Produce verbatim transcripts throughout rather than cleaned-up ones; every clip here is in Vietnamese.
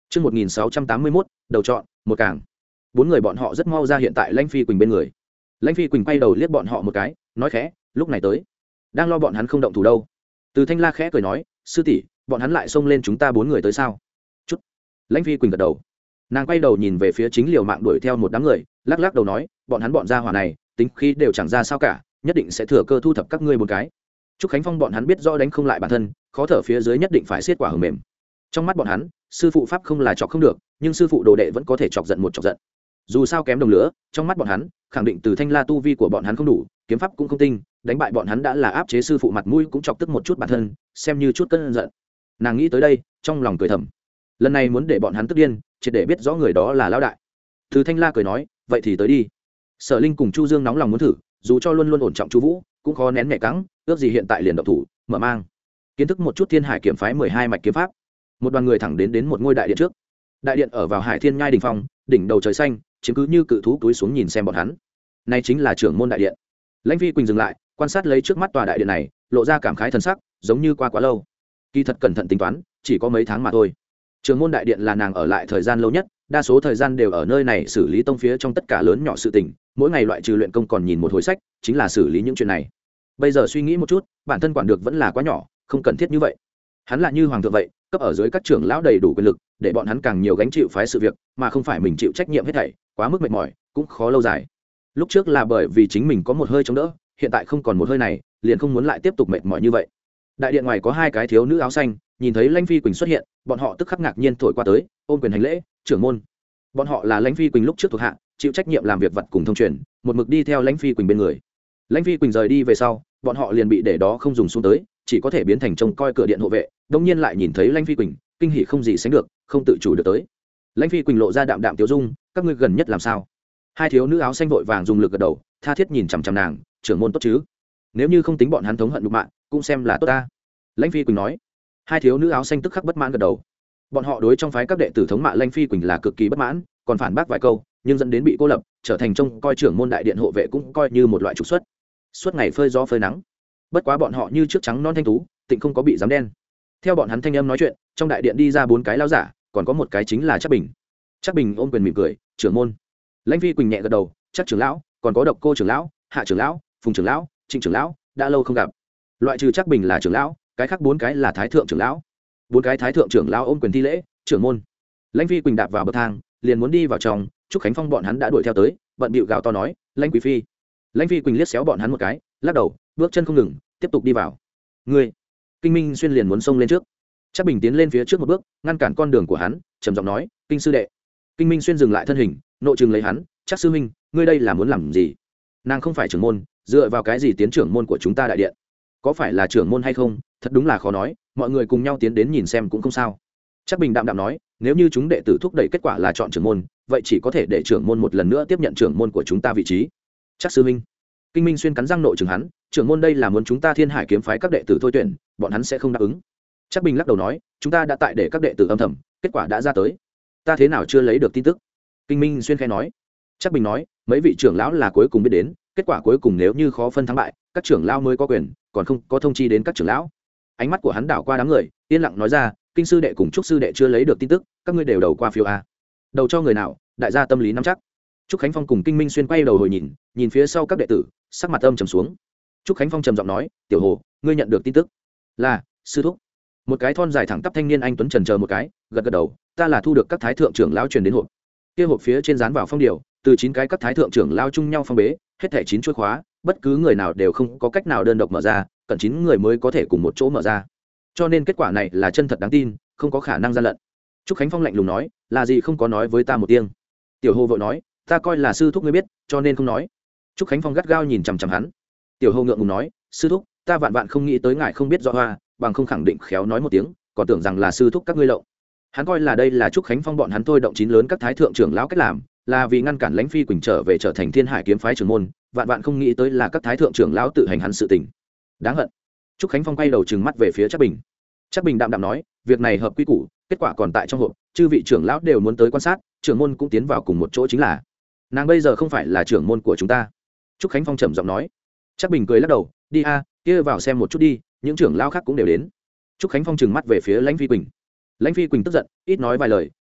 Chương một nghìn sáu trăm tám mươi mốt, đầu chọn, một cảng. Bốn người bọn họ rất mau ra hiện tại Lãnh Phi Quỳnh bên người. Lãnh Phi Quỳnh quay đầu liếc bọn họ một cái, nói khẽ, lúc này tới. Đang lo bọn hắn không động thủ đâu. Từ Thanh La khẽ cười nói, sư tỷ, bọn hắn lại xông lên chúng ta bốn người tới sao? Chút. Lãnh Phi Quỳnh gật đầu. Nàng quay đầu nhìn về phía chính liều mạng đuổi theo một đám người, lắc lắc đầu nói, bọn hắn bọn gia hỏa này, tính khí đều chẳng ra sao cả, nhất định sẽ thừa cơ thu thập các ngươi một cái. Trúc Khánh Phong bọn hắn biết rõ đánh không lại bản thân, khó thở phía dưới nhất định phải xiết quả hờ mềm. Trong mắt bọn hắn, sư phụ pháp không là chọc không được, nhưng sư phụ đồ đệ vẫn có thể chọc giận một chọc giận. Dù sao kém đồng lửa, trong mắt bọn hắn, khẳng định từ Thanh La tu vi của bọn hắn không đủ, kiếm pháp cũng không tinh, đánh bại bọn hắn đã là áp chế sư phụ mặt mũi cũng chọc tức một chút bản thân, xem như chút cơn giận. Nàng nghĩ tới đây, trong lòng cười thầm. Lần này muốn để bọn hắn tức điên, triệt để biết rõ người đó là lão đại. Từ Thanh La cười nói, vậy thì tới đi. Sở Linh cùng Chu Dương nóng lòng muốn thử, dù cho luôn luôn ổn trọng Chu Vũ, cũng khó nén nhẹ cắn, ước gì hiện tại liền động thủ, mở mang. Kiến thức một chút Thiên Hải kiếm phái mười hai mạch kiếm pháp. Một đoàn người thẳng đến đến một ngôi đại điện trước. Đại điện ở vào Hải Thiên Nhai đỉnh phong, đỉnh đầu trời xanh, chiếm cứ như cự thú túi xuống nhìn xem bọn hắn. Này chính là trưởng môn đại điện. Lãnh Phi Quỳnh dừng lại, quan sát lấy trước mắt tòa đại điện này, lộ ra cảm khái thần sắc, giống như qua quá lâu. Kỳ thật cẩn thận tính toán, chỉ có mấy tháng mà thôi. Trưởng môn đại điện là nàng ở lại thời gian lâu nhất, đa số thời gian đều ở nơi này xử lý tông phía trong tất cả lớn nhỏ sự tình, mỗi ngày loại trừ luyện công còn nhìn một hồi sách, chính là xử lý những chuyện này. Bây giờ suy nghĩ một chút, bản thân quản được vẫn là quá nhỏ, không cần thiết như vậy. Hắn là như hoàng thượng vậy, cấp ở dưới các trưởng lão đầy đủ quyền lực, để bọn hắn càng nhiều gánh chịu phái sự việc, mà không phải mình chịu trách nhiệm hết thảy, quá mức mệt mỏi, cũng khó lâu dài. Lúc trước là bởi vì chính mình có một hơi chống đỡ, hiện tại không còn một hơi này, liền không muốn lại tiếp tục mệt mỏi như vậy. Đại điện ngoài có hai cái thiếu nữ áo xanh, nhìn thấy Lãnh Phi Quỳnh xuất hiện, bọn họ tức khắc ngạc nhiên thổi qua tới, ôm quyền hành lễ, trưởng môn. Bọn họ là Lãnh Phi Quỳnh lúc trước thuộc hạ, chịu trách nhiệm làm việc vật cùng thông truyền, một mực đi theo Lãnh Phi Quỳnh bên người. Lãnh Phi Quỳnh rời đi về sau, bọn họ liền bị để đó không dùng xuống tới, chỉ có thể biến thành trông coi cửa điện hộ vệ. Đông nhiên lại nhìn thấy Lãnh Phi Quỳnh, kinh hỉ không gì sánh được, không tự chủ được tới. Lãnh Phi Quỳnh lộ ra đạm đạm tiêu dung, các ngươi gần nhất làm sao? Hai thiếu nữ áo xanh vội vàng dùng lực gật đầu, tha thiết nhìn chằm chằm nàng, trưởng môn tốt chứ? Nếu như không tính bọn hắn thống hận nhục mạ, cũng xem là tốt ta. Lãnh Phi Quỳnh nói. Hai thiếu nữ áo xanh tức khắc bất mãn gật đầu. Bọn họ đối trong phái các đệ tử thống mạ Lãnh Phi Quỳnh là cực kỳ bất mãn, còn phản bác vài câu, nhưng dẫn đến bị cô lập, trở thành trông coi trưởng môn đại điện hộ vệ cũng coi như một loại trục xuất. Suốt ngày phơi gió phơi nắng. Bất quá bọn họ như trước trắng non thanh tú, tịnh không có bị dám đen. Theo bọn hắn thanh âm nói chuyện, trong đại điện đi ra bốn cái lão giả, còn có một cái chính là Trác Bình. Trác Bình ôm quyền mỉm cười, trưởng môn. Lãnh Phi Quỳnh nhẹ gật đầu, Trác trưởng lão, còn có Độc Cô trưởng lão, Hạ trưởng lão, Phùng trưởng lão, Trịnh trưởng lão, đã lâu không gặp. Loại trừ Trác Bình là trưởng lão, cái khác bốn cái là thái thượng trưởng lão. Bốn cái thái thượng trưởng lão ôm quyền thi lễ, trưởng môn. Lãnh Phi Quỳnh đạp vào bậc thang, liền muốn đi vào trong, Trúc Khánh Phong bọn hắn đã đuổi theo tới, bận bịu gào to nói, Lãnh quý phi. Lãnh Phi Quỳnh liếc xéo bọn hắn một cái, lắc đầu, bước chân không ngừng, tiếp tục đi vào. Ngươi, Kinh Minh Xuyên liền muốn xông lên trước. Trác Bình tiến lên phía trước một bước, ngăn cản con đường của hắn, trầm giọng nói, Kinh sư đệ. Kinh Minh Xuyên dừng lại thân hình, nội trừng lấy hắn, Trác sư huynh, ngươi đây là muốn làm gì? Nàng không phải trưởng môn, dựa vào cái gì tiến trưởng môn của chúng ta đại điện? Có phải là trưởng môn hay không, thật đúng là khó nói, mọi người cùng nhau tiến đến nhìn xem cũng không sao. Trác Bình đạm đạm nói, nếu như chúng đệ tử thúc đẩy kết quả là chọn trưởng môn, vậy chỉ có thể để trưởng môn một lần nữa tiếp nhận trưởng môn của chúng ta vị trí. Trác sư huynh. Kinh Minh Xuyên cắn răng nội trừng hắn, trưởng môn đây là muốn chúng ta Thiên Hải kiếm phái các đệ tử thôi tuyển, bọn hắn sẽ không đáp ứng. Trác Bình lắc đầu nói, chúng ta đã tại để các đệ tử âm thầm, kết quả đã ra tới, ta thế nào chưa lấy được tin tức? Kinh Minh Xuyên khẽ nói. Trác Bình nói, mấy vị trưởng lão là cuối cùng biết đến, kết quả cuối cùng nếu như khó phân thắng bại, các trưởng lão mới có quyền, còn không có thông chi đến các trưởng lão. Ánh mắt của hắn đảo qua đám người, yên lặng nói ra, Kinh sư đệ cùng Trúc sư đệ chưa lấy được tin tức, các ngươi đều đầu qua phiếu a. Đầu cho người nào, đại gia tâm lý nắm chắc. Trúc Khánh Phong cùng Kinh Minh Xuyên quay đầu hồi nhìn, nhìn phía sau các đệ tử, sắc mặt âm trầm xuống. Trúc Khánh Phong trầm giọng nói, tiểu Hồ, ngươi nhận được tin tức? Là, sư thúc. Một cái thon dài thẳng tắp thanh niên anh tuấn trần chờ một cái, gật gật đầu, ta là thu được các thái thượng trưởng lão truyền đến hộp. Kia hộp phía trên dán vào phong điều, từ chín cái các thái thượng trưởng lão chung nhau phong bế, hết thảy chín chuôi khóa, bất cứ người nào đều không có cách nào đơn độc mở ra, cần chín người mới có thể cùng một chỗ mở ra. Cho nên kết quả này là chân thật đáng tin, không có khả năng gian lận. Trúc Khánh Phong lạnh lùng nói, là gì không có nói với ta một tiếng. Tiểu Hồ vội nói, ta coi là sư thúc ngươi biết, cho nên không nói. Trúc Khánh Phong gắt gao nhìn chằm chằm hắn. Tiểu Hồ ngượng ngùng nói, sư thúc, ta vạn vạn không nghĩ tới ngài không biết rõ hoa, bằng không khẳng định khéo nói một tiếng, còn tưởng rằng là sư thúc các ngươi lậu. Hắn coi là đây là Trúc Khánh Phong bọn hắn thôi động chín lớn các thái thượng trưởng lão cách làm, là vì ngăn cản Lãnh Phi Quỳnh trở về trở thành Thiên Hải kiếm phái trưởng môn, vạn vạn không nghĩ tới là các thái thượng trưởng lão tự hành hắn sự tình. Đáng hận. Trúc Khánh Phong quay đầu trừng mắt về phía Trác Bình. Trác Bình đạm đạm nói, việc này hợp quy củ, kết quả còn tại trong hộp, chư vị trưởng lão đều muốn tới quan sát, trưởng môn cũng tiến vào cùng một chỗ chính là. Nàng bây giờ không phải là trưởng môn của chúng ta. Trúc Khánh Phong trầm giọng nói. Trác Bình cười lắc đầu, đi a, kia vào xem một chút đi, những trưởng lão khác cũng đều đến. Trúc Khánh Phong trừng mắt về phía Lãnh Phi Quỳnh. Lãnh Phi Quỳnh tức giận, ít nói vài lời,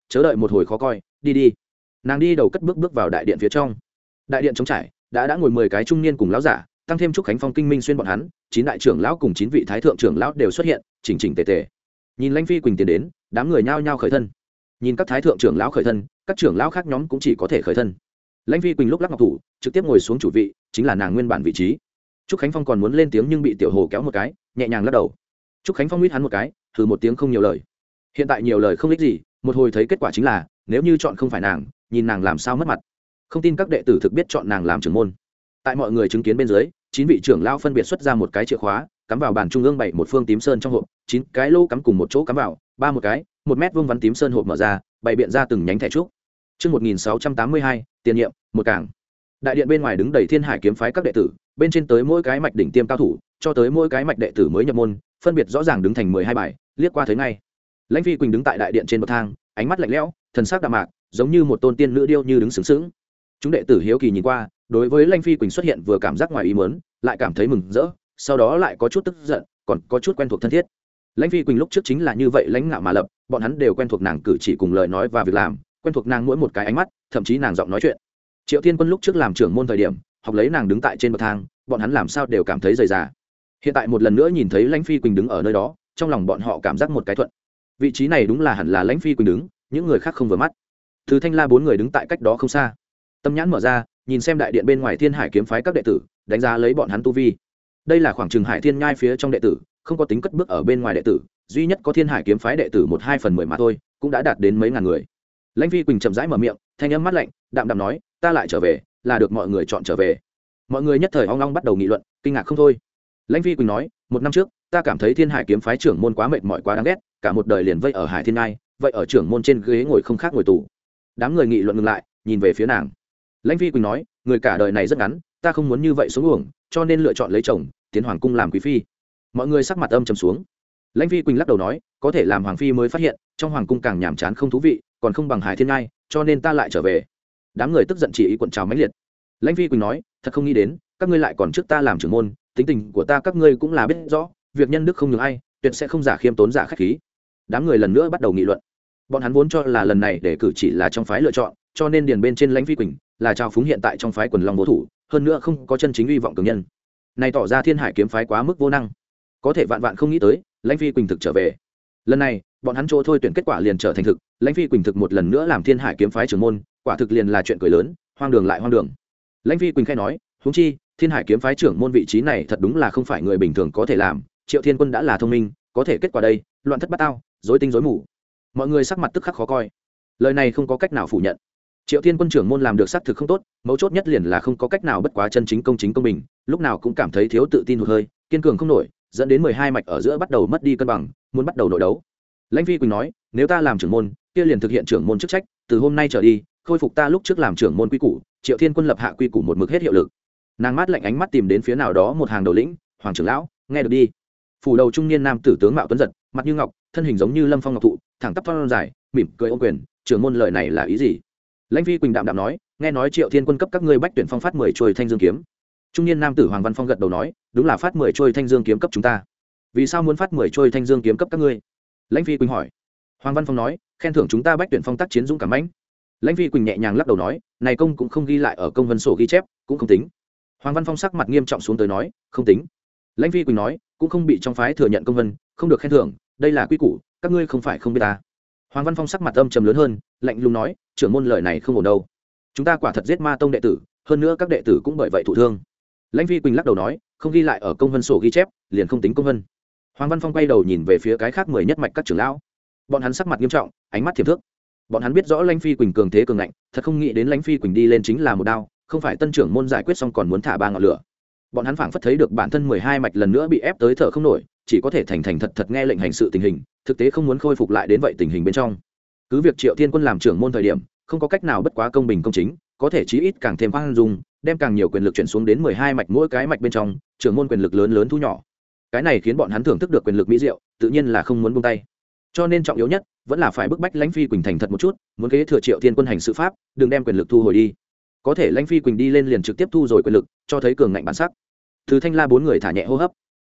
chớ đợi một hồi khó coi, đi đi. Nàng đi đầu cất bước bước vào đại điện phía trong. Đại điện trống trải, đã đã ngồi mười cái trung niên cùng lão giả, tăng thêm Trúc Khánh Phong, Kinh Minh Xuyên bọn hắn, chín đại trưởng lão cùng chín vị thái thượng trưởng lão đều xuất hiện, chỉnh chỉnh tề tề. Nhìn Lãnh Phi Quỳnh tiến đến, đám người nhao nhao khởi thân. Nhìn các thái thượng trưởng lão khởi thân, các trưởng lão khác nhóm cũng chỉ có thể khởi thân. Lãnh Phi Quỳnh lúc lắc ngọc thủ, trực tiếp ngồi xuống chủ vị, chính là nàng nguyên bản vị trí. Trúc Khánh Phong còn muốn lên tiếng nhưng bị Tiểu Hồ kéo một cái, nhẹ nhàng lắc đầu. Trúc Khánh Phong huýt hắn một cái, thử một tiếng không nhiều lời. Hiện tại nhiều lời không ích gì, một hồi thấy kết quả chính là, nếu như chọn không phải nàng, nhìn nàng làm sao mất mặt. Không tin các đệ tử thực biết chọn nàng làm trưởng môn. Tại mọi người chứng kiến bên dưới, chín vị trưởng lão phân biệt xuất ra một cái chìa khóa, cắm vào bàn trung ương bảy một phương tím sơn trong hộp, chín cái lô cắm cùng một chỗ cắm vào, ba một cái, một mét vuông vắn tím sơn hộp mở ra, bày biện ra từng nhánh thẻ trúc. Chương một nghìn sáu trăm tám mươi hai, tiền nhiệm, một cảng. Đại điện bên ngoài đứng đầy Thiên Hải kiếm phái các đệ tử, bên trên tới mỗi cái mạch đỉnh tiêm cao thủ, cho tới mỗi cái mạch đệ tử mới nhập môn, phân biệt rõ ràng đứng thành mười hai bài, liếc qua thấy ngay. Lãnh Phi Quỳnh đứng tại đại điện trên bậc thang, ánh mắt lạnh lẽo, thần sắc đạm mạc, giống như một tôn tiên nữ điêu như đứng sướng sướng. Chúng đệ tử hiếu kỳ nhìn qua, đối với Lãnh Phi Quỳnh xuất hiện vừa cảm giác ngoài ý muốn, lại cảm thấy mừng rỡ, sau đó lại có chút tức giận, còn có chút quen thuộc thân thiết. Lãnh Phi Quỳnh lúc trước chính là như vậy lãnh ngạo mà lập, bọn hắn đều quen thuộc nàng cử chỉ cùng lời nói và việc làm, quen thuộc nàng mỗi một cái ánh mắt, thậm chí nàng giọng nói chuyện. Triệu Thiên Quân lúc trước làm trưởng môn thời điểm, học lấy nàng đứng tại trên bậc thang, bọn hắn làm sao đều cảm thấy dày dà. Hiện tại một lần nữa nhìn thấy Lãnh Phi Quỳnh đứng ở nơi đó, trong lòng bọn họ cảm giác một cái thuận. Vị trí này đúng là hẳn là Lãnh Phi Quỳnh đứng, những người khác không vừa mắt. Từ Thanh La bốn người đứng tại cách đó không xa, tâm nhãn mở ra, nhìn xem đại điện bên ngoài Thiên Hải kiếm phái các đệ tử, đánh giá lấy bọn hắn tu vi. Đây là khoảng trường Hải Thiên Nhai phía trong đệ tử, không có tính cất bước ở bên ngoài đệ tử, duy nhất có Thiên Hải kiếm phái đệ tử một hai phần mười mà thôi, cũng đã đạt đến mấy ngàn người. Lãnh Phi Quỳnh chậm rãi mở miệng, thanh âm mắt lạnh, đạm đạm nói, ta lại trở về, là được mọi người chọn trở về. Mọi người nhất thời ong ong bắt đầu nghị luận, kinh ngạc không thôi. Lãnh Phi Quỳnh nói, một năm trước, ta cảm thấy Thiên Hải kiếm phái trưởng môn quá mệt mỏi quá đáng ghét, cả một đời liền vây ở Hải Thiên Nhai, vậy ở trưởng môn trên ghế ngồi không khác ngồi tù. Đám người nghị luận ngừng lại, nhìn về phía nàng. Lãnh Phi Quỳnh nói, người cả đời này rất ngắn, ta không muốn như vậy xuống uổng, cho nên lựa chọn lấy chồng, tiến hoàng cung làm quý phi. Mọi người sắc mặt âm trầm xuống. Lãnh Phi Quỳnh lắc đầu nói, có thể làm hoàng phi mới phát hiện, trong hoàng cung càng nhàm chán không thú vị, còn không bằng Hải Thiên Nhai, cho nên ta lại trở về. Đám người tức giận chỉ ý cuộn trào mãnh liệt. Lãnh Phi Quỳnh nói, thật không nghĩ đến, các ngươi lại còn trước ta làm trưởng môn, tính tình của ta các ngươi cũng là biết rõ, việc nhân đức không nhường ai, tuyệt sẽ không giả khiêm tốn giả khách khí. Đám người lần nữa bắt đầu nghị luận. Bọn hắn vốn cho là lần này để cử chỉ là trong phái lựa chọn, cho nên điền bên trên Lãnh Phi Quỳnh là trao phúng hiện tại trong phái Quần Long Vô Thủ, hơn nữa không có chân chính uy vọng cường nhân. Này tỏ ra Thiên Hải kiếm phái quá mức vô năng. Có thể vạn vạn không nghĩ tới, Lãnh Phi Quỳnh thực trở về. Lần này, bọn hắn chỗ thôi tuyển kết quả liền trở thành thực, Lãnh Phi Quỳnh thực một lần nữa làm Thiên Hải kiếm phái trưởng môn, quả thực liền là chuyện cười lớn, hoang đường lại hoang đường. Lãnh Phi Quỳnh khai nói, huống chi, Thiên Hải kiếm phái trưởng môn vị trí này thật đúng là không phải người bình thường có thể làm, Triệu Thiên Quân đã là thông minh, có thể kết quả đây, loạn thất bát ao, rối tinh rối mù. Mọi người sắc mặt tức khắc khó coi. Lời này không có cách nào phủ nhận. Triệu Thiên Quân trưởng môn làm được xác thực không tốt, mấu chốt nhất liền là không có cách nào bất quá chân chính công chính công bình, lúc nào cũng cảm thấy thiếu tự tin hụt hơi, kiên cường không nổi, dẫn đến mười hai mạch ở giữa bắt đầu mất đi cân bằng, muốn bắt đầu nội đấu. Lãnh Phi Quỳnh nói, nếu ta làm trưởng môn, kia liền thực hiện trưởng môn chức trách, từ hôm nay trở đi, khôi phục ta lúc trước làm trưởng môn quy củ, Triệu Thiên Quân lập hạ quy củ một mực hết hiệu lực. Nàng mát lạnh ánh mắt tìm đến phía nào đó một hàng đầu lĩnh, Hoàng trưởng lão, nghe được đi. Phủ đầu trung niên nam tử tướng mạo tuấn giật, mặt như ngọc, thân hình giống như lâm phong ngọc thụ, thẳng tắp thon dài, mỉm cười ôm quyền, trưởng môn lời này là ý gì? Lãnh Phi Quỳnh đạm đạm nói, nghe nói Triệu Thiên Quân cấp các ngươi bách tuyển phong phát mười trôi thanh dương kiếm. Trung niên nam tử Hoàng Văn Phong gật đầu nói, đúng là phát mười trôi thanh dương kiếm cấp chúng ta. Vì sao muốn phát mười trôi thanh dương kiếm cấp các ngươi? Lãnh Phi Quỳnh hỏi. Hoàng Văn Phong nói, khen thưởng chúng ta bách tuyển phong tác chiến dũng cảm mãnh. Lãnh Phi Quỳnh nhẹ nhàng lắc đầu nói, này công cũng không ghi lại ở công vân sổ ghi chép, cũng không tính. Hoàng Văn Phong sắc mặt nghiêm trọng xuống tới nói, không tính. Lãnh Phi Quỳnh nói, cũng không bị trong phái thừa nhận công vân, không được khen thưởng, đây là quy củ, các ngươi không phải không biết ta. Hoàng Văn Phong sắc mặt âm trầm lớn hơn, lạnh lùng nói, trưởng môn lời này không ổn đâu. Chúng ta quả thật giết ma tông đệ tử, hơn nữa các đệ tử cũng bởi vậy thụ thương. Lãnh Phi Quỳnh lắc đầu nói, không ghi lại ở công vân sổ ghi chép, liền không tính công vân. Hoàng Văn Phong quay đầu nhìn về phía cái khác mười nhất mạch các trưởng lão. Bọn hắn sắc mặt nghiêm trọng, ánh mắt thiểm thước. Bọn hắn biết rõ Lãnh Phi Quỳnh cường thế cường ngạnh, thật không nghĩ đến Lãnh Phi Quỳnh đi lên chính là một đao, không phải tân trưởng môn giải quyết xong còn muốn thả ba ngọn lửa. Bọn hắn phảng phất thấy được bản thân mười hai mạch lần nữa bị ép tới thở không nổi, chỉ có thể thành thành thật thật nghe lệnh hành sự tình hình, thực tế không muốn khôi phục lại đến vậy tình hình bên trong. Cứ việc Triệu Thiên Quân làm trưởng môn thời điểm, không có cách nào bất quá công bình công chính, có thể chí ít càng thêm khoan dung, đem càng nhiều quyền lực chuyển xuống đến mười hai mạch mỗi cái mạch bên trong, trưởng môn quyền lực lớn lớn thu nhỏ. Cái này khiến bọn hắn thưởng thức được quyền lực mỹ diệu, tự nhiên là không muốn buông tay. Cho nên trọng yếu nhất vẫn là phải bức bách Lãnh Phi Quỳnh thành thật một chút, muốn kế thừa Triệu Thiên Quân hành sự pháp, đừng đem quyền lực thu hồi đi. Có thể Lãnh Phi Quỳnh đi lên liền trực tiếp thu rồi quyền lực, cho thấy cường ngạnh bản sắc. Từ Thanh La bốn người thả nhẹ hô hấp.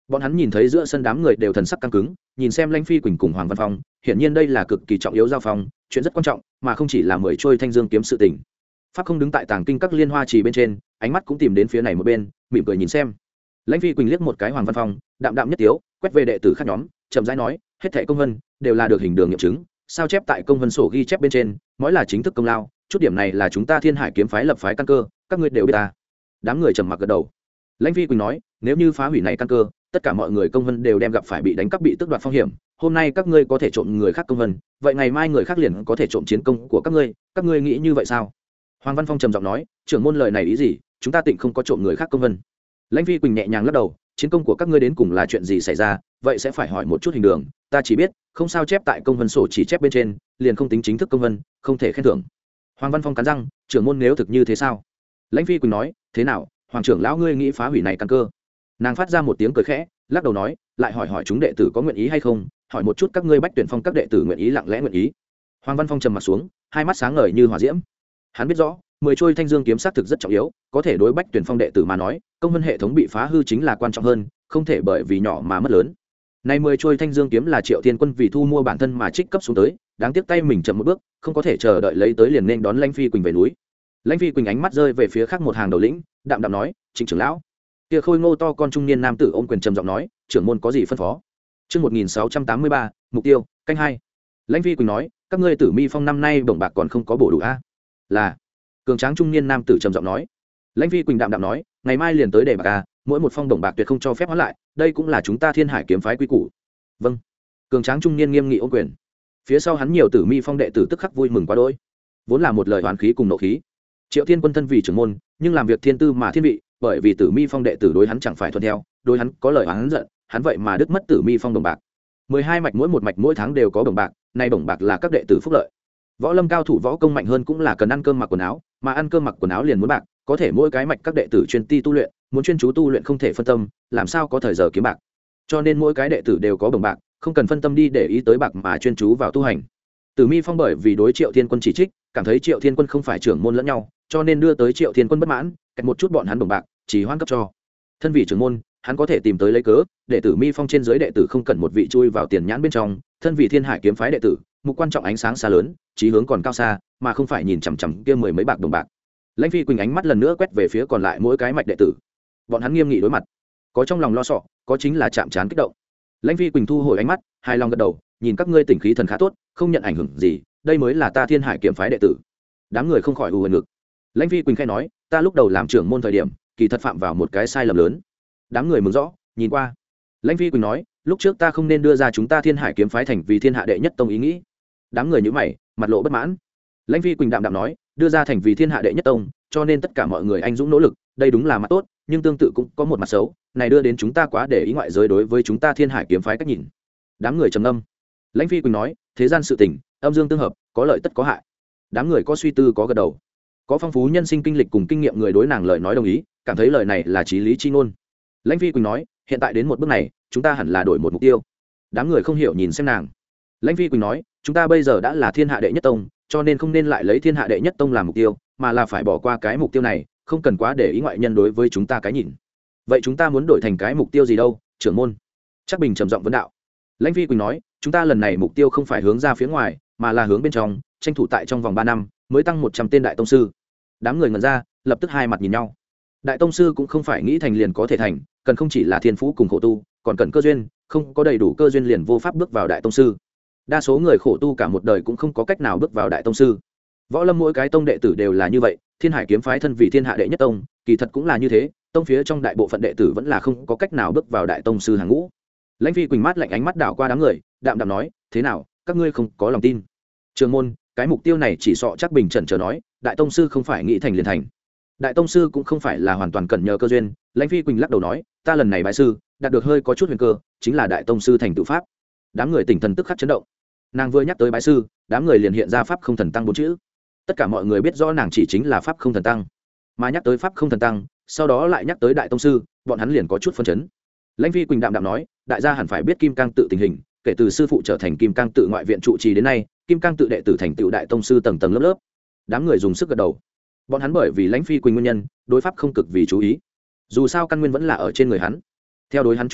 Bọn hắn nhìn thấy giữa sân đám người đều thần sắc căng cứng, nhìn xem Lãnh Phi Quỳnh cùng Hoàng Văn Phong, hiển nhiên đây là cực kỳ trọng yếu giao phong, chuyện rất quan trọng, mà không chỉ là mười trôi thanh dương kiếm sự tình. Pháp không đứng tại tàng kinh các liên hoa trì bên trên, ánh mắt cũng tìm đến phía này một bên, mỉm cười nhìn xem. Lãnh Phi Quỳnh liếc một cái Hoàng Văn Phong, đạm đạm nhất tiếu, quét về đệ tử khác nhóm, chậm rãi nói, hết thảy công vân đều là được hình đường nghiệm chứng, sao chép tại công vân sổ ghi chép bên trên, mỗi là chính thức công lao, chút điểm này là chúng ta Thiên Hải kiếm phái lập phái căn cơ, các ngươi đều biết ta. Đám người trầm mặc gật đầu. Lãnh Phi Quỳnh nói, nếu như phá hủy này căn cơ, tất cả mọi người công vân đều đem gặp phải bị đánh cắp bị tước đoạt phong hiểm, hôm nay các ngươi có thể trộm người khác công vân, vậy ngày mai người khác liền có thể trộm chiến công của các ngươi, các ngươi nghĩ như vậy sao? Hoàng Văn Phong trầm giọng nói, trưởng môn lời này ý gì, chúng ta tịnh không có trộm người khác công vân. Lãnh Phi Quỳnh nhẹ nhàng lắc đầu, chiến công của các ngươi đến cùng là chuyện gì xảy ra, vậy sẽ phải hỏi một chút hình đường, ta chỉ biết không sao chép tại công vân sổ chỉ chép bên trên, liền không tính chính thức công vân, không thể khen thưởng. Hoàng Văn Phong cắn răng, trưởng môn nếu thực như thế sao? Lãnh Phi Quỳnh nói, thế nào, hoàng trưởng lão ngươi nghĩ phá hủy này căn cơ? Nàng phát ra một tiếng cười khẽ, lắc đầu nói, lại hỏi hỏi chúng đệ tử có nguyện ý hay không, hỏi một chút các ngươi bách tuyển phong các đệ tử nguyện ý lặng lẽ nguyện ý. Hoàng Văn Phong trầm mặt xuống, hai mắt sáng ngời như hỏa diễm. Hắn biết rõ mười trôi thanh dương kiếm xác thực rất trọng yếu, có thể đối bách tuyển phong đệ tử mà nói, công vân hệ thống bị phá hư chính là quan trọng hơn, không thể bởi vì nhỏ mà mất lớn. Nay mười trôi thanh dương kiếm là Triệu Thiên Quân vì thu mua bản thân mà trích cấp xuống tới, đáng tiếc tay mình chậm một bước, không có thể chờ đợi lấy tới liền nên đón Lãnh Phi Quỳnh về núi. Lãnh Phi Quỳnh ánh mắt rơi về phía khác một hàng đầu lĩnh, đạm đạm nói, Trịnh trưởng lão. Kia khôi ngô to con trung niên nam tử ôm quyền trầm giọng nói, trưởng môn có gì phân phó? Chương một nghìn sáu trăm tám mươi ba, mục tiêu, canh hai. Lãnh Phi Quỳnh nói, các ngươi Tử Mi Phong năm nay bổng bạc còn không có bổ đủ a? Là. Cường tráng trung niên nam tử trầm giọng nói. Lãnh Phi Quỳnh đạm đạm nói, ngày mai liền tới để bạc a, mỗi một phong bổng bạc tuyệt không cho phép hoãn lại, đây cũng là chúng ta Thiên Hải kiếm phái quy củ. Vâng. Cường tráng trung niên nghiêm nghị ôm quyền. Phía sau hắn nhiều Tử Mi Phong đệ tử tức khắc vui mừng quá đỗi. Vốn là một lời oán khí cùng nộ khí. Triệu Thiên Quân thân vì trưởng môn, nhưng làm việc thiên tư mà thiên vị, bởi vì Tử Mi Phong đệ tử đối hắn chẳng phải thuận theo, đối hắn có lời oán giận, hắn vậy mà đứt mất Tử Mi Phong đồng bạc. mười hai mạch mỗi một mạch mỗi tháng đều có đồng bạc, nay đồng bạc là các đệ tử phúc lợi. Võ lâm cao thủ võ công mạnh hơn cũng là cần ăn cơm mặc quần áo, mà ăn cơm mặc quần áo liền muốn bạc, có thể mỗi cái mạch các đệ tử chuyên ti tu luyện, muốn chuyên chú tu luyện không thể phân tâm, làm sao có thời giờ kiếm bạc. Cho nên mỗi cái đệ tử đều có đồng bạc, không cần phân tâm đi để ý tới bạc mà chuyên chú vào tu hành. Tử Mi Phong bởi vì đối Triệu Thiên Quân chỉ trích, cảm thấy Triệu Thiên Quân không phải trưởng môn lẫn nhau, cho nên đưa tới Triệu Thiên Quân bất mãn, cách một chút bọn hắn đồng bạc, chỉ hoan cấp cho. Thân vị trưởng môn, hắn có thể tìm tới lấy cớ, để Tử Mi Phong trên dưới đệ tử không cần một vị chui vào tiền nhãn bên trong, thân vị Thiên Hải kiếm phái đệ tử, mục quan trọng ánh sáng xa lớn, chí hướng còn cao xa, mà không phải nhìn chằm chằm kia mười mấy bạc đồng bạc. Lãnh Phi Quỳnh ánh mắt lần nữa quét về phía còn lại mỗi cái mạch đệ tử. Bọn hắn nghiêm nghị đối mặt, có trong lòng lo sợ, có chính là chạm trán kích động. Lãnh Phi Quỳnh thu hồi ánh mắt, hài lòng gật đầu, nhìn các ngươi tỉnh khí thần khá tốt, không nhận ảnh hưởng gì, đây mới là ta Thiên Hải kiếm phái đệ tử. Đám người không khỏi ù ngực. Lãnh Phi Quỳnh khẽ nói, ta lúc đầu làm trưởng môn thời điểm, kỳ thật phạm vào một cái sai lầm lớn. Đám người mừng rõ, nhìn qua. Lãnh Phi Quỳnh nói, lúc trước ta không nên đưa ra chúng ta Thiên Hải kiếm phái thành vì thiên hạ đệ nhất tông ý nghĩ. Đám người nhíu mày, mặt lộ bất mãn. Lãnh Phi Quỳnh đạm đạm nói, đưa ra thành vì thiên hạ đệ nhất tông, cho nên tất cả mọi người anh dũng nỗ lực, đây đúng là mặt tốt, nhưng tương tự cũng có một mặt xấu, này đưa đến chúng ta quá để ý ngoại giới đối với chúng ta Thiên Hải kiếm phái cách nhìn. Đám người trầm ngâm. Lãnh Phi Quỳnh nói, thế gian sự tình, âm dương tương hợp, có lợi tất có hại. Đám người có suy tư có gật đầu. Có phong phú nhân sinh kinh lịch cùng kinh nghiệm người đối nàng lời nói đồng ý, cảm thấy lời này là chí lý chi ngôn. Lãnh Phi Quỳnh nói, hiện tại đến một bước này, chúng ta hẳn là đổi một mục tiêu. Đám người không hiểu nhìn xem nàng. Lãnh Phi Quỳnh nói, chúng ta bây giờ đã là thiên hạ đệ nhất tông, cho nên không nên lại lấy thiên hạ đệ nhất tông làm mục tiêu, mà là phải bỏ qua cái mục tiêu này, không cần quá để ý ngoại nhân đối với chúng ta cái nhìn. Vậy chúng ta muốn đổi thành cái mục tiêu gì đâu, trưởng môn? Chắc Bình trầm giọng vấn đạo. Lãnh Phi Quỳnh nói, chúng ta lần này mục tiêu không phải hướng ra phía ngoài, mà là hướng bên trong, tranh thủ tại trong vòng ba năm mới tăng một trăm tên đại tông sư. Đám người ngẩn ra, lập tức hai mặt nhìn nhau. Đại tông sư cũng không phải nghĩ thành liền có thể thành, cần không chỉ là thiên phú cùng khổ tu, còn cần cơ duyên, không có đầy đủ cơ duyên liền vô pháp bước vào đại tông sư. Đa số người khổ tu cả một đời cũng không có cách nào bước vào đại tông sư. Võ lâm mỗi cái tông đệ tử đều là như vậy, Thiên Hải kiếm phái thân vì thiên hạ đệ nhất tông, kỳ thật cũng là như thế, tông phía trong đại bộ phận đệ tử vẫn là không có cách nào bước vào đại tông sư hàng ngũ. Lãnh Phi Quỳnh mát lạnh ánh mắt đảo qua đám người, đạm đạm nói, thế nào, các ngươi không có lòng tin? Trường môn, cái mục tiêu này chỉ sọ Chắc Bình chần chờ nói, đại tông sư không phải nghĩ thành liền thành. Đại tông sư cũng không phải là hoàn toàn cần nhờ cơ duyên. Lãnh Phi Quỳnh lắc đầu nói, ta lần này bái sư đạt được hơi có chút huyền cơ, chính là đại tông sư thành tự pháp. Đám người tỉnh thần tức khắc chấn động. Nàng vừa nhắc tới bái sư, đám người liền hiện ra pháp không thần tăng bốn chữ. Tất cả mọi người biết rõ nàng chỉ chính là pháp không thần tăng, mà nhắc tới pháp không thần tăng, sau đó lại nhắc tới đại tông sư, bọn hắn liền có chút phân chấn. Lãnh Phi Quỳnh đạm đạm nói, đại gia hẳn phải biết Kim Cang tự tình hình, kể từ sư phụ trở thành Kim Cang tự ngoại viện trụ trì đến nay, Kim Cang tự đệ tử thành tựu đại tông sư tầng tầng lớp lớp. Đám người dùng sức gật đầu. Bọn hắn bởi vì Lãnh Phi Quỳnh nguyên nhân, đối pháp không cực vì chú ý. Dù sao căn nguyên vẫn là ở trên người hắn. Theo đối hắn chú ý,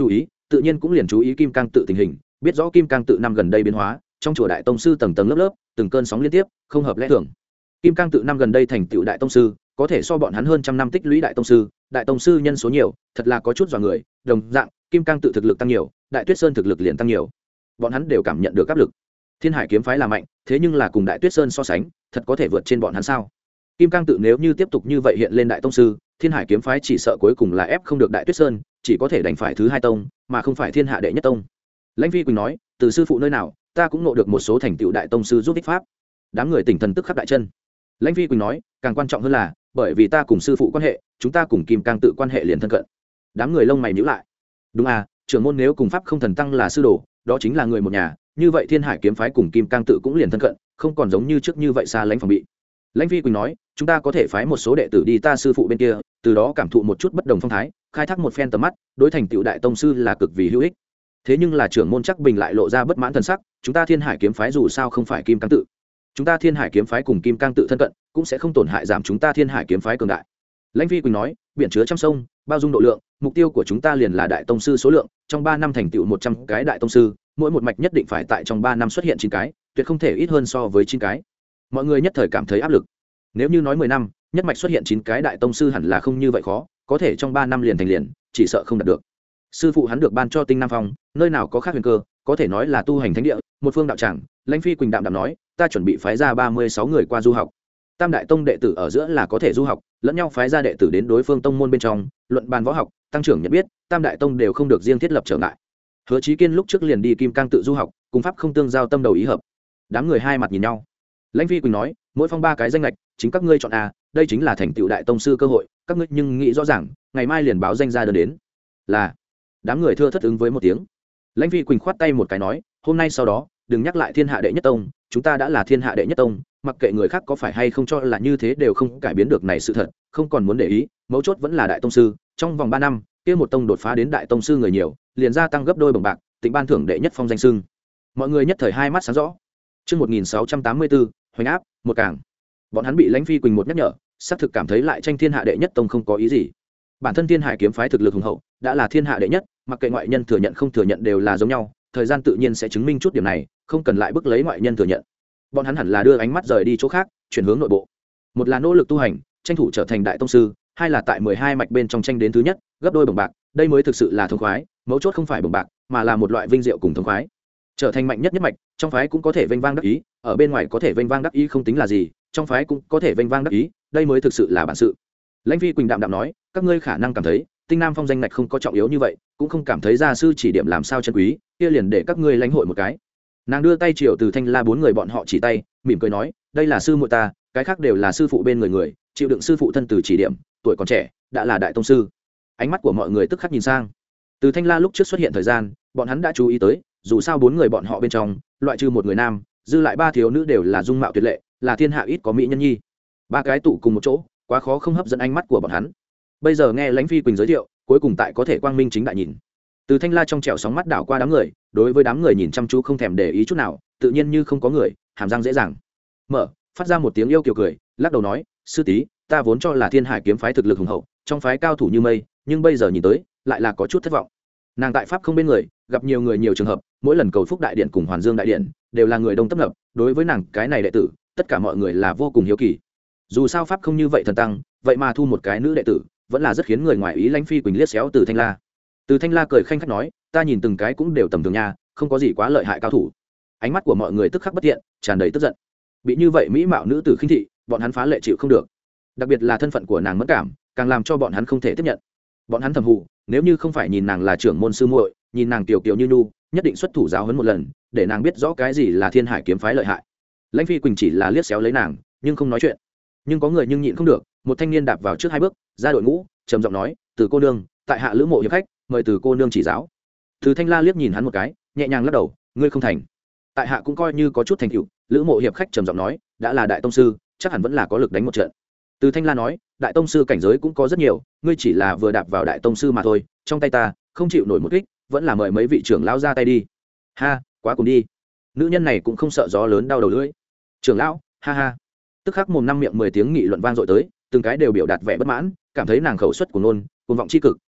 tự nhiên cũng liền chú ý kim cang tự tình hình, biết rõ kim cang tự năm gần đây biến hóa, trong chùa đại tông sư tầng tầng lớp lớp, từng cơn sóng liên tiếp, không hợp lẽ thường. Kim cang tự năm gần đây thành tựu đại tông sư, có thể so bọn hắn hơn trăm năm tích lũy đại tông sư, đại tông sư nhân số nhiều, thật là có chút dọa người. Đồng dạng, kim cang tự thực lực tăng nhiều, đại tuyết sơn thực lực liền tăng nhiều. Bọn hắn đều cảm nhận được áp lực. Thiên Hải kiếm phái là mạnh, thế nhưng là cùng đại tuyết sơn so sánh, thật có thể vượt trên bọn hắn sao? Kim cang tự nếu như tiếp tục như vậy hiện lên đại tông sư, Thiên Hải kiếm phái chỉ sợ cuối cùng là ép không được đại tuyết sơn, chỉ có thể đành phải thứ hai tông, mà không phải thiên hạ đệ nhất tông. Lãnh Phi Quỳnh nói, từ sư phụ nơi nào, ta cũng nộ được một số thành tựu đại tông sư giúp ích pháp. Đám người tỉnh thần tức khắp đại chân. Lãnh Phi Quỳnh nói, càng quan trọng hơn là, bởi vì ta cùng sư phụ quan hệ, chúng ta cùng kim cang tự quan hệ liền thân cận. Đám người lông mày nhíu lại. Đúng à, trưởng môn nếu cùng pháp không thần tăng là sư đồ, đó chính là người một nhà, như vậy Thiên Hải kiếm phái cùng kim cang tự cũng liền thân cận, không còn giống như trước như vậy xa lánh phòng bị. Lãnh Phi Quỳnh nói, chúng ta có thể phái một số đệ tử đi ta sư phụ bên kia, từ đó cảm thụ một chút bất đồng phong thái, khai thác một phen tầm mắt, đối thành tựu đại tông sư là cực vì hữu ích. Thế nhưng là trưởng môn chắc bình lại lộ ra bất mãn thần sắc, chúng ta Thiên Hải kiếm phái dù sao không phải kim cang tự, chúng ta Thiên Hải kiếm phái cùng kim cang tự thân cận, cũng sẽ không tổn hại giảm chúng ta Thiên Hải kiếm phái cường đại. Lãnh Phi Quỳnh nói, biển chứa trăm sông, bao dung độ lượng, mục tiêu của chúng ta liền là đại tông sư số lượng, trong ba năm thành tựu một trăm cái đại tông sư, mỗi một mạch nhất định phải tại trong ba năm xuất hiện chín cái, tuyệt không thể ít hơn so với chín cái. Mọi người nhất thời cảm thấy áp lực. Nếu như nói mười năm, nhất mạch xuất hiện chín cái đại tông sư hẳn là không như vậy khó, có thể trong ba năm liền thành liền, chỉ sợ không đạt được. Sư phụ hắn được ban cho Tinh Nam Phong, nơi nào có khác huyền cơ, có thể nói là tu hành thánh địa, một phương đạo tràng. Lãnh Phi Quỳnh đạm đạm nói, ta chuẩn bị phái ra ba mươi sáu người qua du học. Tam đại tông đệ tử ở giữa là có thể du học, lẫn nhau phái ra đệ tử đến đối phương tông môn bên trong, luận bàn võ học, tăng trưởng nhận biết, tam đại tông đều không được riêng thiết lập trở ngại. Hứa Chí Kiên lúc trước liền đi kim cang tự du học, cùng pháp không tương giao tâm đầu ý hợp. Đám người hai mặt nhìn nhau. Lãnh Phi Quỳnh nói, mỗi phong ba cái danh lệch, chính các ngươi chọn à, đây chính là thành tựu đại tông sư cơ hội, các ngươi nhưng nghĩ rõ ràng, ngày mai liền báo danh ra đơn đến. Là. Đám người thưa thất ứng với một tiếng. Lãnh Phi Quỳnh khoát tay một cái nói, hôm nay sau đó, đừng nhắc lại thiên hạ đệ nhất tông, chúng ta đã là thiên hạ đệ nhất tông, mặc kệ người khác có phải hay không cho là như thế đều không cải biến được này sự thật, không còn muốn để ý, mấu chốt vẫn là đại tông sư, trong vòng ba năm, kia một tông đột phá đến đại tông sư người nhiều, liền gia tăng gấp đôi bổng bạc, Tịnh ban thưởng đệ nhất phong danh xưng. Mọi người nhất thời hai mắt sáng rõ. Chương một nghìn sáu trăm tám mươi bốn, hoành áp, một cảng. Bọn hắn bị Lãnh Phi Quỳnh một nhắc nhở, xác thực cảm thấy lại tranh thiên hạ đệ nhất tông không có ý gì. Bản thân Thiên Hải kiếm phái thực lực hùng hậu, đã là thiên hạ đệ nhất, mặc kệ ngoại nhân thừa nhận không thừa nhận đều là giống nhau, thời gian tự nhiên sẽ chứng minh chút điểm này, không cần lại bức lấy ngoại nhân thừa nhận. Bọn hắn hẳn là đưa ánh mắt rời đi chỗ khác, chuyển hướng nội bộ. Một là nỗ lực tu hành, tranh thủ trở thành đại tông sư, hai là tại mười hai mạch bên trong tranh đến thứ nhất, gấp đôi bổng bạc, đây mới thực sự là thông khoái, mấu chốt không phải bổng bạc, mà là một loại vinh diệu cùng thông khoái. Trở thành mạnh nhất nhất mạch, trong phái cũng có thể vênh vang đắc ý, ở bên ngoài có thể vênh vang đắc ý không tính là gì, trong phái cũng có thể vênh vang đắc ý, đây mới thực sự là bản sự. Lãnh Phi Quỳnh đạm đạm nói, các ngươi khả năng cảm thấy Tinh Nam Phong danh ngạch không có trọng yếu như vậy, cũng không cảm thấy gia sư chỉ điểm làm sao chân quý, kia liền để các ngươi lãnh hội một cái. Nàng đưa tay chiều từ Thanh La bốn người bọn họ chỉ tay, mỉm cười nói, đây là sư muội ta, cái khác đều là sư phụ bên người người, chịu đựng sư phụ thân từ chỉ điểm, tuổi còn trẻ, đã là đại tông sư. Ánh mắt của mọi người tức khắc nhìn sang. Từ Thanh La lúc trước xuất hiện thời gian, bọn hắn đã chú ý tới, dù sao bốn người bọn họ bên trong, loại trừ một người nam, dư lại ba thiếu nữ đều là dung mạo tuyệt lệ, là thiên hạ ít có mỹ nhân nhi. Ba cái tụ cùng một chỗ, quá khó không hấp dẫn ánh mắt của bọn hắn. Bây giờ nghe Lãnh Phi Quỳnh giới thiệu, cuối cùng tại có thể quang minh chính đại nhìn. Từ Thanh La trong trẻo sóng mắt đảo qua đám người, đối với đám người nhìn chăm chú không thèm để ý chút nào, tự nhiên như không có người, hàm răng dễ dàng mở, phát ra một tiếng yêu kiều cười, lắc đầu nói, sư tỷ, ta vốn cho là Thiên Hải kiếm phái thực lực hùng hậu, trong phái cao thủ như mây, nhưng bây giờ nhìn tới, lại là có chút thất vọng. Nàng tại pháp không bên người, gặp nhiều người nhiều trường hợp, mỗi lần cầu phúc đại điện cùng Hoàn Dương đại điện, đều là người đông tấp nập, đối với nàng cái này đệ tử, tất cả mọi người là vô cùng hiếu kỳ. Dù sao pháp không như vậy thần tăng, vậy mà thu một cái nữ đệ tử, vẫn là rất khiến người ngoài ý. Lãnh Phi Quỳnh liếc xéo Từ Thanh La. Từ Thanh La cười khanh khách nói, ta nhìn từng cái cũng đều tầm thường nha, không có gì quá lợi hại cao thủ. Ánh mắt của mọi người tức khắc bất thiện, tràn đầy tức giận. Bị như vậy mỹ mạo nữ tử khinh thị, bọn hắn phá lệ chịu không được. Đặc biệt là thân phận của nàng mẫn cảm, càng làm cho bọn hắn không thể tiếp nhận. Bọn hắn thầm hù, nếu như không phải nhìn nàng là trưởng môn sư muội, nhìn nàng tiểu kiều như nhu, nhất định xuất thủ giáo huấn một lần, để nàng biết rõ cái gì là Thiên Hải kiếm phái lợi hại. Lãnh Phi Quỳnh chỉ là liếc xéo lấy nàng, nhưng không nói chuyện. Nhưng có người nhưng nhịn không được, một thanh niên đạp vào trước hai bước, ra đội ngũ, trầm giọng nói, từ cô nương, tại hạ lữ mộ hiệp khách, mời từ cô nương chỉ giáo. Từ Thanh La liếc nhìn hắn một cái, nhẹ nhàng lắc đầu, ngươi không thành. Tại hạ cũng coi như có chút thành tựu. Lữ mộ hiệp khách trầm giọng nói, đã là đại tông sư, chắc hẳn vẫn là có lực đánh một trận. Từ Thanh La nói, đại tông sư cảnh giới cũng có rất nhiều, ngươi chỉ là vừa đạp vào đại tông sư mà thôi, trong tay ta không chịu nổi một kích, vẫn là mời mấy vị trưởng lão ra tay đi. Ha, quá cùng đi. Nữ nhân này cũng không sợ gió lớn đau đầu lưỡi. Trưởng lão, ha ha. Tức khắc mồm năm miệng mười tiếng nghị luận vang dội tới, từng cái đều biểu đạt vẻ bất mãn, cảm thấy nàng khẩu suất của nôn, cuồng vọng chi cực,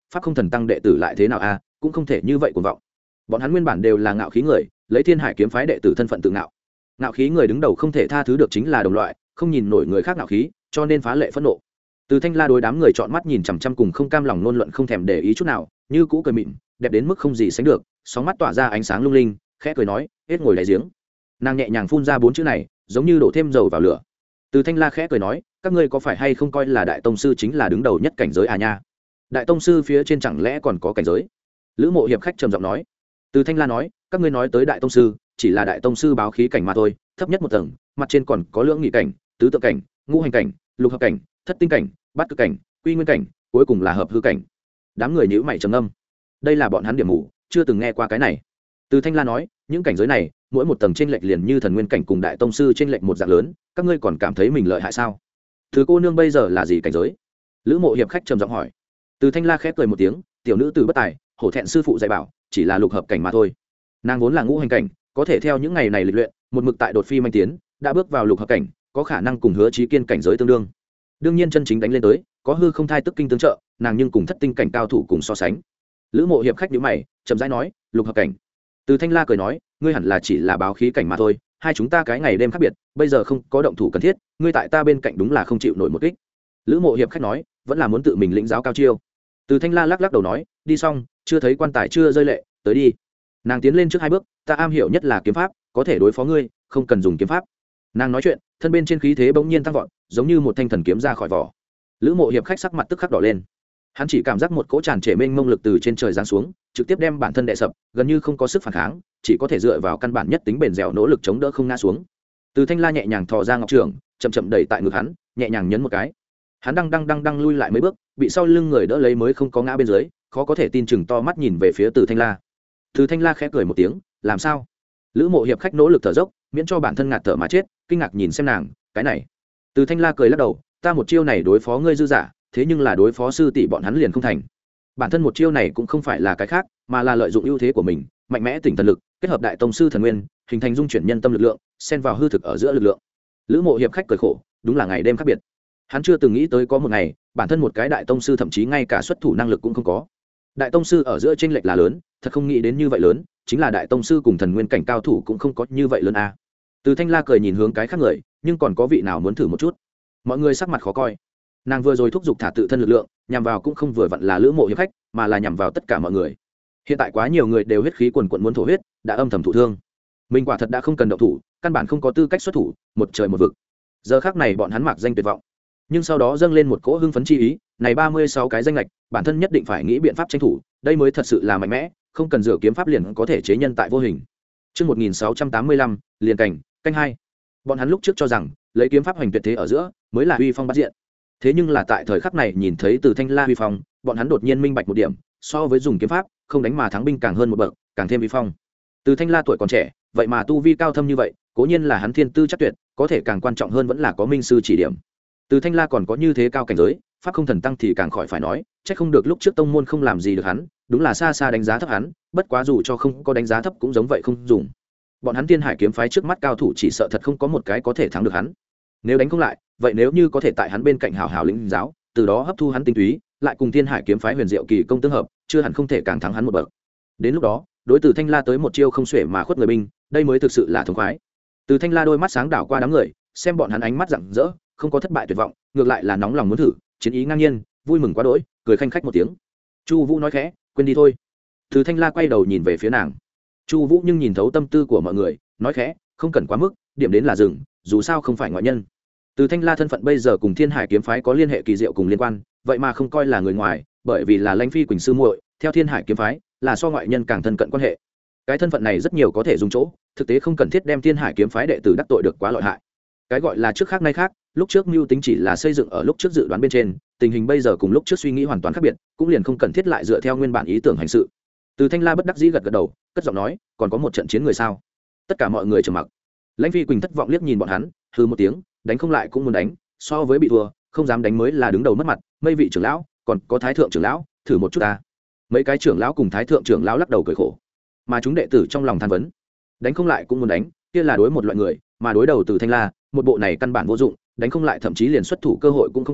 pháp không thần tăng đệ tử lại thế nào a cũng không thể như vậy cuồng vọng. Bọn hắn nguyên bản đều là ngạo khí người, lấy thiên hải kiếm phái đệ tử thân phận tự ngạo. Ngạo khí người đứng đầu không thể tha thứ được chính là đồng loại, không nhìn nổi người khác ngạo khí, cho nên phá lệ phẫn nộ. Từ Thanh La đối đám người chọn mắt nhìn chằm chằm cùng không cam lòng nôn luận không thèm để ý chút nào, như cũ cười mịn, đẹp đến mức không gì sánh được, sóng mắt tỏa ra ánh sáng lung linh, khẽ cười nói, hết ngồi đáy giếng. Nàng nhẹ nhàng phun ra bốn chữ này, giống như đổ thêm dầu vào lửa. Từ Thanh La khẽ cười nói, các ngươi có phải hay không coi là đại tông sư chính là đứng đầu nhất cảnh giới à nha? Đại tông sư phía trên chẳng lẽ còn có cảnh giới? Lữ Mộ Hiệp khách trầm giọng nói. Từ Thanh La nói, các ngươi nói tới đại tông sư, chỉ là đại tông sư báo khí cảnh mà thôi, thấp nhất một tầng, mặt trên còn có lưỡng nghị cảnh, tứ tự cảnh, ngũ hành cảnh, lục hợp cảnh, thất tinh cảnh, bát cực cảnh, quy nguyên cảnh, cuối cùng là hợp hư cảnh. Đám người nhíu mày trầm ngâm. Đây là bọn hắn điểm mù, chưa từng nghe qua cái này. Từ Thanh La nói, những cảnh giới này, mỗi một tầng chênh lệch liền như thần nguyên cảnh cùng đại tông sư chênh lệch một dạng lớn, các ngươi còn cảm thấy mình lợi hại sao? Thứ cô nương bây giờ là gì cảnh giới? Lữ Mộ Hiệp khách trầm giọng hỏi. Từ Thanh La khẽ cười một tiếng, tiểu nữ tử bất tài, hổ thẹn sư phụ dạy bảo, chỉ là lục hợp cảnh mà thôi. Nàng vốn là ngũ hành cảnh, có thể theo những ngày này lịch luyện, một mực tại đột phi manh tiến, đã bước vào lục hợp cảnh, có khả năng cùng Hứa Chí Kiên cảnh giới tương đương. Đương nhiên chân chính đánh lên tới, có hư không thai tức kinh tương trợ, nàng nhưng cùng thất tinh cảnh cao thủ cùng so sánh. Lữ Mộ Hiệp khách nhíu mày, chậm rãi nói, lục hợp cảnh. Từ Thanh La cười nói, ngươi hẳn là chỉ là báo khí cảnh mà thôi, hai chúng ta cái ngày đêm khác biệt, bây giờ không có động thủ cần thiết, ngươi tại ta bên cạnh đúng là không chịu nổi một kích. Lữ Mộ Hiệp khách nói, vẫn là muốn tự mình lĩnh giáo cao chiêu. Từ Thanh La lắc lắc đầu nói, đi xong, chưa thấy quan tài chưa rơi lệ, tới đi. Nàng tiến lên trước hai bước, ta am hiểu nhất là kiếm pháp, có thể đối phó ngươi, không cần dùng kiếm pháp. Nàng nói chuyện, thân bên trên khí thế bỗng nhiên tăng vọt, giống như một thanh thần kiếm ra khỏi vỏ. Lữ Mộ Hiệp khách sắc mặt tức khắc đỏ lên. Hắn chỉ cảm giác một cỗ tràn trề mênh mông lực từ trên trời giáng xuống, trực tiếp đem bản thân đè sập, gần như không có sức phản kháng, chỉ có thể dựa vào căn bản nhất tính bền dẻo nỗ lực chống đỡ không ngã xuống. Từ Thanh La nhẹ nhàng thò ra ngọc trường, chậm chậm đẩy tại ngực hắn, nhẹ nhàng nhấn một cái. Hắn đang đang đang đang lui lại mấy bước, bị sau lưng người đỡ lấy mới không có ngã bên dưới, khó có thể tin chừng to mắt nhìn về phía Từ Thanh La. Từ Thanh La khẽ cười một tiếng, làm sao? Lữ Mộ Hiệp khách nỗ lực thở dốc, miễn cho bản thân ngạt thở mà chết, kinh ngạc nhìn xem nàng, cái này. Từ Thanh La cười lắc đầu, ta một chiêu này đối phó ngươi dư giả, thế nhưng là đối phó sư tỷ bọn hắn liền không thành. Bản thân một chiêu này cũng không phải là cái khác, mà là lợi dụng ưu thế của mình, mạnh mẽ tỉnh thần lực, kết hợp đại tông sư thần nguyên, hình thành dung chuyển nhân tâm lực lượng, xen vào hư thực ở giữa lực lượng. Lữ Mộ Hiệp khách cười khổ, đúng là ngày đêm khác biệt. Hắn chưa từng nghĩ tới có một ngày, bản thân một cái đại tông sư thậm chí ngay cả xuất thủ năng lực cũng không có. Đại tông sư ở giữa chênh lệch là lớn, thật không nghĩ đến như vậy lớn, chính là đại tông sư cùng thần nguyên cảnh cao thủ cũng không có như vậy lớn a. À. Từ Thanh La cười nhìn hướng cái khác người, nhưng còn có vị nào muốn thử một chút? Mọi người sắc mặt khó coi. Nàng vừa rồi thúc giục thả tự thân lực lượng, nhằm vào cũng không vừa vặn là Lữ Mộ Hiệp khách, mà là nhằm vào tất cả mọi người. Hiện tại quá nhiều người đều huyết khí quần quần muốn thổ huyết, đã âm thầm thụ thương. Mình quả thật đã không cần động thủ, căn bản không có tư cách xuất thủ, một trời một vực. Giờ khắc này bọn hắn mặc danh tuyệt vọng, nhưng sau đó dâng lên một cỗ hưng phấn chi ý, này ba mươi sáu cái danh lệch, bản thân nhất định phải nghĩ biện pháp tranh thủ, đây mới thật sự là mạnh mẽ, không cần rửa kiếm pháp liền có thể chế nhân tại vô hình. Chương một nghìn sáu trăm tám mươi lăm, liền cảnh, canh hai. Bọn hắn lúc trước cho rằng, lấy kiếm pháp hành tuyệt thế ở giữa, mới là uy phong bát diện. Thế nhưng là tại thời khắc này nhìn thấy Từ Thanh La uy phong, bọn hắn đột nhiên minh bạch một điểm, so với dùng kiếm pháp, không đánh mà thắng binh càng hơn một bậc, càng thêm uy phong. Từ Thanh La tuổi còn trẻ, vậy mà tu vi cao thâm như vậy, cố nhiên là hắn thiên tư chắc tuyệt, có thể càng quan trọng hơn vẫn là có minh sư chỉ điểm. Từ Thanh La còn có như thế cao cảnh giới, pháp không thần tăng thì càng khỏi phải nói, chắc không được lúc trước tông môn không làm gì được hắn, đúng là xa xa đánh giá thấp hắn, bất quá dù cho không có đánh giá thấp cũng giống vậy không dùng. Bọn hắn Thiên Hải kiếm phái trước mắt cao thủ chỉ sợ thật không có một cái có thể thắng được hắn. Nếu đánh không lại, vậy nếu như có thể tại hắn bên cạnh hảo hảo lĩnh giáo, từ đó hấp thu hắn tinh túy, lại cùng Thiên Hải kiếm phái huyền diệu kỳ công tương hợp, chưa hẳn không thể càng thắng hắn một bậc. Đến lúc đó, đối Từ Thanh La tới một chiêu không xuể mà khuất người binh, đây mới thực sự là thống khoái. Từ Thanh La đôi mắt sáng đảo qua đám người, xem bọn hắn ánh mắt rạng rỡ, không có thất bại tuyệt vọng, ngược lại là nóng lòng muốn thử, chiến ý ngang nhiên, vui mừng quá đỗi, cười khanh khách một tiếng. Chu Vũ nói khẽ, quên đi thôi. Từ Thanh La quay đầu nhìn về phía nàng. Chu Vũ nhưng nhìn thấu tâm tư của mọi người, nói khẽ, không cần quá mức, điểm đến là dừng, dù sao không phải ngoại nhân. Từ Thanh La thân phận bây giờ cùng Thiên Hải kiếm phái có liên hệ kỳ diệu cùng liên quan, vậy mà không coi là người ngoài, bởi vì là Lãnh Phi Quỳnh sư muội, theo Thiên Hải kiếm phái, là so ngoại nhân càng thân cận quan hệ. Cái thân phận này rất nhiều có thể dùng chỗ, thực tế không cần thiết đem Thiên Hải kiếm phái đệ tử đắc tội được quá lợi hại. Cái gọi là trước khác nay khác, lúc trước mưu tính chỉ là xây dựng ở lúc trước dự đoán bên trên, tình hình bây giờ cùng lúc trước suy nghĩ hoàn toàn khác biệt, cũng liền không cần thiết lại dựa theo nguyên bản ý tưởng hành sự. Từ Thanh La bất đắc dĩ gật gật đầu, cất giọng nói, còn có một trận chiến người sao? Tất cả mọi người trầm mặc. Lãnh Phi Quỳnh thất vọng liếc nhìn bọn hắn, hừ một tiếng, đánh không lại cũng muốn đánh, so với bị thua, không dám đánh mới là đứng đầu mất mặt. Mấy vị trưởng lão, còn có thái thượng trưởng lão, thử một chút ta. Mấy cái trưởng lão cùng thái thượng trưởng lão lắc đầu cười khổ, mà chúng đệ tử trong lòng than vấn, đánh không lại cũng muốn đánh, kia là đối một loại người, mà đối đầu Từ Thanh La, một bộ này căn bản vô dụng, đánh không lại thậm chí liền xuất thủ cơ hội cũng không có,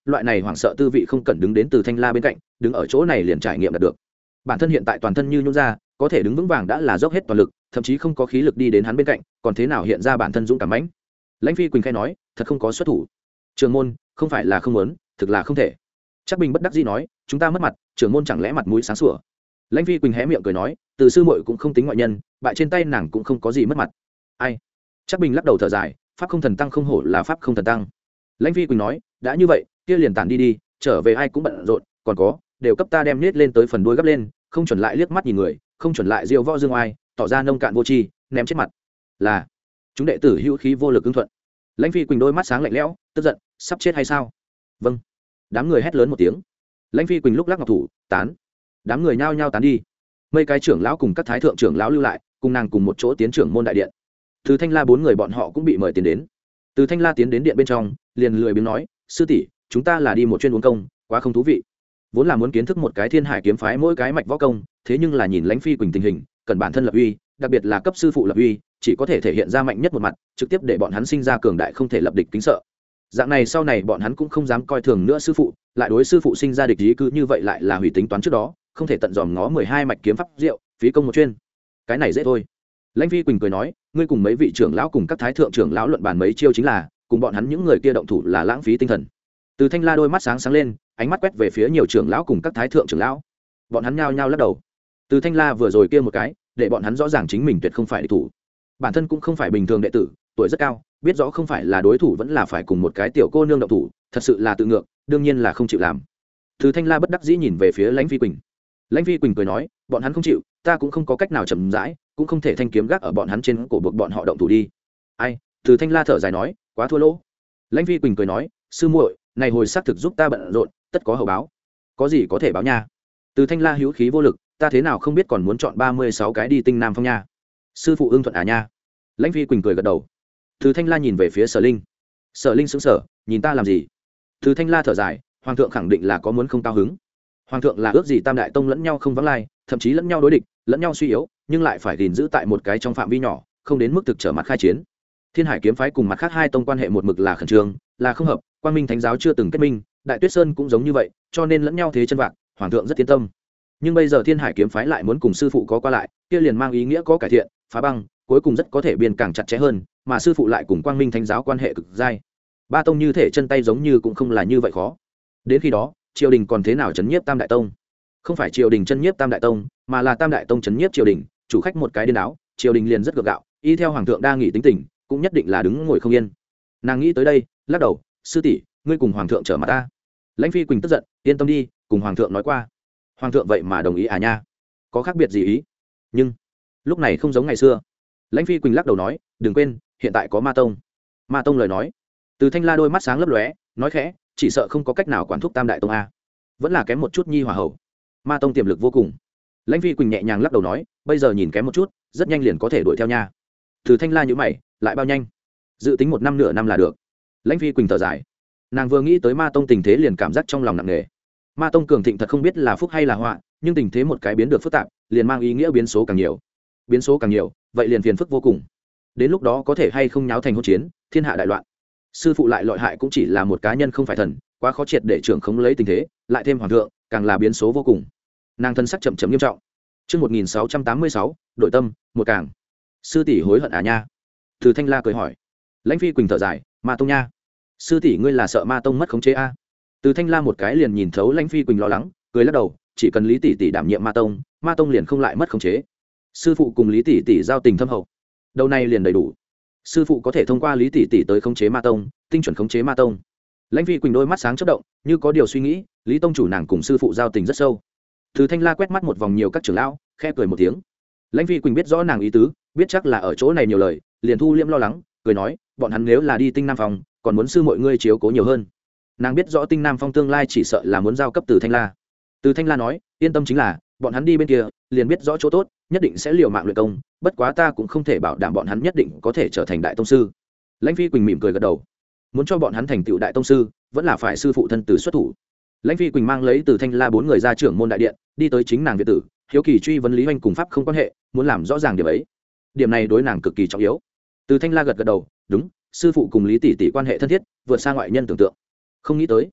loại này hoảng sợ tư vị không cần đứng đến từ thanh la bên cạnh, đứng ở chỗ này liền trải nghiệm đạt được. Bản thân hiện tại toàn thân như nhún ra, có thể đứng vững vàng đã là dốc hết toàn lực, thậm chí không có khí lực đi đến hắn bên cạnh, còn thế nào hiện ra bản thân dũng cảm mãnh. Lãnh Phi Quỳnh khẽ nói, thật không có xuất thủ. Trưởng môn, không phải là không muốn, thực là không thể. Chắc Bình bất đắc dĩ nói, chúng ta mất mặt, trưởng môn chẳng lẽ mặt mũi sáng sủa. Lãnh Phi Quỳnh hé miệng cười nói, từ sư muội cũng không tính ngoại nhân, bại trên tay nàng cũng không có gì mất mặt. Ai? Chắc Bình lắc đầu thở dài, pháp không thần tăng không hổ là pháp không thần tăng. Lãnh Phi Quỳnh nói, đã như vậy, kia liền tản đi đi, trở về ai cũng bận rộn, còn có, đều cấp ta đem nết lên tới phần đuôi gấp lên, không chuẩn lại liếc mắt nhìn người, không chuẩn lại diêu võ dương oai, tỏ ra nông cạn vô tri, ném chết mặt. Là, chúng đệ tử hữu khí vô lực ứng thuận. Lãnh Phi Quỳnh đôi mắt sáng lạnh lẽo, tức giận, sắp chết hay sao? Vâng. Đám người hét lớn một tiếng. Lãnh Phi Quỳnh lúc lắc ngọc thủ, tán. Đám người nhao nhao tán đi. Mấy cái trưởng lão cùng các thái thượng trưởng lão lưu lại, cùng nàng cùng một chỗ tiến trưởng môn đại điện. Từ Thanh La bốn người bọn họ cũng bị mời tiến đến. Từ Thanh La tiến đến điện bên trong, liền lười biếng nói, sư tỷ, chúng ta là đi một chuyến uống công, quá không thú vị. Vốn là muốn kiến thức một cái Thiên Hải kiếm phái mỗi cái mạch võ công, thế nhưng là nhìn Lãnh Phi Quỳnh tình hình, cần bản thân lập uy, đặc biệt là cấp sư phụ lập uy, chỉ có thể thể hiện ra mạnh nhất một mặt, trực tiếp để bọn hắn sinh ra cường đại không thể lập địch kính sợ. Dạng này sau này bọn hắn cũng không dám coi thường nữa sư phụ, lại đối sư phụ sinh ra địch ý cứ như vậy lại là hủy tính toán trước đó, không thể tận dòm ngó mười hai mạch kiếm pháp diệu, phí công một chuyên. Cái này dễ thôi. Lãnh Phi Quỳnh cười nói, ngươi cùng mấy vị trưởng lão cùng các thái thượng trưởng lão luận bàn mấy chiêu chính là, cùng bọn hắn những người kia động thủ là lãng phí tinh thần. Từ Thanh La đôi mắt sáng sáng lên, ánh mắt quét về phía nhiều trưởng lão cùng các thái thượng trưởng lão. Bọn hắn nhao nhao lắc đầu. Từ Thanh La vừa rồi kia một cái, để bọn hắn rõ ràng chính mình tuyệt không phải địch thủ. Bản thân cũng không phải bình thường đệ tử, tuổi rất cao, biết rõ không phải là đối thủ vẫn là phải cùng một cái tiểu cô nương động thủ, thật sự là tự ngược, đương nhiên là không chịu làm. Từ Thanh La bất đắc dĩ nhìn về phía Lãnh Phi Quỳnh. Lãnh Phi Quỳnh cười nói, bọn hắn không chịu, ta cũng không có cách nào chậm rãi, cũng không thể thanh kiếm gác ở bọn hắn trên cổ buộc bọn họ động thủ đi. Ai? Từ Thanh La thở dài nói, quá thua lỗ. Lãnh Phi Quỳnh cười nói, sư muội, này hồi xác thực giúp ta bận rộn, tất có hậu báo. Có gì có thể báo nha? Từ Thanh La hữu khí vô lực, ta thế nào không biết còn muốn chọn ba mươi sáu cái đi Tinh Nam Phong nha. Sư phụ ưng thuận à nha. Lãnh Phi Quỳnh cười gật đầu. Từ Thanh La nhìn về phía Sở Linh. Sở Linh sững sờ, nhìn ta làm gì? Từ Thanh La thở dài, hoàng thượng khẳng định là có muốn không cao hứng. Hoàng thượng là ước gì Tam Đại Tông lẫn nhau không vắng lai, thậm chí lẫn nhau đối địch, lẫn nhau suy yếu, nhưng lại phải gìn giữ tại một cái trong phạm vi nhỏ, không đến mức thực trở mặt khai chiến. Thiên Hải kiếm phái cùng mặt khác hai tông quan hệ một mực là khẩn trương, là không hợp, Quang Minh Thánh giáo chưa từng kết minh, Đại Tuyết Sơn cũng giống như vậy, cho nên lẫn nhau thế chân vạc, hoàng thượng rất yên tâm. Nhưng bây giờ Thiên Hải kiếm phái lại muốn cùng sư phụ có qua lại, kia liền mang ý nghĩa có cải thiện, phá băng, cuối cùng rất có thể biên càng chặt chẽ hơn, mà sư phụ lại cùng Quang Minh Thánh giáo quan hệ cực dai. Ba tông như thể chân tay giống như cũng không là như vậy khó. Đến khi đó, triều đình còn thế nào chấn nhiếp Tam Đại Tông? Không phải triều đình chấn nhiếp Tam Đại Tông, mà là Tam Đại Tông chấn nhiếp triều đình, chủ khách một cái điên đảo, triều đình liền rất gượng gạo, y theo hoàng thượng đa nghị tính tình, cũng nhất định là đứng ngồi không yên. Nàng nghĩ tới đây, lắc đầu, sư tỷ, ngươi cùng hoàng thượng trở mặt ta. Lãnh Phi Quỳnh tức giận, yên tâm đi, cùng hoàng thượng nói qua. Hoàng thượng vậy mà đồng ý à nha? Có khác biệt gì ý? Nhưng lúc này không giống ngày xưa. Lãnh Phi Quỳnh lắc đầu nói, đừng quên, hiện tại có Ma Tông. Ma Tông lời nói. Từ Thanh La đôi mắt sáng lấp lóe, nói khẽ, chỉ sợ không có cách nào quản thúc Tam Đại Tông a. Vẫn là kém một chút nhi hòa hậu. Ma Tông tiềm lực vô cùng. Lãnh Phi Quỳnh nhẹ nhàng lắc đầu nói, bây giờ nhìn kém một chút, rất nhanh liền có thể đuổi theo nha. Từ Thanh La nhíu mày, lại bao nhanh? Dự tính một năm nửa năm là được. Lãnh Phi Quỳnh thở dài. Nàng vừa nghĩ tới Ma Tông tình thế liền cảm giác trong lòng nặng nề. Ma Tông cường thịnh thật không biết là phúc hay là họa, nhưng tình thế một cái biến được phức tạp, liền mang ý nghĩa biến số càng nhiều. Biến số càng nhiều, vậy liền phiền phức vô cùng. Đến lúc đó có thể hay không nháo thành hỗn chiến, thiên hạ đại loạn. Sư phụ lại lợi hại cũng chỉ là một cá nhân không phải thần, quá khó triệt để trưởng khống lấy tình thế, lại thêm hoàng thượng, càng là biến số vô cùng. Nàng thân sắc chậm chậm nghiêm trọng. Chương một nghìn sáu trăm tám mươi sáu, đội tâm, một càng. Sư tỷ hối hận à nha? Từ Thanh La cười hỏi. Lãnh Phi Quỳnh thở dài, Ma Tông nha. Sư tỷ ngươi là sợ Ma Tông mất khống chế a? Từ Thanh La một cái liền nhìn thấu Lãnh Phi Quỳnh lo lắng, cười lắc đầu, chỉ cần Lý tỷ tỷ đảm nhiệm Ma Tông, Ma Tông liền không lại mất khống chế. Sư phụ cùng Lý tỷ tỷ giao tình thâm hậu, đầu này liền đầy đủ. Sư phụ có thể thông qua Lý tỷ tỷ tới khống chế Ma Tông, tinh chuẩn khống chế Ma Tông. Lãnh Phi Quỳnh đôi mắt sáng chớp động, như có điều suy nghĩ, Lý tông chủ nàng cùng sư phụ giao tình rất sâu. Từ Thanh La quét mắt một vòng nhiều các trưởng lão, khẽ cười một tiếng. Lãnh Phi Quỳnh biết rõ nàng ý tứ, biết chắc là ở chỗ này nhiều lời, liền thu liễm lo lắng, cười nói, bọn hắn nếu là đi Tinh Nam Phong, còn muốn sư mọi ngươi chiếu cố nhiều hơn. Nàng biết rõ Tinh Nam Phong tương lai chỉ sợ là muốn giao cấp Từ Thanh La. Từ Thanh La nói, yên tâm chính là, bọn hắn đi bên kia, liền biết rõ chỗ tốt, nhất định sẽ liều mạng luyện công, bất quá ta cũng không thể bảo đảm bọn hắn nhất định có thể trở thành đại tông sư. Lãnh Phi Quỳnh mỉm cười gật đầu. Muốn cho bọn hắn thành tựu đại tông sư, vẫn là phải sư phụ thân từ xuất thủ. Lãnh Phi Quỳnh mang lấy Từ Thanh La bốn người ra trưởng môn đại điện, đi tới chính nàng viện tử, hiếu kỳ truy vấn Lý Hoành cùng pháp không quan hệ, muốn làm rõ ràng điểm ấy. Điểm này đối nàng cực kỳ trọng yếu. Từ Thanh La gật gật đầu, đúng, sư phụ cùng Lý tỷ tỷ quan hệ thân thiết, vượt xa ngoại nhân tưởng tượng. Không nghĩ tới,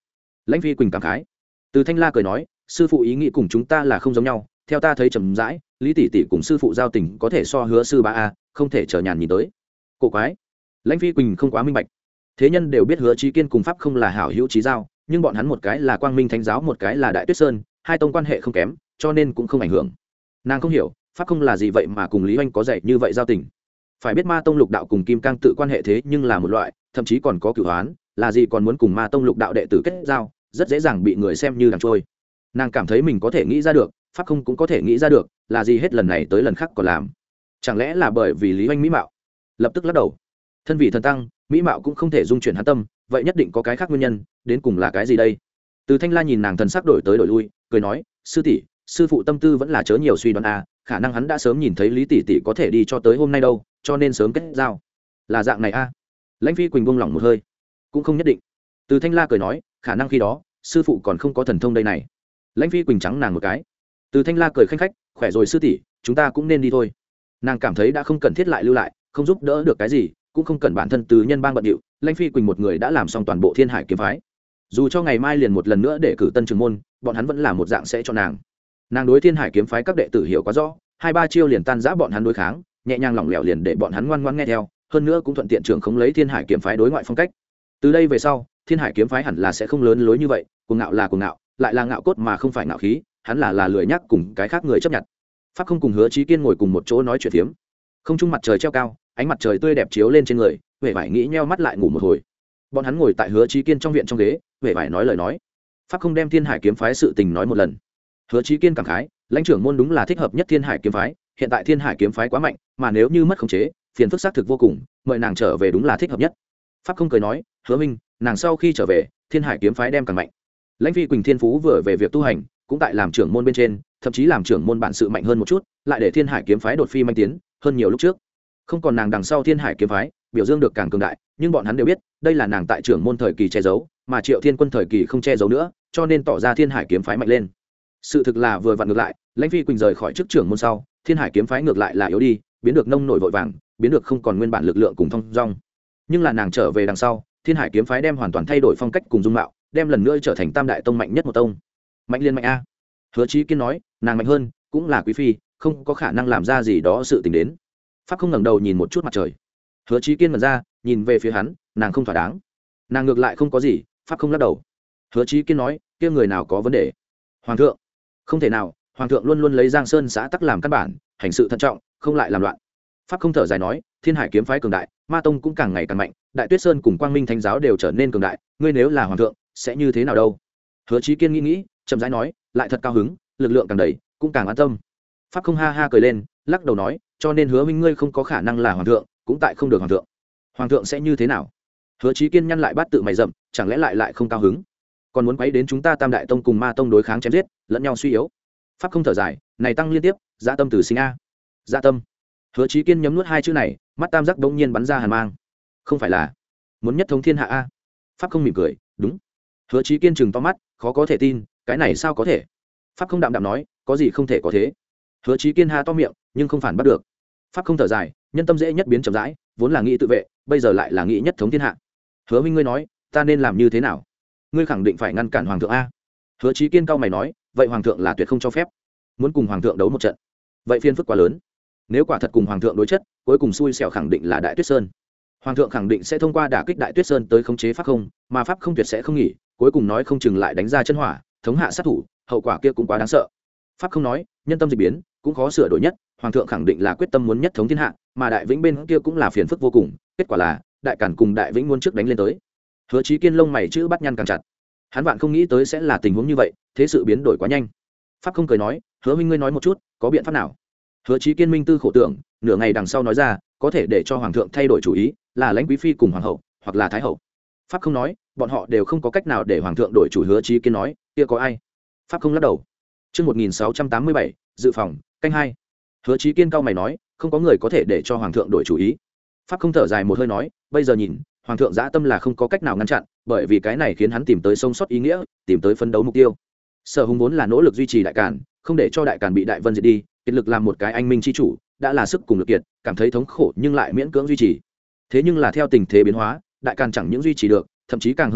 Lãnh Phi Quỳnh cảm khái. Từ Thanh La cười nói, sư phụ ý nghĩ cùng chúng ta là không giống nhau, theo ta thấy trầm rãi, Lý tỷ tỷ cùng sư phụ giao tình có thể so Hứa sư bá a, không thể chờ nhàn nhìn tới. Cổ quái. Lãnh Phi Quỳnh không quá minh bạch. Thế nhân đều biết Hứa Chí Kiên cùng Pháp không là hảo hữu chí giao, nhưng bọn hắn một cái là Quang Minh Thánh giáo, một cái là Đại Tuyết Sơn, hai tông quan hệ không kém, cho nên cũng không ảnh hưởng. Nàng không hiểu, Pháp không là gì vậy mà cùng Lý Oanh có dạy như vậy giao tình. Phải biết Ma tông Lục đạo cùng Kim Cang tự quan hệ thế nhưng là một loại, thậm chí còn có cửu hoán, là gì còn muốn cùng Ma tông Lục đạo đệ tử kết giao, rất dễ dàng bị người xem như đằng trôi. Nàng cảm thấy mình có thể nghĩ ra được, Pháp không cũng có thể nghĩ ra được, là gì hết lần này tới lần khác còn làm. Chẳng lẽ là bởi vì Lý Oanh mỹ mạo? Lập tức lắc đầu. Thân vị thần tăng, mỹ mạo cũng không thể dung chuyển hắn tâm, vậy nhất định có cái khác nguyên nhân, đến cùng là cái gì đây? Từ Thanh La nhìn nàng thần sắc đổi tới đổi lui, cười nói, sư tỷ, sư phụ tâm tư vẫn là chớ nhiều suy đoán a, khả năng hắn đã sớm nhìn thấy Lý tỷ tỷ có thể đi cho tới hôm nay đâu, cho nên sớm kết giao. Là dạng này a. Lãnh Phi Quỳnh buông lỏng một hơi, cũng không nhất định. Từ Thanh La cười nói, khả năng khi đó sư phụ còn không có thần thông đây này. Lãnh Phi Quỳnh trắng nàng một cái. Từ Thanh La cười khanh khách, khỏe rồi sư tỷ, chúng ta cũng nên đi thôi. Nàng cảm thấy đã không cần thiết lại lưu lại, không giúp đỡ được cái gì, cũng không cần bản thân từ nhân bang bận điệu. Lãnh Phi Quỳnh một người đã làm xong toàn bộ Thiên Hải kiếm phái, dù cho ngày mai liền một lần nữa để cử tân trưởng môn, bọn hắn vẫn là một dạng sẽ cho nàng. Nàng đối Thiên Hải kiếm phái các đệ tử hiểu quá rõ, hai ba chiêu liền tan rã bọn hắn đối kháng, nhẹ nhàng lỏng lẻo liền để bọn hắn ngoan ngoãn nghe theo, hơn nữa cũng thuận tiện trưởng khống lấy Thiên Hải kiếm phái đối ngoại phong cách. Từ đây về sau, Thiên Hải kiếm phái hẳn là sẽ không lớn lối như vậy, cuồng ngạo là cuồng ngạo, lại là ngạo cốt mà không phải ngạo khí, hắn là là lười nhắc cùng cái khác người chấp nhận. Pháp không cùng Hứa Chí Kiên ngồi cùng một chỗ nói chuyện phiếm. Không trung mặt trời treo cao, ánh mặt trời tươi đẹp chiếu lên trên người, huệ vải nghĩ nheo mắt lại ngủ một hồi. Bọn hắn ngồi tại Hứa Chí Kiên trong viện trong ghế, huệ vải nói lời nói. Pháp không đem Thiên Hải kiếm phái sự tình nói một lần. Hứa Chí Kiên cảm khái, lãnh trưởng môn đúng là thích hợp nhất Thiên Hải kiếm phái, hiện tại Thiên Hải kiếm phái quá mạnh, mà nếu như mất khống chế, phiền phức xác thực vô cùng, mời nàng trở về đúng là thích hợp nhất. Pháp không cười nói, Hứa minh, nàng sau khi trở về, Thiên Hải kiếm phái đem càng mạnh. Lãnh Phi Quỳnh thiên phú vừa về việc tu hành, cũng tại làm trưởng môn bên trên, thậm chí làm trưởng môn bản sự mạnh hơn một chút, lại để Thiên Hải kiếm phái đột phi manh tiến hơn nhiều lúc trước. Không còn nàng đằng sau Thiên Hải kiếm phái biểu dương được càng cường đại, nhưng bọn hắn đều biết, đây là nàng tại trưởng môn thời kỳ che giấu, mà Triệu Thiên Quân thời kỳ không che giấu nữa, cho nên tỏ ra Thiên Hải kiếm phái mạnh lên. Sự thực là vừa vặn ngược lại, Lãnh Phi Quỳnh rời khỏi chức trưởng môn sau, Thiên Hải kiếm phái ngược lại là yếu đi, biến được nông nổi vội vàng, biến được không còn nguyên bản lực lượng cùng thông dong. Nhưng là nàng trở về đằng sau, Thiên Hải kiếm phái đem hoàn toàn thay đổi phong cách cùng dung mạo, đem lần nữa trở thành tam đại tông mạnh nhất một tông. Mạnh liên mạnh a. Hứa Chí Kiên nói, nàng mạnh hơn, cũng là quý phi, không có khả năng làm ra gì đó sự tình đến. Pháp không ngẩng đầu nhìn một chút mặt trời. Hứa Chí Kiên mở ra, nhìn về phía hắn, nàng không thỏa đáng. Nàng ngược lại không có gì, Pháp không lắc đầu. Hứa Chí Kiên nói, kia người nào có vấn đề? Hoàng thượng. Không thể nào, hoàng thượng luôn luôn lấy Giang Sơn xã tắc làm căn bản, hành sự thận trọng, không lại làm loạn. Pháp không thở dài nói, Thiên Hải kiếm phái cường đại, Ma tông cũng càng ngày càng mạnh, Đại Tuyết Sơn cùng Quang Minh Thánh giáo đều trở nên cường đại, ngươi nếu là hoàng thượng, sẽ như thế nào đâu? Hứa Chí Kiên nghĩ nghĩ, chậm rãi nói, lại thật cao hứng, lực lượng càng đầy, cũng càng an tâm. Pháp không ha ha cười lên, lắc đầu nói, cho nên Hứa minh ngươi không có khả năng là hoàng thượng, cũng tại không được hoàng thượng. Hoàng thượng sẽ như thế nào? Hứa Chí Kiên nhăn lại bát tự mày rậm, chẳng lẽ lại lại không cao hứng, còn muốn quấy đến chúng ta Tam đại tông cùng Ma tông đối kháng chém giết, lẫn nhau suy yếu. Pháp không thở dài, này tăng liên tiếp, dạ tâm từ sinh a. Dạ tâm. Hứa Chí Kiên nhấm nuốt hai chữ này, mắt tam giác đống nhiên bắn ra hàn mang. Không phải là muốn nhất thống thiên hạ a? Pháp không mỉm cười, đúng. Hứa Chí Kiên trừng to mắt, khó có thể tin, cái này sao có thể? Pháp không đạm đạm nói, có gì không thể có thế. Hứa Chí Kiên ha to miệng, nhưng không phản bắt được. Pháp không thở dài, nhân tâm dễ nhất biến chậm rãi, vốn là nghĩ tự vệ, bây giờ lại là nghĩ nhất thống thiên hạ. Hứa minh ngươi nói, ta nên làm như thế nào? Ngươi khẳng định phải ngăn cản hoàng thượng a. Hứa Chí Kiên cao mày nói, vậy hoàng thượng là tuyệt không cho phép, muốn cùng hoàng thượng đấu một trận, vậy phiền phức quá lớn. Nếu quả thật cùng hoàng thượng đối chất, cuối cùng xui xẻo khẳng định là Đại Tuyết Sơn. Hoàng thượng khẳng định sẽ thông qua đả kích Đại Tuyết Sơn tới khống chế pháp không, mà pháp không tuyệt sẽ không nghỉ, cuối cùng nói không chừng lại đánh ra chân hỏa, thống hạ sát thủ, hậu quả kia cũng quá đáng sợ. Pháp không nói, nhân tâm dị biến, cũng khó sửa đổi nhất, hoàng thượng khẳng định là quyết tâm muốn nhất thống thiên hạ, mà Đại Vĩnh bên kia cũng là phiền phức vô cùng, kết quả là Đại Càn cùng Đại Vĩnh muốn trước đánh lên tới. Hứa Chí Kiên lông mày chữ bắt nhăn càng chặt. Hắn vạn không nghĩ tới sẽ là tình huống như vậy, thế sự biến đổi quá nhanh. Pháp không cười nói, Hứa minh ngươi nói một chút, có biện pháp nào? Hứa Chí Kiên minh tư khổ tưởng, nửa ngày đằng sau nói ra, có thể để cho hoàng thượng thay đổi chủ ý, là Lãnh quý phi cùng hoàng hậu, hoặc là thái hậu. Pháp không nói, bọn họ đều không có cách nào để hoàng thượng đổi chủ. Hứa Chí Kiên nói, kia có ai? Pháp không lắc đầu. Chương một nghìn sáu trăm tám mươi bảy, dự phòng, canh hai. Hứa Chí Kiên cao mày nói, không có người có thể để cho hoàng thượng đổi chủ ý. Pháp không thở dài một hơi nói, bây giờ nhìn, hoàng thượng dã tâm là không có cách nào ngăn chặn, bởi vì cái này khiến hắn tìm tới sống sót ý nghĩa, tìm tới phấn đấu mục tiêu. Sở Hùng vốn là nỗ lực duy trì Đại Càn, không để cho Đại Càn bị Đại Vân diệt đi, kiệt lực làm một cái anh minh chi chủ, đã là sức cùng lực kiệt, cảm thấy thống khổ nhưng lại miễn cưỡng duy trì. Thế nhưng là theo tình thế biến hóa, Đại Càn chẳng những duy trì được, thậm chí càng hơn một bậc,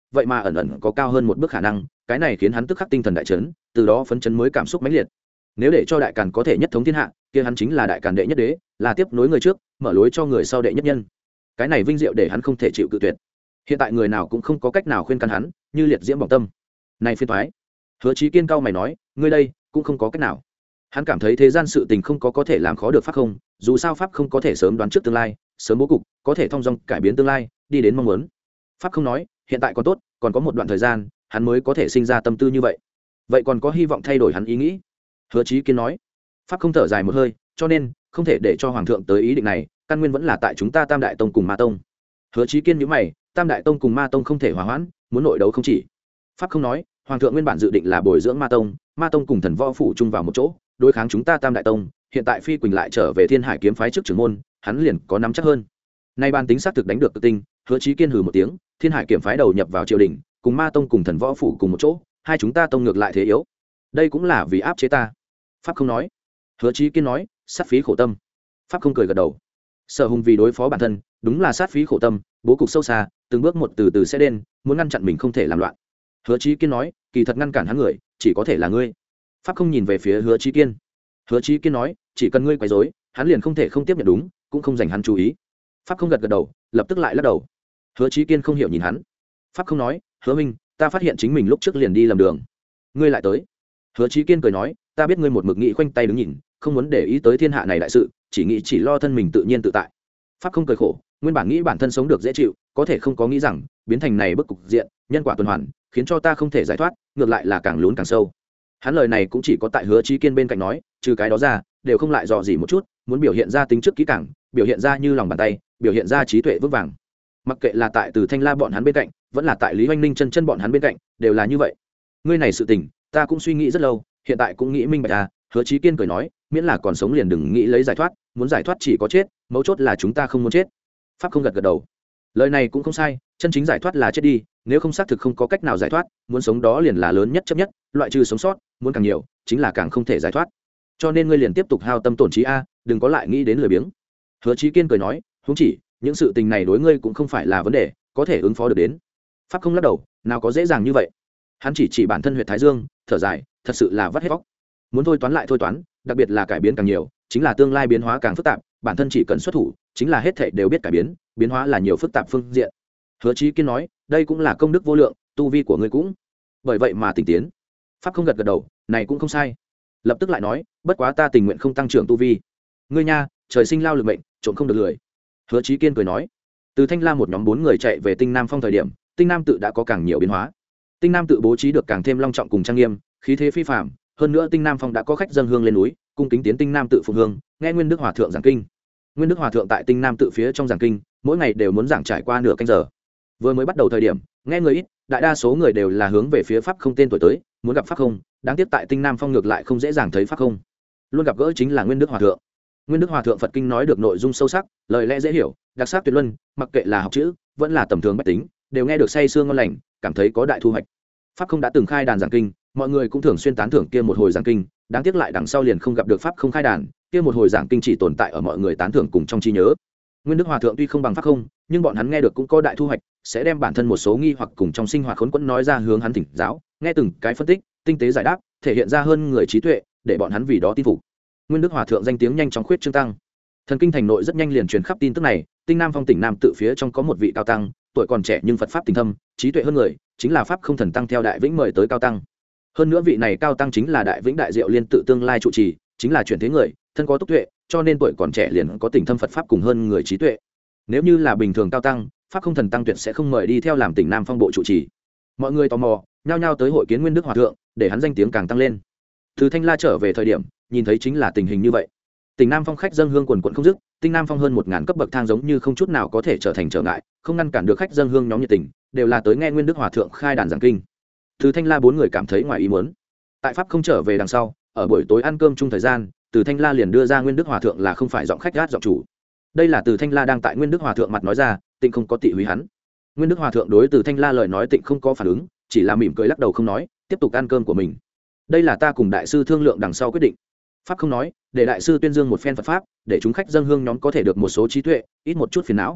vậy mà ẩn ẩn có cao hơn một bước khả năng, cái này khiến hắn tức khắc tinh thần đại chấn, từ đó phấn chấn mới cảm xúc mãnh liệt. Nếu để cho đại càn có thể nhất thống thiên hạ, kia hắn chính là đại càn đệ nhất đế, là tiếp nối người trước, mở lối cho người sau đệ nhất nhân. Cái này vinh diệu để hắn không thể chịu cự tuyệt. Hiện tại người nào cũng không có cách nào khuyên can hắn, như liệt diễm bỏng tâm. Này phiên thoái. Hứa Chí Kiên cao mày nói, ngươi đây cũng không có cách nào. Hắn cảm thấy thế gian sự tình không có có thể làm khó được pháp không, dù sao pháp không có thể sớm đoán trước tương lai, sớm bố cục, có thể thông dong cải biến tương lai, đi đến mong muốn. Pháp không nói, hiện tại còn tốt, còn có một đoạn thời gian, hắn mới có thể sinh ra tâm tư như vậy. Vậy còn có hy vọng thay đổi hắn ý nghĩ. Hứa Chí Kiên nói. Pháp không thở dài một hơi, cho nên không thể để cho hoàng thượng tới ý định này, căn nguyên vẫn là tại chúng ta Tam Đại Tông cùng Ma Tông. Hứa Chí Kiên nhíu mày, Tam Đại Tông cùng Ma Tông không thể hòa hoãn, muốn nội đấu không chỉ. Pháp không nói, hoàng thượng nguyên bản dự định là bồi dưỡng Ma Tông, Ma Tông cùng Thần Võ phủ chung vào một chỗ, đối kháng chúng ta Tam Đại Tông, hiện tại Phi Quỳnh lại trở về Thiên Hải kiếm phái trước trưởng môn, hắn liền có nắm chắc hơn. Nay ban tính xác thực đánh được tự tinh, Hứa Chí Kiên hừ một tiếng, Thiên Hải kiếm phái đầu nhập vào triều đình, cùng Ma Tông cùng Thần Võ phủ cùng một chỗ, hai chúng ta tông ngược lại thế yếu. Đây cũng là vì áp chế ta. Pháp không nói. Hứa Chí Kiên nói, sát phí khổ tâm. Pháp không cười gật đầu. Sở Hùng vì đối phó bản thân, đúng là sát phí khổ tâm, bố cục sâu xa, từng bước một từ từ sẽ đến, muốn ngăn chặn mình không thể làm loạn. Hứa Chí Kiên nói, kỳ thật ngăn cản hắn người, chỉ có thể là ngươi. Pháp không nhìn về phía Hứa Chí Kiên. Hứa Chí Kiên nói, chỉ cần ngươi quấy rối, hắn liền không thể không tiếp nhận đúng, cũng không dành hắn chú ý. Pháp không gật gật đầu, lập tức lại lắc đầu. Hứa Chí Kiên không hiểu nhìn hắn. Pháp không nói, Hứa Minh, ta phát hiện chính mình lúc trước liền đi lầm đường. Ngươi lại tới. Hứa Chí Kiên cười nói, ta biết ngươi một mực nghĩ khoanh tay đứng nhìn, không muốn để ý tới thiên hạ này đại sự, chỉ nghĩ chỉ lo thân mình tự nhiên tự tại. Pháp không cười khổ, nguyên bản nghĩ bản thân sống được dễ chịu, có thể không có nghĩ rằng biến thành này bức cục diện, nhân quả tuần hoàn, khiến cho ta không thể giải thoát, ngược lại là càng lún càng sâu. Hắn lời này cũng chỉ có tại Hứa Chí Kiên bên cạnh nói, trừ cái đó ra, đều không lại dò gì một chút, muốn biểu hiện ra tính trước kỹ càng, biểu hiện ra như lòng bàn tay, biểu hiện ra trí tuệ vững vàng. Mặc kệ là tại Từ Thanh La bọn hắn bên cạnh, vẫn là tại Lý Hoành Ninh chân chân bọn hắn bên cạnh, đều là như vậy. Ngươi này sự tình, ta cũng suy nghĩ rất lâu, hiện tại cũng nghĩ minh bạch à. Hứa Chí Kiên cười nói, miễn là còn sống liền đừng nghĩ lấy giải thoát, muốn giải thoát chỉ có chết, mấu chốt là chúng ta không muốn chết. Pháp không gật gật đầu, lời này cũng không sai, chân chính giải thoát là chết đi, nếu không xác thực không có cách nào giải thoát, muốn sống đó liền là lớn nhất chấp nhất, loại trừ sống sót, muốn càng nhiều, chính là càng không thể giải thoát. Cho nên ngươi liền tiếp tục hao tâm tổn trí a, đừng có lại nghĩ đến lười biếng. Hứa Chí Kiên cười nói, huống chỉ, những sự tình này đối ngươi cũng không phải là vấn đề, có thể ứng phó được đến. Pháp không lắc đầu, nào có dễ dàng như vậy. Hắn chỉ chỉ bản thân huyệt Thái Dương, thở dài, thật sự là vắt hết óc. Muốn thôi toán lại thôi toán, đặc biệt là cải biến càng nhiều, chính là tương lai biến hóa càng phức tạp, bản thân chỉ cần xuất thủ, chính là hết thảy đều biết cải biến, biến hóa là nhiều phức tạp phương diện. Hứa Chí Kiên nói, đây cũng là công đức vô lượng, tu vi của ngươi cũng bởi vậy mà tỉnh tiến. Pháp không gật gật đầu, này cũng không sai. Lập tức lại nói, bất quá ta tình nguyện không tăng trưởng tu vi. Ngươi nha, trời sinh lao lực mệnh, trộm không được lười. Hứa Chí Kiên cười nói. Từ Thanh La một nhóm bốn người chạy về Tinh Nam Phong thời điểm, Tinh Nam tự đã có càng nhiều biến hóa. Tinh Nam tự bố trí được càng thêm long trọng cùng trang nghiêm, khí thế phi phàm, hơn nữa Tinh Nam Phong đã có khách dâng hương lên núi, cung kính tiến Tinh Nam tự phụng hương, nghe Nguyên Đức Hòa thượng giảng kinh. Nguyên Đức Hòa thượng tại Tinh Nam tự phía trong giảng kinh, mỗi ngày đều muốn giảng trải qua nửa canh giờ. Vừa mới bắt đầu thời điểm, nghe người ít, đại đa số người đều là hướng về phía pháp không tên tuổi tới, muốn gặp pháp không, đáng tiếc tại Tinh Nam Phong ngược lại không dễ dàng thấy pháp không. Luôn gặp gỡ chính là Nguyên Đức Hòa thượng. Nguyên Đức Hòa thượng Phật kinh nói được nội dung sâu sắc, lời lẽ dễ hiểu, đặc sắc tuyệt luân, mặc kệ là học chữ, vẫn là tầm thường bách tính, đều nghe được say sương ngon lành, cảm thấy có đại thu hoạch. Pháp không đã từng khai đàn giảng kinh, mọi người cũng thường xuyên tán thưởng kia một hồi giảng kinh, đáng tiếc lại đằng sau liền không gặp được pháp không khai đàn, kia một hồi giảng kinh chỉ tồn tại ở mọi người tán thưởng cùng trong trí nhớ. Nguyên Đức Hòa thượng tuy không bằng pháp không, nhưng bọn hắn nghe được cũng có đại thu hoạch, sẽ đem bản thân một số nghi hoặc cùng trong sinh hoạt khốn quẫn nói ra hướng hắn thỉnh giáo, nghe từng cái phân tích, tinh tế giải đáp, thể hiện ra hơn người trí tuệ, để bọn hắn vì đó tin phục. Nguyên Đức Hòa thượng danh tiếng nhanh chóng khuyết trương tăng. Thần kinh thành nội rất nhanh liền truyền khắp tin tức này, Tinh Nam Phong tỉnh Nam tự phía trong có một vị cao tăng, tuổi còn trẻ nhưng Phật pháp tinh thâm, trí tuệ hơn người, chính là pháp không thần tăng theo Đại Vĩnh mời tới cao tăng. Hơn nữa vị này cao tăng chính là Đại Vĩnh Đại Diệu Liên tự tương lai trụ trì, chính là chuyển thế người, thân có túc tuệ, cho nên tuổi còn trẻ liền có tỉnh thâm Phật pháp cùng hơn người trí tuệ. Nếu như là bình thường cao tăng, pháp không thần tăng tuyệt sẽ không mời đi theo làm tỉnh Nam Phong bộ trụ trì. Mọi người tò mò, nhao nhao tới hội kiến Nguyên Đức Hòa thượng, để hắn danh tiếng càng tăng lên. Từ Thanh La trở về thời điểm, nhìn thấy chính là tình hình như vậy. Tỉnh Nam Phong khách dâng hương quần quần không dứt, Tinh Nam Phong hơn một ngàn cấp bậc thang giống như không chút nào có thể trở thành trở ngại, không ngăn cản được khách dâng hương nhóm nhiệt tình, đều là tới nghe Nguyên Đức Hòa thượng khai đàn giảng kinh. Từ Thanh La bốn người cảm thấy ngoài ý muốn. Tại pháp không trở về đằng sau, ở buổi tối ăn cơm chung thời gian, Từ Thanh La liền đưa ra Nguyên Đức Hòa thượng là không phải giọng khách gát giọng chủ. Đây là Từ Thanh La đang tại Nguyên Đức Hòa thượng mặt nói ra, Tịnh không có tị húy hắn. Nguyên Đức Hòa thượng đối Từ Thanh La lời nói Tịnh không có phản ứng, chỉ là mỉm cười lắc đầu không nói, tiếp tục ăn cơm của mình. Đây là ta cùng đại sư thương lượng đằng sau quyết định. Pháp không nói, để đại sư tuyên dương một phen Phật pháp, để chúng khách dâng hương nhóm có thể được một số trí tuệ, ít một chút phiền não.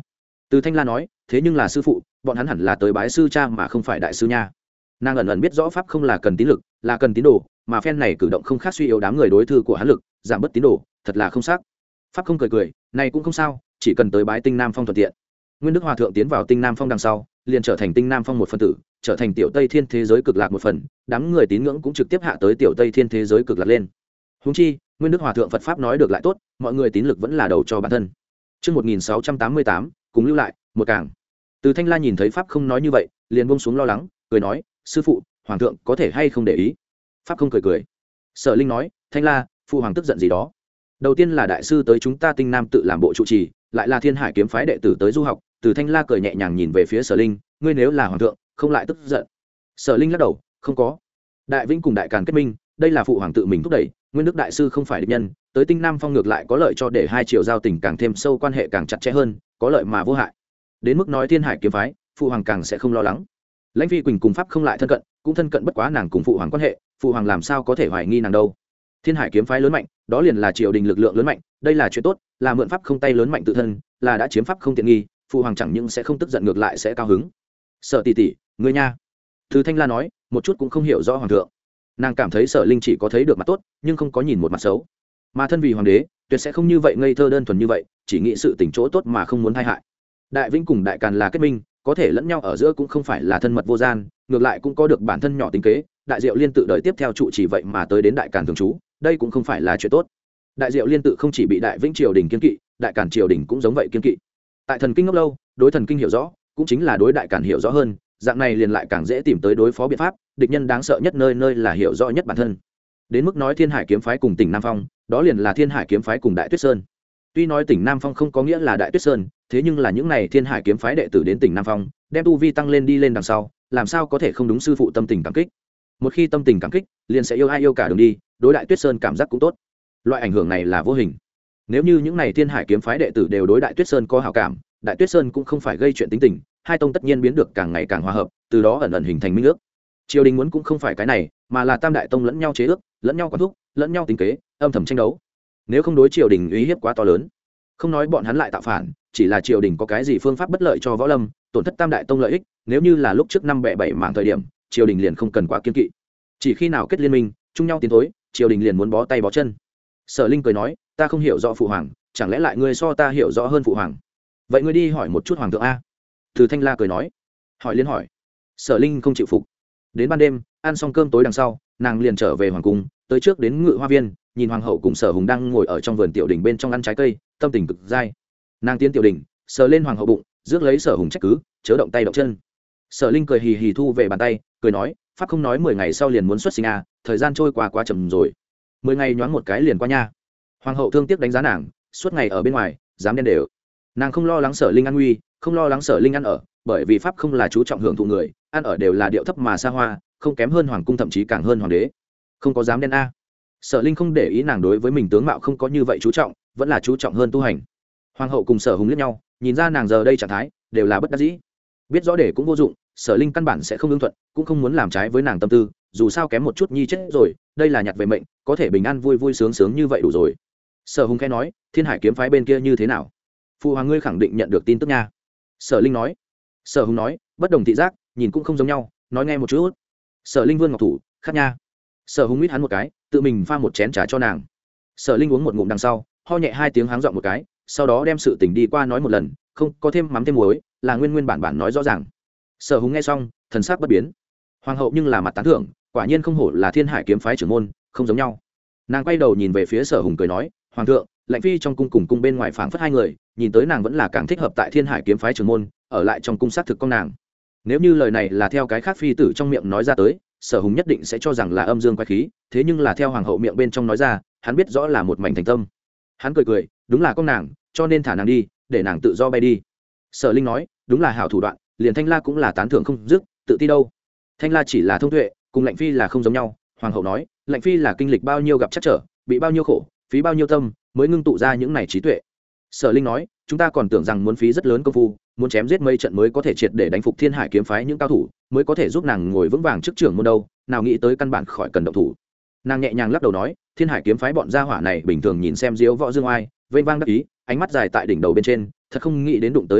Từ Thanh La nói, thế nhưng là sư phụ, bọn hắn hẳn là tới bái sư cha mà không phải đại sư nha. Nàng ẩn ẩn biết rõ pháp không là cần tín lực, là cần tín đồ, mà phen này cử động không khác suy yếu đám người đối thư của hắn lực, giảm bớt tín đồ, thật là không xác. Pháp không cười cười, này cũng không sao, chỉ cần tới bái Tinh Nam Phong thuận tiện. Nguyên Đức Hòa thượng tiến vào Tinh Nam Phong đằng sau, liền trở thành Tinh Nam Phong một phần tử, trở thành tiểu Tây Thiên thế giới cực lạc một phần, đám người tín ngưỡng cũng trực tiếp hạ tới tiểu Tây Thiên thế giới cực lạc lên. Huống chi, Nguyên Đức Hòa thượng Phật pháp nói được lại tốt, mọi người tín lực vẫn là đầu cho bản thân. Chương một nghìn sáu trăm tám mươi tám, cùng lưu lại, một cảng. Từ Thanh La nhìn thấy pháp không nói như vậy, liền buông xuống lo lắng, cười nói, sư phụ, hoàng thượng có thể hay không để ý. Pháp không cười cười. Sở Linh nói, Thanh La, phụ hoàng tức giận gì đó. Đầu tiên là đại sư tới chúng ta Tinh Nam tự làm bộ trụ trì, lại là Thiên Hải kiếm phái đệ tử tới du học. Từ Thanh La cười nhẹ nhàng nhìn về phía Sở Linh, ngươi nếu là hoàng thượng, không lại tức giận. Sở Linh lắc đầu, không có. Đại Vĩnh cùng Đại Càn kết minh, đây là phụ hoàng tự mình thúc đẩy, Nguyên Đức đại sư không phải địch nhân, tới Tinh Nam Phong ngược lại có lợi cho để hai triều giao tình càng thêm sâu, quan hệ càng chặt chẽ hơn, có lợi mà vô hại. Đến mức nói Thiên Hải kiếm phái, phụ hoàng càng sẽ không lo lắng. Lãnh Phi Quỳnh cùng pháp không lại thân cận, cũng thân cận bất quá nàng cùng phụ hoàng quan hệ, phụ hoàng làm sao có thể hoài nghi nàng đâu. Thiên Hải kiếm phái lớn mạnh, đó liền là triều đình lực lượng lớn mạnh, đây là chuyện tốt, là mượn pháp không tay lớn mạnh tự thân, là đã chiếm pháp không tiện nghi, phụ hoàng chẳng những sẽ không tức giận ngược lại sẽ cao hứng. Sở tỷ tỷ, ngươi nha. Từ Thanh La nói, một chút cũng không hiểu rõ hoàng thượng. Nàng cảm thấy Sở Linh chỉ có thấy được mặt tốt, nhưng không có nhìn một mặt xấu. Mà thân vì hoàng đế, tuyệt sẽ không như vậy ngây thơ đơn thuần như vậy, chỉ nghĩ sự tình chỗ tốt mà không muốn tai hại. Đại Vĩnh cùng Đại Càn là kết minh, có thể lẫn nhau ở giữa cũng không phải là thân mật vô gian, ngược lại cũng có được bản thân nhỏ tính kế. Đại Diệu Liên tự đời tiếp theo trụ chỉ vậy mà tới đến Đại Càn thường trú, đây cũng không phải là chuyện tốt. Đại Diệu Liên tự không chỉ bị Đại Vĩnh triều đình kiên kỵ, Đại Càn triều đình cũng giống vậy kiên kỵ. Tại thần kinh ngốc lâu, đối thần kinh hiểu rõ, cũng chính là đối Đại Càn hiểu rõ hơn, dạng này liền lại càng dễ tìm tới đối phó biện pháp. Địch nhân đáng sợ nhất nơi nơi là hiểu rõ nhất bản thân. Đến mức nói Thiên Hải kiếm phái cùng Tỉnh Nam Phong, đó liền là Thiên Hải kiếm phái cùng Đại Tuyết Sơn. Tuy nói Tỉnh Nam Phong không có nghĩa là Đại Tuyết Sơn, thế nhưng là những này Thiên Hải kiếm phái đệ tử đến Tỉnh Nam Phong, đem tu vi tăng lên đi lên đằng sau, làm sao có thể không đúng sư phụ tâm tình cảm kích. Một khi tâm tình cảm kích, liền sẽ yêu ai yêu cả đường đi, đối Đại Tuyết Sơn cảm giác cũng tốt. Loại ảnh hưởng này là vô hình. Nếu như những này Thiên Hải kiếm phái đệ tử đều đối Đại Tuyết Sơn có hảo cảm, Đại Tuyết Sơn cũng không phải gây chuyện tính tình, hai tông tất nhiên biến được càng ngày càng hòa hợp, từ đó ẩn ẩn hình thành minh ước. Triều đình muốn cũng không phải cái này, mà là tam đại tông lẫn nhau chế ước, lẫn nhau quản thúc, lẫn nhau tính kế, âm thầm tranh đấu. Nếu không đối triều đình uy hiếp quá to lớn, không nói bọn hắn lại tạo phản, chỉ là triều đình có cái gì phương pháp bất lợi cho võ lâm, tổn thất tam đại tông lợi ích, nếu như là lúc trước năm bẻ bảy mảng thời điểm, triều đình liền không cần quá kiên kỵ. Chỉ khi nào kết liên minh, chung nhau tiến thối, triều đình liền muốn bó tay bó chân. Sở Linh cười nói, ta không hiểu rõ phụ hoàng, chẳng lẽ lại ngươi so ta hiểu rõ hơn phụ hoàng? Vậy ngươi đi hỏi một chút hoàng thượng a. Từ Thanh La cười nói, hỏi liên hỏi. Sở Linh không chịu phục. Đến ban đêm, ăn xong cơm tối đằng sau, nàng liền trở về hoàng cung, tới trước đến Ngự Hoa viên, nhìn hoàng hậu cùng Sở Hùng đang ngồi ở trong vườn tiểu đình bên trong ăn trái cây, tâm tình cực dai. Nàng tiến tiểu đình, sờ lên hoàng hậu bụng, rước lấy Sở Hùng trách cứ, chớ động tay động chân. Sở Linh cười hì hì thu về bàn tay, cười nói, pháp không nói mười ngày sau liền muốn xuất sinh à, thời gian trôi qua quá chậm rồi. Mười ngày nhoáng một cái liền qua nha. Hoàng hậu thương tiếc đánh giá nàng, suốt ngày ở bên ngoài, dám đen đều. Nàng không lo lắng Sở Linh an nguy, không lo lắng Sở Linh ăn ở, bởi vì pháp không là chú trọng hưởng thụ người, ăn ở đều là điệu thấp mà xa hoa, không kém hơn hoàng cung, thậm chí càng hơn hoàng đế. Không có dám đen a. Sở Linh không để ý nàng đối với mình tướng mạo không có như vậy chú trọng, vẫn là chú trọng hơn tu hành. Hoàng hậu cùng Sở Hùng liếc nhau, nhìn ra nàng giờ đây trạng thái đều là bất đắc dĩ, biết rõ để cũng vô dụng. Sở Linh căn bản sẽ không ưng thuận, cũng không muốn làm trái với nàng tâm tư, dù sao kém một chút nhi chết rồi, đây là nhặt về mệnh, có thể bình an vui vui sướng sướng như vậy đủ rồi. Sở Hùng khẽ nói, Thiên Hải kiếm phái bên kia như thế nào? Phụ hoàng ngươi khẳng định nhận được tin tức nha. Sở Linh nói. Sở Hùng nói, bất đồng thị giác, nhìn cũng không giống nhau, nói nghe một chút. Sở Linh vươn ngọc thủ, khát nha. Sở Hùng mít hắn một cái, tự mình pha một chén trà cho nàng. Sở Linh uống một ngụm đằng sau, ho nhẹ hai tiếng háng giọng một cái, sau đó đem sự tình đi qua nói một lần, không có thêm mắm thêm muối, là nguyên nguyên bản bản nói rõ ràng. Sở Hùng nghe xong, thần sắc bất biến. Hoàng hậu nhưng là mặt tán thưởng, quả nhiên không hổ là Thiên Hải kiếm phái trưởng môn, không giống nhau. Nàng quay đầu nhìn về phía Sở Hùng cười nói, hoàng thượng, lệnh phi trong cung cùng cung bên ngoài phảng phất hai người, nhìn tới nàng vẫn là càng thích hợp tại Thiên Hải kiếm phái trưởng môn, ở lại trong cung xác thực con nàng. Nếu như lời này là theo cái khác phi tử trong miệng nói ra tới, Sở Hùng nhất định sẽ cho rằng là âm dương quái khí, thế nhưng là theo hoàng hậu miệng bên trong nói ra, hắn biết rõ là một mảnh thành tâm. Hắn cười cười, đúng là con nàng, cho nên thả nàng đi, để nàng tự do bay đi. Sở Linh nói, đúng là hảo thủ đoạn, liền Thanh La cũng là tán thưởng không dứt, tự ti đâu. Thanh La chỉ là thông tuệ, cùng lệnh phi là không giống nhau. Hoàng hậu nói, lệnh phi là kinh lịch bao nhiêu gặp trắc trở, bị bao nhiêu khổ, phí bao nhiêu tâm, mới ngưng tụ ra những này trí tuệ. Sở Linh nói, chúng ta còn tưởng rằng muốn phí rất lớn công phu, muốn chém giết mấy trận mới có thể triệt để đánh phục Thiên Hải kiếm phái những cao thủ, mới có thể giúp nàng ngồi vững vàng trước trưởng môn đâu, nào nghĩ tới căn bản khỏi cần động thủ. Nàng nhẹ nhàng lắc đầu nói, Thiên Hải kiếm phái bọn gia hỏa này bình thường nhìn xem diếu võ dương oai, vênh vang đắc ý, ánh mắt dài tại đỉnh đầu bên trên, thật không nghĩ đến đụng tới lệnh phi,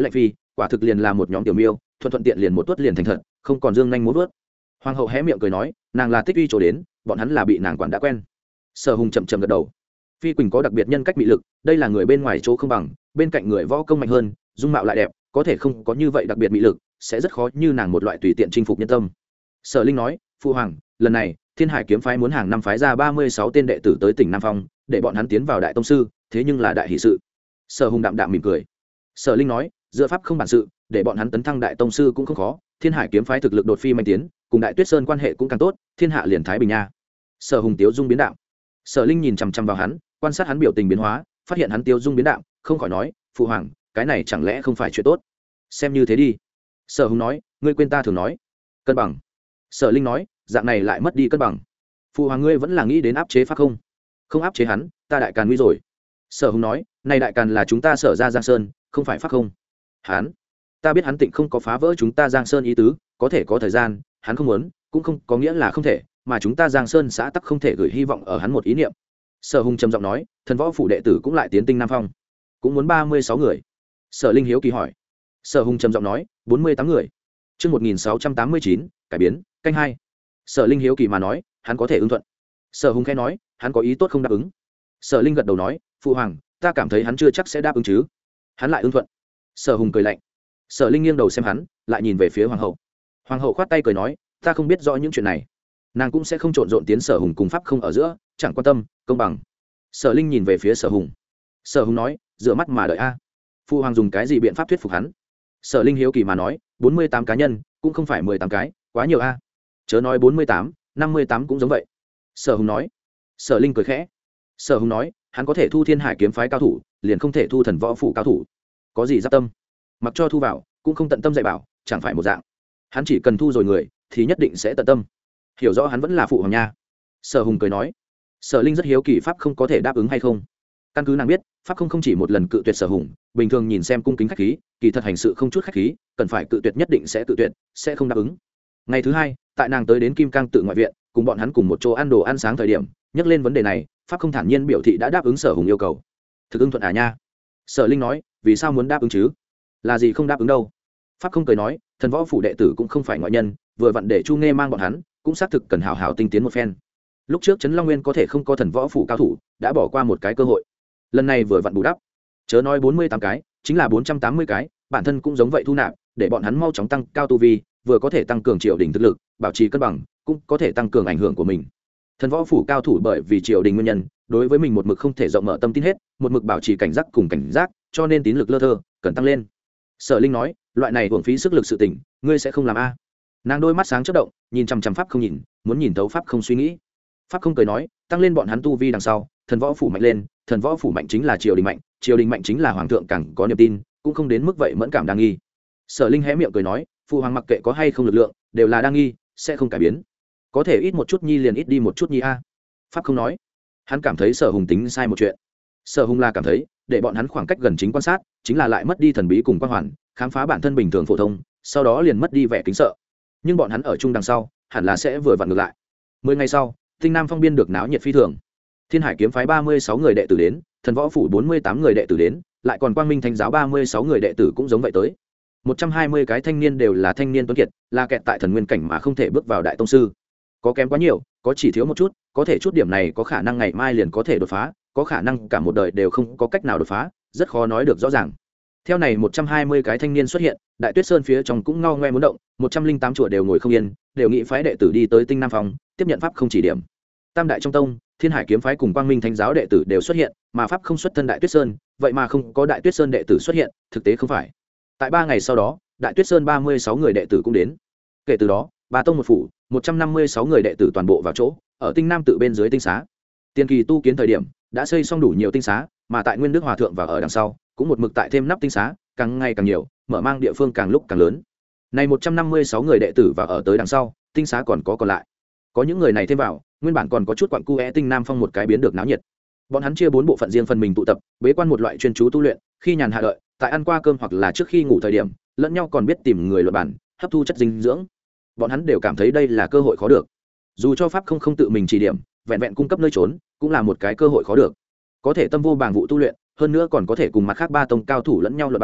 quả thực liền là một nhóm tiểu miêu, thuận thuận tiện liền một tuất liền thành thật, không còn dương nhanh múa vớt. Hoàng hậu hé miệng cười nói, nàng là Tích Uy chỗ đến, bọn hắn là bị nàng quản đã quen. Sở Hùng chậm chậm gật đầu. Phi Quỳnh có đặc biệt nhân cách mị lực, đây là người bên ngoài chỗ không bằng, bên cạnh người võ công mạnh hơn, dung mạo lại đẹp, có thể không có như vậy đặc biệt mị lực, sẽ rất khó như nàng một loại tùy tiện chinh phục nhân tâm. Sở Linh nói, phụ hoàng, lần này Thiên Hải kiếm phái muốn hàng năm phái ra ba mươi sáu tên đệ tử tới tỉnh Nam Phong, để bọn hắn tiến vào đại tông sư, thế nhưng là đại hỷ sự. Sở Hùng đạm đạm mỉm cười. Sở Linh nói, dựa pháp không bản sự, để bọn hắn tấn thăng đại tông sư cũng không khó, Thiên Hải kiếm phái thực lực đột phi mạnh tiến, cùng Đại Tuyết Sơn quan hệ cũng càng tốt, thiên hạ liền thái bình nha. Sở Hùng tiếu dung biến đạo. Sở Linh nhìn chằm chằm vào hắn, quan sát hắn biểu tình biến hóa, phát hiện hắn tiếu dung biến đạo, không khỏi nói, phụ hoàng, cái này chẳng lẽ không phải chuyện tốt? Xem như thế đi. Sở Hùng nói, ngươi quên ta thường nói, cân bằng. Sở Linh nói, dạng này lại mất đi cân bằng. Phụ hoàng ngươi vẫn là nghĩ đến áp chế pháp không? Không áp chế hắn, ta đại càn nguy rồi. Sở Hùng nói, này đại càn là chúng ta Sở ra Giang Sơn, không phải pháp không. Hắn, ta biết hắn tịnh không có phá vỡ chúng ta Giang Sơn ý tứ, có thể có thời gian, hắn không muốn, cũng không có nghĩa là không thể, mà chúng ta Giang Sơn xã tắc không thể gửi hy vọng ở hắn một ý niệm. Sở Hùng trầm giọng nói, thần võ phủ đệ tử cũng lại tiến tinh Nam Phong, cũng muốn ba mươi sáu người. Sở Linh hiếu kỳ hỏi. Sở Hùng trầm giọng nói, bốn mươi tám người. Chương một nghìn sáu trăm tám mươi chín, cải biến, canh hai. Sở Linh hiếu kỳ mà nói, hắn có thể ứng thuận. Sở Hùng khẽ nói, hắn có ý tốt không đáp ứng. Sở Linh gật đầu nói, phụ hoàng, ta cảm thấy hắn chưa chắc sẽ đáp ứng chứ. Hắn lại ứng thuận. Sở Hùng cười lạnh. Sở Linh nghiêng đầu xem hắn, lại nhìn về phía hoàng hậu. Hoàng hậu khoát tay cười nói, ta không biết rõ những chuyện này, nàng cũng sẽ không trộn rộn tiến Sở Hùng cùng pháp không ở giữa, chẳng quan tâm, công bằng. Sở Linh nhìn về phía Sở Hùng. Sở Hùng nói, dựa mắt mà đợi a. Phụ hoàng dùng cái gì biện pháp thuyết phục hắn? Sở Linh hiếu kỳ mà nói, bốn mươi tám cá nhân, cũng không phải mười tám cái, quá nhiều a. Chớ nói bốn mươi tám, năm mươi tám cũng giống vậy. Sở Hùng nói. Sở Linh cười khẽ. Sở Hùng nói, hắn có thể thu Thiên Hải kiếm phái cao thủ, liền không thể thu thần võ phủ cao thủ. Có gì giáp tâm? Mặc cho thu vào, cũng không tận tâm dạy bảo, chẳng phải một dạng. Hắn chỉ cần thu rồi người, thì nhất định sẽ tận tâm. Hiểu rõ hắn vẫn là phụ hoàng nha. Sở Hùng cười nói. Sở Linh rất hiếu kỳ pháp không có thể đáp ứng hay không. Căn cứ nàng biết, pháp không không chỉ một lần cự tuyệt Sở Hùng, bình thường nhìn xem cung kính khách khí, kỳ thật hành sự không chút khách khí, cần phải cự tuyệt nhất định sẽ cự tuyệt, sẽ không đáp ứng. Ngày thứ hai, tại nàng tới đến Kim Cang tự ngoại viện, cùng bọn hắn cùng một chỗ ăn đồ ăn sáng thời điểm, nhắc lên vấn đề này, pháp không thản nhiên biểu thị đã đáp ứng Sở Hùng yêu cầu. Thực ưng thuận à nha. Sở Linh nói, vì sao muốn đáp ứng chứ? Là gì không đáp ứng đâu? Pháp không cười nói, thần võ phủ đệ tử cũng không phải ngoại nhân, vừa vặn để Chu Nghe mang bọn hắn, cũng xác thực cần hào hào tinh tiến một phen. Lúc trước Trấn Long Nguyên có thể không có thần võ phủ cao thủ, đã bỏ qua một cái cơ hội. Lần này vừa vặn bù đắp. Chớ nói bốn mươi tám cái, chính là bốn trăm tám mươi cái, bản thân cũng giống vậy thu nạp, để bọn hắn mau chóng tăng cao tu vi, vừa có thể tăng cường triều đình thực lực, bảo trì cân bằng, cũng có thể tăng cường ảnh hưởng của mình. Thần võ phủ cao thủ bởi vì triều đình nguyên nhân, đối với mình một mực không thể rộng mở tâm tin hết, một mực bảo trì cảnh giác cùng cảnh giác, cho nên tín lực lơ thơ, cần tăng lên. Sở Linh nói, loại này uổng phí sức lực sự tỉnh, ngươi sẽ không làm a? Nàng đôi mắt sáng chớp động, nhìn chằm chằm pháp không nhìn, muốn nhìn thấu pháp không suy nghĩ. Pháp không cười nói, tăng lên bọn hắn tu vi đằng sau, thần võ phủ mạnh lên, thần võ phủ mạnh chính là triều đình mạnh, triều đình mạnh chính là hoàng thượng càng có niềm tin, cũng không đến mức vậy mẫn cảm đa nghi. Sở Linh hé miệng cười nói, phụ hoàng mặc kệ có hay không lực lượng, đều là đa nghi, sẽ không cải biến. Có thể ít một chút nhi liền ít đi một chút nhi a. Pháp không nói, hắn cảm thấy Sở Hùng tính sai một chuyện. Sở Hùng là cảm thấy, để bọn hắn khoảng cách gần chính quan sát, chính là lại mất đi thần bí cùng quan hoàn, khám phá bản thân bình thường phổ thông, sau đó liền mất đi vẻ kính sợ. Nhưng bọn hắn ở chung đằng sau, hẳn là sẽ vừa vặn ngược lại. Mười ngày sau, Tinh Nam Phong biên được náo nhiệt phi thường. Thiên Hải kiếm phái ba mươi sáu người đệ tử đến, thần võ phủ bốn mươi tám người đệ tử đến, lại còn Quang Minh Thánh giáo ba mươi sáu người đệ tử cũng giống vậy tới. một trăm hai mươi cái thanh niên đều là thanh niên tuấn kiệt, là kẹt tại thần nguyên cảnh mà không thể bước vào đại tông sư. Có kém quá nhiều, có chỉ thiếu một chút, có thể chút điểm này có khả năng ngày mai liền có thể đột phá, có khả năng cả một đời đều không có cách nào đột phá, rất khó nói được rõ ràng. Theo này một trăm hai mươi cái thanh niên xuất hiện, Đại Tuyết Sơn phía trong cũng ngao ngoe muốn động, một trăm linh tám chùa đều ngồi không yên, đều nghĩ phái đệ tử đi tới Tinh Nam Phong, tiếp nhận pháp không chỉ điểm. Tam đại trong tông, Thiên Hải kiếm phái cùng Quang Minh Thánh giáo đệ tử đều xuất hiện, mà pháp không xuất thân Đại Tuyết Sơn, vậy mà không có Đại Tuyết Sơn đệ tử xuất hiện, thực tế không phải. Tại ba ngày sau đó, Đại Tuyết Sơn ba mươi sáu người đệ tử cũng đến. Kể từ đó, ba tông một phủ, một trăm năm mươi sáu người đệ tử toàn bộ vào chỗ, ở Tinh Nam tự bên dưới tinh xá. Tiên kỳ tu kiến thời điểm, đã xây xong đủ nhiều tinh xá, mà tại Nguyên Đức Hòa thượng và ở đằng sau, cũng một mực tại thêm nắp tinh xá, càng ngày càng nhiều, mở mang địa phương càng lúc càng lớn. Này một trăm năm mươi sáu người đệ tử và ở tới đằng sau, tinh xá còn có còn lại. Có những người này thêm vào, nguyên bản còn có chút quặng cu é Tinh Nam Phong một cái biến được náo nhiệt. Bọn hắn chia bốn bộ phận riêng phần mình tụ tập, bế quan một loại chuyên chú tu luyện, khi nhàn hạ đợi, tại ăn qua cơm hoặc là trước khi ngủ thời điểm, lẫn nhau còn biết tìm người luận bản, hấp thu chất dinh dưỡng. Bọn hắn đều cảm thấy đây là cơ hội khó được. Dù cho pháp không không tự mình chỉ điểm, vẹn vẹn cung cấp nơi trốn, cũng là một cái cơ hội khó được. Có thể tâm vô bàng vụ tu luyện, hơn nữa còn có thể cùng mặt khác ba tông cao thủ lẫn nhau luận bàn,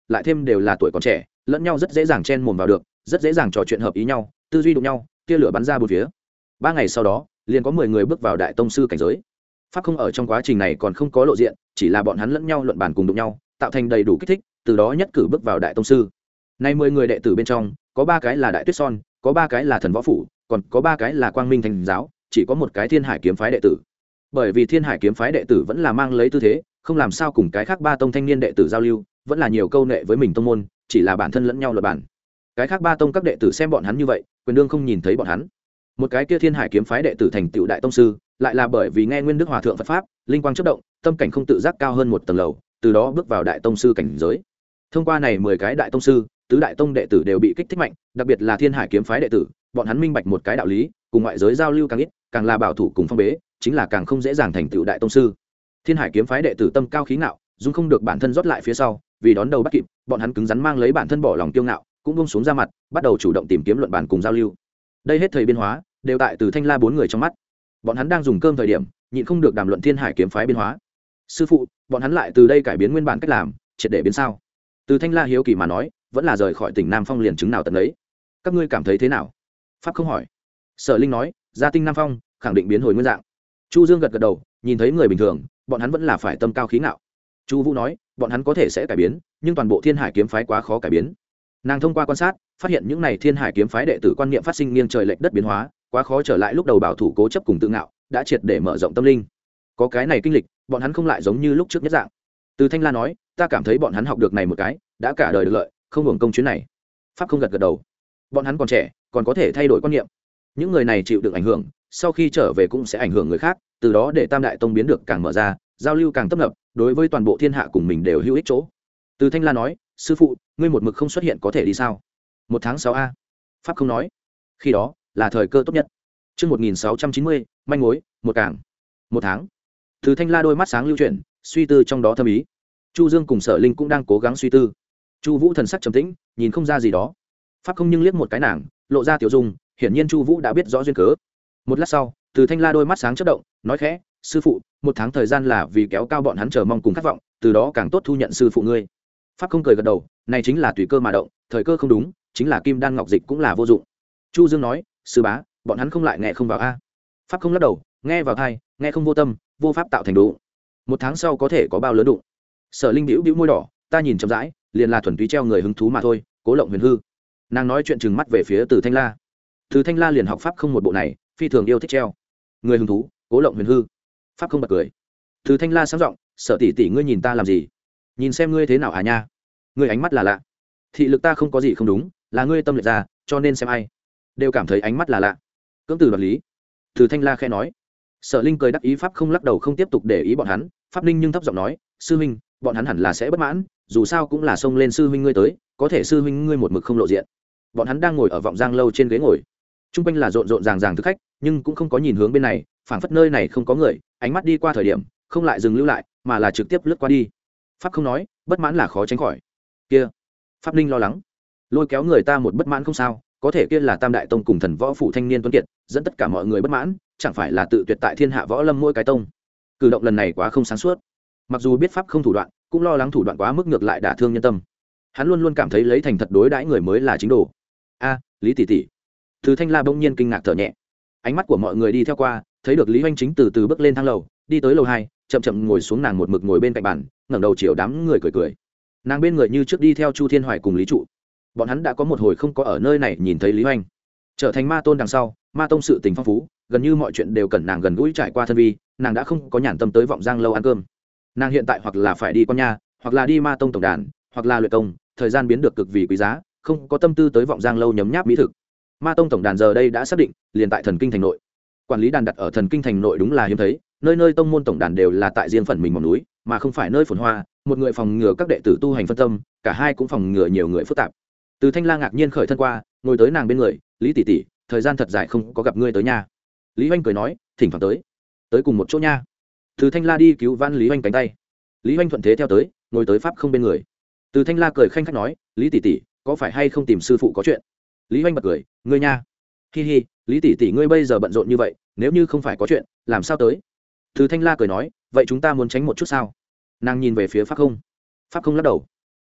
lại thêm đều là tuổi còn trẻ lẫn nhau rất dễ dàng chen mồm vào được, rất dễ dàng trò chuyện hợp ý nhau, tư duy đụng nhau, tia lửa bắn ra bốn phía. Ba ngày sau đó liền có mười người bước vào đại tông sư cảnh giới. Pháp không ở trong quá trình này còn không có lộ diện, chỉ là bọn hắn lẫn nhau luận bàn cùng đụng nhau, tạo thành đầy đủ kích thích, từ đó nhất cử bước vào đại tông sư. Nay mười người đệ tử bên trong, có ba cái là Đại Tuyết Son, có ba cái là Thần Võ phủ, còn có ba cái là Quang Minh Thành giáo, chỉ có một cái Thiên Hải kiếm phái đệ tử. Bởi vì Thiên Hải kiếm phái đệ tử vẫn là mang lấy tư thế, không làm sao cùng cái khác ba tông thanh niên đệ tử giao lưu, vẫn là nhiều câu nệ với mình tông môn, chỉ là bản thân lẫn nhau luận bàn. Cái khác ba tông các đệ tử xem bọn hắn như vậy, quyền đương không nhìn thấy bọn hắn. Một cái kia Thiên Hải kiếm phái đệ tử thành tựu đại tông sư, lại là bởi vì nghe Nguyên Đức Hòa thượng Phật pháp, linh quang chớp động, tâm cảnh không tự giác cao hơn một tầng lầu, từ đó bước vào đại tông sư cảnh giới. Thông qua này mười cái đại tông sư, tứ đại tông đệ tử đều bị kích thích mạnh, đặc biệt là Thiên Hải kiếm phái đệ tử, bọn hắn minh bạch một cái đạo lý, cùng ngoại giới giao lưu càng ít, càng là bảo thủ cùng phong bế, chính là càng không dễ dàng thành tựu đại tông sư. Thiên Hải kiếm phái đệ tử tâm cao khí ngạo, dung không được bản thân rót lại phía sau, vì đón đầu bắt kịp, bọn hắn cứng rắn mang lấy bản thân bỏ lòng kiêu ngạo, cũng buông xuống ra mặt, bắt đầu chủ động tìm kiếm luận bàn cùng giao lưu. Đây hết thầy biên hóa, đều tại Từ Thanh La bốn người trong mắt. Bọn hắn đang dùng cơm thời điểm, nhịn không được đàm luận Thiên Hải kiếm phái biên hóa. Sư phụ, bọn hắn lại từ đây cải biến nguyên bản cách làm, triệt để biến sao? Từ Thanh La hiếu kỳ mà nói, vẫn là rời khỏi tỉnh Nam Phong liền chứng nào tận ấy. Các ngươi cảm thấy thế nào? Pháp không hỏi. Sở Linh nói, gia tinh Nam Phong khẳng định biến hồi nguyên dạng. Chu Dương gật gật đầu, nhìn thấy người bình thường, bọn hắn vẫn là phải tâm cao khí ngạo. Chu Vũ nói, bọn hắn có thể sẽ cải biến, nhưng toàn bộ Thiên Hải kiếm phái quá khó cải biến. Nàng thông qua quan sát, phát hiện những này Thiên Hải kiếm phái đệ tử quan niệm phát sinh nghiêng trời lệch đất biến hóa, quá khó trở lại lúc đầu bảo thủ cố chấp cùng tự ngạo, đã triệt để mở rộng tâm linh. Có cái này kinh lịch, bọn hắn không lại giống như lúc trước nhất dạng. Từ Thanh La nói, ta cảm thấy bọn hắn học được này một cái, đã cả đời được lợi, không hưởng công chuyến này. Pháp không gật gật đầu. Bọn hắn còn trẻ, còn có thể thay đổi quan niệm. Những người này chịu được ảnh hưởng, sau khi trở về cũng sẽ ảnh hưởng người khác, từ đó để Tam đại tông biến được càng mở ra, giao lưu càng tấp nập, đối với toàn bộ thiên hạ cùng mình đều hữu ích chỗ. Từ Thanh La nói, sư phụ, ngươi một mực không xuất hiện có thể đi sao? Một tháng sáu a. Pháp không nói. Khi đó là thời cơ tốt nhất. Chương một nghìn sáu trăm chín mươi, manh mối, một cảng. Một tháng. Từ Thanh La đôi mắt sáng lưu chuyển, suy tư trong đó thâm ý. Chu Dương cùng Sở Linh cũng đang cố gắng suy tư. Chu Vũ thần sắc trầm tĩnh, nhìn không ra gì đó. Pháp không nhưng liếc một cái nàng, lộ ra tiểu dung, hiển nhiên Chu Vũ đã biết rõ duyên cớ. Một lát sau, Từ Thanh La đôi mắt sáng chớp động, nói khẽ, sư phụ, một tháng thời gian là vì kéo cao bọn hắn chờ mong cùng khát vọng, từ đó càng tốt thu nhận sư phụ ngươi. Pháp không cười gật đầu, này chính là tùy cơ mà động, thời cơ không đúng, chính là kim đan ngọc dịch cũng là vô dụng. Chu Dương nói, sư bá, bọn hắn không lại nghe không vào a. Pháp không lắc đầu, nghe vào tai, nghe không vô tâm, vô pháp tạo thành đủ. Một tháng sau có thể có bao lớn đụng. Sở Linh bĩu bĩu môi đỏ, ta nhìn chậm rãi, liền là thuần túy treo người hứng thú mà thôi, cố lộng huyền hư. Nàng nói chuyện trừng mắt về phía Từ Thanh La. Từ Thanh La liền học pháp không một bộ này, phi thường yêu thích treo người hứng thú, cố lộng huyền hư. Pháp không bật cười. Từ Thanh La sáng giọng, Sở tỷ tỷ ngươi nhìn ta làm gì? Nhìn xem ngươi thế nào à nha? Ngươi ánh mắt là lạ. Thị lực ta không có gì không đúng, là ngươi tâm lệch ra, cho nên xem ai đều cảm thấy ánh mắt là lạ. Cưỡng từ đoạt lý. Từ Thanh La khẽ nói. Sở Linh cười đắc ý, Pháp không lắc đầu không tiếp tục để ý bọn hắn. Pháp Linh nhưng thấp giọng nói, sư huynh, bọn hắn hẳn là sẽ bất mãn, dù sao cũng là xông lên sư huynh ngươi tới, có thể sư huynh ngươi một mực không lộ diện. Bọn hắn đang ngồi ở vọng giang lâu trên ghế ngồi, trung quanh là rộn rộn ràng ràng thực khách, nhưng cũng không có nhìn hướng bên này, phảng phất nơi này không có người, ánh mắt đi qua thời điểm không lại dừng lưu lại, mà là trực tiếp lướt qua đi. Pháp không nói, bất mãn là khó tránh khỏi. Kia, Pháp Linh lo lắng, lôi kéo người ta một bất mãn không sao, có thể kia là Tam đại tông cùng Thần Võ phủ thanh niên tuấn kiệt, dẫn tất cả mọi người bất mãn, chẳng phải là tự tuyệt tại thiên hạ võ lâm mỗi cái tông. Cử động lần này quá không sáng suốt. Mặc dù biết pháp không thủ đoạn, cũng lo lắng thủ đoạn quá mức ngược lại đả thương nhân tâm. Hắn luôn luôn cảm thấy lấy thành thật đối đãi người mới là chính đồ. A, Lý tỷ tỷ. Từ Thanh La bỗng nhiên kinh ngạc thở nhẹ. Ánh mắt của mọi người đi theo qua, thấy được Lý Hoành Chính từ từ bước lên thang lầu, đi tới lầu hai, chậm chậm ngồi xuống, nàng một mực ngồi bên cạnh bàn, ngẩng đầu chiều đám người cười cười. Nàng bên người như trước đi theo Chu Thiên Hoài cùng Lý Trụ. Bọn hắn đã có một hồi không có ở nơi này nhìn thấy Lý Hoành. Trở thành ma tôn đằng sau, ma tông sự tình phong phú, gần như mọi chuyện đều cần nàng gần gũi trải qua thân vi, nàng đã không có nhàn tâm tới vọng giang lâu ăn cơm. Nàng hiện tại hoặc là phải đi con nha, hoặc là đi ma tông tổng đàn, hoặc là luyện công, thời gian biến được cực vì quý giá, không có tâm tư tới vọng giang lâu nhấm nháp mỹ thực. Ma tông tổng đàn giờ đây đã xác định, liền tại thần kinh thành nội. Quản lý đàn đặt ở thần kinh thành nội đúng là hiếm thấy, nơi nơi tông môn tổng đàn đều là tại riêng phần mình mỏm núi, mà không phải nơi phồn hoa, một người phòng ngừa các đệ tử tu hành phân tâm, cả hai cũng phòng ngừa nhiều người phức tạp. Từ Thanh La ngạc nhiên khởi thân qua, ngồi tới nàng bên người, Lý tỷ tỷ, thời gian thật dài không có gặp ngươi tới nhà. Lý Hoành cười nói, thỉnh thoảng tới, tới cùng một chỗ nha. Từ Thanh La đi cứu vãn Lý Hoành cánh tay, Lý Hoành thuận thế theo tới, ngồi tới pháp không bên người. Từ Thanh La cười khanh khách nói, Lý tỷ tỷ, có phải hay không tìm sư phụ có chuyện? Lý Hoành bật cười, ngươi nha. Hi hi, Lý tỷ tỷ ngươi bây giờ bận rộn như vậy, nếu như không phải có chuyện, làm sao tới? Từ Thanh La cười nói, vậy chúng ta muốn tránh một chút sao? Nàng nhìn về phía pháp không, pháp không lắc đầu.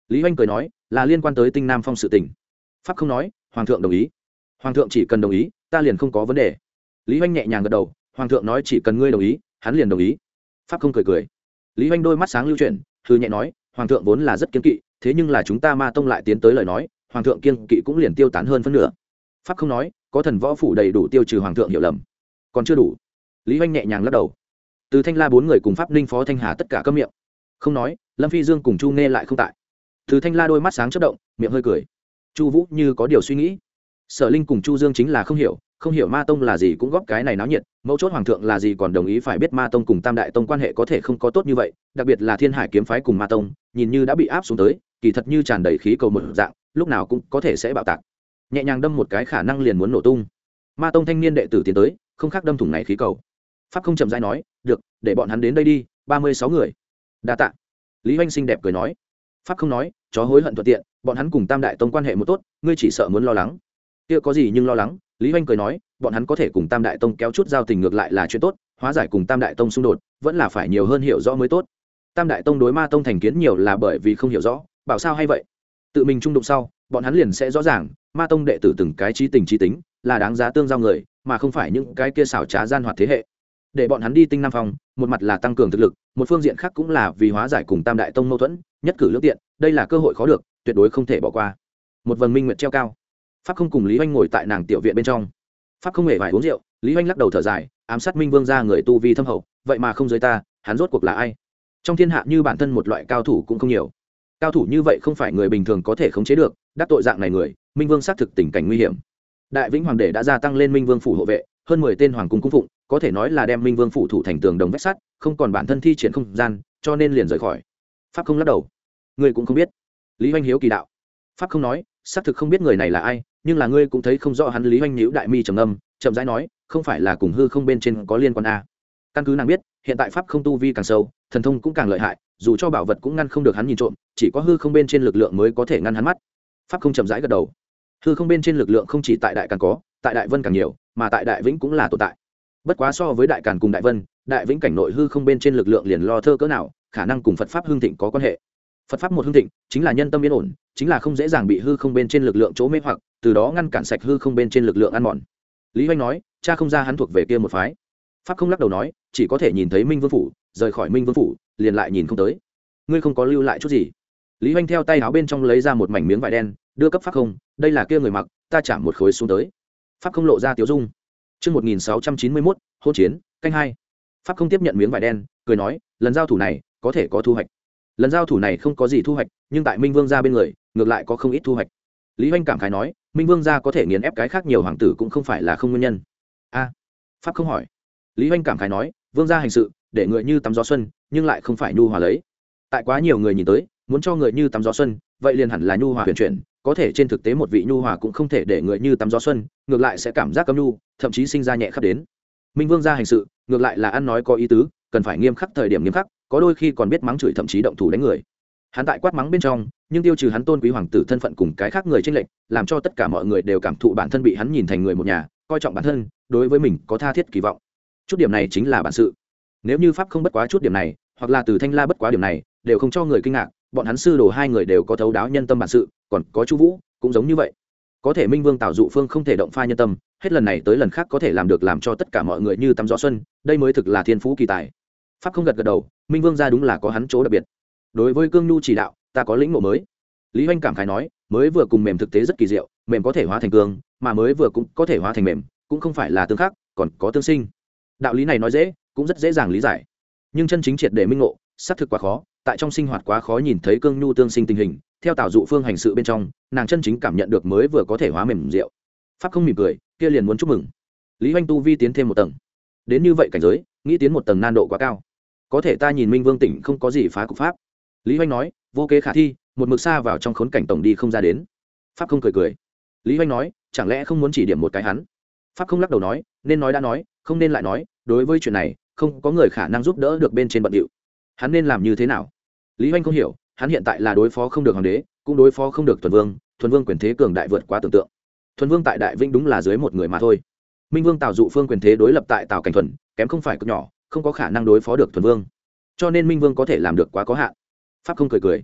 Lý Hoành cười nói, là liên quan tới Tinh Nam Phong sự tình. Pháp không nói, hoàng thượng đồng ý. Hoàng thượng chỉ cần đồng ý, ta liền không có vấn đề. Lý Hoành nhẹ nhàng gật đầu, hoàng thượng nói chỉ cần ngươi đồng ý, hắn liền đồng ý. Pháp không cười cười. Lý Hoành đôi mắt sáng lưu chuyển, hừ nhẹ nói, hoàng thượng vốn là rất kiên kỵ, thế nhưng là chúng ta Ma Tông lại tiến tới lời nói, hoàng thượng kiên kỵ cũng liền tiêu tán hơn phân nửa. Pháp không nói, có thần võ phủ đầy đủ tiêu trừ hoàng thượng hiểu lầm. Còn chưa đủ. Lý Hoành nhẹ nhàng lắc đầu. Từ Thanh La bốn người cùng Pháp Ninh Phó Thanh Hà tất cả câm miệng. Không nói, Lâm Phi Dương cùng Chu Nghe lại không tại. Từ Thanh La đôi mắt sáng chớp động, miệng hơi cười. Chu Vũ như có điều suy nghĩ. Sở Linh cùng Chu Dương chính là không hiểu, không hiểu Ma Tông là gì cũng góp cái này náo nhiệt, mấu chốt hoàng thượng là gì còn đồng ý phải biết Ma Tông cùng Tam Đại Tông quan hệ có thể không có tốt như vậy, đặc biệt là Thiên Hải kiếm phái cùng Ma Tông, nhìn như đã bị áp xuống tới, kỳ thật như tràn đầy khí cầu một dạng, lúc nào cũng có thể sẽ bạo tạc. Nhẹ nhàng đâm một cái khả năng liền muốn nổ tung. Ma Tông thanh niên đệ tử tiến tới, không khác đâm thủng này khí cầu. Pháp không chậm rãi nói, "Được, để bọn hắn đến đây đi, ba mươi sáu người." Đa tạ. Lý Hoành xinh đẹp cười nói. Pháp không nói, chó hối hận thuận tiện, bọn hắn cùng Tam Đại Tông quan hệ một tốt, ngươi chỉ sợ muốn lo lắng. Kia có gì nhưng lo lắng, Lý Hoành cười nói, bọn hắn có thể cùng Tam Đại Tông kéo chút giao tình ngược lại là chuyện tốt, hóa giải cùng Tam Đại Tông xung đột, vẫn là phải nhiều hơn hiểu rõ mới tốt. Tam Đại Tông đối Ma Tông thành kiến nhiều là bởi vì không hiểu rõ, bảo sao hay vậy? Tự mình trung đụng sau, bọn hắn liền sẽ rõ ràng, Ma Tông đệ tử từng cái trí tình trí tính, là đáng giá tương giao người, mà không phải những cái kia xảo trá gian hoạt thế hệ. Để bọn hắn đi Tinh Nam Phong, một mặt là tăng cường thực lực, một phương diện khác cũng là vì hóa giải cùng Tam Đại Tông mâu thuẫn, nhất cử lưỡng tiện, đây là cơ hội khó được, tuyệt đối không thể bỏ qua. Một vầng minh nguyệt treo cao. Pháp không cùng Lý Hoành ngồi tại nàng tiểu viện bên trong. Pháp không hề phải uống rượu, Lý Hoành lắc đầu thở dài, ám sát Minh Vương gia người tu vi thâm hậu, vậy mà không giới ta, hắn rốt cuộc là ai? Trong thiên hạ như bản thân một loại cao thủ cũng không nhiều. Cao thủ như vậy không phải người bình thường có thể khống chế được, đắc tội dạng này người, Minh Vương xác thực tình cảnh nguy hiểm. Đại Vĩnh Hoàng đế đã gia tăng lên Minh Vương phủ hộ vệ, hơn mười tên hoàng cung cung phụng, có thể nói là đem Minh Vương phủ thủ thành tường đồng vách sắt, không còn bản thân thi triển không gian, cho nên liền rời khỏi. Pháp không lắc đầu, ngươi cũng không biết. Lý Hoành hiếu kỳ đạo. Pháp không nói, xác thực không biết người này là ai, nhưng là ngươi cũng thấy không rõ hắn. Lý Hoành nhíu đại mi trầm ngâm, chậm rãi nói, không phải là cùng hư không bên trên có liên quan a? Căn cứ nàng biết, hiện tại pháp không tu vi càng sâu, thần thông cũng càng lợi hại, dù cho bảo vật cũng ngăn không được hắn nhìn trộm, chỉ có hư không bên trên lực lượng mới có thể ngăn hắn mắt. Pháp không chậm rãi gật đầu. Hư không bên trên lực lượng không chỉ tại đại càng có, tại đại vân càng nhiều, mà tại đại vĩnh cũng là tồn tại. Bất quá so với đại càn cùng đại vân, đại vĩnh cảnh nội hư không bên trên lực lượng liền lo thơ cỡ nào, khả năng cùng Phật pháp hưng thịnh có quan hệ. Phật pháp một hưng thịnh, chính là nhân tâm yên ổn, chính là không dễ dàng bị hư không bên trên lực lượng chỗ mê hoặc, từ đó ngăn cản sạch hư không bên trên lực lượng ăn mòn. Lý Hoành nói, cha không ra hắn thuộc về kia một phái. Pháp không lắc đầu nói, chỉ có thể nhìn thấy Minh Vương phủ, rời khỏi Minh Vương phủ, liền lại nhìn không tới. Ngươi không có lưu lại chút gì? Lý Hoành theo tay áo bên trong lấy ra một mảnh miếng vải đen, đưa cấp Pháp không, đây là kia người mặc, ta chạm một khối xuống tới. Pháp không lộ ra tiểu dung. Chương một nghìn sáu trăm chín mươi mốt, hôn chiến, canh hai. Pháp không tiếp nhận miếng vải đen, cười nói, lần giao thủ này có thể có thu hoạch. Lần giao thủ này không có gì thu hoạch, nhưng tại Minh Vương gia bên người, ngược lại có không ít thu hoạch. Lý Hoành cảm khái nói, Minh Vương gia có thể nghiền ép cái khác nhiều hoàng tử cũng không phải là không nguyên nhân. A, Pháp không hỏi. Lý Hoành cảm khái nói, Vương gia hành sự, để người như tắm gió xuân, nhưng lại không phải nhu hòa lấy. Tại quá nhiều người nhìn tới, muốn cho người như tắm gió xuân, vậy liền hẳn là nhu hòa huyền chuyển, có thể trên thực tế một vị nhu hòa cũng không thể để người như tắm gió xuân, ngược lại sẽ cảm giác cấm nhu, thậm chí sinh ra nhẹ khắc đến. Minh Vương gia hành sự, ngược lại là ăn nói có ý tứ, cần phải nghiêm khắc thời điểm nghiêm khắc, có đôi khi còn biết mắng chửi, thậm chí động thủ đánh người. Hắn tại quát mắng bên trong, nhưng tiêu trừ hắn tôn quý hoàng tử thân phận cùng cái khác người chênh lệch, làm cho tất cả mọi người đều cảm thụ bản thân bị hắn nhìn thành người một nhà, coi trọng bản thân, đối với mình có tha thiết kỳ vọng. Chút điểm này chính là bản sự. Nếu như pháp không bất quá chút điểm này, hoặc là từ Thanh La bất quá điểm này, đều không cho người kinh ngạc, bọn hắn sư đồ hai người đều có thấu đáo nhân tâm bản sự, còn có Chu Vũ cũng giống như vậy. Có thể Minh Vương Tào Dụ Phương không thể động pha nhân tâm, hết lần này tới lần khác có thể làm được làm cho tất cả mọi người như tắm gió xuân, đây mới thực là thiên phú kỳ tài. Pháp không gật gật đầu, Minh Vương gia đúng là có hắn chỗ đặc biệt. Đối với cương nhu chỉ đạo, ta có lĩnh ngộ mới. Lý Hoành cảm khái nói, mới vừa cùng mềm thực tế rất kỳ diệu, mềm có thể hóa thành cương, mà mới vừa cũng có thể hóa thành mềm, cũng không phải là tương khắc, còn có tương sinh. Đạo lý này nói dễ, cũng rất dễ dàng lý giải, nhưng chân chính triệt để minh ngộ, xác thực quá khó, tại trong sinh hoạt quá khó nhìn thấy cương nhu tương sinh tình hình. Theo Tào Dụ Phương hành sự bên trong, nàng chân chính cảm nhận được mới vừa có thể hóa mềm diệu. Pháp không mỉm cười, kia liền muốn chúc mừng. Lý Hoành tu vi tiến thêm một tầng, đến như vậy cảnh giới, nghĩ tiến một tầng nan độ quá cao. Có thể ta nhìn Minh Vương tỉnh không có gì phá cục pháp. Lý Hoành nói, vô kế khả thi, một mực xa vào trong khốn cảnh tổng đi không ra đến. Pháp không cười cười. Lý Hoành nói, chẳng lẽ không muốn chỉ điểm một cái hắn? Pháp không lắc đầu nói, nên nói đã nói, không nên lại nói, đối với chuyện này, không có người khả năng giúp đỡ được bên trên bận điệu. Hắn nên làm như thế nào? Lý Hoành không hiểu, hắn hiện tại là đối phó không được hoàng đế, cũng đối phó không được Thuần Vương, Thuần Vương quyền thế cường đại vượt quá tưởng tượng. Thuần Vương tại Đại Vĩnh đúng là dưới một người mà thôi. Minh Vương Tào Dụ Phương quyền thế đối lập tại Tào Cảnh Thuần, kém không phải cực nhỏ, không có khả năng đối phó được Thuần Vương. Cho nên Minh Vương có thể làm được quá có hạn. Pháp không cười cười.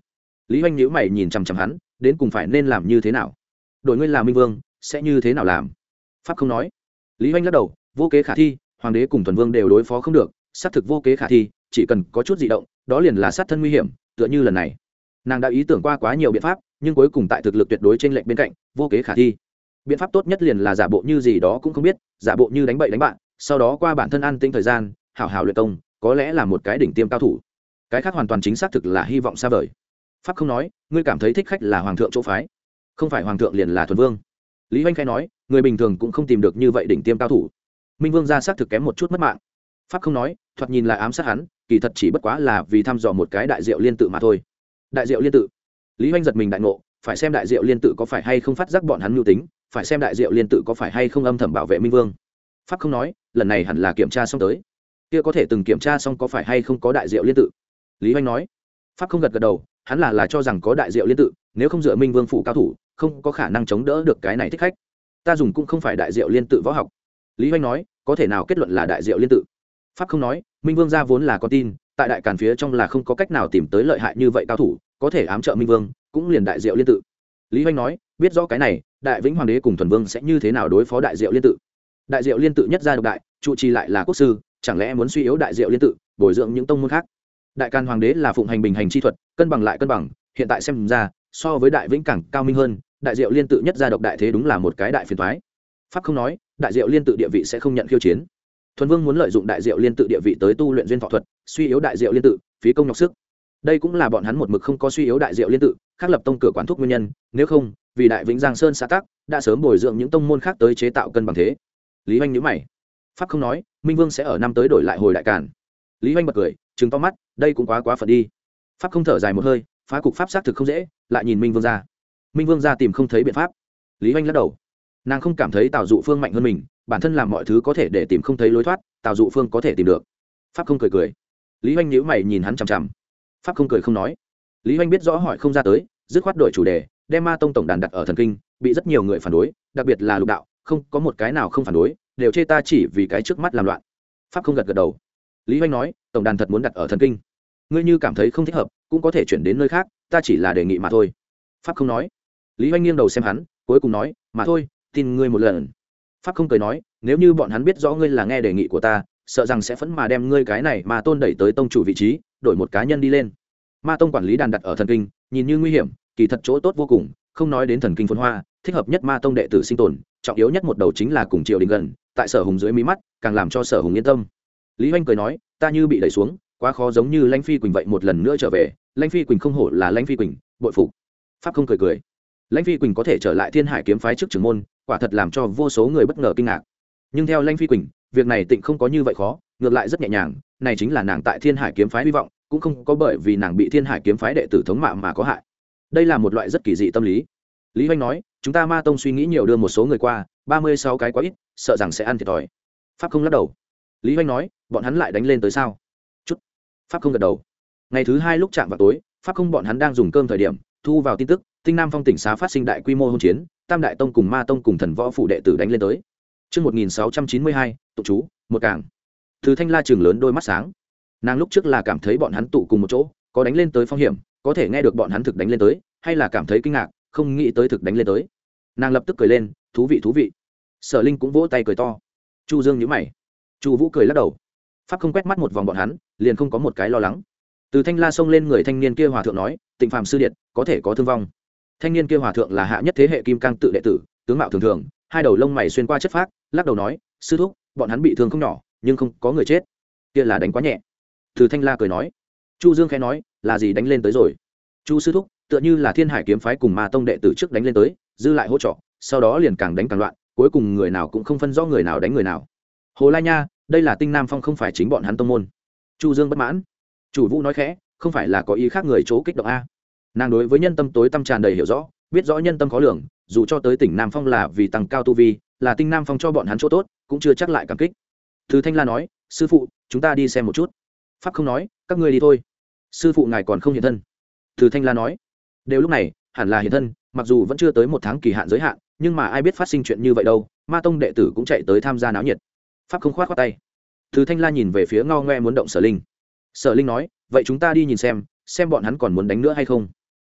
Lý Hoành nhíu mày nhìn chằm chằm hắn, đến cùng phải nên làm như thế nào? Đổi ngươi làm minh vương, sẽ như thế nào làm? Pháp không nói. Lý Hoành lắc đầu, vô kế khả thi, hoàng đế cùng thuần vương đều đối phó không được, xác thực vô kế khả thi, chỉ cần có chút dị động, đó liền là sát thân nguy hiểm, tựa như lần này. Nàng đã ý tưởng qua quá nhiều biện pháp, nhưng cuối cùng tại thực lực tuyệt đối trên lệnh bên cạnh, vô kế khả thi. Biện pháp tốt nhất liền là giả bộ như gì đó cũng không biết, giả bộ như đánh bậy đánh bạn, sau đó qua bản thân ăn tinh thời gian, hảo hảo luyện công, có lẽ là một cái đỉnh tiêm cao thủ. Cái khác hoàn toàn chính xác thực là hy vọng xa vời. Pháp không nói, ngươi cảm thấy thích khách là hoàng thượng chỗ phái, không phải hoàng thượng liền là thuần vương. Lý Hoành khai nói, người bình thường cũng không tìm được như vậy đỉnh tiêm cao thủ. Minh vương gia xác thực kém một chút mất mạng. Pháp không nói, thoạt nhìn là ám sát hắn, kỳ thật chỉ bất quá là vì thăm dò một cái đại diệu liên tự mà thôi. Đại diệu liên tự. Lý Hoành giật mình đại ngộ, phải xem đại diệu liên tự có phải hay không phát giác bọn hắn mưu tính, phải xem đại diệu liên tự có phải hay không âm thầm bảo vệ Minh vương. Pháp không nói, lần này hẳn là kiểm tra xong tới. Kia có thể từng kiểm tra xong có phải hay không có đại diệu liên tự. Lý Hoành nói. Pháp không gật gật đầu, hắn là là cho rằng có đại diệu liên tự, nếu không dựa Minh vương phủ cao thủ, không có khả năng chống đỡ được cái này thích khách. Ta dùng cũng không phải đại diệu liên tự võ học. Lý Hoành nói, có thể nào kết luận là đại diệu liên tự? Pháp không nói, Minh vương gia vốn là có tin, tại đại càn phía trong là không có cách nào tìm tới lợi hại như vậy cao thủ, có thể ám trợ Minh vương, cũng liền đại diệu liên tự. Lý Hoành nói, biết rõ cái này, đại vĩnh hoàng đế cùng thuần vương sẽ như thế nào đối phó đại diệu liên tự? Đại diệu liên tự nhất gia độc đại, trụ trì lại là quốc sư, chẳng lẽ muốn suy yếu đại diệu liên tự, bồi dưỡng những tông môn khác? Đại càn hoàng đế là phụng hành bình hành chi thuật, cân bằng lại cân bằng, hiện tại xem ra, so với đại vĩnh càng cao minh hơn, đại diệu liên tự nhất gia độc đại thế đúng là một cái đại phiền toái. Pháp không nói, đại diệu liên tự địa vị sẽ không nhận khiêu chiến. Thuần vương muốn lợi dụng đại diệu liên tự địa vị tới tu luyện duyên thọ thuật, suy yếu đại diệu liên tự, phí công nhọc sức. Đây cũng là bọn hắn một mực không có suy yếu đại diệu liên tự, khắc lập tông cửa quản thúc nguyên nhân, nếu không, vì đại vĩnh giang sơn xã tắc, đã sớm bồi dưỡng những tông môn khác tới chế tạo cân bằng thế. Lý Hoành nhíu mày. Pháp không nói, Minh vương sẽ ở năm tới đổi lại hồi đại càn. Lý Hoành bật cười, trừng to mắt, đây cũng quá quá phận đi. Pháp không thở dài một hơi, phá cục pháp xác thực không dễ, lại nhìn Minh vương ra. Minh vương ra tìm không thấy biện pháp. Lý Hoành lắc đầu. Nàng không cảm thấy Tào Dụ Phương mạnh hơn mình, bản thân làm mọi thứ có thể để tìm không thấy lối thoát, Tào Dụ Phương có thể tìm được. Pháp không cười cười. Lý Hoành nhíu mày nhìn hắn chằm chằm. Pháp không cười không nói. Lý Hoành biết rõ hỏi không ra tới, dứt khoát đổi chủ đề, đem Ma tông tổng đàn đặt ở thần kinh, bị rất nhiều người phản đối, đặc biệt là lục đạo, không có một cái nào không phản đối, đều chê ta chỉ vì cái trước mắt làm loạn. Pháp không gật gật đầu. Lý Hoành nói, tổng đàn thật muốn đặt ở thần kinh, ngươi như cảm thấy không thích hợp, cũng có thể chuyển đến nơi khác, ta chỉ là đề nghị mà thôi. Pháp không nói. Lý Hoành nghiêng đầu xem hắn, cuối cùng nói, mà thôi, tin ngươi một lần. Pháp không cười nói, nếu như bọn hắn biết rõ ngươi là nghe đề nghị của ta, sợ rằng sẽ phẫn mà đem ngươi cái này mà tôn đẩy tới tông chủ vị trí, đổi một cá nhân đi lên. Ma tông quản lý đàn đặt ở thần kinh, nhìn như nguy hiểm, kỳ thật chỗ tốt vô cùng, không nói đến thần kinh phồn hoa, thích hợp nhất ma tông đệ tử sinh tồn, trọng yếu nhất một đầu chính là cùng triều đình gần, tại Sở Hùng dưới mí mắt, càng làm cho Sở Hùng yên tâm. Lý Hoành cười nói, ta như bị đẩy xuống, quá khó giống như Lãnh Phi Quỳnh vậy một lần nữa trở về, Lãnh Phi Quỳnh không hổ là Lãnh Phi Quỳnh, bội phục. Pháp không cười cười. Lãnh Phi Quỳnh có thể trở lại Thiên Hải kiếm phái trước trưởng môn, quả thật làm cho vô số người bất ngờ kinh ngạc. Nhưng theo Lãnh Phi Quỳnh, việc này tịnh không có như vậy khó, ngược lại rất nhẹ nhàng, này chính là nàng tại Thiên Hải kiếm phái hy vọng, cũng không có bởi vì nàng bị Thiên Hải kiếm phái đệ tử thống mạ mà có hại. Đây là một loại rất kỳ dị tâm lý. Lý Hoành nói, chúng ta Ma tông suy nghĩ nhiều đưa một số người qua, ba mươi sáu cái quá ít, sợ rằng sẽ ăn thiệt thòi. Pháp không lắc đầu. Lý Hoành nói, bọn hắn lại đánh lên tới sao? Chút. Pháp không gật đầu. Ngày thứ hai lúc chạm vào tối, Pháp không bọn hắn đang dùng cơm thời điểm, thu vào tin tức, Tinh Nam Phong tỉnh xá phát sinh đại quy mô hỗn chiến, Tam Đại Tông cùng Ma Tông cùng Thần Võ phủ đệ tử đánh lên tới. Chương một nghìn sáu trăm chín mươi hai, tụ chú, một cảng. Từ Thanh La trường lớn đôi mắt sáng. Nàng lúc trước là cảm thấy bọn hắn tụ cùng một chỗ, có đánh lên tới phong hiểm, có thể nghe được bọn hắn thực đánh lên tới, hay là cảm thấy kinh ngạc, không nghĩ tới thực đánh lên tới. Nàng lập tức cười lên, thú vị thú vị. Sở Linh cũng vỗ tay cười to. Chu Dương nhíu mày. Chu Vũ cười lắc đầu. Pháp không quét mắt một vòng bọn hắn, liền không có một cái lo lắng. Từ Thanh La xông lên người thanh niên kia hòa thượng nói, Tịnh Phàm sư điện, có thể có thương vong. Thanh niên kia hòa thượng là hạ nhất thế hệ kim cang tự đệ tử, tướng mạo thường thường, hai đầu lông mày xuyên qua chất phác, lắc đầu nói, sư thúc, bọn hắn bị thương không nhỏ, nhưng không có người chết. Kia là đánh quá nhẹ. Từ Thanh La cười nói. Chu Dương khẽ nói, là gì đánh lên tới rồi? Chu sư thúc, tựa như là Thiên Hải kiếm phái cùng Ma tông đệ tử trước đánh lên tới, dư lại hỗ trợ, sau đó liền càng đánh càng loạn, cuối cùng người nào cũng không phân rõ người nào đánh người nào. Hồ Lai Nha, đây là Tinh Nam Phong không phải chính bọn hắn tông môn. Chu Dương bất mãn. Chủ Vũ nói khẽ, không phải là có ý khác người chỗ kích động a. Nàng đối với nhân tâm tối tâm tràn đầy hiểu rõ, biết rõ nhân tâm khó lường, dù cho tới tỉnh Nam Phong là vì tăng cao tu vi, là Tinh Nam Phong cho bọn hắn chỗ tốt, cũng chưa chắc lại cảm kích. Từ Thanh La nói, sư phụ, chúng ta đi xem một chút. Pháp không nói, các ngươi đi thôi. Sư phụ ngài còn không hiện thân. Từ Thanh La nói, đều lúc này, hẳn là hiện thân, mặc dù vẫn chưa tới một tháng kỳ hạn giới hạn, nhưng mà ai biết phát sinh chuyện như vậy đâu, Ma tông đệ tử cũng chạy tới tham gia náo nhiệt. Pháp không khoát khoát tay. Từ Thanh La nhìn về phía ngao ngoe muốn động Sở Linh. Sở Linh nói, vậy chúng ta đi nhìn xem, xem bọn hắn còn muốn đánh nữa hay không.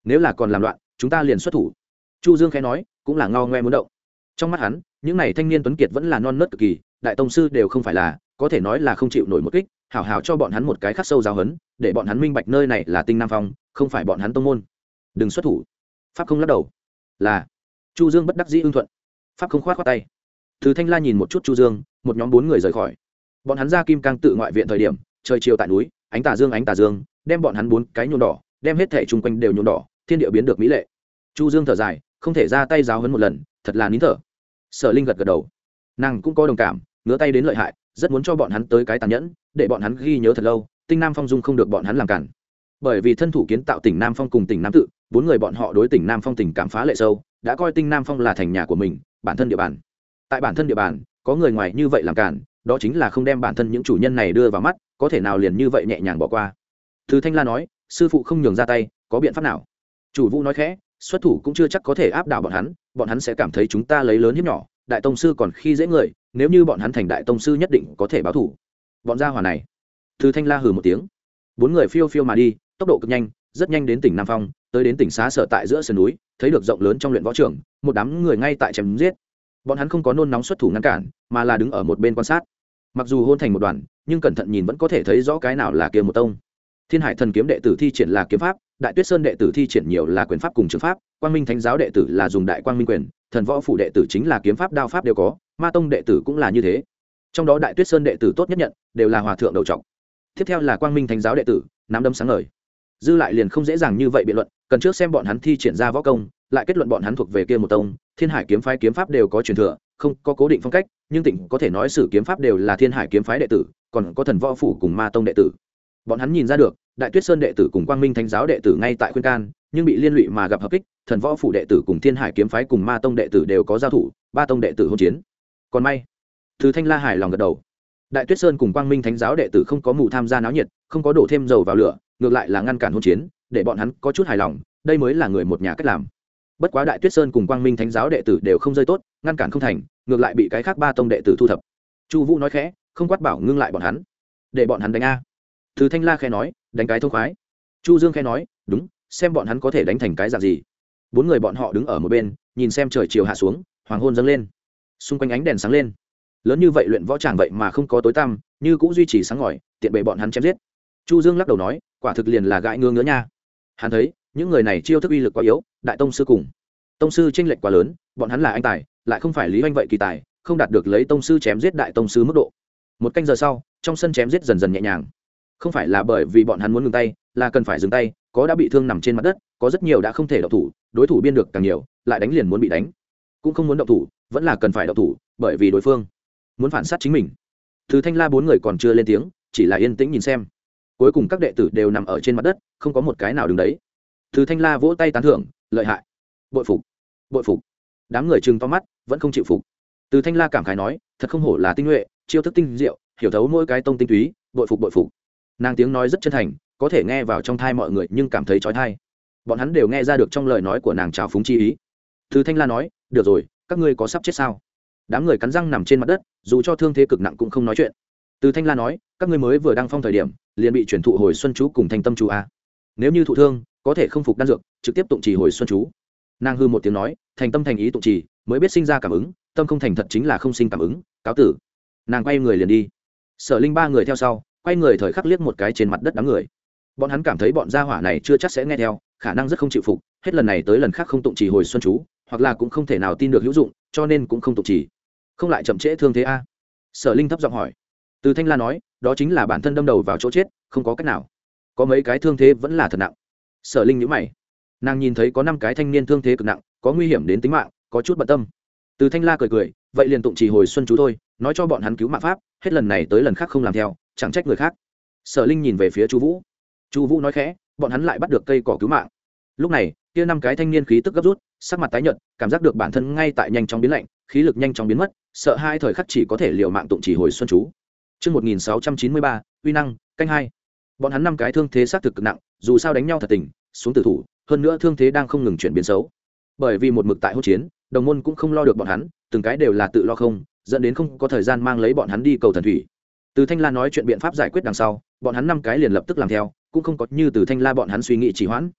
nếu là còn làm loạn chúng ta liền xuất thủ. Chu Dương khẽ nói, cũng là ngao ngoe muốn động. Trong mắt hắn những này thanh niên tuấn kiệt vẫn là non nớt cực kỳ, đại tông sư đều không phải là, có thể nói là không chịu nổi một kích, hảo hảo cho bọn hắn một cái khắc sâu giáo huấn, để bọn hắn minh bạch nơi này là Tinh Nam Phong, không phải bọn hắn tông môn. Đừng xuất thủ. Pháp không lắc đầu. Là. Chu Dương bất đắc dĩ ưng thuận. Pháp không khoát khoát tay. Từ Thanh La nhìn một chút Chu Dương, một nhóm bốn người rời khỏi. Bọn hắn ra Kim Cang tự ngoại viện thời điểm, trời chiều tại núi, ánh tà dương ánh tà dương, đem bọn hắn bốn cái nhuộm đỏ, đem hết thể chung quanh đều nhuộm đỏ, thiên địa biến được mỹ lệ. Chu Dương thở dài, không thể ra tay giáo huấn một lần, thật là nín thở. Sở Linh gật gật đầu, nàng cũng có đồng cảm, ngứa tay đến lợi hại, rất muốn cho bọn hắn tới cái tàn nhẫn, để bọn hắn ghi nhớ thật lâu, Tinh Nam Phong dung không được bọn hắn làm cản. Bởi vì thân thủ kiến tạo tỉnh Nam Phong cùng tỉnh Nam Tự, bốn người bọn họ đối tỉnh Nam Phong tình cảm phá lệ sâu, đã coi Tinh Nam Phong là thành nhà của mình, bản thân địa bàn. Tại bản thân địa bàn, có người ngoài như vậy làm cản, đó chính là không đem bản thân những chủ nhân này đưa vào mắt, có thể nào liền như vậy nhẹ nhàng bỏ qua. Thứ Thanh La nói, sư phụ không nhường ra tay, có biện pháp nào? Chủ Vũ nói khẽ, xuất thủ cũng chưa chắc có thể áp đảo bọn hắn, bọn hắn sẽ cảm thấy chúng ta lấy lớn hiếp nhỏ, đại tông sư còn khi dễ người, nếu như bọn hắn thành đại tông sư nhất định có thể báo thủ. Bọn gia hỏa này. Thứ Thanh La hừ một tiếng. Bốn người phiêu phiêu mà đi, tốc độ cực nhanh, rất nhanh đến tỉnh Nam Phong, tới đến tỉnh xá sở tại giữa sườn núi, thấy được rộng lớn trong luyện võ trường, một đám người ngay tại chém giết. Bọn hắn không có nôn nóng xuất thủ ngăn cản, mà là đứng ở một bên quan sát. Mặc dù hôn thành một đoàn, nhưng cẩn thận nhìn vẫn có thể thấy rõ cái nào là kia một tông. Thiên Hải Thần Kiếm đệ tử thi triển là kiếm pháp, Đại Tuyết Sơn đệ tử thi triển nhiều là quyền pháp cùng trường pháp, Quang Minh Thánh giáo đệ tử là dùng Đại Quang Minh quyền, Thần Võ phủ đệ tử chính là kiếm pháp đao pháp đều có, Ma tông đệ tử cũng là như thế. Trong đó Đại Tuyết Sơn đệ tử tốt nhất nhận đều là hòa thượng đầu trọc. Tiếp theo là Quang Minh Thánh giáo đệ tử, nắm đấm sáng ngời. Dư lại liền không dễ dàng như vậy biện luận, cần trước xem bọn hắn thi triển ra võ công, lại kết luận bọn hắn thuộc về kia một tông. Thiên Hải kiếm phái kiếm pháp đều có truyền thừa, không có cố định phong cách, nhưng tỉnh có thể nói sử kiếm pháp đều là Thiên Hải kiếm phái đệ tử, còn có Thần Võ phủ cùng Ma tông đệ tử. Bọn hắn nhìn ra được, Đại Tuyết Sơn đệ tử cùng Quang Minh Thánh giáo đệ tử ngay tại khuyên can, nhưng bị liên lụy mà gặp hợp kích, Thần Võ phủ đệ tử cùng Thiên Hải kiếm phái cùng Ma tông đệ tử đều có giao thủ, ba tông đệ tử hôn chiến. Còn may, Từ Thanh La hài lòng gật đầu. Đại Tuyết Sơn cùng Quang Minh Thánh giáo đệ tử không có mù tham gia náo nhiệt, không có đổ thêm dầu vào lửa, ngược lại là ngăn cản hôn chiến, để bọn hắn có chút hài lòng, đây mới là người một nhà cách làm. Bất quá Đại Tuyết Sơn cùng Quang Minh Thánh giáo đệ tử đều không rơi tốt, ngăn cản không thành, ngược lại bị cái khác ba tông đệ tử thu thập. Chu Vũ nói khẽ, không quát bảo ngưng lại bọn hắn, để bọn hắn đánh a. Từ Thanh La khẽ nói, đánh cái thông khoái. Chu Dương khẽ nói, đúng, xem bọn hắn có thể đánh thành cái dạng gì. Bốn người bọn họ đứng ở một bên, nhìn xem trời chiều hạ xuống, hoàng hôn dâng lên, xung quanh ánh đèn sáng lên. Lớn như vậy luyện võ tràng vậy mà không có tối tăm, như cũng duy trì sáng ngời, tiện bề bọn hắn chém giết. Chu Dương lắc đầu nói, quả thực liền là gãi ngứa ngứa nha. Hắn thấy, những người này chiêu thức uy lực quá yếu, đại tông sư cùng tông sư chênh lệch quá lớn, bọn hắn là anh tài, lại không phải Lý Hoành vậy kỳ tài, không đạt được lấy tông sư chém giết đại tông sư mức độ. Một canh giờ sau, trong sân chém giết dần dần nhẹ nhàng. Không phải là bởi vì bọn hắn muốn ngừng tay, là cần phải dừng tay, có đã bị thương nằm trên mặt đất, có rất nhiều đã không thể động thủ, đối thủ biên được càng nhiều, lại đánh liền muốn bị đánh. Cũng không muốn động thủ, vẫn là cần phải động thủ, bởi vì đối phương muốn phản sát chính mình. Từ Thanh La bốn người còn chưa lên tiếng, chỉ là yên tĩnh nhìn xem. Cuối cùng các đệ tử đều nằm ở trên mặt đất, không có một cái nào đứng đấy. Từ Thanh La vỗ tay tán thưởng, lợi hại, bội phục, bội phục. Đám người trừng to mắt, vẫn không chịu phục. Từ Thanh La cảm khái nói, thật không hổ là tinh nhuệ, chiêu thức tinh diệu, hiểu thấu mỗi cái tông tinh túy, bội phục bội phục. Nàng tiếng nói rất chân thành, có thể nghe vào trong thai mọi người nhưng cảm thấy chói tai. Bọn hắn đều nghe ra được trong lời nói của nàng trào phúng chi ý. Từ Thanh La nói, được rồi, các ngươi có sắp chết sao? Đám người cắn răng nằm trên mặt đất, dù cho thương thế cực nặng cũng không nói chuyện. Từ Thanh La nói, các ngươi mới vừa đăng phong thời điểm, liền bị chuyển thụ hồi xuân chú cùng thanh tâm chú a. Nếu như thụ thương, có thể không phục đan dược, trực tiếp tụng trì hồi xuân chú. Nàng hư một tiếng nói, thành tâm thành ý tụng trì, mới biết sinh ra cảm ứng, tâm không thành thật chính là không sinh cảm ứng, cáo tử. Nàng quay người liền đi. Sở Linh ba người theo sau, quay người thời khắc liếc một cái trên mặt đất đám người. Bọn hắn cảm thấy bọn gia hỏa này chưa chắc sẽ nghe theo, khả năng rất không chịu phục, hết lần này tới lần khác không tụng trì hồi xuân chú, hoặc là cũng không thể nào tin được hữu dụng, cho nên cũng không tụng trì. Không lại chậm trễ thương thế a? Sở Linh thấp giọng hỏi. Từ Thanh La nói, đó chính là bản thân đâm đầu vào chỗ chết, không có cách nào. Có mấy cái thương thế vẫn là thật nặng. Sở Linh nhíu mày. Nàng nhìn thấy có năm cái thanh niên thương thế cực nặng, có nguy hiểm đến tính mạng, có chút bận tâm. Từ Thanh La cười cười, vậy liền tụng trì hồi xuân chú thôi, nói cho bọn hắn cứu mạng pháp, hết lần này tới lần khác không làm theo, chẳng trách người khác. Sở Linh nhìn về phía Chu Vũ. Chu Vũ nói khẽ, bọn hắn lại bắt được cây cỏ cứu mạng. Lúc này, kia năm cái thanh niên khí tức gấp rút, sắc mặt tái nhợt, cảm giác được bản thân ngay tại nhanh chóng biến lạnh, khí lực nhanh chóng biến mất, sợ hai thời khắc chỉ có thể liều mạng tụng trì hồi xuân chú. Chương một nghìn sáu trăm chín mươi ba, uy năng, canh hai. Bọn hắn năm cái thương thế xác thực cực nặng, dù sao đánh nhau thật tình, xuống tử thủ, hơn nữa thương thế đang không ngừng chuyển biến xấu. Bởi vì một mực tại hỗn chiến, đồng môn cũng không lo được bọn hắn, từng cái đều là tự lo không, dẫn đến không có thời gian mang lấy bọn hắn đi cầu thần thủy. Từ Thanh La nói chuyện biện pháp giải quyết đằng sau, bọn hắn năm cái liền lập tức làm theo, cũng không có như Từ Thanh La bọn hắn suy nghĩ trì hoãn.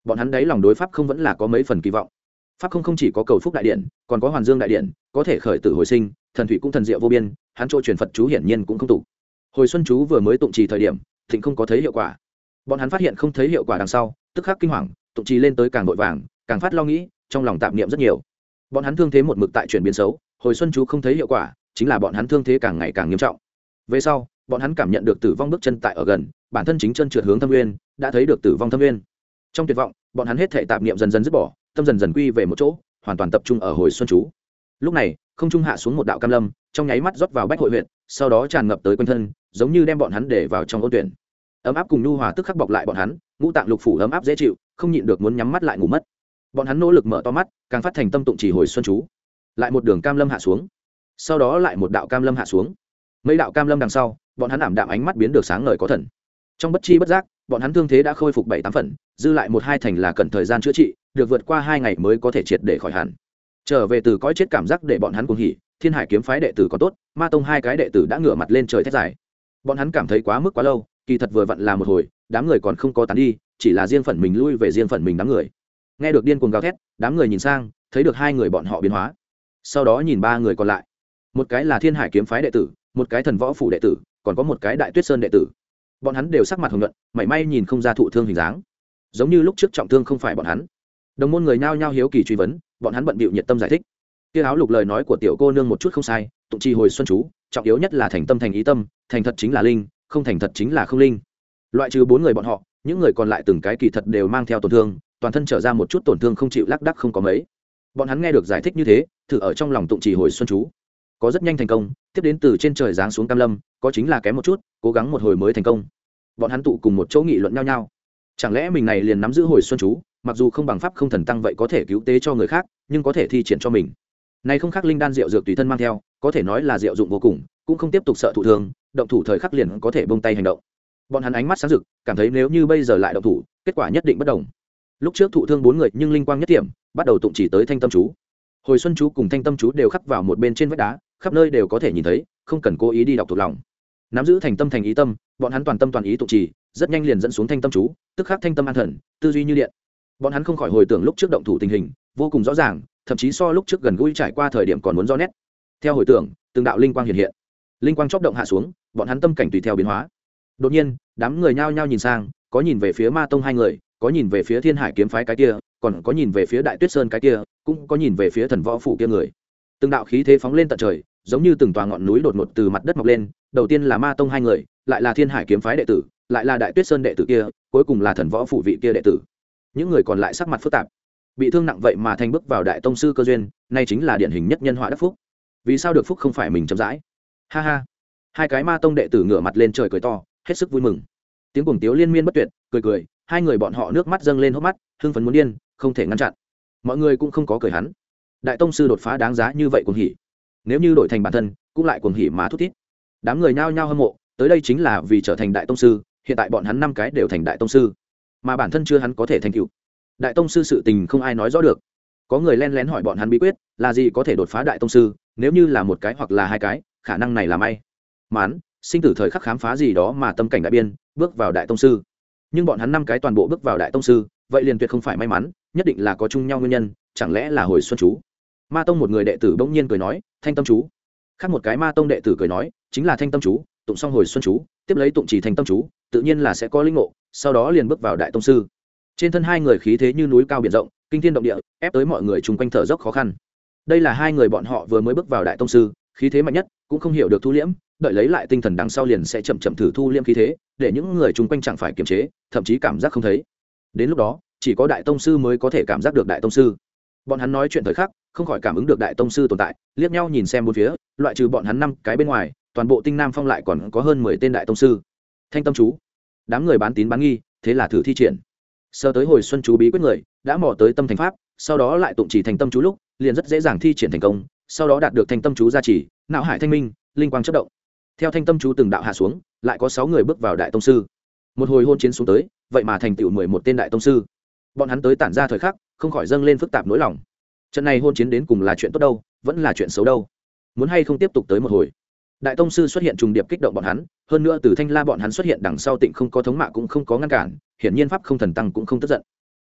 bọn hắn đấy lòng đối pháp không vẫn là có mấy phần kỳ vọng. Pháp không không chỉ có cầu phúc đại điện, còn có hoàn dương đại điện, có thể khởi tử hồi sinh, thần thủy cũng thần diệu vô biên, hắn chỗ truyền Phật chú hiển nhiên cũng không tụ. Hồi xuân chú vừa mới tụng trì thời điểm, thịnh không có thấy hiệu quả. Bọn hắn phát hiện không thấy hiệu quả đằng sau, tức khắc kinh hoàng, tụng trì lên tới càng vội vàng, càng phát lo nghĩ, trong lòng tạp niệm rất nhiều. Bọn hắn thương thế một mực tại chuyển biến xấu, hồi xuân chú không thấy hiệu quả, chính là bọn hắn thương thế càng ngày càng nghiêm trọng. Về sau, bọn hắn cảm nhận được tử vong bước chân tại ở gần, bản thân chính chân trượt hướng thâm nguyên, đã thấy được tử vong thâm nguyên. Trong tuyệt vọng, bọn hắn hết thảy tạp niệm dần dần dứt bỏ, tâm dần dần quy về một chỗ, hoàn toàn tập trung ở hồi xuân chú. Lúc này, không trung hạ xuống một đạo cam lâm, trong nháy mắt rót vào bách hội huyện, sau đó tràn ngập tới quanh thân, giống như đem bọn hắn để vào trong ôn tuyển. Ấm áp cùng nhu hòa tức khắc bọc lại bọn hắn, ngũ tạng lục phủ ấm áp dễ chịu, không nhịn được muốn nhắm mắt lại ngủ mất. Bọn hắn nỗ lực mở to mắt, càng phát thành tâm tụng chỉ hồi xuân chú. Lại một đường cam lâm hạ xuống, sau đó lại một đạo cam lâm hạ xuống. Mấy đạo cam lâm đằng sau, bọn hắn ảm đạm ánh mắt biến được sáng ngời có thần. Trong bất chi bất giác, bọn hắn thương thế đã khôi phục bảy tám phần, dư lại một hai thành là cần thời gian chữa trị, được vượt qua hai ngày mới có thể triệt để khỏi hẳn. Trở về từ cõi chết cảm giác để bọn hắn cuồng hỉ, Thiên Hải kiếm phái đệ tử có tốt, Ma tông hai cái đệ tử đã ngửa mặt lên trời thét dài. Bọn hắn cảm thấy quá mức quá lâu, kỳ thật vừa vặn là một hồi, đám người còn không có tán đi, chỉ là riêng phần mình lui về riêng phần mình đám người. Nghe được điên cuồng gào thét, đám người nhìn sang, thấy được hai người bọn họ biến hóa. Sau đó nhìn ba người còn lại, một cái là Thiên Hải kiếm phái đệ tử, một cái Thần Võ phủ đệ tử, còn có một cái Đại Tuyết Sơn đệ tử. Bọn hắn đều sắc mặt hồng nhuận, mảy may nhìn không ra thụ thương hình dáng, giống như lúc trước trọng thương không phải bọn hắn. Đồng môn người nhao nhao hiếu kỳ truy vấn, bọn hắn bận bịu nhiệt tâm giải thích. Kia áo lục lời nói của tiểu cô nương một chút không sai, tụng trì hồi xuân chú, trọng yếu nhất là thành tâm thành ý tâm, thành thật chính là linh, không thành thật chính là không linh. Loại trừ bốn người bọn họ, những người còn lại từng cái kỳ thật đều mang theo tổn thương, toàn thân trở ra một chút tổn thương không chịu lác đác không có mấy. Bọn hắn nghe được giải thích như thế, thử ở trong lòng tụng trì hồi xuân chú, có rất nhanh thành công, tiếp đến từ trên trời giáng xuống cam lâm, có chính là kém một chút, cố gắng một hồi mới thành công. Bọn hắn tụ cùng một chỗ nghị luận nhau nhau, chẳng lẽ mình này liền nắm giữ hồi xuân chú, mặc dù không bằng pháp không thần tăng vậy có thể cứu tế cho người khác, nhưng có thể thi triển cho mình. Này không khác linh đan rượu dược tùy thân mang theo, có thể nói là diệu dụng vô cùng, cũng không tiếp tục sợ thụ thương, động thủ thời khắc liền có thể buông tay hành động. Bọn hắn ánh mắt sáng rực, cảm thấy nếu như bây giờ lại động thủ, kết quả nhất định bất đồng. Lúc trước thụ thương bốn người nhưng linh quang nhất điểm, bắt đầu tụng chỉ tới thanh tâm chú. Hồi xuân chú cùng thanh tâm chú đều khắc vào một bên trên vách đá, khắp nơi đều có thể nhìn thấy, không cần cố ý đi đọc thuộc lòng. Nắm giữ thành tâm thành ý tâm, bọn hắn toàn tâm toàn ý tụng trì, rất nhanh liền dẫn xuống thanh tâm chú, tức khắc thanh tâm an thần, tư duy như điện. Bọn hắn không khỏi hồi tưởng lúc trước động thủ tình hình, vô cùng rõ ràng, thậm chí so lúc trước gần gũi trải qua thời điểm còn muốn rõ nét. Theo hồi tưởng, từng đạo linh quang hiện hiện, linh quang chớp động hạ xuống, bọn hắn tâm cảnh tùy theo biến hóa. Đột nhiên, đám người nhao nhao nhìn sang, có nhìn về phía Ma tông hai người, có nhìn về phía Thiên Hải kiếm phái cái kia, còn có nhìn về phía Đại Tuyết Sơn cái kia, cũng có nhìn về phía Thần Võ phủ kia người. Từng đạo khí thế phóng lên tận trời, giống như từng tòa ngọn núi đột ngột từ mặt đất mọc lên, đầu tiên là Ma tông hai người, lại là Thiên Hải kiếm phái đệ tử, lại là Đại Tuyết Sơn đệ tử kia, cuối cùng là Thần Võ phủ vị kia đệ tử. Những người còn lại sắc mặt phức tạp, bị thương nặng vậy mà thành bước vào đại tông sư cơ duyên, nay chính là điển hình nhất nhân họa đắc phúc. Vì sao được phúc không phải mình chậm rãi? Ha ha. Hai cái Ma tông đệ tử ngửa mặt lên trời cười to, hết sức vui mừng. Tiếng cuồng tiếu liên miên bất tuyệt, cười cười, hai người bọn họ nước mắt dâng lên hốc mắt, hưng phấn muốn điên, không thể ngăn chặn. Mọi người cũng không có cười hắn. Đại tông sư đột phá đáng giá như vậy cuồng hỉ. Nếu như đổi thành bản thân, cũng lại cuồng hỉ mà thút thít. Đám người nhao nhao hâm mộ, tới đây chính là vì trở thành đại tông sư, hiện tại bọn hắn năm cái đều thành đại tông sư, mà bản thân chưa hắn có thể thành tựu. Đại tông sư sự tình không ai nói rõ được. Có người len lén hỏi bọn hắn bí quyết, là gì có thể đột phá đại tông sư, nếu như là một cái hoặc là hai cái, khả năng này là may mắn, sinh tử thời khắc khám phá gì đó mà tâm cảnh đại biên, bước vào đại tông sư. Nhưng bọn hắn năm cái toàn bộ bước vào đại tông sư, vậy liền tuyệt không phải may mắn, nhất định là có chung nhau nguyên nhân, chẳng lẽ là hồi xuân chú? Ma tông một người đệ tử bỗng nhiên cười nói, thanh tâm chú. Khác một cái Ma tông đệ tử cười nói, chính là thanh tâm chú, tụng xong hồi xuân chú, tiếp lấy tụng chỉ thanh tâm chú, tự nhiên là sẽ có linh ngộ, sau đó liền bước vào đại tông sư. Trên thân hai người khí thế như núi cao biển rộng, kinh thiên động địa, ép tới mọi người chung quanh thở dốc khó khăn. Đây là hai người bọn họ vừa mới bước vào đại tông sư, khí thế mạnh nhất, cũng không hiểu được thu liễm, đợi lấy lại tinh thần đằng sau liền sẽ chậm chậm thử thu liễm khí thế, để những người chung quanh chẳng phải kiềm chế, thậm chí cảm giác không thấy. Đến lúc đó, chỉ có đại tông sư mới có thể cảm giác được đại tông sư. Bọn hắn nói chuyện thời khắc, không khỏi cảm ứng được đại tông sư tồn tại, liếc nhau nhìn xem bốn phía, loại trừ bọn hắn năm cái bên ngoài, toàn bộ Tinh Nam Phong lại còn có hơn mười tên đại tông sư. Thanh tâm chú. Đám người bán tín bán nghi, thế là thử thi triển. Sơ tới hồi xuân chú bí quyết người, đã mò tới tâm thành pháp, sau đó lại tụng chỉ thành tâm chú lúc, liền rất dễ dàng thi triển thành công, sau đó đạt được thành tâm chú gia trì, não hải thanh minh, linh quang chớp động. Theo thanh tâm chú từng đạo hạ xuống, lại có sáu người bước vào đại tông sư. Một hồi hôn chiến xuống tới, vậy mà thành tựu mười một tên đại tông sư. Bọn hắn tới tản ra thời khắc, không khỏi dâng lên phức tạp nỗi lòng. Trận này hôn chiến đến cùng là chuyện tốt đâu, vẫn là chuyện xấu đâu? Muốn hay không tiếp tục tới một hồi? Đại tông sư xuất hiện trùng điệp kích động bọn hắn, hơn nữa từ Thanh La bọn hắn xuất hiện đằng sau Tịnh không có thống mạ cũng không có ngăn cản, hiển nhiên pháp không thần tăng cũng không tức giận.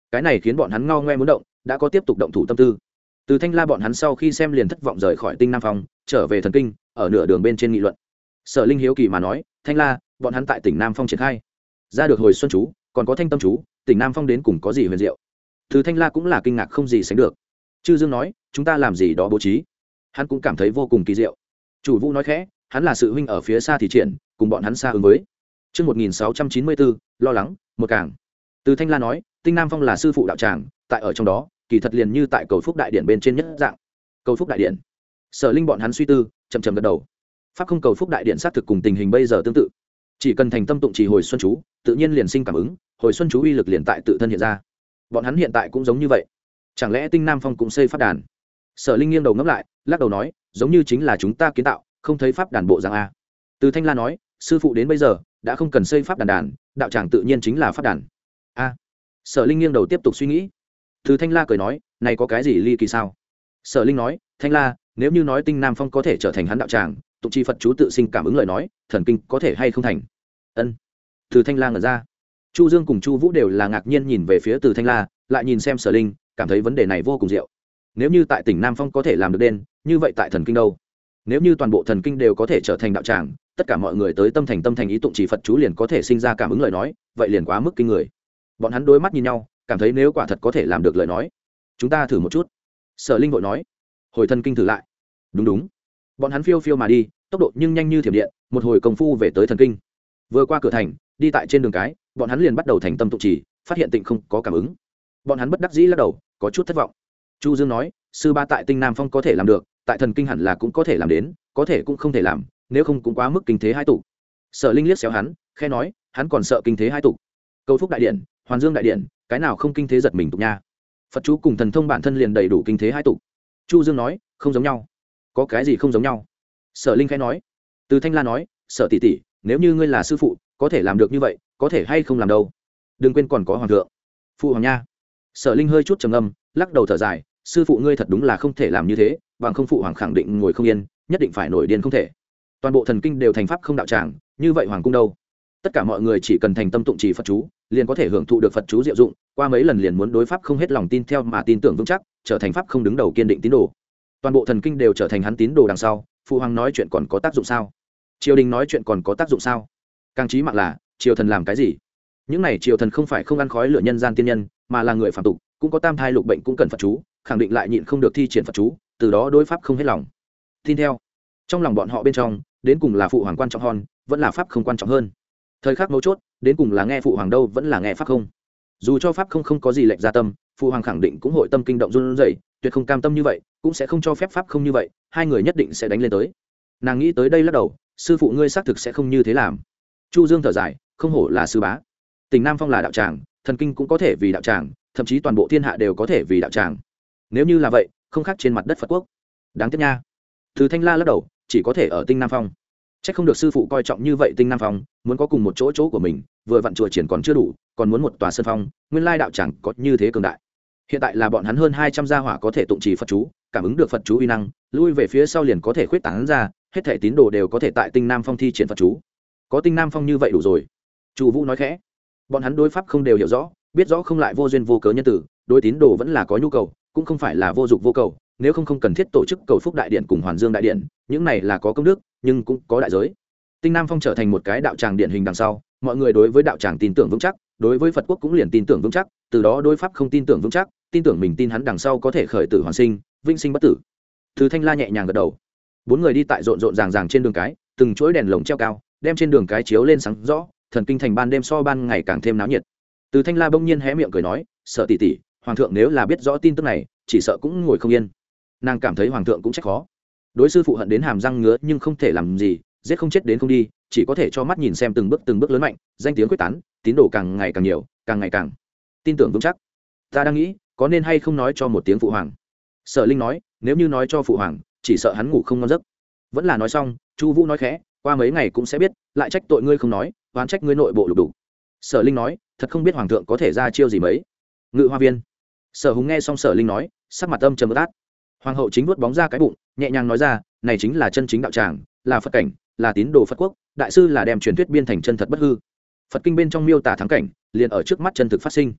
cái này khiến bọn hắn ngao ngoe muốn động, đã có tiếp tục động thủ tâm tư. Từ Thanh La bọn hắn sau khi xem liền thất vọng rời khỏi Tinh Nam Phong, trở về thần kinh, ở nửa đường bên trên nghị luận. Sở Linh hiếu kỳ mà nói, Thanh La, bọn hắn tại tỉnh Nam Phong triển khai ra được hồi xuân chú, còn có thanh tâm chú, tỉnh Nam Phong đến cùng có gì huyền diệu? Từ Thanh La cũng là kinh ngạc không gì sánh được. Chư Dương nói, chúng ta làm gì đó bố trí, hắn cũng cảm thấy vô cùng kỳ diệu. Chủ Vũ nói khẽ, hắn là sự huynh ở phía xa thì triển, cùng bọn hắn xa ứng với. Chương một nghìn sáu trăm chín mươi bốn, lo lắng, một càng. Từ Thanh La nói, Tinh Nam Phong là sư phụ đạo tràng, tại ở trong đó, kỳ thật liền như tại cầu phúc đại điện bên trên nhất dạng. Cầu phúc đại điện. Sở Linh bọn hắn suy tư, chậm chậm gật đầu. Pháp không cầu phúc đại điện xác thực cùng tình hình bây giờ tương tự. Chỉ cần thành tâm tụng trì hồi xuân chú, tự nhiên liền sinh cảm ứng, hồi xuân chú uy lực liền tại tự thân hiện ra. Bọn hắn hiện tại cũng giống như vậy. Chẳng lẽ Tinh Nam Phong cũng xây pháp đàn? Sở Linh nghiêng đầu ngẫm lại, lắc đầu nói, giống như chính là chúng ta kiến tạo, không thấy pháp đàn bộ dạng a. Từ Thanh La nói, sư phụ đến bây giờ đã không cần xây pháp đàn đàn, đạo tràng tự nhiên chính là pháp đàn. A. Sở Linh nghiêng đầu tiếp tục suy nghĩ. Từ Thanh La cười nói, này có cái gì ly kỳ sao? Sở Linh nói, Thanh La, nếu như nói Tinh Nam Phong có thể trở thành hắn đạo tràng, tụng chi Phật chú tự sinh cảm ứng lời nói, thần kinh có thể hay không thành? Ân. Từ Thanh La ngẩn ra. Chu Dương cùng Chu Vũ đều là ngạc nhiên nhìn về phía Từ Thanh La, lại nhìn xem Sở Linh, cảm thấy vấn đề này vô cùng diệu. Nếu như tại tỉnh Nam Phong có thể làm được đen, như vậy tại thần kinh đâu? Nếu như toàn bộ thần kinh đều có thể trở thành đạo tràng, tất cả mọi người tới tâm thành tâm thành ý tụng chỉ Phật chú liền có thể sinh ra cảm ứng lời nói, vậy liền quá mức kinh người. Bọn hắn đối mắt nhìn nhau, cảm thấy nếu quả thật có thể làm được lời nói, chúng ta thử một chút. Sở Linh vội nói, hồi thần kinh thử lại. Đúng đúng. Bọn hắn phiêu phiêu mà đi, tốc độ nhưng nhanh như thiểm điện, một hồi công phu về tới thần kinh. Vừa qua cửa thành, đi tại trên đường cái, bọn hắn liền bắt đầu thành tâm tụng chỉ, phát hiện tịnh không có cảm ứng. Bọn hắn bất đắc dĩ lắc đầu, có chút thất vọng. Chu Dương nói, sư ba tại Tinh Nam Phong có thể làm được, tại thần kinh hẳn là cũng có thể làm đến, có thể cũng không thể làm, nếu không cũng quá mức kinh thế hai tụ. Sở Linh liếc xéo hắn, khẽ nói, hắn còn sợ kinh thế hai tụ. Câu Phúc đại điện, Hoàn Dương đại điện, cái nào không kinh thế giật mình tụ nha. Phật chú cùng thần thông bản thân liền đầy đủ kinh thế hai tụ. Chu Dương nói, không giống nhau. Có cái gì không giống nhau? Sở Linh khẽ nói. Từ Thanh La nói, Sở tỷ tỷ, nếu như ngươi là sư phụ, có thể làm được như vậy, có thể hay không làm đâu? Đừng quên còn có hoàng thượng. Phụ hoàng nha. Sở Linh hơi chút trầm ngâm, lắc đầu thở dài, sư phụ ngươi thật đúng là không thể làm như thế, bằng không phụ hoàng khẳng định ngồi không yên, nhất định phải nổi điên không thể. Toàn bộ thần kinh đều thành pháp không đạo tràng, như vậy hoàng cung đâu? Tất cả mọi người chỉ cần thành tâm tụng trì Phật chú, liền có thể hưởng thụ được Phật chú diệu dụng, qua mấy lần liền muốn đối pháp không hết lòng tin theo mà tin tưởng vững chắc, trở thành pháp không đứng đầu kiên định tín đồ. Toàn bộ thần kinh đều trở thành hắn tín đồ đằng sau, phụ hoàng nói chuyện còn có tác dụng sao? Triều đình nói chuyện còn có tác dụng sao? Càng chí mạng là, triều thần làm cái gì? Những này triều thần không phải không ăn khói lửa nhân gian tiên nhân, mà là người phàm tục, cũng có tam thai lục bệnh cũng cần Phật chú, khẳng định lại nhịn không được thi triển Phật chú, từ đó đối pháp không hết lòng. Tin theo. Trong lòng bọn họ bên trong, đến cùng là phụ hoàng quan trọng hơn, vẫn là pháp không quan trọng hơn. Thời khắc mấu chốt, đến cùng là nghe phụ hoàng đâu, vẫn là nghe pháp không. Dù cho pháp không không có gì lệnh gia tâm, phụ hoàng khẳng định cũng hội tâm kinh động run rẩy, tuyệt không cam tâm như vậy, cũng sẽ không cho phép pháp không như vậy, hai người nhất định sẽ đánh lên tới. Nàng nghĩ tới đây lắc đầu, sư phụ ngươi xác thực sẽ không như thế làm. Chu Dương thở dài, không hổ là sư bá. Tỉnh Nam Phong là đạo tràng, thần kinh cũng có thể vì đạo tràng, thậm chí toàn bộ thiên hạ đều có thể vì đạo tràng. Nếu như là vậy, không khác trên mặt đất Phật quốc. Đáng tiếc nha. Từ Thanh La lắc đầu, chỉ có thể ở Tinh Nam Phong. Chắc không được sư phụ coi trọng như vậy Tinh Nam Phong, muốn có cùng một chỗ chỗ của mình, vừa vặn chùa triển còn chưa đủ, còn muốn một tòa sơn phong, nguyên lai đạo tràng có như thế cường đại. Hiện tại là bọn hắn hơn hai trăm gia hỏa có thể tụng trì Phật chú, cảm ứng được Phật chú uy năng, lui về phía sau liền có thể khuyết tán ra, hết thảy tín đồ đều có thể tại Tinh Nam Phong thi triển Phật chú. Có Tinh Nam Phong như vậy đủ rồi. Chu Vũ nói khẽ. Bọn hắn đối pháp không đều hiểu rõ, biết rõ không lại vô duyên vô cớ nhân tử, đối tín đồ vẫn là có nhu cầu, cũng không phải là vô dục vô cầu, nếu không không cần thiết tổ chức cầu phúc đại điện cùng Hoàn Dương đại điện, những này là có công đức, nhưng cũng có đại giới. Tinh Nam Phong trở thành một cái đạo tràng điển hình đằng sau, mọi người đối với đạo tràng tin tưởng vững chắc, đối với Phật quốc cũng liền tin tưởng vững chắc, từ đó đối pháp không tin tưởng vững chắc, tin tưởng mình tin hắn đằng sau có thể khởi tử hoàn sinh, vĩnh sinh bất tử. Từ Thanh La nhẹ nhàng gật đầu. Bốn người đi tại rộn rộn ràng ràng trên đường cái, từng chuỗi đèn lồng treo cao, đem trên đường cái chiếu lên sáng rõ, thần kinh thành ban đêm so ban ngày càng thêm náo nhiệt. Từ Thanh La bỗng nhiên hé miệng cười nói, "Sợ tỷ tỷ, hoàng thượng nếu là biết rõ tin tức này, chỉ sợ cũng ngồi không yên." Nàng cảm thấy hoàng thượng cũng trách khó. Đối sư phụ hận đến hàm răng ngứa nhưng không thể làm gì, giết không chết đến không đi, chỉ có thể cho mắt nhìn xem từng bước từng bước lớn mạnh, danh tiếng quyết tán, tín đồ càng ngày càng nhiều, càng ngày càng tin tưởng vững chắc. Ta đang nghĩ, có nên hay không nói cho một tiếng phụ hoàng. Sở Linh nói, nếu như nói cho phụ hoàng, chỉ sợ hắn ngủ không ngon giấc. Vẫn là nói xong, Chu Vũ nói khẽ, qua mấy ngày cũng sẽ biết, lại trách tội ngươi không nói, oán trách ngươi nội bộ lục đục. Sở Linh nói, thật không biết hoàng thượng có thể ra chiêu gì mấy. Ngự Hoa viên. Sở Hùng nghe xong Sở Linh nói, sắc mặt âm trầm át. Hoàng hậu chính vuốt bóng ra cái bụng, nhẹ nhàng nói ra, này chính là chân chính đạo tràng, là Phật cảnh, là tín đồ Phật quốc, đại sư là đem truyền thuyết biên thành chân thật bất hư. Phật kinh bên trong miêu tả thắng cảnh, liền ở trước mắt chân thực phát sinh.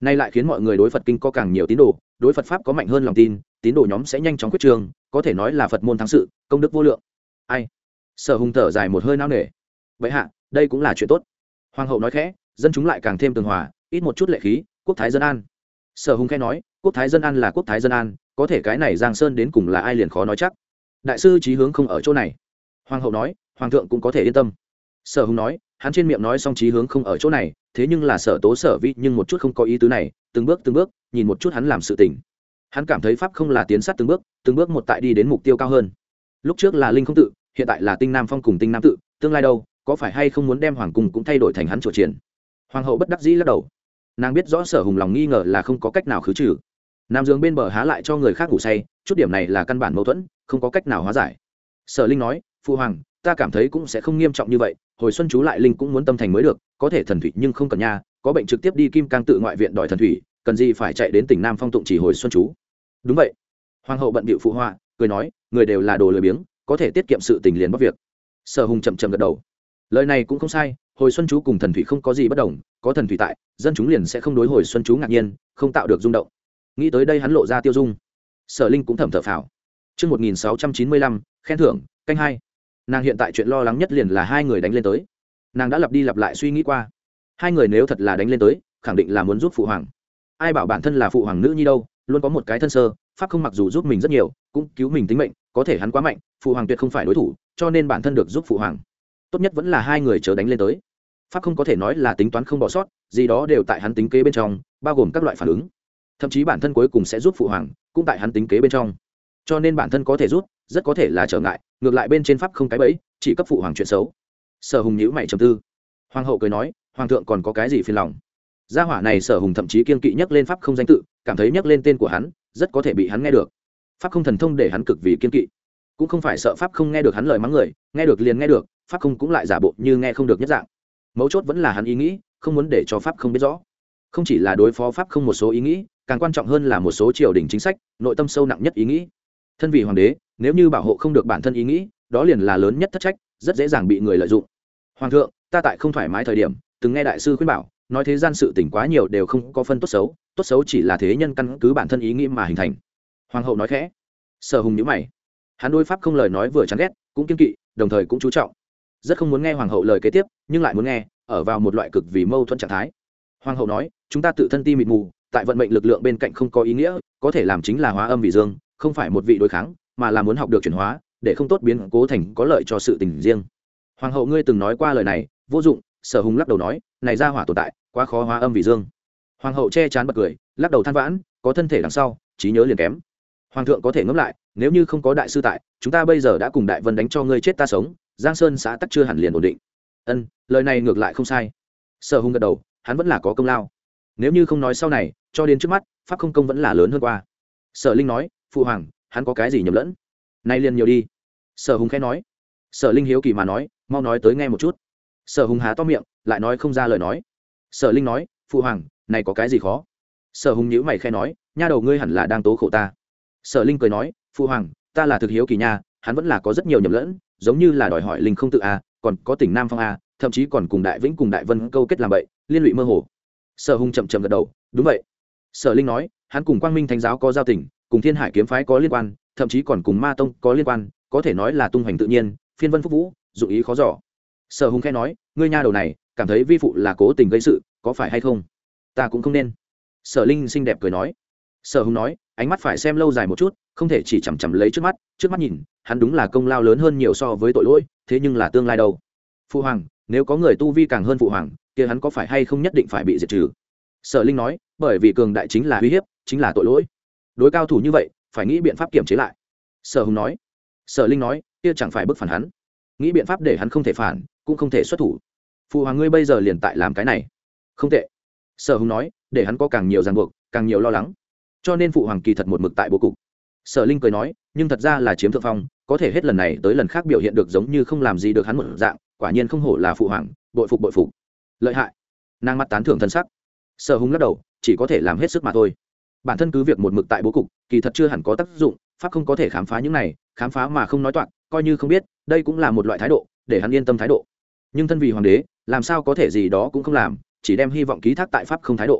nay lại khiến mọi người đối Phật kinh có càng nhiều tín đồ, đối Phật pháp có mạnh hơn lòng tin, tín đồ nhóm sẽ nhanh chóng quyết trường, có thể nói là Phật môn thắng sự, công đức vô lượng. Ai? Sở Hùng thở dài một hơi nao nề. Vậy hạ, đây cũng là chuyện tốt. Hoàng hậu nói khẽ, dân chúng lại càng thêm tường hòa, ít một chút lệ khí, quốc thái dân an. Sở Hùng khẽ nói, quốc thái dân an là quốc thái dân an, có thể cái này Giang Sơn đến cùng là ai liền khó nói chắc. Đại sư chí hướng không ở chỗ này. Hoàng hậu nói, hoàng thượng cũng có thể yên tâm. Sở Hùng nói, hắn trên miệng nói xong chí hướng không ở chỗ này, thế nhưng là Sở Tố Sở Vi nhưng một chút không có ý tứ này, từng bước từng bước, nhìn một chút hắn làm sự tình. Hắn cảm thấy pháp không là tiến sát từng bước, từng bước một tại đi đến mục tiêu cao hơn. Lúc trước là Linh không tự, hiện tại là Tinh Nam Phong cùng Tinh Nam tự, tương lai đâu, có phải hay không muốn đem hoàng cung cũng thay đổi thành hắn chủ triển. Hoàng hậu bất đắc dĩ lắc đầu. Nàng biết rõ Sở Hùng lòng nghi ngờ là không có cách nào khứ trừ. Nam Dương bên bờ há lại cho người khác ngủ say, chút điểm này là căn bản mâu thuẫn, không có cách nào hóa giải. Sở Linh nói, phụ hoàng, ta cảm thấy cũng sẽ không nghiêm trọng như vậy, hồi xuân chú lại Linh cũng muốn tâm thành mới được, có thể thần thủy nhưng không cần nha, có bệnh trực tiếp đi Kim Cang tự ngoại viện đòi thần thủy, cần gì phải chạy đến tỉnh Nam Phong tụng chỉ hồi xuân chú. Đúng vậy. Hoàng hậu bận bịu phụ họa, cười nói, người đều là đồ lười biếng, có thể tiết kiệm sự tình liền bóc việc. Sở Hùng chậm chậm gật đầu. Lời này cũng không sai, hồi xuân chú cùng thần thủy không có gì bất đồng, có thần thủy tại, dân chúng liền sẽ không đối hồi xuân chú ngạc nhiên, không tạo được rung động. Nghĩ tới đây hắn lộ ra tiêu dung. Sở Linh cũng thầm thở phào. Chương một nghìn sáu trăm chín mươi lăm, khen thưởng, canh hai. Nàng hiện tại chuyện lo lắng nhất liền là hai người đánh lên tới. Nàng đã lặp đi lặp lại suy nghĩ qua, hai người nếu thật là đánh lên tới, khẳng định là muốn giúp phụ hoàng. Ai bảo bản thân là phụ hoàng nữ nhi đâu, luôn có một cái thân sơ, pháp không mặc dù giúp mình rất nhiều, cũng cứu mình tính mệnh, có thể hắn quá mạnh, phụ hoàng tuyệt không phải đối thủ, cho nên bản thân được giúp phụ hoàng. Tốt nhất vẫn là hai người chớ đánh lên tới. Pháp không có thể nói là tính toán không bỏ sót, gì đó đều tại hắn tính kế bên trong, bao gồm các loại phản ứng. Thậm chí bản thân cuối cùng sẽ giúp phụ hoàng, cũng tại hắn tính kế bên trong. Cho nên bản thân có thể giúp, rất có thể là trở ngại, ngược lại bên trên pháp không cái bẫy, chỉ cấp phụ hoàng chuyện xấu. Sở Hùng nhíu mày trầm tư. Hoàng hậu cười nói, hoàng thượng còn có cái gì phiền lòng? Gia hỏa này Sở Hùng thậm chí kiên kỵ nhắc lên pháp không danh tự, cảm thấy nhắc lên tên của hắn, rất có thể bị hắn nghe được. Pháp không thần thông để hắn cực vì kiên kỵ, cũng không phải sợ pháp không nghe được hắn lời mắng người, nghe được liền nghe được, pháp không cũng lại giả bộ như nghe không được nhất dạng. Mấu chốt vẫn là hắn ý nghĩ, không muốn để cho pháp không biết rõ. Không chỉ là đối phó pháp không một số ý nghĩ, càng quan trọng hơn là một số triều đình chính sách, nội tâm sâu nặng nhất ý nghĩ. Thân vị hoàng đế, nếu như bảo hộ không được bản thân ý nghĩ, đó liền là lớn nhất thất trách, rất dễ dàng bị người lợi dụng. Hoàng thượng, ta tại không thoải mái thời điểm, từng nghe đại sư khuyên bảo, nói thế gian sự tình quá nhiều đều không có phân tốt xấu, tốt xấu chỉ là thế nhân căn cứ bản thân ý nghĩ mà hình thành. Hoàng hậu nói khẽ. Sở Hùng nhíu mày. Hắn đối pháp không lời nói vừa chán ghét, cũng kiên kỵ, đồng thời cũng chú trọng. Rất không muốn nghe hoàng hậu lời kế tiếp, nhưng lại muốn nghe, ở vào một loại cực vì mâu thuẫn trạng thái. Hoàng hậu nói, chúng ta tự thân ti mịt mù, tại vận mệnh lực lượng bên cạnh không có ý nghĩa, có thể làm chính là hóa âm vị dương, không phải một vị đối kháng, mà là muốn học được chuyển hóa, để không tốt biến cố thành có lợi cho sự tình riêng. Hoàng hậu ngươi từng nói qua lời này, vô dụng. Sở Hùng lắc đầu nói, này ra hỏa tồn tại, quá khó hóa âm vị dương. Hoàng hậu che chán bật cười, lắc đầu than vãn, có thân thể đằng sau, trí nhớ liền kém. Hoàng thượng có thể ngẫm lại, nếu như không có đại sư tại, chúng ta bây giờ đã cùng Đại Vân đánh cho ngươi chết ta sống, Giang Sơn xã tắc chưa hẳn liền ổn định. Ân, lời này ngược lại không sai. Sở Hùng gật đầu, hắn vẫn là có công lao. Nếu như không nói sau này, cho đến trước mắt, pháp không công vẫn là lớn hơn qua. Sở Linh nói, phụ hoàng, hắn có cái gì nhầm lẫn? Nay liền nhiều đi. Sở Hùng khẽ nói. Sở Linh hiếu kỳ mà nói, mau nói tới nghe một chút. Sở Hùng há to miệng, lại nói không ra lời nói. Sở Linh nói, phụ hoàng, này có cái gì khó? Sở Hùng nhíu mày khẽ nói, nha đầu ngươi hẳn là đang tố khổ ta. Sở Linh cười nói, phụ hoàng, ta là thực hiếu kỳ nha, hắn vẫn là có rất nhiều nhầm lẫn, giống như là đòi hỏi Linh không tự a, còn có tỉnh Nam Phong a, thậm chí còn cùng Đại Vĩnh cùng Đại Vân câu kết làm vậy, liên lụy mơ hồ. Sở Hùng chậm chậm gật đầu, đúng vậy. Sở Linh nói, hắn cùng Quang Minh Thánh giáo có giao tình, cùng Thiên Hải kiếm phái có liên quan, thậm chí còn cùng Ma tông có liên quan, có thể nói là tung hoành tự nhiên, phiên vân phúc vũ, dụng ý khó dò. Sở Hùng khẽ nói, ngươi nha đầu này, cảm thấy vi phụ là cố tình gây sự, có phải hay không? Ta cũng không nên. Sở Linh xinh đẹp cười nói. Sở Hùng nói, ánh mắt phải xem lâu dài một chút, không thể chỉ chằm chằm lấy trước mắt, trước mắt nhìn, hắn đúng là công lao lớn hơn nhiều so với tội lỗi, thế nhưng là tương lai đâu? Phụ hoàng, nếu có người tu vi càng hơn phụ hoàng, kia hắn có phải hay không nhất định phải bị diệt trừ? Sở Linh nói, bởi vì cường đại chính là uy hiếp, chính là tội lỗi. Đối cao thủ như vậy, phải nghĩ biện pháp kiểm chế lại. Sở Hùng nói. Sở Linh nói, kia chẳng phải bức phản hắn, nghĩ biện pháp để hắn không thể phản, cũng không thể xuất thủ. Phụ hoàng ngươi bây giờ liền tại làm cái này, không tệ. Sở Hùng nói, để hắn có càng nhiều ràng buộc, càng nhiều lo lắng, cho nên phụ hoàng kỳ thật một mực tại bố cục. Sở Linh cười nói, nhưng thật ra là chiếm thượng phong, có thể hết lần này tới lần khác biểu hiện được giống như không làm gì được hắn một dạng, quả nhiên không hổ là phụ hoàng, bội phục bội phục, lợi hại. Nàng mắt tán thưởng thân sắc. Sở Hùng lắc đầu, chỉ có thể làm hết sức mà thôi. Bản thân cứ việc một mực tại bố cục, kỳ thật chưa hẳn có tác dụng, pháp không có thể khám phá những này, khám phá mà không nói toạc, coi như không biết, đây cũng là một loại thái độ, để hắn yên tâm thái độ. Nhưng thân vì hoàng đế, làm sao có thể gì đó cũng không làm, chỉ đem hy vọng ký thác tại pháp không thái độ.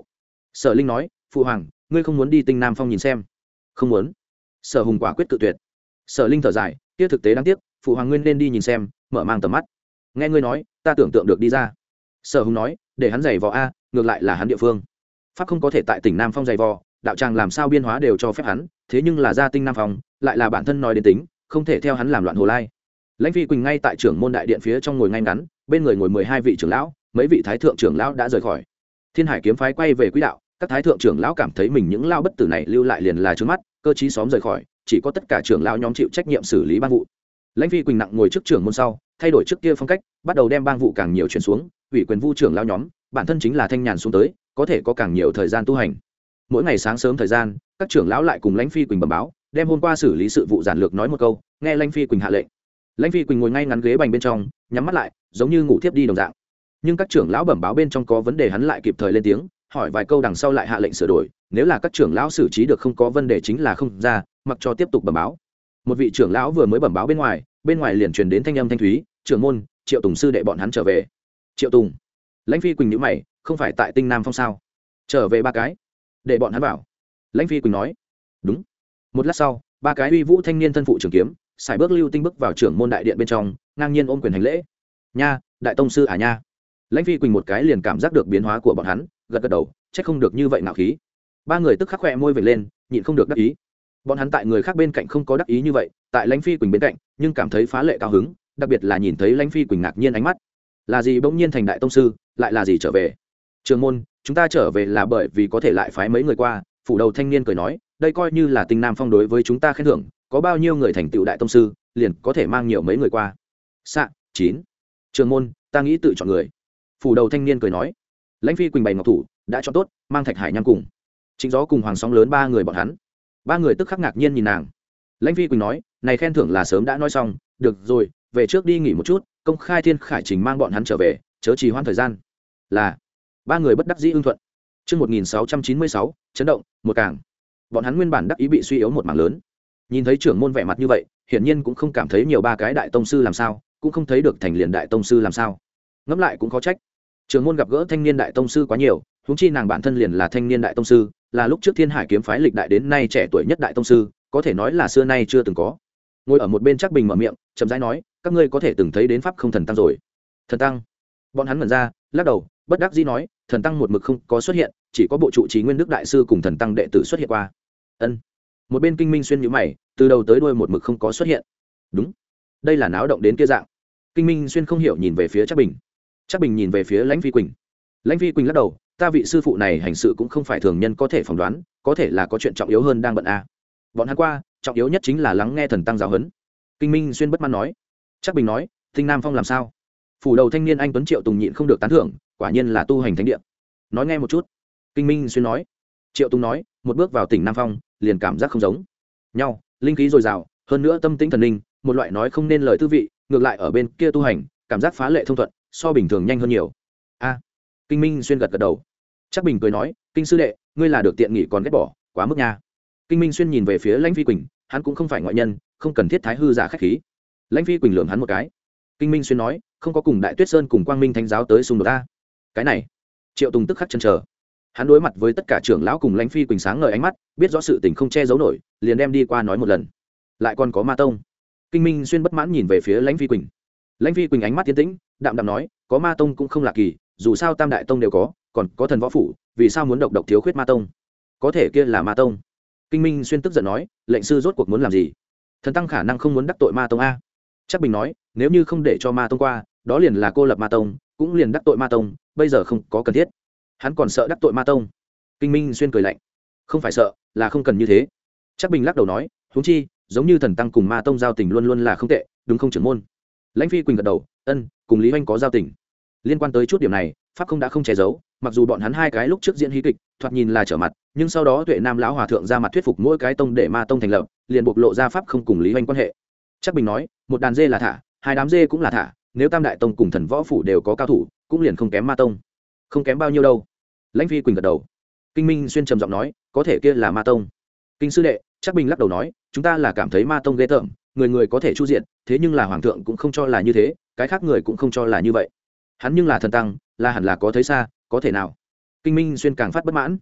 Sở Linh nói, phụ hoàng, ngươi không muốn đi Tinh Nam Phong nhìn xem? Không muốn. Sở Hùng quả quyết cự tuyệt. Sở Linh thở dài, kia thực tế đáng tiếc, phụ hoàng ngươi nên đi nhìn xem, mở mang tầm mắt. Nghe ngươi nói, ta tưởng tượng được đi ra. Sở Hùng nói, để hắn giày vò a, ngược lại là hắn địa phương. Pháp không có thể tại tỉnh Nam Phong giày vò, đạo tràng làm sao biên hóa đều cho phép hắn, thế nhưng là ra Tinh Nam Phong, lại là bản thân nói đến tính, không thể theo hắn làm loạn hồ lai. Lãnh Phi Quỳnh ngay tại trưởng môn đại điện phía trong ngồi ngay ngắn, bên người ngồi mười hai vị trưởng lão, mấy vị thái thượng trưởng lão đã rời khỏi. Thiên Hải kiếm phái quay về quỹ đạo, các thái thượng trưởng lão cảm thấy mình những lao bất tử này lưu lại liền là trướng mắt, cơ chí xóm rời khỏi, chỉ có tất cả trưởng lão nhóm chịu trách nhiệm xử lý bang vụ. Lãnh Phi Quỳnh nặng ngồi trước trưởng môn sau, thay đổi trước kia phong cách, bắt đầu đem bang vụ càng nhiều chuyển xuống, ủy quyền vu trưởng lão nhóm, bản thân chính là thanh nhàn xuống tới, có thể có càng nhiều thời gian tu hành. Mỗi ngày sáng sớm thời gian, các trưởng lão lại cùng Lãnh Phi Quỳnh bẩm báo, đem hôm qua xử lý sự vụ giản lược nói một câu, nghe Lãnh Phi Quỳnh hạ lệnh. Lãnh Phi Quỳnh ngồi ngay ngắn ghế bành bên trong, nhắm mắt lại, giống như ngủ thiếp đi đồng dạng. Nhưng các trưởng lão bẩm báo bên trong có vấn đề hắn lại kịp thời lên tiếng, hỏi vài câu đằng sau lại hạ lệnh sửa đổi, nếu là các trưởng lão xử trí được không có vấn đề chính là không ra, mặc cho tiếp tục bẩm báo. Một vị trưởng lão vừa mới bẩm báo bên ngoài, bên ngoài liền truyền đến thanh âm thanh thúy, trưởng môn, Triệu Tùng sư đệ bọn hắn trở về. Triệu Tùng? Lãnh Phi Quỳnh nhíu mày, không phải tại Tinh Nam Phong sao? Trở về ba cái, để bọn hắn vào. Lãnh Phi Quỳnh nói. Đúng. Một lát sau, ba cái uy vũ thanh niên thân phụ trường kiếm, xài bước lưu tinh bước vào trưởng môn đại điện bên trong, ngang nhiên ôm quyền hành lễ. Nha, đại tông sư à nha. Lãnh Phi Quỳnh một cái liền cảm giác được biến hóa của bọn hắn, gật gật đầu, trách không được như vậy ngạo khí. Ba người tức khắc khẽ môi vểnh lên, nhịn không được đắc ý. Bọn hắn tại người khác bên cạnh không có đắc ý như vậy, tại Lãnh Phi Quỳnh bên cạnh, nhưng cảm thấy phá lệ cao hứng, đặc biệt là nhìn thấy Lãnh Phi Quỳnh ngạc nhiên ánh mắt. Là gì bỗng nhiên thành đại tông sư, lại là gì trở về? Trường môn, chúng ta trở về là bởi vì có thể lại phái mấy người qua. Phủ đầu thanh niên cười nói, đây coi như là Tinh Nam Phong đối với chúng ta khen thưởng, có bao nhiêu người thành tựu đại tông sư, liền có thể mang nhiều mấy người qua. Xạ chín. Trường môn, ta nghĩ tự chọn người. Phủ đầu thanh niên cười nói. Lãnh Phi Quỳnh bày ngọc thủ, đã chọn tốt, mang Thạch Hải Nham cùng Chính Gió cùng Hoàng Sóng lớn ba người bọn hắn. Ba người tức khắc ngạc nhiên nhìn nàng. Lãnh Phi Quỳnh nói, này khen thưởng là sớm đã nói xong, được rồi, về trước đi nghỉ một chút, công khai Thiên Khải Trình mang bọn hắn trở về, chớ trì hoãn thời gian. Là. Ba người bất đắc dĩ ưng thuận. Chương một nghìn sáu trăm chín mươi sáu, chấn động, một càng. Bọn hắn nguyên bản đắc ý bị suy yếu một mảng lớn. Nhìn thấy trưởng môn vẻ mặt như vậy, hiển nhiên cũng không cảm thấy nhiều ba cái đại tông sư làm sao, cũng không thấy được thành liền đại tông sư làm sao. Ngẫm lại cũng có trách. Trưởng môn gặp gỡ thanh niên đại tông sư quá nhiều, huống chi nàng bản thân liền là thanh niên đại tông sư, là lúc trước Thiên Hải kiếm phái lịch đại đến nay trẻ tuổi nhất đại tông sư, có thể nói là xưa nay chưa từng có. Ngồi ở một bên Trác Bình mở miệng, chậm rãi nói, các ngươi có thể từng thấy đến pháp không thần tăng rồi. Thần tăng? Bọn hắn ngẩn ra, lắc đầu, bất đắc dĩ nói, thần tăng một mực không có xuất hiện, chỉ có bộ trụ trì Nguyên Đức đại sư cùng thần tăng đệ tử xuất hiện qua. Ân. Một bên Kinh Minh xuyên nhíu mày, từ đầu tới đuôi một mực không có xuất hiện. Đúng, đây là náo động đến kia dạng. Kinh Minh xuyên không hiểu nhìn về phía Trác Bình. Trác Bình nhìn về phía Lãnh Phi Quỳnh. Lãnh Phi Quỳnh lắc đầu, ta vị sư phụ này hành sự cũng không phải thường nhân có thể phỏng đoán, có thể là có chuyện trọng yếu hơn đang bận a. Bọn hắn qua, trọng yếu nhất chính là lắng nghe thần tăng giáo huấn. Kinh Minh xuyên bất mãn nói. Trác Bình nói, Tinh Nam Phong làm sao? Phủ đầu thanh niên anh tuấn Triệu Tùng nhịn không được tán thưởng, quả nhiên là tu hành thánh địa. Nói nghe một chút. Kinh Minh xuyên nói. Triệu Tùng nói, một bước vào tỉnh Nam Phong, liền cảm giác không giống nhau, linh khí dồi dào, hơn nữa tâm tĩnh thần linh, một loại nói không nên lời tư vị, ngược lại ở bên kia tu hành, cảm giác phá lệ thông thuận, so bình thường nhanh hơn nhiều. A. Kinh Minh xuyên gật gật đầu. Trác Bình cười nói, kinh sư đệ, ngươi là được tiện nghỉ còn ghét bỏ, quá mức nha. Kinh Minh xuyên nhìn về phía Lãnh Phi Quỳnh, hắn cũng không phải ngoại nhân, không cần thiết thái hư giả khách khí. Lãnh Phi Quỳnh lườm hắn một cái. Kinh Minh xuyên nói, không có cùng Đại Tuyết Sơn cùng Quang Minh Thánh giáo tới xung đột a. Cái này, Triệu Tùng tức khắc chần chờ. Hắn đối mặt với tất cả trưởng lão cùng Lãnh Phi Quỳnh sáng ngời ánh mắt, biết rõ sự tình không che giấu nổi, liền đem đi qua nói một lần. Lại còn có Ma Tông. Kinh Minh xuyên bất mãn nhìn về phía Lãnh Phi Quỳnh. Lãnh Phi Quỳnh ánh mắt tiến tĩnh, đạm đạm nói, có Ma Tông cũng không lạ kỳ, dù sao Tam đại tông đều có, còn có Thần Võ phủ, vì sao muốn độc độc thiếu khuyết Ma Tông? Có thể kia là Ma Tông. Kinh Minh xuyên tức giận nói, lệnh sư rốt cuộc muốn làm gì? Thần tăng khả năng không muốn đắc tội Ma Tông a. Trác Bình nói, nếu như không để cho Ma Tông qua, đó liền là cô lập Ma Tông, cũng liền đắc tội Ma Tông, bây giờ không có cần thiết. Hắn còn sợ đắc tội Ma Tông. Kinh Minh xuyên cười lạnh, không phải sợ, là không cần như thế. Trác Bình lắc đầu nói, huống chi, giống như thần tăng cùng Ma Tông giao tình luôn luôn là không tệ, đúng không trưởng môn? Lãnh Phi Quỳnh gật đầu, ân, cùng Lý Hoành có giao tình. Liên quan tới chút điểm này, pháp không đã không che giấu, mặc dù bọn hắn hai cái lúc trước diễn hí kịch, thoạt nhìn là trở mặt, nhưng sau đó Tuệ Nam lão hòa thượng ra mặt thuyết phục mỗi cái tông để Ma Tông thành lập, liền bộc lộ ra pháp không cùng Lý Hoành quan hệ. Trác Bình nói, một đàn dê là thả, hai đám dê cũng là thả, nếu Tam đại tông cùng Thần Võ phủ đều có cao thủ, cũng liền không kém Ma Tông. Không kém bao nhiêu đâu. Lãnh Phi Quỳnh gật đầu. Kinh Minh xuyên trầm giọng nói, có thể kia là Ma Tông. Kinh sư đệ, Trác Bình lắc đầu nói, chúng ta là cảm thấy Ma Tông ghê tởm, người người có thể chu diện, thế nhưng là hoàng thượng cũng không cho là như thế, cái khác người cũng không cho là như vậy. Hắn nhưng là thần tăng, là hẳn là có thấy xa, có thể nào? Kinh Minh xuyên càng phát bất mãn.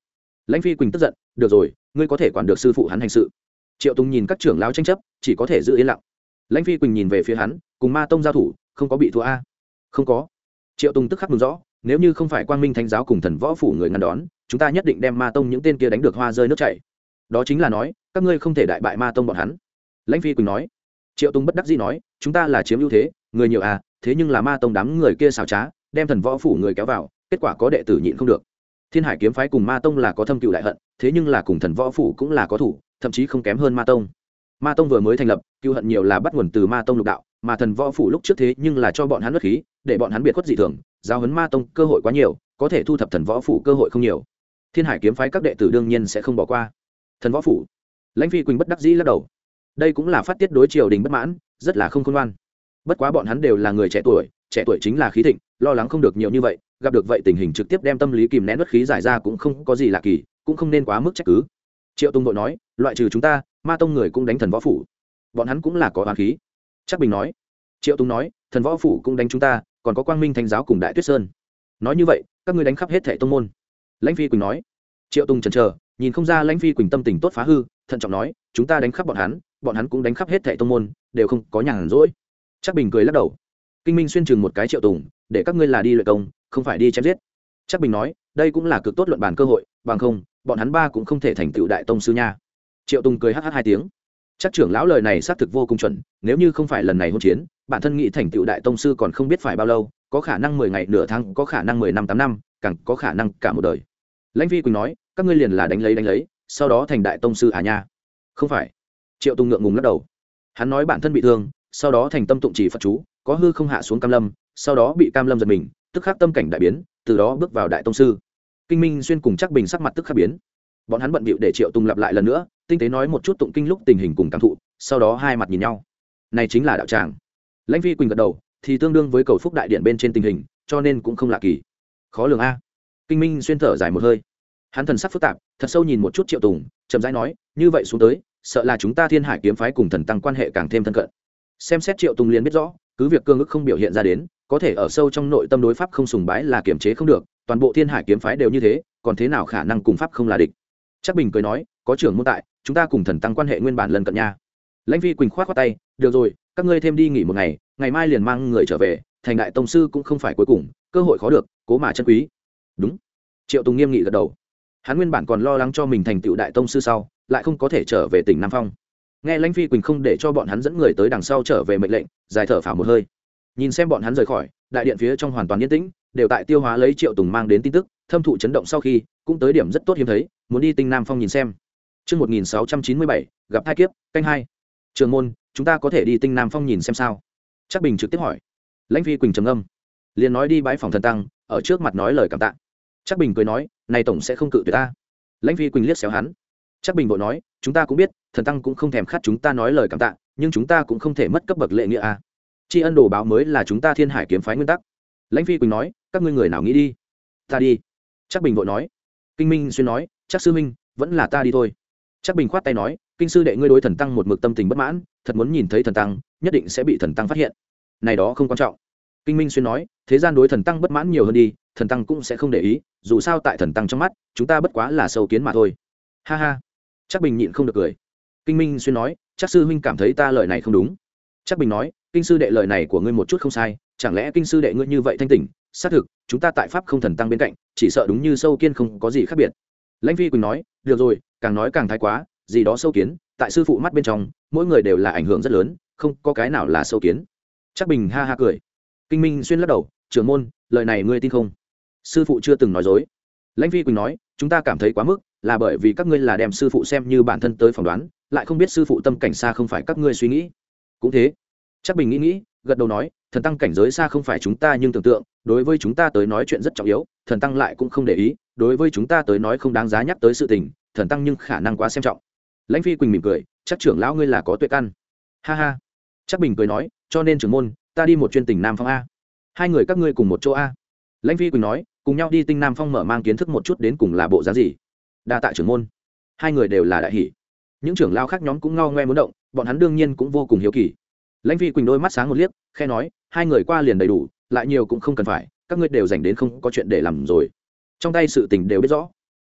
Lãnh Phi Quỳnh tức giận, được rồi, ngươi có thể quản được sư phụ hắn hành sự. Triệu Tùng nhìn các trưởng lão tranh chấp, chỉ có thể giữ yên lặng. Lãnh Phi Quỳnh nhìn về phía hắn, cùng Ma Tông giao thủ, không có bị thua a? Không có. Triệu Tùng tức khắc mừng rõ, nếu như không phải Quang Minh Thánh giáo cùng Thần Võ phủ người ngăn đón, chúng ta nhất định đem Ma Tông những tên kia đánh được hoa rơi nước chảy. Đó chính là nói, các ngươi không thể đại bại Ma Tông bọn hắn. Lãnh Phi Quỳnh nói. Triệu Tùng bất đắc dĩ nói, chúng ta là chiếm ưu thế, người nhiều à, thế nhưng là Ma Tông đám người kia xảo trá, đem Thần Võ phủ người kéo vào, kết quả có đệ tử nhịn không được. Thiên Hải kiếm phái cùng Ma Tông là có thâm cừu đại hận, thế nhưng là cùng Thần Võ phủ cũng là có thủ, thậm chí không kém hơn Ma Tông. Ma Tông vừa mới thành lập, cừu hận nhiều là bắt nguồn từ Ma Tông lục đạo, mà Thần Võ phủ lúc trước thế nhưng là cho bọn hắn bất khí, để bọn hắn biệt khuất dị thường, giáo huấn Ma Tông cơ hội quá nhiều, có thể thu thập Thần Võ phủ cơ hội không nhiều. Thiên Hải kiếm phái các đệ tử đương nhiên sẽ không bỏ qua. Thần Võ phủ. Lãnh Phi Quỳnh bất đắc dĩ lắc đầu. Đây cũng là phát tiết đối triều đình bất mãn, rất là không khôn ngoan. Bất quá bọn hắn đều là người trẻ tuổi, trẻ tuổi chính là khí thịnh, lo lắng không được nhiều như vậy, gặp được vậy tình hình trực tiếp đem tâm lý kìm nén bất khí giải ra cũng không có gì lạ kỳ, cũng không nên quá mức trách cứ. Triệu Tùng đội nói, loại trừ chúng ta, Ma Tông người cũng đánh Thần Võ phủ, bọn hắn cũng là có oán khí. Trác Bình nói. Triệu Tùng nói, Thần Võ phủ cũng đánh chúng ta, còn có Quang Minh Thánh giáo cùng Đại Tuyết Sơn. Nói như vậy, các ngươi đánh khắp hết thảy tông môn. Lãnh Phi Quỳnh nói. Triệu Tùng chần chờ, nhìn không ra Lãnh Phi Quỳnh tâm tình tốt phá hư, thận trọng nói, chúng ta đánh khắp bọn hắn, bọn hắn cũng đánh khắp hết thảy tông môn, đều không có nhàn rỗi. Trác Bình cười lắc đầu. Kinh Minh xuyên chừng một cái Triệu Tùng, để các ngươi là đi luyện công, không phải đi chém giết. Trác Bình nói, đây cũng là cực tốt luận bàn cơ hội, bằng không, bọn hắn ba cũng không thể thành tựu đại tông sư nha. Triệu Tùng cười hắc hắc hai tiếng. Chắc trưởng lão lời này xác thực vô cùng chuẩn, nếu như không phải lần này hôn chiến, bản thân nghĩ thành tựu đại tông sư còn không biết phải bao lâu, có khả năng mười ngày nửa tháng, có khả năng mười năm tám năm, càng có khả năng cả một đời. Lãnh Phi Quỳnh nói, các ngươi liền là đánh lấy đánh lấy, sau đó thành đại tông sư à nha. Không phải. Triệu Tùng ngượng ngùng lắc đầu. Hắn nói bản thân bị thương, sau đó thành tâm tụng chỉ Phật chú, có hư không hạ xuống Cam Lâm, sau đó bị Cam Lâm giật mình, tức khắc tâm cảnh đại biến, từ đó bước vào đại tông sư. Kinh Minh xuyên cùng Trác Bình sắc mặt tức khắc biến. Bọn hắn bận bịu để Triệu Tùng lặp lại lần nữa, tinh tế nói một chút tụng kinh lúc tình hình cùng cảm thụ, sau đó hai mặt nhìn nhau. Này chính là đạo tràng. Lãnh Phi Quỳnh gật đầu, thì tương đương với cầu phúc đại điện bên trên tình hình, cho nên cũng không lạ kỳ. Khó lường a. Kinh Minh xuyên thở dài một hơi. Hắn thần sắc phức tạp, thật sâu nhìn một chút Triệu Tùng, chậm rãi nói, như vậy xuống tới, sợ là chúng ta Thiên Hải kiếm phái cùng thần tăng quan hệ càng thêm thân cận. Xem xét Triệu Tùng liền biết rõ, cứ việc cương ức không biểu hiện ra đến, có thể ở sâu trong nội tâm đối pháp không sùng bái là kiềm chế không được, toàn bộ Thiên Hải kiếm phái đều như thế, còn thế nào khả năng cùng pháp không là địch. Trác Bình cười nói, có trưởng môn tại, chúng ta cùng thần tăng quan hệ nguyên bản lần cận nha. Lãnh Phi Quỳnh khoát khoát tay, được rồi, các ngươi thêm đi nghỉ một ngày, ngày mai liền mang người trở về, thành đại tông sư cũng không phải cuối cùng, cơ hội khó được, cố mà chân quý. Đúng. Triệu Tùng nghiêm nghị gật đầu. Hắn nguyên bản còn lo lắng cho mình thành tựu đại tông sư sau, lại không có thể trở về tỉnh Nam Phong. Nghe Lãnh Phi Quỳnh không để cho bọn hắn dẫn người tới đằng sau trở về mệnh lệnh, dài thở phào một hơi. Nhìn xem bọn hắn rời khỏi, đại điện phía trong hoàn toàn yên tĩnh, đều tại tiêu hóa lấy Triệu Tùng mang đến tin tức, thâm thụ chấn động sau khi, cũng tới điểm rất tốt hiếm thấy, muốn đi Tinh Nam Phong nhìn xem. Chương một nghìn sáu trăm chín mươi bảy, gặp hai kiếp, canh hai. Trường môn, chúng ta có thể đi Tinh Nam Phong nhìn xem sao? Trác Bình trực tiếp hỏi. Lãnh Phi Quỳnh trầm ngâm, liền nói đi bái phòng thần tăng, ở trước mặt nói lời cảm tạ. Trác Bình cười nói, này tổng sẽ không cự tuyệt ta. Lãnh Phi Quỳnh liếc xéo hắn. Trác Bình vội nói, chúng ta cũng biết, thần tăng cũng không thèm khát chúng ta nói lời cảm tạ, nhưng chúng ta cũng không thể mất cấp bậc lệ nghĩa a. Tri ân đồ báo mới là chúng ta Thiên Hải kiếm phái nguyên tắc. Lãnh Phi Quỳnh nói, các ngươi người nào nghĩ đi? Ta đi. Trác Bình vội nói. Kinh Minh xuyên nói, Trác sư minh, vẫn là ta đi thôi. Trác Bình khoát tay nói, kinh sư đệ ngươi đối thần tăng một mực tâm tình bất mãn, thật muốn nhìn thấy thần tăng, nhất định sẽ bị thần tăng phát hiện. Này đó không quan trọng. Kinh Minh xuyên nói, thế gian đối thần tăng bất mãn nhiều hơn đi, thần tăng cũng sẽ không để ý, dù sao tại thần tăng trong mắt, chúng ta bất quá là sâu kiến mà thôi. Ha ha. Trác Bình nhịn không được cười. Kinh Minh xuyên nói, Trác sư huynh cảm thấy ta lời này không đúng. Trác Bình nói, kinh sư đệ lời này của ngươi một chút không sai, chẳng lẽ kinh sư đệ ngươi như vậy thanh tỉnh, xác thực, chúng ta tại pháp không thần tăng bên cạnh, chỉ sợ đúng như sâu kiến không có gì khác biệt. Lãnh Phi Quỳnh nói, được rồi, càng nói càng thái quá, gì đó sâu kiến, tại sư phụ mắt bên trong, mỗi người đều là ảnh hưởng rất lớn, không có cái nào là sâu kiến. Trác Bình ha ha cười. Kinh Minh xuyên lắc đầu, trưởng môn, lời này ngươi tin không? Sư phụ chưa từng nói dối. Lãnh Phi Quỳnh nói, chúng ta cảm thấy quá mức, là bởi vì các ngươi là đem sư phụ xem như bản thân tới phỏng đoán, lại không biết sư phụ tâm cảnh xa không phải các ngươi suy nghĩ. Cũng thế. Trác Bình nghĩ nghĩ, gật đầu nói, thần tăng cảnh giới xa không phải chúng ta nhưng tưởng tượng, đối với chúng ta tới nói chuyện rất trọng yếu, thần tăng lại cũng không để ý, đối với chúng ta tới nói không đáng giá nhắc tới sự tình, thần tăng nhưng khả năng quá xem trọng. Lãnh Phi Quỳnh mỉm cười, chắc trưởng lão ngươi là có tuệ căn. Ha ha. Trác Bình cười nói, cho nên trưởng môn, ta đi một chuyên tỉnh Nam Phong a. Hai người các ngươi cùng một chỗ a. Lãnh Phi Quỳnh nói, cùng nhau đi Tinh Nam Phong mở mang kiến thức một chút đến cùng là bộ dáng gì. Đa tạ trưởng môn. Hai người đều là đại hỷ. Những trưởng lão khác nhóm cũng ngao ngoe muốn động, bọn hắn đương nhiên cũng vô cùng hiếu kỳ. Lãnh Phi Quỳnh đôi mắt sáng một liếc, khẽ nói, hai người qua liền đầy đủ, lại nhiều cũng không cần phải, các ngươi đều dành đến không có chuyện để làm rồi. Trong tay sự tình đều biết rõ.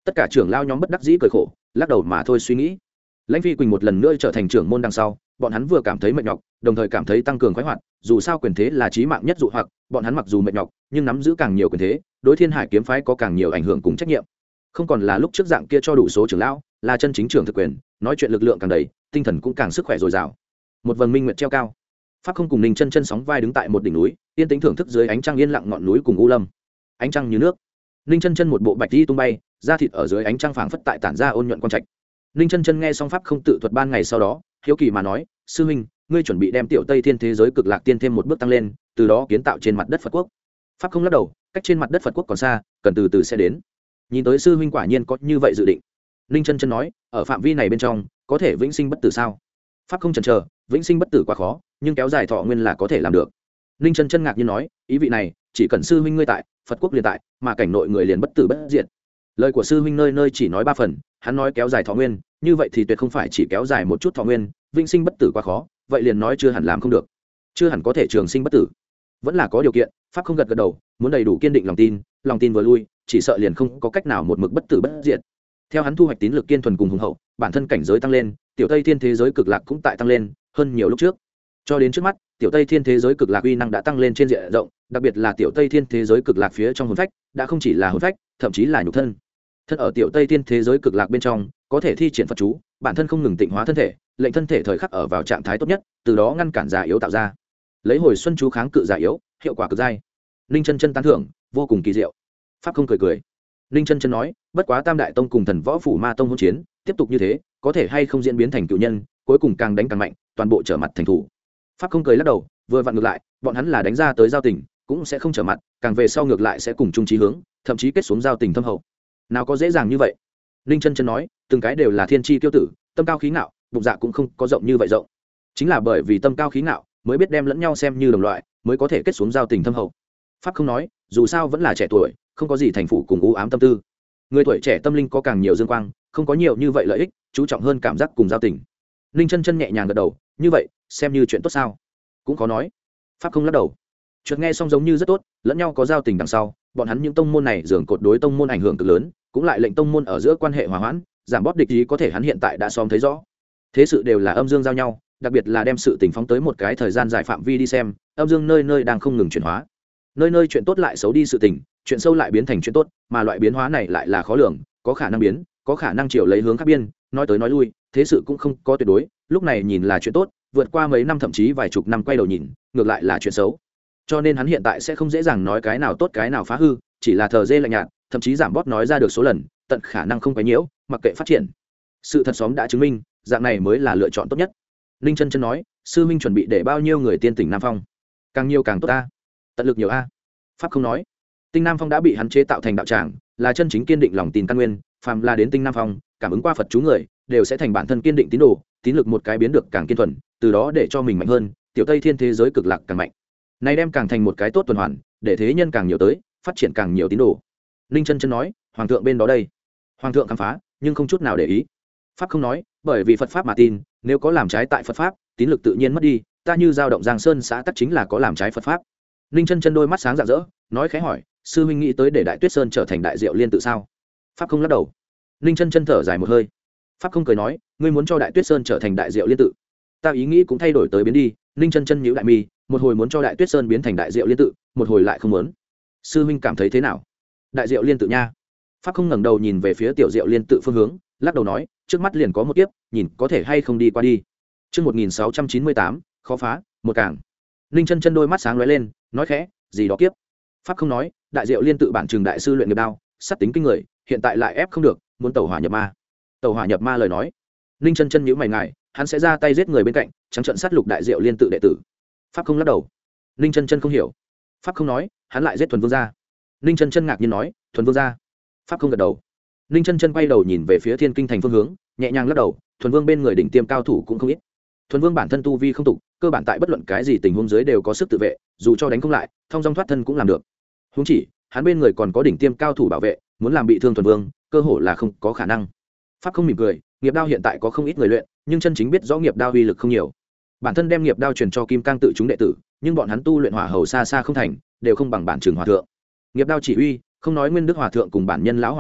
Tất cả trưởng lao nhóm bất đắc dĩ cười khổ, lắc đầu mà thôi suy nghĩ. Lãnh Phi Quỳnh một lần nữa trở thành trưởng môn đằng sau, bọn hắn vừa cảm thấy mệt nhọc, đồng thời cảm thấy tăng cường khoái hoạt, dù sao quyền thế là chí mạng nhất dụ hoặc, bọn hắn mặc dù mệt nhọc, nhưng nắm giữ càng nhiều quyền thế, đối Thiên Hải kiếm phái có càng nhiều ảnh hưởng cùng trách nhiệm. Không còn là lúc trước dạng kia cho đủ số trưởng lão, là chân chính trưởng thực quyền, nói chuyện lực lượng càng đầy, tinh thần cũng càng sức khỏe dồi dào. Một vầng minh nguyệt treo cao, Pháp Không cùng Ninh Chân Chân sóng vai đứng tại một đỉnh núi, yên tĩnh thưởng thức dưới ánh trăng yên lặng ngọn núi cùng u lâm. Ánh trăng như nước. Ninh Chân Chân một bộ bạch y tung bay, da thịt ở dưới ánh trăng phảng phất tại tản ra ôn nhuận quang trạch. Ninh Chân Chân nghe xong Pháp Không tự thuật ban ngày sau đó, hiếu kỳ mà nói, sư huynh, ngươi chuẩn bị đem tiểu Tây Thiên thế giới cực lạc tiên thêm một bước tăng lên, từ đó kiến tạo trên mặt đất Phật quốc. Pháp Không lắc đầu, cách trên mặt đất Phật quốc còn xa, cần từ từ sẽ đến. Nhìn tới sư huynh quả nhiên có như vậy dự định. Ninh Chân Chân nói, ở phạm vi này bên trong, có thể vĩnh sinh bất tử sao? Pháp Không chần chờ, vĩnh sinh bất tử quá khó, nhưng kéo dài thọ nguyên là có thể làm được. Ninh Chân Chân ngạc nhiên nói, ý vị này, chỉ cần sư huynh ngươi tại, Phật quốc liền tại, mà cảnh nội người liền bất tử bất diệt. Lời của sư huynh nơi nơi chỉ nói ba phần, hắn nói kéo dài thọ nguyên, như vậy thì tuyệt không phải chỉ kéo dài một chút thọ nguyên, vĩnh sinh bất tử quá khó, vậy liền nói chưa hẳn làm không được, chưa hẳn có thể trường sinh bất tử, vẫn là có điều kiện. Pháp Không gật gật đầu, muốn đầy đủ kiên định lòng tin, lòng tin vừa lui, chỉ sợ liền không có cách nào một mực bất tử bất diệt. Theo hắn thu hoạch tín lực kiên thuần cùng hùng hậu, bản thân cảnh giới tăng lên, tiểu Tây Thiên thế giới cực lạc cũng tại tăng lên, hơn nhiều lúc trước. Cho đến trước mắt, tiểu Tây Thiên thế giới cực lạc uy năng đã tăng lên trên diện rộng, đặc biệt là tiểu Tây Thiên thế giới cực lạc phía trong hồn phách, đã không chỉ là hồn phách, thậm chí là nhục thân. Thân ở tiểu Tây Thiên thế giới cực lạc bên trong, có thể thi triển Phật chú, bản thân không ngừng tịnh hóa thân thể, lệnh thân thể thời khắc ở vào trạng thái tốt nhất, từ đó ngăn cản già yếu tạo ra. Lấy hồi xuân chú kháng cự già yếu, hiệu quả cực dai. Ninh Chân Chân tán thưởng, vô cùng kỳ diệu. Pháp Không cười cười. Ninh Chân Chân nói, bất quá Tam Đại Tông cùng Thần Võ Phủ Ma Tông hỗn chiến, tiếp tục như thế, có thể hay không diễn biến thành cựu nhân, cuối cùng càng đánh càng mạnh, toàn bộ trở mặt thành thủ. Pháp Không cười lắc đầu, vừa vặn ngược lại, bọn hắn là đánh ra tới giao tình, cũng sẽ không trở mặt, càng về sau ngược lại sẽ cùng chung chí hướng, thậm chí kết xuống giao tình thâm hậu. Nào có dễ dàng như vậy. Ninh Chân Chân nói, từng cái đều là thiên chi tiêu tử, tâm cao khí ngạo, bụng dạ cũng không có rộng như vậy rộng. Chính là bởi vì tâm cao khí ngạo, mới biết đem lẫn nhau xem như đồng loại, mới có thể kết xuống giao tình thâm hậu. Pháp Không nói, dù sao vẫn là trẻ tuổi, không có gì thành phụ cùng u ám tâm tư. Người tuổi trẻ tâm linh có càng nhiều dương quang, không có nhiều như vậy lợi ích, chú trọng hơn cảm giác cùng giao tình. Ninh Chân Chân nhẹ nhàng gật đầu, như vậy, xem như chuyện tốt sao? Cũng có nói. Pháp Không lắc đầu. Chợt nghe xong giống như rất tốt, lẫn nhau có giao tình đằng sau, bọn hắn những tông môn này dường cột đối tông môn ảnh hưởng cực lớn, cũng lại lệnh tông môn ở giữa quan hệ hòa hoãn, giảm bóp địch ý có thể hắn hiện tại đã xóm thấy rõ. Thế sự đều là âm dương giao nhau, đặc biệt là đem sự tình phóng tới một cái thời gian dài phạm vi đi xem, âm dương nơi nơi đang không ngừng chuyển hóa. Nơi nơi chuyện tốt lại xấu đi sự tình, chuyện sâu lại biến thành chuyện tốt, mà loại biến hóa này lại là khó lường, có khả năng biến, có khả năng chiều lấy hướng khác biên, nói tới nói lui, thế sự cũng không có tuyệt đối, lúc này nhìn là chuyện tốt, vượt qua mấy năm thậm chí vài chục năm quay đầu nhìn, ngược lại là chuyện xấu. Cho nên hắn hiện tại sẽ không dễ dàng nói cái nào tốt cái nào phá hư, chỉ là thờ dê lạnh nhạt, thậm chí giảm bóp nói ra được số lần, tận khả năng không quấy nhiễu, mặc kệ phát triển. Sự thật xóm đã chứng minh, dạng này mới là lựa chọn tốt nhất. Ninh Chân Chân nói, sư minh chuẩn bị để bao nhiêu người tiên tỉnh Nam Phong? Càng nhiều càng tốt a. Tận lực nhiều a. Pháp Không nói, Tinh Nam Phong đã bị hắn chế tạo thành đạo tràng, là chân chính kiên định lòng tin căn nguyên, phàm là đến Tinh Nam Phong, cảm ứng qua Phật chú người, đều sẽ thành bản thân kiên định tín đồ, tín lực một cái biến được càng kiên thuần, từ đó để cho mình mạnh hơn, tiểu Tây Thiên thế giới cực lạc càng mạnh. Này đem càng thành một cái tốt tuần hoàn, để thế nhân càng nhiều tới, phát triển càng nhiều tín đồ. Ninh Chân Chân nói, hoàng thượng bên đó đây. Hoàng thượng khám phá, nhưng không chút nào để ý. Pháp Không nói, bởi vì Phật pháp mà tin, nếu có làm trái tại Phật pháp, tín lực tự nhiên mất đi, ta như dao động Giang Sơn xã tắc chính là có làm trái Phật pháp. Ninh Chân Chân đôi mắt sáng rạng rỡ, nói khẽ hỏi, sư huynh nghĩ tới để Đại Tuyết Sơn trở thành đại diệu liên tự sao? Pháp Không lắc đầu. Ninh Chân Chân thở dài một hơi. Pháp Không cười nói, ngươi muốn cho Đại Tuyết Sơn trở thành đại diệu liên tự, ta ý nghĩ cũng thay đổi tới biến đi. Ninh Chân Chân nhíu đại mi, một hồi muốn cho Đại Tuyết Sơn biến thành đại diệu liên tự, một hồi lại không muốn. Sư huynh cảm thấy thế nào? Đại diệu liên tự nha. Pháp Không ngẩng đầu nhìn về phía tiểu diệu liên tự phương hướng, lắc đầu nói, trước mắt liền có một kiếp, nhìn có thể hay không đi qua đi. Chương một nghìn sáu trăm chín mươi tám, khó phá, một cảng. Ninh Chân Chân đôi mắt sáng lóe lên, nói khẽ, gì đó kiếp? Pháp Không nói, đại diệu liên tự bản trường đại sư luyện nghiệp đao, sát tính kinh người, hiện tại lại ép không được, muốn tẩu hỏa nhập ma. Tẩu hỏa nhập ma lời nói, Ninh Chân Chân nhíu mày ngài, hắn sẽ ra tay giết người bên cạnh, trắng trợn sát lục đại diệu liên tự đệ tử. Pháp Không lắc đầu. Ninh Chân Chân không hiểu. Pháp Không nói, hắn lại giết thuần vương gia. Ninh Chân Chân ngạc nhiên nói, thuần vương gia? Pháp Không gật đầu. Ninh Chân Chân quay đầu nhìn về phía Thiên Kinh thành phương hướng, nhẹ nhàng lắc đầu, thuần vương bên người đỉnh tiêm cao thủ cũng không ít. Thuần vương bản thân tu vi không tục, cơ bản tại bất luận cái gì tình huống dưới đều có sức tự vệ, dù cho đánh không lại, thông dong thoát thân cũng làm được. Huống chỉ, hắn bên người còn có đỉnh tiêm cao thủ bảo vệ, muốn làm bị thương thuần vương, cơ hội là không có khả năng. Pháp Không mỉm cười, nghiệp đao hiện tại có không ít người luyện, nhưng chân chính biết rõ nghiệp đao uy lực không nhiều. Bản thân đem nghiệp đao truyền cho Kim Cang tự chúng đệ tử, nhưng bọn hắn tu luyện hỏa hầu xa xa không thành, đều không bằng bản trường hòa thượng. Nghiệp đao chỉ uy, không nói Nguyên Đức hòa thượng cùng bản nhân lão hòa thượng,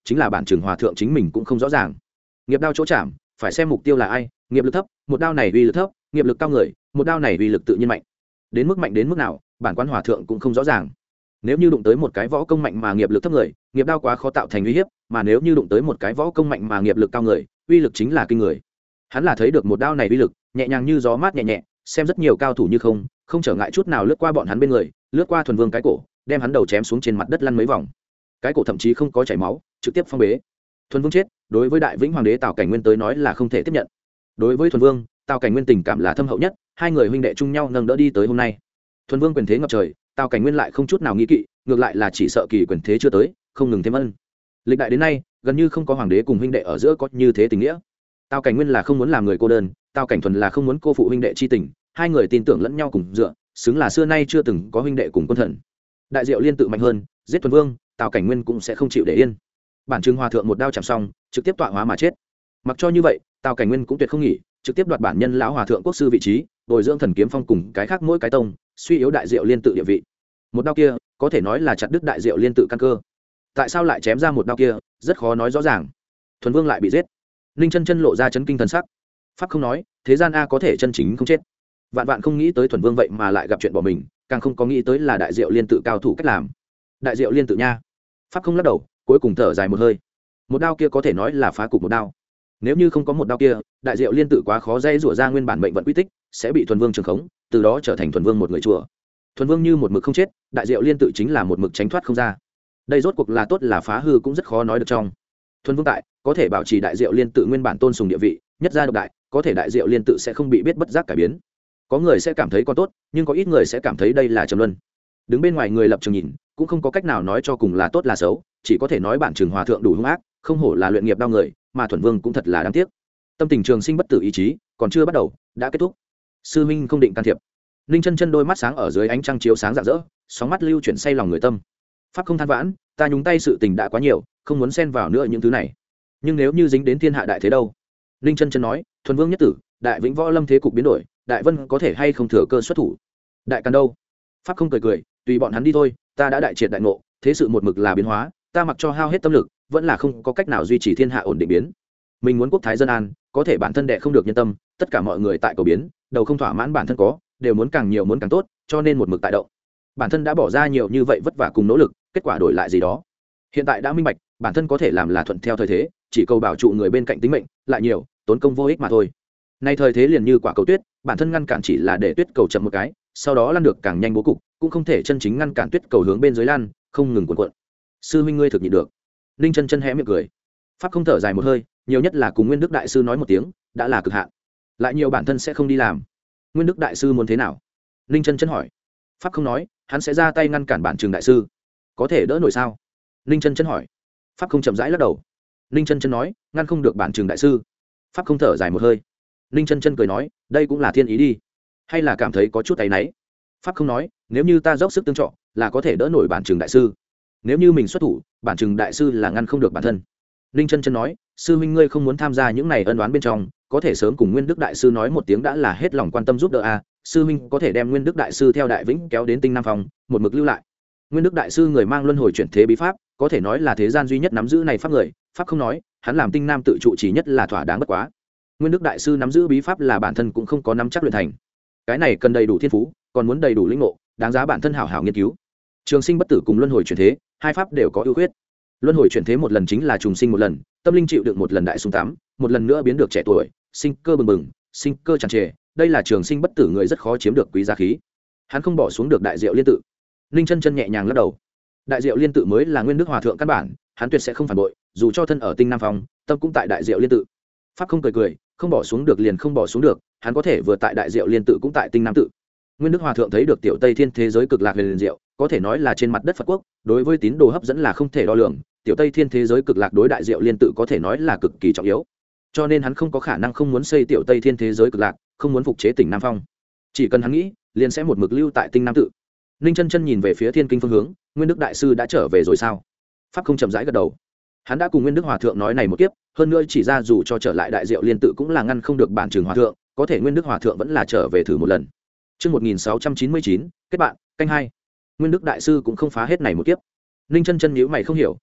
chính là bản trường hòa thượng chính mình cũng không rõ ràng. Nghiệp đao chỗ chạm phải xem mục tiêu là ai, nghiệp lực thấp một đao này uy lực thấp, nghiệp lực cao người một đao này uy lực tự nhiên mạnh. Đến mức mạnh đến mức nào bản quan hòa thượng cũng không rõ ràng. Nếu như đụng tới một cái võ công mạnh mà nghiệp lực thấp người, nghiệp đao quá khó tạo thành uy hiếp, mà nếu như đụng tới một cái võ công mạnh mà nghiệp lực cao người, uy lực chính là kinh người. Hắn là thấy được một đao này uy lực nhẹ nhàng như gió mát nhẹ nhẹ, xem rất nhiều cao thủ như không không trở ngại chút nào lướt qua bọn hắn bên người, lướt qua thuần vương cái cổ, đem hắn đầu chém xuống trên mặt đất lăn mấy vòng, cái cổ thậm chí không có chảy máu, trực tiếp phong bế. Thuần vương chết, đối với đại vĩnh hoàng đế Tào Cảnh Nguyên tới nói là không thể tiếp nhận. Đối với thuần vương, Tào Cảnh Nguyên tình cảm là thâm hậu nhất, hai người huynh đệ chung nhau nâng đỡ đi tới hôm nay. Thuần vương quyền thế ngập trời, Tào Cảnh Nguyên lại không chút nào nghi kỵ, ngược lại là chỉ sợ kỳ quyền thế chưa tới, không ngừng thêm ân. Lịch đại đến nay, gần như không có hoàng đế cùng huynh đệ ở giữa có như thế tình nghĩa. Tào Cảnh Nguyên là không muốn làm người cô đơn, Tào Cảnh Thuần là không muốn cô phụ huynh đệ chi tình, hai người tin tưởng lẫn nhau cùng dựa, xứng là xưa nay chưa từng có huynh đệ cùng quân thần. Đại Diệu Liên tự mạnh hơn, giết Thuần Vương, Tào Cảnh Nguyên cũng sẽ không chịu để yên. Bản Trừng Hòa thượng một đao chạm xong, trực tiếp tọa hóa mà chết. Mặc cho như vậy, Tào Cảnh Nguyên cũng tuyệt không nghỉ, trực tiếp đoạt bản nhân lão hòa thượng quốc sư vị trí, bồi dưỡng thần kiếm phong cùng cái khác mỗi cái tông, suy yếu Đại Diệu Liên tự địa vị. Một đao kia, có thể nói là chặt đứt Đại Diệu Liên tự căn cơ. Tại sao lại chém ra một đao kia, rất khó nói rõ ràng. Thuần Vương lại bị giết. Ninh Chân Chân lộ ra chấn kinh thần sắc. Pháp không nói, thế gian a có thể chân chính không chết. Vạn vạn không nghĩ tới Thuần Vương vậy mà lại gặp chuyện bỏ mình, càng không có nghĩ tới là Đại Diệu Liên tự cao thủ cách làm. Đại Diệu Liên tự nha. Pháp không lắc đầu, cuối cùng thở dài một hơi. Một đao kia có thể nói là phá cục một đao. Nếu như không có một đao kia, Đại Diệu Liên tự quá khó dây rủa ra nguyên bản mệnh vận quy tích, sẽ bị Thuần Vương trường khống, từ đó trở thành Thuần Vương một người chùa. Thuần Vương như một mực không chết, Đại Diệu Liên tự chính là một mực tránh thoát không ra. Đây rốt cuộc là tốt là phá hư cũng rất khó nói được trong. Thuần Vương tại, có thể bảo trì Đại Diệu Liên tự nguyên bản tôn sùng địa vị, nhất gia độc đại, có thể Đại Diệu Liên tự sẽ không bị biết bất giác cải biến. Có người sẽ cảm thấy có tốt, nhưng có ít người sẽ cảm thấy đây là trầm luân. Đứng bên ngoài người lập trường nhìn, cũng không có cách nào nói cho cùng là tốt là xấu, chỉ có thể nói bản Trường Hòa thượng đủ hung ác, không hổ là luyện nghiệp đao người, mà Thuần Vương cũng thật là đáng tiếc. Tâm tình trường sinh bất tử ý chí, còn chưa bắt đầu, đã kết thúc. Sư minh không định can thiệp. Ninh Chân Chân đôi mắt sáng ở dưới ánh trăng chiếu sáng rạng rỡ, sóng mắt lưu chuyển say lòng người tâm. Pháp không than vãn, ta nhúng tay sự tình đã quá nhiều, không muốn xen vào nữa những thứ này. Nhưng nếu như dính đến thiên hạ đại thế đâu? Ninh Chân Chân nói, Thuần Vương nhất tử, đại vĩnh võ lâm thế cục biến đổi, đại vân có thể hay không thừa cơ xuất thủ? Đại Càn đâu? Pháp không cười cười, tùy bọn hắn đi thôi, ta đã đại triệt đại ngộ, thế sự một mực là biến hóa, ta mặc cho hao hết tâm lực, vẫn là không có cách nào duy trì thiên hạ ổn định biến. Mình muốn quốc thái dân an, có thể bản thân đệ không được nhân tâm, tất cả mọi người tại cầu biến, đầu không thỏa mãn bản thân có, đều muốn càng nhiều muốn càng tốt, cho nên một mực tại động. Bản thân đã bỏ ra nhiều như vậy vất vả cùng nỗ lực, kết quả đổi lại gì đó. Hiện tại đã minh bạch, bản thân có thể làm là thuận theo thời thế, chỉ cầu bảo trụ người bên cạnh tính mệnh, lại nhiều, tốn công vô ích mà thôi. Nay thời thế liền như quả cầu tuyết, bản thân ngăn cản chỉ là để tuyết cầu chậm một cái, sau đó lăn được càng nhanh bố cục, cũng không thể chân chính ngăn cản tuyết cầu hướng bên dưới lăn, không ngừng cuộn cuộn. Sư huynh ngươi thực nhịn được. Ninh Chân Chân hé miệng cười. Pháp không thở dài một hơi, nhiều nhất là cùng Nguyên Đức đại sư nói một tiếng, đã là cực hạn. Lại nhiều bản thân sẽ không đi làm. Nguyên Đức đại sư muốn thế nào? Ninh Chân Chân hỏi. Pháp không nói, hắn sẽ ra tay ngăn cản bản Trường đại sư. Có thể đỡ nổi sao? Ninh Chân Chân hỏi. Pháp không chậm rãi lắc đầu. Ninh Chân Chân nói, ngăn không được bản Trường đại sư. Pháp không thở dài một hơi. Ninh Chân Chân cười nói, đây cũng là thiên ý đi, hay là cảm thấy có chút áy náy? Pháp không nói, nếu như ta dốc sức tương trợ, là có thể đỡ nổi bản Trường đại sư. Nếu như mình xuất thủ, bản Trường đại sư là ngăn không được bản thân. Ninh Chân Chân nói, sư huynh ngươi không muốn tham gia những này ân oán bên trong, có thể sớm cùng Nguyên Đức đại sư nói một tiếng đã là hết lòng quan tâm giúp đỡ a. Sư huynh có thể đem Nguyên Đức đại sư theo Đại Vĩnh kéo đến Tinh Nam Phong, một mực lưu lại. Nguyên Đức đại sư người mang luân hồi chuyển thế bí pháp, có thể nói là thế gian duy nhất nắm giữ này pháp người. Pháp không nói, hắn làm Tinh Nam tự trụ chỉ nhất là thỏa đáng bất quá. Nguyên Đức đại sư nắm giữ bí pháp là bản thân cũng không có nắm chắc luyện thành. Cái này cần đầy đủ thiên phú, còn muốn đầy đủ linh ngộ, đáng giá bản thân hảo hảo nghiên cứu. Trường sinh bất tử cùng luân hồi chuyển thế, hai pháp đều có ưu khuyết. Luân hồi chuyển thế một lần chính là trùng sinh một lần, tâm linh chịu đựng một lần đại sung tắm, một lần nữa biến được trẻ tuổi, sinh cơ bừng bừng, sinh cơ tràn trề, đây là trường sinh bất tử người rất khó chiếm được quý giá khí. Hắn không bỏ xuống được Đại Diệu Liên tự. Ninh Chân Chân nhẹ nhàng lắc đầu. Đại Diệu Liên tự mới là Nguyên Đức hòa thượng căn bản, hắn tuyệt sẽ không phản bội, dù cho thân ở Tinh Nam Phong, tâm cũng tại Đại Diệu Liên tự. Pháp không cười cười, không bỏ xuống được liền không bỏ xuống được, hắn có thể vừa tại Đại Diệu Liên tự cũng tại Tinh Nam tự. Nguyên Đức hòa thượng thấy được tiểu Tây Thiên thế giới cực lạc huyền diệu, có thể nói là trên mặt đất Phật quốc, đối với tín đồ hấp dẫn là không thể đo lường, tiểu Tây Thiên thế giới cực lạc đối Đại Diệu Liên tự có thể nói là cực kỳ trọng yếu. Cho nên hắn không có khả năng không muốn xây tiểu Tây Thiên thế giới cực lạc, không muốn phục chế tỉnh Nam Phong. Chỉ cần hắn nghĩ, liền sẽ một mực lưu tại Tinh Nam tự. Ninh Chân Chân nhìn về phía Thiên Kinh phương hướng, Nguyên Đức đại sư đã trở về rồi sao? Pháp không chậm rãi gật đầu. Hắn đã cùng Nguyên Đức hòa thượng nói này một kiếp, hơn nữa chỉ ra dù cho trở lại Đại Diệu Liên tự cũng là ngăn không được bản Trường hòa thượng, có thể Nguyên Đức hòa thượng vẫn là trở về thử một lần. Chương một nghìn sáu trăm chín mươi chín, kết bạn, canh hai. Nguyên Đức đại sư cũng không phá hết này một kiếp. Ninh Chân Chân nhíu mày không hiểu,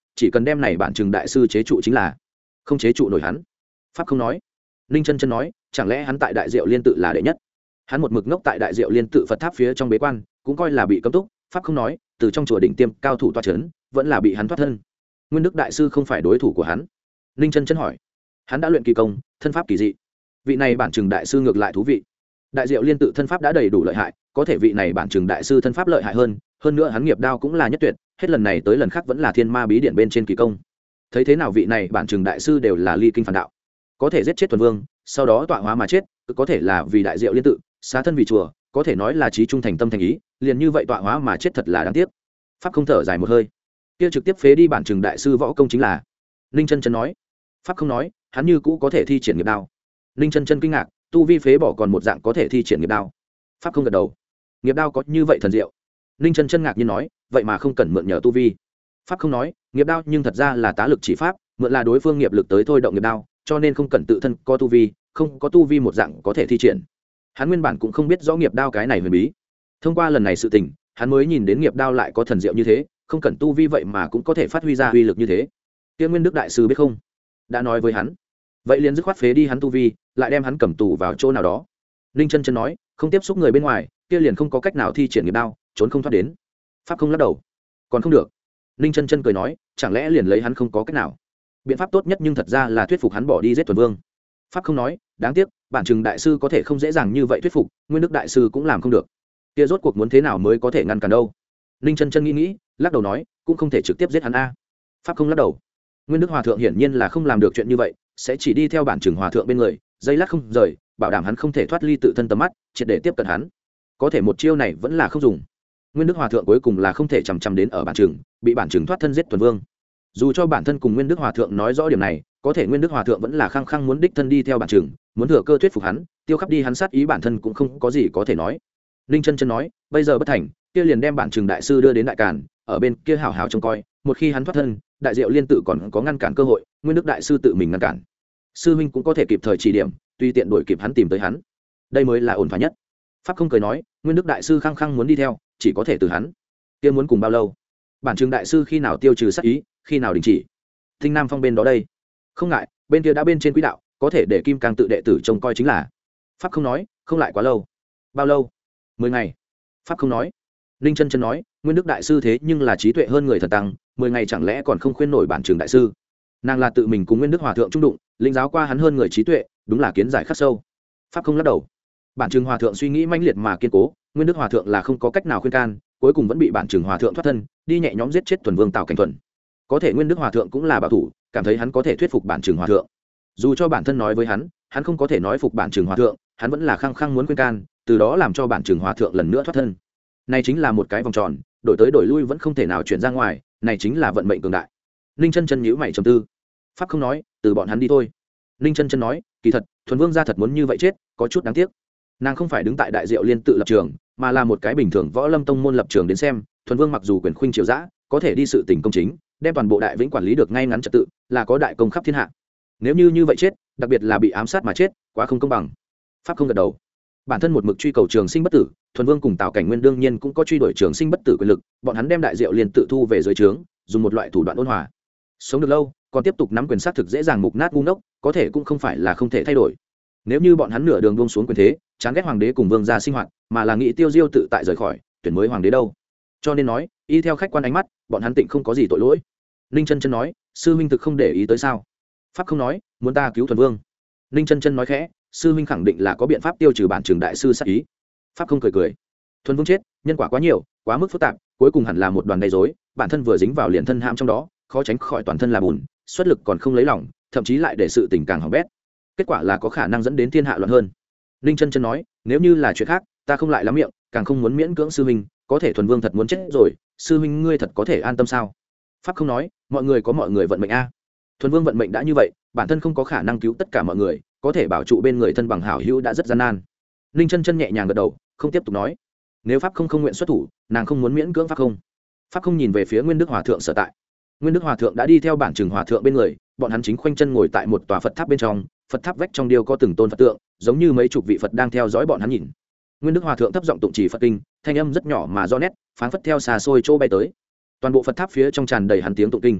chỉ cần đem này bản trừng đại sư chế trụ chính là không chế trụ nổi hắn. Pháp không nói. Ninh chân chân nói, chẳng lẽ hắn tại đại diệu liên tự là đệ nhất? Hắn một mực ngốc tại đại diệu liên tự Phật tháp phía trong bế quan, cũng coi là bị cấm túc. Pháp không nói, từ trong chùa đỉnh tiêm cao thủ toa chấn, vẫn là bị hắn thoát thân. Nguyên Đức đại sư không phải đối thủ của hắn. Ninh chân chân hỏi, hắn đã luyện kỳ công, thân pháp kỳ dị. Vị này bản trừng đại sư ngược lại thú vị. Đại diệu liên tự thân pháp đã đầy đủ lợi hại, có thể vị này bản trừng đại sư thân pháp lợi hại hơn, hơn nữa hắn nghiệp đao cũng là nhất tuyệt, hết lần này tới lần khác vẫn là thiên ma bí điện bên trên kỳ công. Thấy thế nào vị này bản trừng đại sư đều là ly kinh phản đạo, có thể giết chết thuần vương, sau đó tọa hóa mà chết, có thể là vì đại diệu liên tự, xá thân vì chùa, có thể nói là trí trung thành tâm thành ý, liền như vậy tọa hóa mà chết thật là đáng tiếc. Pháp không thở dài một hơi, kia trực tiếp phế đi bản trừng đại sư võ công chính là. Ninh chân chân nói. Pháp không nói, hắn như cũ có thể thi triển nghiệp đao. Ninh chân chân kinh ngạc, tu vi phế bỏ còn một dạng có thể thi triển nghiệp đao. Pháp không gật đầu, nghiệp đao có như vậy thần diệu. Ninh chân chân ngạc nhiên nói, vậy mà không cần mượn nhờ tu vi. Pháp không nói, nghiệp đao nhưng thật ra là tá lực chỉ pháp, mượn là đối phương nghiệp lực tới thôi động nghiệp đao, cho nên không cần tự thân có tu vi, không có tu vi một dạng có thể thi triển. Hắn nguyên bản cũng không biết rõ nghiệp đao cái này huyền bí, thông qua lần này sự tình, hắn mới nhìn đến nghiệp đao lại có thần diệu như thế, không cần tu vi vậy mà cũng có thể phát huy ra uy lực như thế. Kia Nguyên Đức đại sư biết không? Đã nói với hắn, vậy liền dứt khoát phế đi hắn tu vi, lại đem hắn cầm tù vào chỗ nào đó. Ninh chân chân nói, không tiếp xúc người bên ngoài, kia liền không có cách nào thi triển nghiệp đao, trốn không thoát đến. Pháp không lắc đầu, còn không được. Ninh chân chân cười nói, chẳng lẽ liền lấy hắn không có cách nào? Biện pháp tốt nhất nhưng thật ra là thuyết phục hắn bỏ đi giết thuần vương. Pháp không nói, đáng tiếc bản trừng đại sư có thể không dễ dàng như vậy thuyết phục, Nguyên Đức đại sư cũng làm không được. Kia rốt cuộc muốn thế nào mới có thể ngăn cản đâu? Ninh chân chân nghĩ nghĩ, lắc đầu nói, cũng không thể trực tiếp giết hắn a. Pháp không lắc đầu, Nguyên Đức hòa thượng hiển nhiên là không làm được chuyện như vậy, sẽ chỉ đi theo bản trừng hòa thượng bên người, dây lát không rời, bảo đảm hắn không thể thoát ly tự thân tầm mắt, triệt để tiếp cận hắn. Có thể một chiêu này vẫn là không dùng. Nguyên Đức hòa thượng cuối cùng là không thể chằm chằm đến ở bản trừng, bị bản trừng thoát thân giết thuần vương. Dù cho bản thân cùng Nguyên Đức hòa thượng nói rõ điểm này, có thể Nguyên Đức hòa thượng vẫn là khăng khăng muốn đích thân đi theo bản trừng, muốn thừa cơ thuyết phục hắn, tiêu khắp đi hắn sát ý bản thân cũng không có gì có thể nói. Ninh chân chân nói, bây giờ bất thành, kia liền đem bản trừng đại sư đưa đến đại càn, ở bên kia hảo hảo trông coi, một khi hắn thoát thân, đại diệu liên tự còn có ngăn cản cơ hội, Nguyên Đức đại sư tự mình ngăn cản, sư huynh cũng có thể kịp thời chỉ điểm, tùy tiện đuổi kịp hắn tìm tới hắn, đây mới là ổn thỏa nhất. Pháp không cười nói, Nguyên Đức đại sư khăng khăng muốn đi theo, chỉ có thể từ hắn. Kia muốn cùng bao lâu? Bản trừng đại sư khi nào tiêu trừ sát ý, khi nào đình chỉ? Tinh Nam Phong bên đó đây, không ngại, bên kia đã bên trên quỹ đạo, có thể để Kim Cang tự đệ tử trông coi chính là. Pháp không nói, không lại quá lâu. Bao lâu? Mười ngày. Pháp không nói. Ninh chân chân nói, Nguyên Đức đại sư thế nhưng là trí tuệ hơn người thần tăng, mười ngày chẳng lẽ còn không khuyên nổi bản trừng đại sư? Nàng là tự mình cùng Nguyên Đức hòa thượng trung đụng, linh giáo qua hắn hơn người trí tuệ, đúng là kiến giải khắc sâu. Pháp không lắc đầu, bản trừng hòa thượng suy nghĩ manh liệt mà kiên cố, Nguyên Đức hòa thượng là không có cách nào khuyên can, cuối cùng vẫn bị bản trừng hòa thượng thoát thân, đi nhẹ nhõm giết chết thuần vương Tào Cảnh Thuần. Có thể Nguyên Đức hòa thượng cũng là bảo thủ, cảm thấy hắn có thể thuyết phục bản trừng hòa thượng. Dù cho bản thân nói với hắn, hắn không có thể nói phục bản trừng hòa thượng, hắn vẫn là khăng khăng muốn khuyên can, từ đó làm cho bản trừng hòa thượng lần nữa thoát thân. Này chính là một cái vòng tròn, đổi tới đổi lui vẫn không thể nào chuyển ra ngoài, này chính là vận mệnh cường đại. Ninh chân chân nhíu mày trầm tư. Pháp không nói, từ bọn hắn đi thôi. Ninh chân chân nói, kỳ thật thuần vương gia thật muốn như vậy chết, có chút đáng tiếc. Nàng không phải đứng tại đại diệu liên tự lập trường, mà là một cái bình thường võ lâm tông môn lập trường đến xem, thuần vương mặc dù quyền khuynh triều dã, có thể đi sự tình công chính, đem toàn bộ đại vĩnh quản lý được ngay ngắn trật tự, là có đại công khắp thiên hạ. Nếu như như vậy chết, đặc biệt là bị ám sát mà chết, quá không công bằng. Pháp không gật đầu, bản thân một mực truy cầu trường sinh bất tử, thuần vương cùng Tào Cảnh Nguyên đương nhiên cũng có truy đuổi trường sinh bất tử quyền lực, bọn hắn đem đại diệu liên tự thu về dưới trướng, dùng một loại thủ đoạn ôn hòa. Sống được lâu, còn tiếp tục nắm quyền sát thực dễ dàng mục nát ngu ngốc, có thể cũng không phải là không thể thay đổi. Nếu như bọn hắn nửa đường buông xuống quyền thế, chán ghét hoàng đế cùng vương gia sinh hoạt, mà là nghĩ tiêu diêu tự tại rời khỏi, tuyển mới hoàng đế đâu. Cho nên nói, y theo khách quan ánh mắt, bọn hắn tịnh không có gì tội lỗi. Ninh chân chân nói, sư huynh thực không để ý tới sao? Pháp không nói, muốn ta cứu thuần vương. Ninh chân chân nói khẽ, sư huynh khẳng định là có biện pháp tiêu trừ bản trường đại sư sát ý. Pháp không cười cười, thuần vương chết, nhân quả quá nhiều, quá mức phức tạp, cuối cùng hẳn là một đoàn gây rối, bản thân vừa dính vào liền thân ham trong đó, khó tránh khỏi toàn thân là bùn, xuất lực còn không lấy lòng, thậm chí lại để sự tình càng hỏng bét, kết quả là có khả năng dẫn đến thiên hạ loạn hơn. Ninh chân chân nói, nếu như là chuyện khác, ta không lại lắm miệng, càng không muốn miễn cưỡng sư huynh, có thể thuần vương thật muốn chết rồi, sư huynh ngươi thật có thể an tâm sao? Pháp không nói, mọi người có mọi người vận mệnh a. Thuần vương vận mệnh đã như vậy, bản thân không có khả năng cứu tất cả mọi người, có thể bảo trụ bên người thân bằng hảo hữu đã rất gian nan. Ninh chân chân nhẹ nhàng gật đầu, không tiếp tục nói. Nếu pháp không không nguyện xuất thủ, nàng không muốn miễn cưỡng pháp không. Pháp không nhìn về phía Nguyên Đức Hòa thượng sở tại. Nguyên Đức Hòa thượng đã đi theo bản Trừng Hòa thượng bên người, bọn hắn chính khoanh chân ngồi tại một tòa Phật tháp bên trong, Phật tháp vách trong điêu có từng tôn Phật tượng, giống như mấy chục vị Phật đang theo dõi bọn hắn nhìn. Nguyên Đức Hòa thượng thấp giọng tụng chỉ Phật kinh, thanh âm rất nhỏ mà rõ nét, phảng phất theo xa xôi chỗ bay tới. Toàn bộ Phật tháp phía trong tràn đầy hắn tiếng tụng kinh.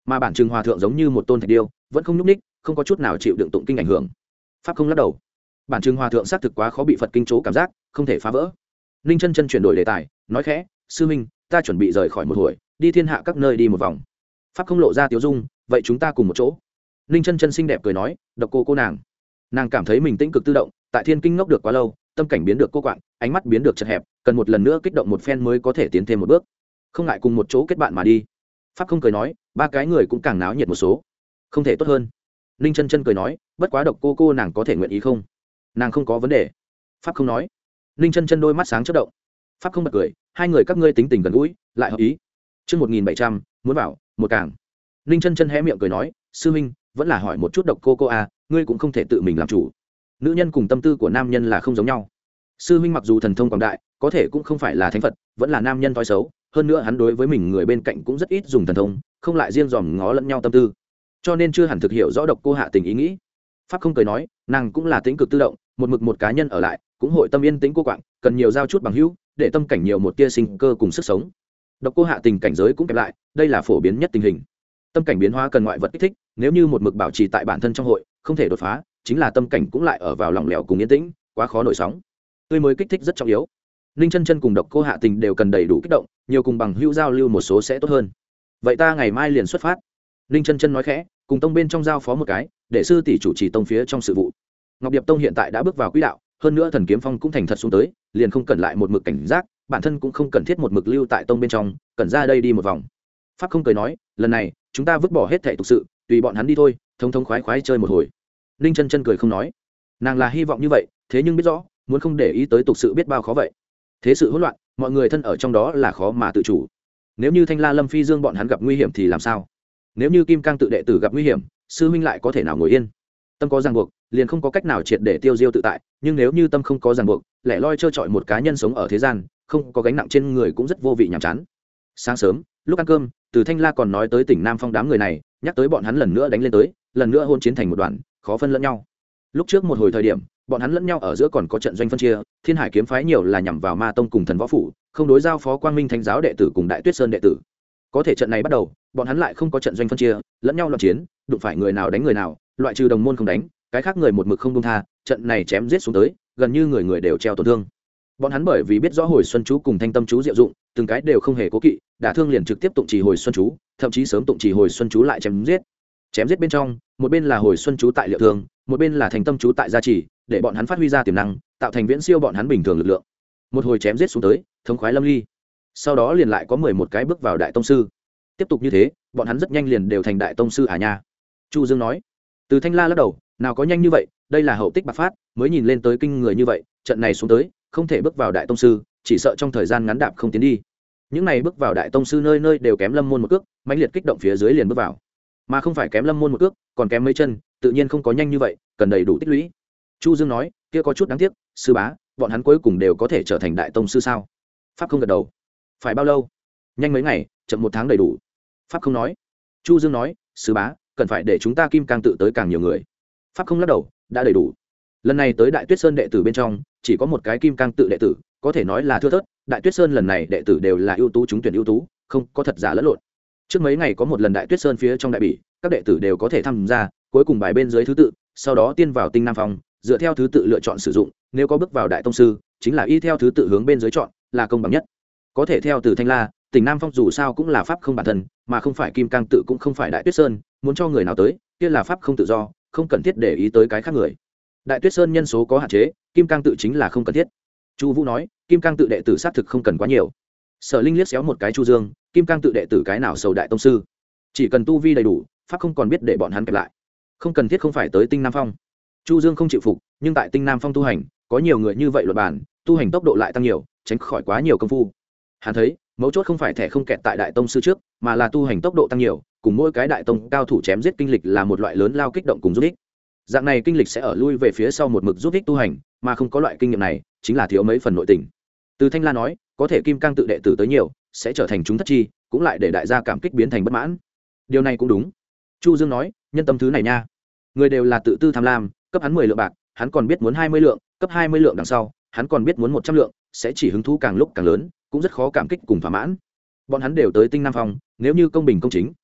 mà bản trừng hòa thượng giống như một tôn thạch điêu vẫn không nhúc ních, không có chút nào chịu đựng tụng kinh ảnh hưởng. Pháp không lắc đầu. Bản trừng hòa thượng xác thực quá khó bị Phật kinh chỗ cảm giác, không thể phá vỡ. Ninh chân chân chuyển đổi đề tài, nói khẽ, sư minh, ta chuẩn bị rời khỏi một hồi, đi thiên hạ các nơi đi một vòng. Pháp không lộ ra tiếu dung, vậy chúng ta cùng một chỗ. Ninh chân chân xinh đẹp cười nói, độc cô cô nàng. Nàng cảm thấy mình tĩnh cực tự động, tại thiên kinh ngốc được quá lâu, tâm cảnh biến được cô quạng, ánh mắt biến được chật hẹp, cần một lần nữa kích động một phen mới có thể tiến thêm một bước. Không ngại cùng một chỗ kết bạn mà đi. Pháp không cười nói, ba cái người cũng càng náo nhiệt một số, không thể tốt hơn. Ninh chân chân cười nói, bất quá độc cô cô nàng có thể nguyện ý không? Nàng không có vấn đề. Pháp không nói. Ninh chân chân đôi mắt sáng chớp động. Pháp không bật cười, hai người các ngươi tính tình gần gũi, lại hợp ý. Chương một nghìn bảy trăm, muốn bảo, một càng. Ninh chân chân hé miệng cười nói, sư huynh, vẫn là hỏi một chút độc cô cô à, ngươi cũng không thể tự mình làm chủ. Nữ nhân cùng tâm tư của nam nhân là không giống nhau. Sư huynh mặc dù thần thông quảng đại, có thể cũng không phải là thánh Phật, vẫn là nam nhân thói xấu, hơn nữa hắn đối với mình người bên cạnh cũng rất ít dùng thần thông, không lại riêng dòm ngó lẫn nhau tâm tư, cho nên chưa hẳn thực hiểu rõ độc cô hạ tình ý nghĩ. Pháp không cười nói, nàng cũng là tính cực tự động, một mực một cá nhân ở lại, cũng hội tâm yên tĩnh cô quạng, cần nhiều giao chút bằng hữu, để tâm cảnh nhiều một tia sinh cơ cùng sức sống. Độc cô hạ tình cảnh giới cũng kẹp lại, đây là phổ biến nhất tình hình. Tâm cảnh biến hóa cần ngoại vật kích thích, nếu như một mực bảo trì tại bản thân trong hội, không thể đột phá, chính là tâm cảnh cũng lại ở vào lỏng lẻo cùng yên tĩnh, quá khó nổi sóng. Tươi mới kích thích rất trọng yếu. Ninh chân chân cùng độc cô hạ tình đều cần đầy đủ kích động, nhiều cùng bằng hữu giao lưu một số sẽ tốt hơn. Vậy ta ngày mai liền xuất phát. Ninh chân chân nói khẽ, cùng tông bên trong giao phó một cái, để sư tỷ chủ trì tông phía trong sự vụ. Ngọc Điệp tông hiện tại đã bước vào quỹ đạo, hơn nữa Thần Kiếm Phong cũng thành thật xuống tới, liền không cần lại một mực cảnh giác, bản thân cũng không cần thiết một mực lưu tại tông bên trong, cần ra đây đi một vòng. Pháp không cười nói, lần này chúng ta vứt bỏ hết thảy tục sự, tùy bọn hắn đi thôi, thống thống khoái khoái chơi một hồi. Ninh chân chân cười không nói, nàng là hy vọng như vậy, thế nhưng biết rõ, muốn không để ý tới tục sự biết bao khó vậy. Thế sự hỗn loạn, mọi người thân ở trong đó là khó mà tự chủ. Nếu như Thanh La Lâm Phi Dương bọn hắn gặp nguy hiểm thì làm sao? Nếu như Kim Cang tự đệ tử gặp nguy hiểm, sư huynh lại có thể nào ngồi yên? Tâm có ràng buộc, liền không có cách nào triệt để tiêu diêu tự tại, nhưng nếu như tâm không có ràng buộc, lẻ loi trơ trọi một cá nhân sống ở thế gian, không có gánh nặng trên người cũng rất vô vị nhàm chán. Sáng sớm, lúc ăn cơm, Từ Thanh La còn nói tới tỉnh Nam Phong đám người này, nhắc tới bọn hắn lần nữa đánh lên tới, lần nữa hôn chiến thành một đoàn, khó phân lẫn nhau. Lúc trước một hồi thời điểm, bọn hắn lẫn nhau ở giữa còn có trận doanh phân chia, Thiên Hải kiếm phái nhiều là nhằm vào Ma tông cùng Thần Võ phủ, không đối giao phó Quang Minh Thánh giáo đệ tử cùng Đại Tuyết Sơn đệ tử. Có thể trận này bắt đầu, bọn hắn lại không có trận doanh phân chia, lẫn nhau loạn chiến, đụng phải người nào đánh người nào, loại trừ đồng môn không đánh, cái khác người một mực không buông tha, trận này chém giết xuống tới, gần như người người đều treo tổn thương. Bọn hắn bởi vì biết rõ hồi xuân chú cùng thanh tâm chú diệu dụng, từng cái đều không hề cố kỵ, đả thương liền trực tiếp tụng trì hồi xuân chú, thậm chí sớm tụng trì hồi xuân chú lại chém giết. Chém giết bên trong, một bên là hồi xuân chú tại liệu thương, một bên là thanh tâm chú tại gia trì, để bọn hắn phát huy ra tiềm năng, tạo thành viễn siêu bọn hắn bình thường lực lượng. Một hồi chém giết xuống tới, thống khoái lâm ly. Sau đó liền lại có mười một cái bước vào đại tông sư. Tiếp tục như thế, bọn hắn rất nhanh liền đều thành đại tông sư à nha. Chu Dương nói. Từ Thanh La lắc đầu, nào có nhanh như vậy, đây là hậu tích bạc phát, mới nhìn lên tới kinh người như vậy, trận này xuống tới, không thể bước vào đại tông sư, chỉ sợ trong thời gian ngắn đạp không tiến đi. Những này bước vào đại tông sư nơi nơi đều kém Lâm môn một cước, mãnh liệt kích động phía dưới liền bước vào, mà không phải kém Lâm môn một cước, còn kém mấy chân, tự nhiên không có nhanh như vậy, cần đầy đủ tích lũy. Chu Dương nói, kia có chút đáng tiếc, sư bá, bọn hắn cuối cùng đều có thể trở thành đại tông sư sao? Pháp không gật đầu. Phải bao lâu? Nhanh mấy ngày, chậm một tháng đầy đủ. Pháp không nói. Chu Dương nói, sư bá, cần phải để chúng ta Kim Cang tự tới càng nhiều người. Pháp không lắc đầu, đã đầy đủ. Lần này tới Đại Tuyết Sơn đệ tử bên trong, chỉ có một cái Kim Cang tự đệ tử, có thể nói là thưa thớt. Đại Tuyết Sơn lần này đệ tử đều là ưu tú trúng tuyển ưu tú, không có thật giả lẫn lộn. Trước mấy ngày có một lần Đại Tuyết Sơn phía trong đại bỉ, các đệ tử đều có thể tham gia, cuối cùng bài bên dưới thứ tự, sau đó tiên vào Tinh Nam Phong, dựa theo thứ tự lựa chọn sử dụng, nếu có bước vào đại tông sư, chính là y theo thứ tự hướng bên dưới chọn, là công bằng nhất. Có thể theo Từ Thanh La, Tỉnh Nam Phong dù sao cũng là pháp không bản thân, mà không phải Kim Cang tự cũng không phải Đại Tuyết Sơn, muốn cho người nào tới, kia là pháp không tự do, không cần thiết để ý tới cái khác người. Đại Tuyết Sơn nhân số có hạn chế, Kim Cang tự chính là không cần thiết. Chu Vũ nói, Kim Cang tự đệ tử xác thực không cần quá nhiều. Sở Linh liếc xéo một cái Chu Dương, Kim Cang tự đệ tử cái nào sầu đại tông sư, chỉ cần tu vi đầy đủ, pháp không còn biết để bọn hắn kẹp lại, không cần thiết không phải tới Tinh Nam Phong. Chu Dương không chịu phục, nhưng tại Tinh Nam Phong tu hành, có nhiều người như vậy luật bản, tu hành tốc độ lại tăng nhiều, tránh khỏi quá nhiều công phu. Hắn thấy, mấu chốt không phải thẻ không kẹt tại đại tông sư trước, mà là tu hành tốc độ tăng nhiều, cùng mỗi cái đại tông cao thủ chém giết kinh lịch là một loại lớn lao kích động cùng giúp ích. Dạng này kinh lịch sẽ ở lui về phía sau một mực giúp ích tu hành, mà không có loại kinh nghiệm này, chính là thiếu mấy phần nội tình. Từ Thanh La nói, có thể Kim Cang tự đệ tử tới nhiều, sẽ trở thành chúng thất chi, cũng lại để đại gia cảm kích biến thành bất mãn. Điều này cũng đúng. Chu Dương nói, nhân tâm thứ này nha, người đều là tự tư tham lam, cấp hắn mười lượng bạc, hắn còn biết muốn hai mươi lượng, cấp hai mươi lượng đằng sau, hắn còn biết muốn một trăm lượng, sẽ chỉ hứng thú càng lúc càng lớn, cũng rất khó cảm kích cùng thỏa mãn. Bọn hắn đều tới Tinh Nam Phong, nếu như công bình công chính,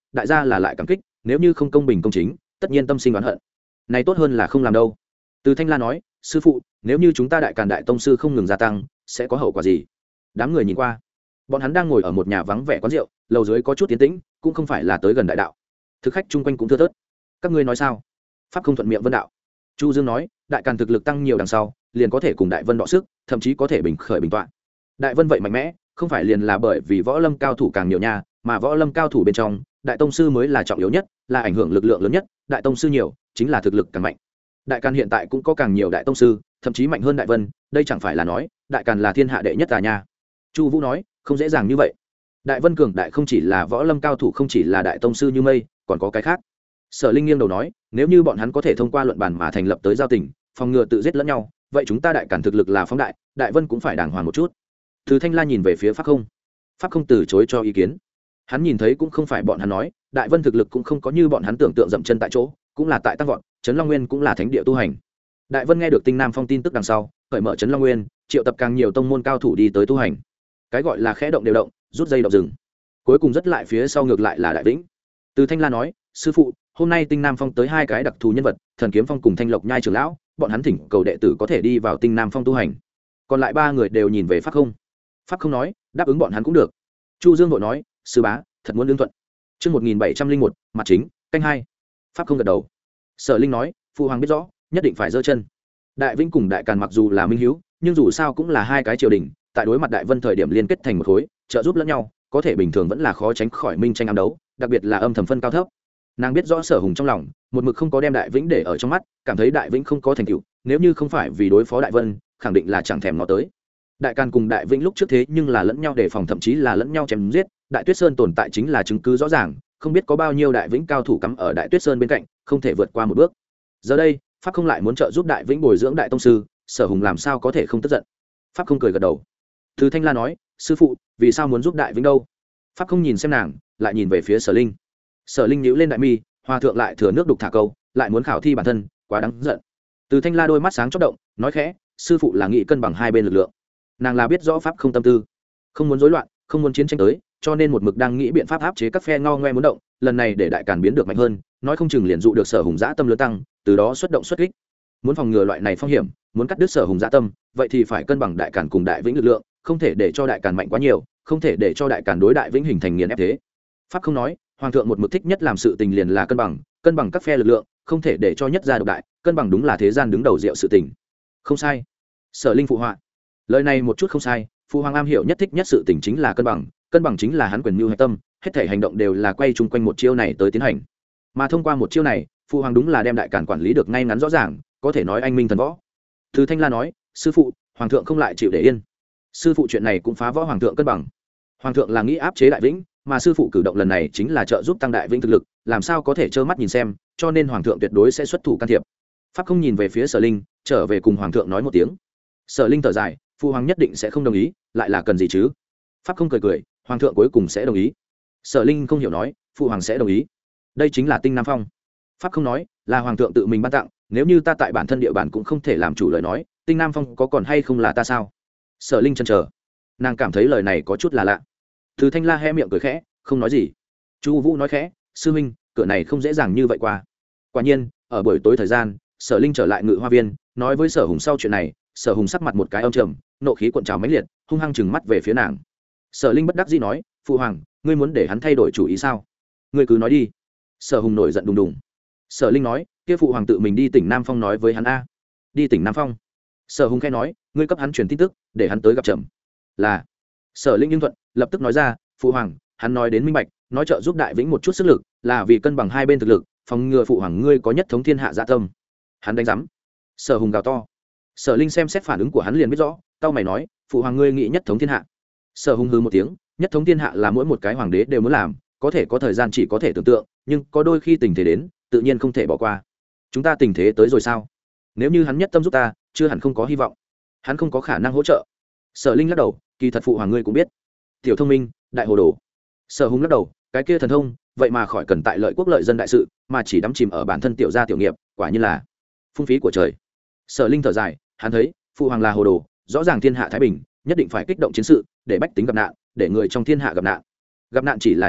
đại gia là lại cảm kích, nếu như không công bình công chính tất nhiên tâm sinh oán hận, này tốt hơn là không làm đâu. Từ Thanh La nói, sư phụ, nếu như chúng ta đại càn đại tông sư không ngừng gia tăng sẽ có hậu quả gì? Đám người nhìn qua, bọn hắn đang ngồi ở một nhà vắng vẻ quán rượu, lầu dưới có chút tiến tĩnh, cũng không phải là tới gần đại đạo, thực khách chung quanh cũng thưa thớt. Các ngươi nói sao? Pháp không thuận miệng vân đạo. Chu Dương nói, đại càn thực lực tăng nhiều đằng sau liền có thể cùng đại vân đọ sức, thậm chí có thể bình khởi bình toạn. Đại vân vậy mạnh mẽ không phải liền là bởi vì võ lâm cao thủ càng nhiều nha, mà võ lâm cao thủ bên trong đại tông sư mới là trọng yếu nhất, là ảnh hưởng lực lượng lớn nhất, đại tông sư nhiều chính là thực lực càng mạnh. Đại càn hiện tại cũng có càng nhiều đại tông sư, thậm chí mạnh hơn đại vân, đây chẳng phải là nói đại càn là thiên hạ đệ nhất à nha. Chu Vũ nói, không dễ dàng như vậy. Đại vân cường đại không chỉ là võ lâm cao thủ, không chỉ là đại tông sư như mây, còn có cái khác. Sở Linh nghiêng đầu nói, nếu như bọn hắn có thể thông qua luận bàn mà thành lập tới giao tình, phòng ngừa tự giết lẫn nhau, vậy chúng ta đại càn thực lực là phóng đại, đại vân cũng phải đàng hoàng một chút. Từ Thanh La nhìn về phía Pháp Không, Pháp Không từ chối cho ý kiến. Hắn nhìn thấy cũng không phải bọn hắn nói, đại vân thực lực cũng không có như bọn hắn tưởng tượng dậm chân tại chỗ, cũng là tại tăng vọt, Trấn Long Nguyên cũng là thánh địa tu hành. Đại vân nghe được Tinh Nam Phong tin tức đằng sau, khởi mở Trấn Long Nguyên, triệu tập càng nhiều tông môn cao thủ đi tới tu hành. Cái gọi là khẽ động đều động, rút dây động rừng. Cuối cùng rất lại phía sau ngược lại là Đại Vĩnh. Từ Thanh La nói, sư phụ, hôm nay Tinh Nam Phong tới hai cái đặc thù nhân vật, Thần Kiếm Phong cùng Thanh Lộc Nhai trưởng lão, bọn hắn thỉnh cầu đệ tử có thể đi vào Tinh Nam Phong tu hành. Còn lại ba người đều nhìn về Pháp Không. Pháp Không nói, đáp ứng bọn hắn cũng được. Chu Dương vội nói, sư bá, thật muốn đương thuận. Chương một nghìn bảy trăm linh một, mặt chính, canh hai. Pháp Không gật đầu. Sở Linh nói, phụ hoàng biết rõ, nhất định phải giơ chân. Đại Vĩnh cùng Đại Càn mặc dù là minh hiếu, nhưng dù sao cũng là hai cái triều đình, tại đối mặt Đại Vân thời điểm liên kết thành một khối, trợ giúp lẫn nhau, có thể bình thường vẫn là khó tránh khỏi minh tranh ám đấu, đặc biệt là âm thầm phân cao thấp. Nàng biết rõ Sở Hùng trong lòng, một mực không có đem Đại Vĩnh để ở trong mắt, cảm thấy Đại Vĩnh không có thành tựu, nếu như không phải vì đối phó Đại Vân, khẳng định là chẳng thèm nó tới. Đại Càn cùng Đại Vĩnh lúc trước thế nhưng là lẫn nhau đề phòng, thậm chí là lẫn nhau chém giết, Đại Tuyết Sơn tồn tại chính là chứng cứ rõ ràng, không biết có bao nhiêu Đại Vĩnh cao thủ cắm ở Đại Tuyết Sơn bên cạnh, không thể vượt qua một bước. Giờ đây, Pháp Không lại muốn trợ giúp Đại Vĩnh bồi dưỡng đại tông sư, Sở Hùng làm sao có thể không tức giận. Pháp Không cười gật đầu. Từ Thanh La nói, sư phụ, vì sao muốn giúp Đại Vĩnh đâu? Pháp Không nhìn xem nàng, lại nhìn về phía Sở Linh. Sở Linh nhíu lên đại mi, hòa thượng lại thừa nước đục thả câu, lại muốn khảo thi bản thân, quá đáng giận. Từ Thanh La đôi mắt sáng chớp động, nói khẽ, sư phụ là nghị cân bằng hai bên lực lượng. Nàng là biết rõ Pháp Không tâm tư, không muốn rối loạn, không muốn chiến tranh tới, cho nên một mực đang nghĩ biện pháp áp chế các phe ngo ngoe muốn động, lần này để Đại Càn biến được mạnh hơn, nói không chừng liền dụ được Sở Hùng dã tâm lớn tăng, từ đó xuất động xuất kích. Muốn phòng ngừa loại này phong hiểm, muốn cắt đứt Sở Hùng dã tâm, vậy thì phải cân bằng Đại Càn cùng Đại Vĩnh lực lượng, không thể để cho Đại Càn mạnh quá nhiều, không thể để cho Đại Càn đối Đại Vĩnh hình thành nghiền ép thế. Pháp Không nói, hoàng thượng một mực thích nhất làm sự tình liền là cân bằng, cân bằng các phe lực lượng, không thể để cho nhất gia độc đại, cân bằng đúng là thế gian đứng đầu diệu sự tình. Không sai. Sở Linh phụ họa. Lời này một chút không sai, phụ hoàng am hiểu nhất thích nhất sự tình chính là cân bằng, cân bằng chính là hắn quyền mưu hệ tâm, hết thể hành động đều là quay chung quanh một chiêu này tới tiến hành. Mà thông qua một chiêu này, phụ hoàng đúng là đem Đại Càn quản lý được ngay ngắn rõ ràng, có thể nói anh minh thần võ. Từ Thanh La nói, sư phụ, hoàng thượng không lại chịu để yên. Sư phụ chuyện này cũng phá võ hoàng thượng cân bằng. Hoàng thượng là nghĩ áp chế Đại Vĩnh, mà sư phụ cử động lần này chính là trợ giúp tăng Đại Vĩnh thực lực, làm sao có thể trơ mắt nhìn xem, cho nên hoàng thượng tuyệt đối sẽ xuất thủ can thiệp. Pháp Không nhìn về phía Sở Linh, trở về cùng hoàng thượng nói một tiếng. Sở Linh thở dài, phụ hoàng nhất định sẽ không đồng ý, lại là cần gì chứ? Pháp Không cười cười, hoàng thượng cuối cùng sẽ đồng ý. Sở Linh không hiểu nói, phụ hoàng sẽ đồng ý. Đây chính là Tinh Nam Phong. Pháp Không nói, là hoàng thượng tự mình ban tặng, nếu như ta tại bản thân địa bàn cũng không thể làm chủ lời nói, Tinh Nam Phong có còn hay không là ta sao? Sở Linh chần chờ, nàng cảm thấy lời này có chút là lạ. Từ Thanh La hé miệng cười khẽ, không nói gì. Chu Vũ nói khẽ, sư huynh, cửa này không dễ dàng như vậy qua. Quả nhiên, ở buổi tối thời gian, Sở Linh trở lại Ngự Hoa Viên, nói với Sở Hùng sau chuyện này. Sở Hùng sắc mặt một cái âm trầm, nộ khí cuộn trào mãnh liệt, hung hăng chừng mắt về phía nàng. Sở Linh bất đắc dĩ nói, phụ hoàng, ngươi muốn để hắn thay đổi chủ ý sao? Ngươi cứ nói đi. Sở Hùng nổi giận đùng đùng. Sở Linh nói, kia phụ hoàng tự mình đi tỉnh Nam Phong nói với hắn a. Đi tỉnh Nam Phong. Sở Hùng khẽ nói, ngươi cấp hắn truyền tin tức, để hắn tới gặp trẫm. Là. Sở Linh nhưng thuận, lập tức nói ra, phụ hoàng, hắn nói đến minh bạch, nói trợ giúp Đại Vĩnh một chút sức lực, là vì cân bằng hai bên thực lực, phòng ngừa phụ hoàng ngươi có nhất thống thiên hạ dạ tâm. Hắn đánh rắm. Sở Hùng gào to. Sở Linh xem xét phản ứng của hắn liền biết rõ, tao mày nói, phụ hoàng ngươi nghĩ nhất thống thiên hạ. Sở Hùng hừ một tiếng, nhất thống thiên hạ là mỗi một cái hoàng đế đều muốn làm, có thể có thời gian chỉ có thể tưởng tượng, nhưng có đôi khi tình thế đến, tự nhiên không thể bỏ qua. Chúng ta tình thế tới rồi sao? Nếu như hắn nhất tâm giúp ta, chưa hẳn không có hy vọng. Hắn không có khả năng hỗ trợ. Sở Linh lắc đầu, kỳ thật phụ hoàng ngươi cũng biết, tiểu thông minh, đại hồ đồ. Sở Hùng lắc đầu, cái kia thần thông, vậy mà khỏi cần tại lợi quốc lợi dân đại sự, mà chỉ đắm chìm ở bản thân tiểu gia tiểu nghiệp, quả nhiên là phung phí của trời. Sở Linh thở dài, hắn thấy phụ hoàng là hồ đồ, rõ ràng thiên hạ thái bình, nhất định phải kích động chiến sự, để bách tính gặp nạn, để người trong thiên hạ gặp nạn. Gặp nạn chỉ là nhất thời,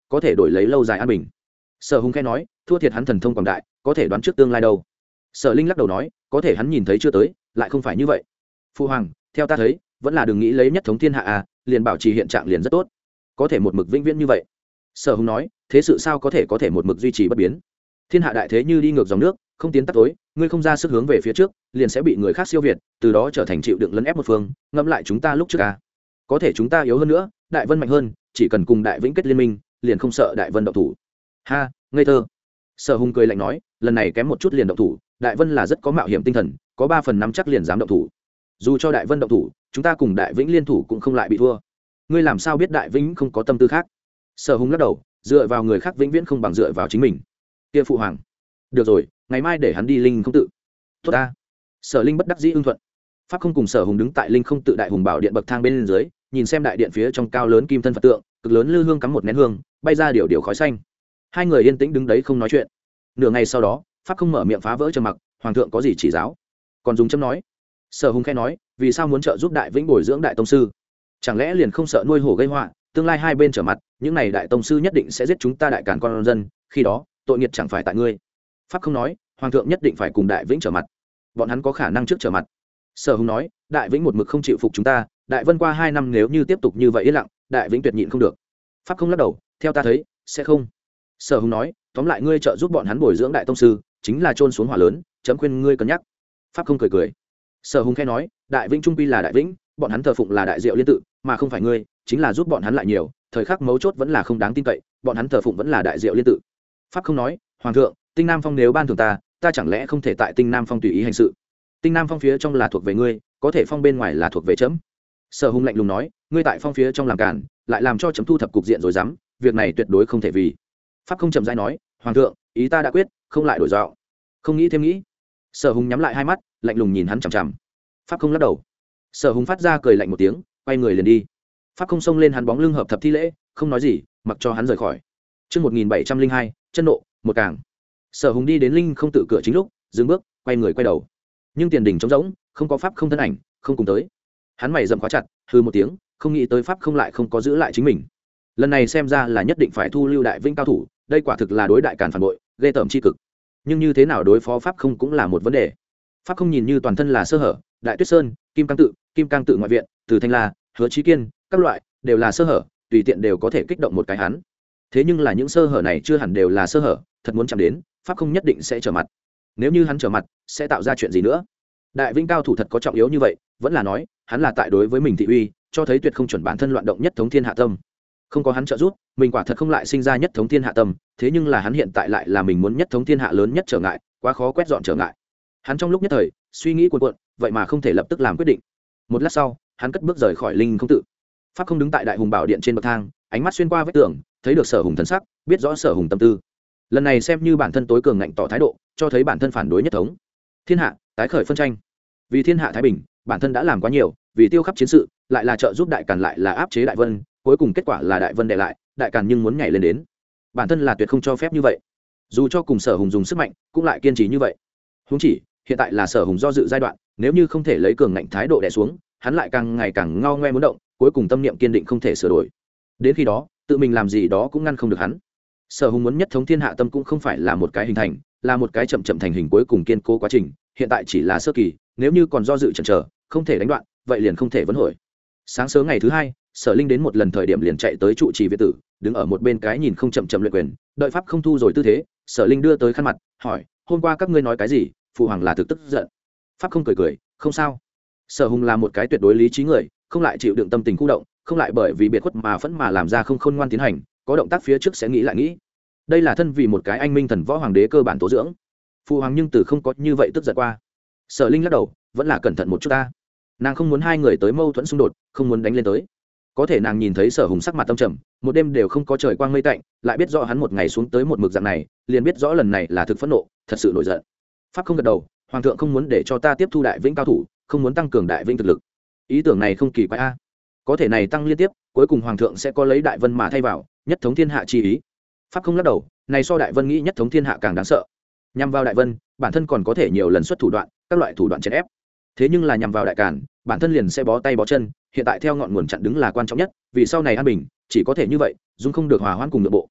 có thể đổi lấy lâu dài an bình. Sở Hùng khẽ nói, thua thiệt hắn thần thông quảng đại, có thể đoán trước tương lai đâu. Sở Linh lắc đầu nói, có thể hắn nhìn thấy chưa tới, lại không phải như vậy. Phu hoàng, theo ta thấy, vẫn là đừng nghĩ lấy nhất thống thiên hạ à, liền bảo trì hiện trạng liền rất tốt, có thể một mực vĩnh viễn như vậy. Sở Hùng nói, thế sự sao có thể có thể một mực duy trì bất biến. Thiên hạ đại thế như đi ngược dòng nước, không tiến tắt tối, ngươi không ra sức hướng về phía trước, liền sẽ bị người khác siêu việt, từ đó trở thành chịu đựng lấn ép một phương. Ngẫm lại chúng ta lúc trước à, có thể chúng ta yếu hơn nữa, Đại Vân mạnh hơn, chỉ cần cùng Đại Vĩnh kết liên minh, liền không sợ Đại Vân động thủ. Ha, ngây thơ. Sở Hùng cười lạnh nói, lần này kém một chút liền động thủ, Đại Vân là rất có mạo hiểm tinh thần, có ba phần năm chắc liền dám động thủ. Dù cho Đại Vân động thủ, chúng ta cùng Đại Vĩnh liên thủ cũng không lại bị thua. Ngươi làm sao biết Đại Vĩnh không có tâm tư khác? Sở Hùng lắc đầu, dựa vào người khác vĩnh viễn không bằng dựa vào chính mình. Kia phụ hoàng, được rồi, ngày mai để hắn đi linh không tự. Tốt ta. Sở Linh bất đắc dĩ ưng thuận. Pháp không cùng Sở Hùng đứng tại linh không tự đại hùng bảo điện bậc thang bên dưới, nhìn xem đại điện phía trong cao lớn kim thân Phật tượng, cực lớn lư hương cắm một nén hương, bay ra điều điều khói xanh. Hai người yên tĩnh đứng đấy không nói chuyện. Nửa ngày sau đó, Pháp không mở miệng phá vỡ trầm mặc, hoàng thượng có gì chỉ giáo? Còn dùng châm nói. Sở Hùng khẽ nói, vì sao muốn trợ giúp Đại Vĩnh bồi dưỡng đại tông sư? Chẳng lẽ liền không sợ nuôi hổ gây họa, tương lai hai bên trở mặt, những này đại tông sư nhất định sẽ giết chúng ta đại càn con dân, khi đó, tội nghiệp chẳng phải tại ngươi. Pháp không nói, hoàng thượng nhất định phải cùng Đại Vĩnh trở mặt. Bọn hắn có khả năng trước trở mặt. Sở Hùng nói, Đại Vĩnh một mực không chịu phục chúng ta, Đại Vân qua hai năm nếu như tiếp tục như vậy yên lặng, Đại Vĩnh tuyệt nhịn không được. Pháp không lắc đầu, theo ta thấy, sẽ không. Sở Hùng nói, tóm lại ngươi trợ giúp bọn hắn bồi dưỡng đại tông sư, chính là trôn xuống hỏa lớn, chấm khuyên ngươi cân nhắc. Pháp không cười cười. Sở Hùng khẽ nói, Đại Vĩnh trung quy là Đại Vĩnh, bọn hắn thờ phụng là đại diệu liên tự, mà không phải ngươi, chính là giúp bọn hắn lại nhiều, thời khắc mấu chốt vẫn là không đáng tin cậy, bọn hắn thờ phụng vẫn là đại diệu liên tự. Pháp không nói, hoàng thượng, Tinh Nam Phong nếu ban thưởng ta, ta chẳng lẽ không thể tại Tinh Nam Phong tùy ý hành sự? Tinh Nam Phong phía trong là thuộc về ngươi, có thể phong bên ngoài là thuộc về chấm. Sở Hùng lạnh lùng nói, ngươi tại phong phía trong làm cản, lại làm cho chấm thu thập cục diện rồi dám, việc này tuyệt đối không thể vì. Pháp không chậm rãi nói, hoàng thượng, ý ta đã quyết, không lại đổi giọng, không nghĩ thêm nghĩ. Sở Hùng nhắm lại hai mắt, lạnh lùng nhìn hắn chằm chằm. Pháp không lắc đầu. Sở Hùng phát ra cười lạnh một tiếng, quay người liền đi. Pháp không xông lên hắn bóng lưng hợp thập thi lễ, không nói gì, mặc cho hắn rời khỏi. Trước một nghìn bảy trăm linh hai, chân nộ, một càng. Sở Hùng đi đến linh không tự cửa chính lúc, dừng bước, quay người quay đầu. Nhưng tiền đình trống rỗng, không có pháp không thân ảnh, không cùng tới. Hắn mày rậm khóa chặt, hừ một tiếng, không nghĩ tới pháp không lại không có giữ lại chính mình. Lần này xem ra là nhất định phải thu lưu Đại Vĩnh cao thủ, đây quả thực là đối đại càn phản bội, ghê tởm chi cực. Nhưng như thế nào đối phó pháp không cũng là một vấn đề. Pháp không nhìn như toàn thân là sơ hở, Đại Tuyết Sơn, Kim Cang tự, Kim Cang tự ngoại viện, Từ Thanh La, Hứa Chí Kiên, các loại đều là sơ hở, tùy tiện đều có thể kích động một cái hắn. Thế nhưng là những sơ hở này chưa hẳn đều là sơ hở, thật muốn chạm đến, pháp không nhất định sẽ trở mặt. Nếu như hắn trở mặt, sẽ tạo ra chuyện gì nữa? Đại Vĩnh cao thủ thật có trọng yếu như vậy, vẫn là nói, hắn là tại đối với mình thị uy, cho thấy tuyệt không chuẩn bản thân loạn động nhất thống thiên hạ tâm. Không có hắn trợ giúp, mình quả thật không lại sinh ra nhất thống thiên hạ tâm, thế nhưng là hắn hiện tại lại là mình muốn nhất thống thiên hạ lớn nhất trở ngại, quá khó quét dọn trở ngại. Hắn trong lúc nhất thời, suy nghĩ cuồn cuộn, vậy mà không thể lập tức làm quyết định. Một lát sau, hắn cất bước rời khỏi linh không tự. Pháp không đứng tại đại hùng bảo điện trên bậc thang, ánh mắt xuyên qua vách tường, thấy được Sở Hùng thần sắc, biết rõ Sở Hùng tâm tư. Lần này xem như bản thân tối cường ngạnh tỏ thái độ, cho thấy bản thân phản đối nhất thống thiên hạ, tái khởi phân tranh. Vì thiên hạ thái bình, bản thân đã làm quá nhiều, vì tiêu khắp chiến sự, lại là trợ giúp đại càn, lại là áp chế Đại Vân, cuối cùng kết quả là Đại Vân đè lại, đại càn nhưng muốn nhảy lên đến. Bản thân là tuyệt không cho phép như vậy. Dù cho cùng Sở Hùng dùng sức mạnh, cũng lại kiên trì như vậy. Huống chỉ, hiện tại là Sở Hùng do dự giai đoạn, nếu như không thể lấy cường ngạnh thái độ đè xuống, hắn lại càng ngày càng ngao ngoe muốn động, cuối cùng tâm niệm kiên định không thể sửa đổi. Đến khi đó, tự mình làm gì đó cũng ngăn không được hắn. Sở Hùng muốn nhất thống thiên hạ tâm cũng không phải là một cái hình thành, là một cái chậm chậm thành hình cuối cùng kiên cố quá trình, hiện tại chỉ là sơ kỳ, nếu như còn do dự chần chờ, không thể đánh đoạn, vậy liền không thể vấn hồi. Sáng sớm ngày thứ hai, Sở Linh đến một lần thời điểm liền chạy tới trụ trì viện tử, đứng ở một bên cái nhìn không chậm chậm luyện quyền, đợi pháp không thu rồi tư thế, Sở Linh đưa tới khăn mặt, hỏi, hôm qua các ngươi nói cái gì? Phụ hoàng là thực tức giận. Pháp không cười cười, không sao. Sở Hùng là một cái tuyệt đối lý trí người, không lại chịu đựng tâm tình khu động, không lại bởi vì biệt khuất mà phẫn mà làm ra không khôn ngoan tiến hành, có động tác phía trước sẽ nghĩ lại nghĩ. Đây là thân vì một cái anh minh thần võ hoàng đế cơ bản tố dưỡng. Phụ hoàng nhưng từ không có như vậy tức giận qua. Sở Linh lắc đầu, vẫn là cẩn thận một chút ta. Nàng không muốn hai người tới mâu thuẫn xung đột, không muốn đánh lên tới. Có thể nàng nhìn thấy Sở Hùng sắc mặt tâm trầm, một đêm đều không có trời quang mây tạnh, lại biết rõ hắn một ngày xuống tới một mực dạng này, liền biết rõ lần này là thực phẫn nộ, thật sự nổi giận. Pháp không gật đầu, hoàng thượng không muốn để cho ta tiếp thu Đại Vĩnh cao thủ, không muốn tăng cường Đại Vĩnh thực lực. Ý tưởng này không kỳ quái a. Có thể này tăng liên tiếp, cuối cùng hoàng thượng sẽ có lấy Đại Vân mà thay vào, nhất thống thiên hạ chi ý. Pháp không lắc đầu, này so Đại Vân nghĩ nhất thống thiên hạ càng đáng sợ. Nhằm vào Đại Vân, bản thân còn có thể nhiều lần xuất thủ đoạn, các loại thủ đoạn chèn ép. Thế nhưng là nhằm vào Đại Càn, bản thân liền sẽ bó tay bó chân, hiện tại theo ngọn nguồn chặn đứng là quan trọng nhất, vì sau này an bình, chỉ có thể như vậy, dung không được hòa hoãn cùng nội bộ.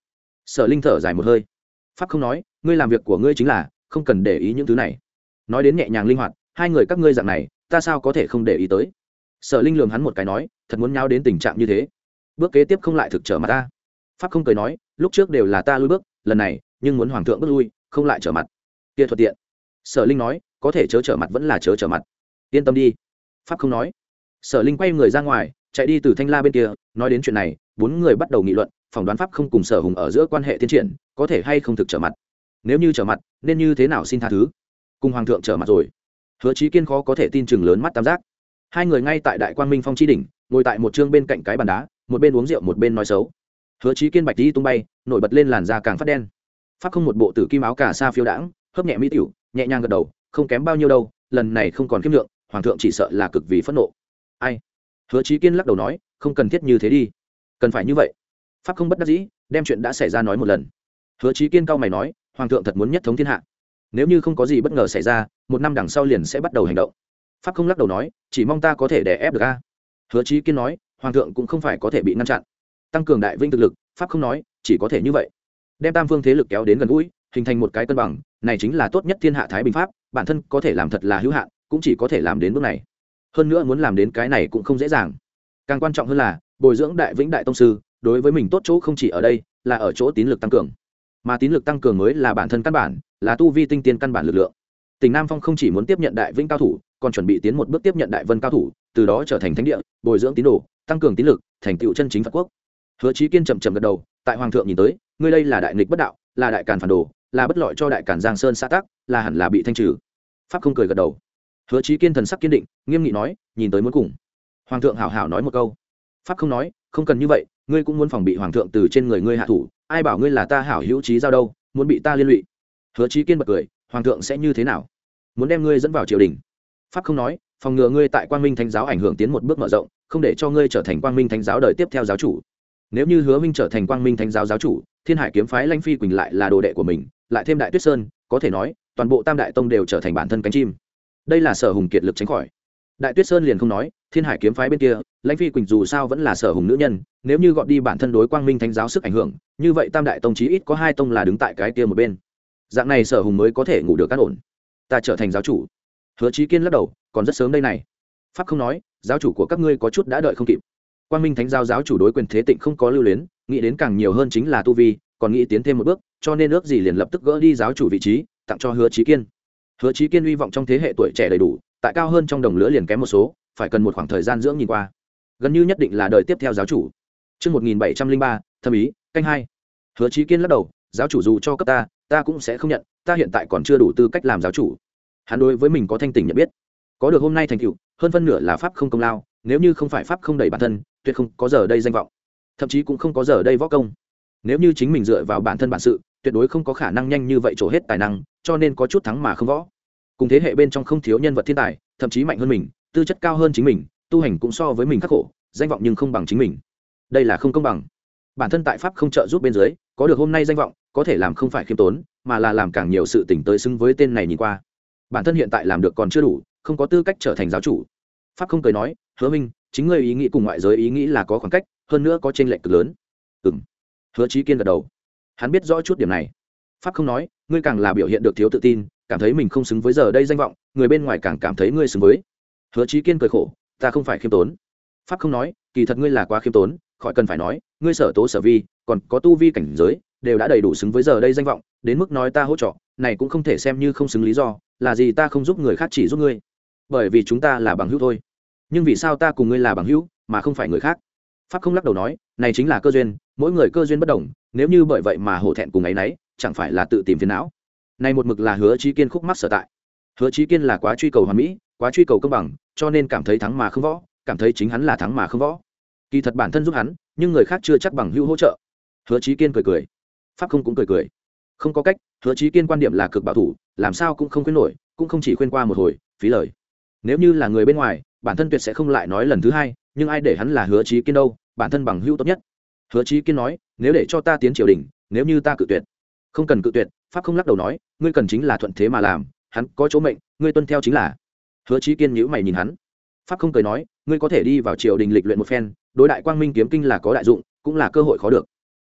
Sở Linh thở dài một hơi. Pháp không nói, ngươi làm việc của ngươi chính là không cần để ý những thứ này. Nói đến nhẹ nhàng linh hoạt, hai người các ngươi dạng này ta sao có thể không để ý tới. Sở Linh lườm hắn một cái nói, thật muốn nháo đến tình trạng như thế, bước kế tiếp không lại thực trở mặt ta. Pháp không cười nói, lúc trước đều là ta lui bước, lần này nhưng muốn hoàng thượng bước lui không lại trở mặt kia thuận tiện. Sở Linh nói, có thể chớ trở mặt vẫn là chớ trở mặt, yên tâm đi. Pháp không nói. Sở Linh quay người ra ngoài, chạy đi từ Thanh La bên kia. Nói đến chuyện này, bốn người bắt đầu nghị luận, phỏng đoán Pháp không cùng Sở Hùng ở giữa quan hệ tiến triển có thể hay không thực trở mặt. Nếu như trở mặt nên như thế nào xin tha thứ. Cùng hoàng thượng trở mặt rồi. Hứa Chí Kiên khó có thể tin chừng lớn mắt tam giác. Hai người ngay tại Đại Quang Minh Phong chi đỉnh, ngồi tại một chương bên cạnh cái bàn đá, một bên uống rượu một bên nói xấu. Hứa Chí Kiên bạch đi tung bay, nổi bật lên làn da càng phát đen. Pháp không một bộ tử kim áo cà sa phiêu đãng, hớp nhẹ mỹ tiểu, nhẹ nhàng gật đầu, không kém bao nhiêu đâu, lần này không còn kiêm lượng, hoàng thượng chỉ sợ là cực vì phẫn nộ. Ai? Hứa Chí Kiên lắc đầu nói, không cần thiết như thế đi. Cần phải như vậy. Pháp không bất đắc dĩ, đem chuyện đã xảy ra nói một lần. Hứa Chí Kiên cau mày nói, hoàng thượng thật muốn nhất thống thiên hạ. Nếu như không có gì bất ngờ xảy ra, một năm đằng sau liền sẽ bắt đầu hành động. Pháp không lắc đầu nói, chỉ mong ta có thể đè ép được a. Hứa Chí Kiên nói, hoàng thượng cũng không phải có thể bị ngăn chặn. Tăng cường đại vinh thực lực, Pháp không nói, chỉ có thể như vậy. Đem tam phương thế lực kéo đến gần gũi, hình thành một cái cân bằng, này chính là tốt nhất thiên hạ thái bình pháp, bản thân có thể làm thật là hữu hạn, cũng chỉ có thể làm đến bước này. Hơn nữa muốn làm đến cái này cũng không dễ dàng. Càng quan trọng hơn là bồi dưỡng đại vĩnh đại tông sư, đối với mình tốt chỗ không chỉ ở đây, là ở chỗ tín lực tăng cường. Mà tín lực tăng cường mới là bản thân căn bản, là tu vi tinh tiên căn bản lực lượng. Tỉnh Nam Phong không chỉ muốn tiếp nhận đại vĩnh cao thủ, còn chuẩn bị tiến một bước tiếp nhận đại vân cao thủ, từ đó trở thành thánh địa, bồi dưỡng tín đồ, tăng cường tín lực, thành tựu chân chính Phật quốc. Hứa Chí Kiên chậm chậm gật đầu, tại hoàng thượng nhìn tới, ngươi đây là đại nghịch bất đạo, là đại càn phản đồ, là bất lợi cho đại càn Giang Sơn xã tắc, là hẳn là bị thanh trừ. Pháp không cười gật đầu. Hứa Chí Kiên thần sắc kiên định, nghiêm nghị nói, nhìn tới muốn cùng hoàng thượng hảo hảo nói một câu. Pháp không nói, không cần như vậy, ngươi cũng muốn phòng bị hoàng thượng từ trên người ngươi hạ thủ, ai bảo ngươi là ta hảo hữu chí giao đâu, muốn bị ta liên lụy. Hứa Chí Kiên bật cười, hoàng thượng sẽ như thế nào? Muốn đem ngươi dẫn vào triều đình. Pháp không nói, phòng ngừa ngươi tại Quang Minh Thánh giáo ảnh hưởng tiến một bước mở rộng, không để cho ngươi trở thành Quang Minh Thánh giáo đời tiếp theo giáo chủ. Nếu như Hứa Minh trở thành Quang Minh Thánh giáo giáo chủ, Thiên Hải kiếm phái Lãnh Phi Quỳnh lại là đồ đệ của mình, lại thêm Đại Tuyết Sơn, có thể nói, toàn bộ Tam đại tông đều trở thành bản thân cánh chim. Đây là Sở Hùng kiệt lực tránh khỏi. Đại Tuyết Sơn liền không nói, Thiên Hải kiếm phái bên kia, Lãnh Phi Quỳnh dù sao vẫn là Sở Hùng nữ nhân, nếu như gọt đi bản thân đối Quang Minh Thánh giáo sức ảnh hưởng, như vậy Tam đại tông chí ít có hai tông là đứng tại cái kia một bên. Dạng này Sở Hùng mới có thể ngủ được an ổn. Ta trở thành giáo chủ. Hứa Chí Kiên lắc đầu, còn rất sớm đây này. Pháp không nói, giáo chủ của các ngươi có chút đã đợi không kịp. Quang Minh Thánh giáo giáo chủ đối quyền thế tịnh không có lưu luyến, nghĩ đến càng nhiều hơn chính là tu vi, còn nghĩ tiến thêm một bước, cho nên ước gì liền lập tức gỡ đi giáo chủ vị trí, tặng cho Hứa Chí Kiên. Hứa Chí Kiên hy vọng trong thế hệ tuổi trẻ đầy đủ, tại cao hơn trong đồng lứa liền kém một số, phải cần một khoảng thời gian dưỡng nhìn qua. Gần như nhất định là đời tiếp theo giáo chủ. Chương một nghìn bảy trăm linh ba, thâm ý, canh hai. Hứa Chí Kiên lắc đầu, giáo chủ dù cho cấp ta, ta cũng sẽ không nhận, ta hiện tại còn chưa đủ tư cách làm giáo chủ. Hắn đối với mình có thanh tỉnh nhận biết, có được hôm nay thành tựu, hơn phân nửa là pháp không công lao, nếu như không phải pháp không đẩy bản thân, tuyệt không có giờ đây danh vọng, thậm chí cũng không có giờ đây võ công. Nếu như chính mình dựa vào bản thân bản sự, tuyệt đối không có khả năng nhanh như vậy trổ hết tài năng, cho nên có chút thắng mà không võ. Cùng thế hệ bên trong không thiếu nhân vật thiên tài, thậm chí mạnh hơn mình, tư chất cao hơn chính mình, tu hành cũng so với mình khắc khổ, danh vọng nhưng không bằng chính mình. Đây là không công bằng. Bản thân tại pháp không trợ giúp bên dưới, có được hôm nay danh vọng, có thể làm không phải khiêm tốn, mà là làm càng nhiều sự tình tới xứng với tên này nhìn qua. Bản thân hiện tại làm được còn chưa đủ, không có tư cách trở thành giáo chủ. Pháp không cười nói, Hứa Minh, chính ngươi ý nghĩ cùng ngoại giới ý nghĩ là có khoảng cách, hơn nữa có chênh lệch cực lớn. Ừm. Hứa Chí Kiên gật đầu. Hắn biết rõ chút điểm này. Pháp không nói, ngươi càng là biểu hiện được thiếu tự tin, cảm thấy mình không xứng với giờ đây danh vọng, người bên ngoài càng cảm thấy ngươi xứng với. Hứa Chí Kiên cười khổ, ta không phải khiêm tốn. Pháp không nói, kỳ thật ngươi là quá khiêm tốn, khỏi cần phải nói, ngươi sở tố sở vi, còn có tu vi cảnh giới, đều đã đầy đủ xứng với giờ đây danh vọng, đến mức nói ta hỗ trợ, này cũng không thể xem như không xứng lý do, là gì ta không giúp người khác chỉ giúp ngươi. Bởi vì chúng ta là bằng hữu thôi. Nhưng vì sao ta cùng ngươi là bằng hữu, mà không phải người khác? Pháp không lắc đầu nói, này chính là cơ duyên, mỗi người cơ duyên bất đồng, nếu như bởi vậy mà hổ thẹn cùng ấy nấy, chẳng phải là tự tìm phiền não. Này một mực là Hứa Chí Kiên khúc mắc sở tại. Hứa Chí Kiên là quá truy cầu hoàn mỹ, quá truy cầu công bằng, cho nên cảm thấy thắng mà không võ, cảm thấy chính hắn là thắng mà không võ. Kỳ thật bản thân giúp hắn, nhưng người khác chưa chắc bằng hữu hỗ trợ. Hứa Chí Kiên cười cười. Pháp không cũng cười cười. Không có cách, Hứa Chí Kiên quan điểm là cực bảo thủ, làm sao cũng không khuyên nổi, cũng không chỉ khuyên qua một hồi, phí lời. Nếu như là người bên ngoài, bản thân tuyệt sẽ không lại nói lần thứ hai, nhưng ai để hắn là Hứa Chí Kiên đâu, bản thân bằng hữu tốt nhất. Hứa Chí Kiên nói, nếu để cho ta tiến triều đình, nếu như ta cự tuyệt. Không cần cự tuyệt, Pháp không lắc đầu nói, ngươi cần chính là thuận thế mà làm, hắn có chỗ mệnh, ngươi tuân theo chính là. Hứa Chí Kiên nhíu mày nhìn hắn. Pháp không cười nói, ngươi có thể đi vào triều đình lịch luyện một phen, đối đại quang minh kiếm kinh là có đại dụng, cũng là cơ hội khó được.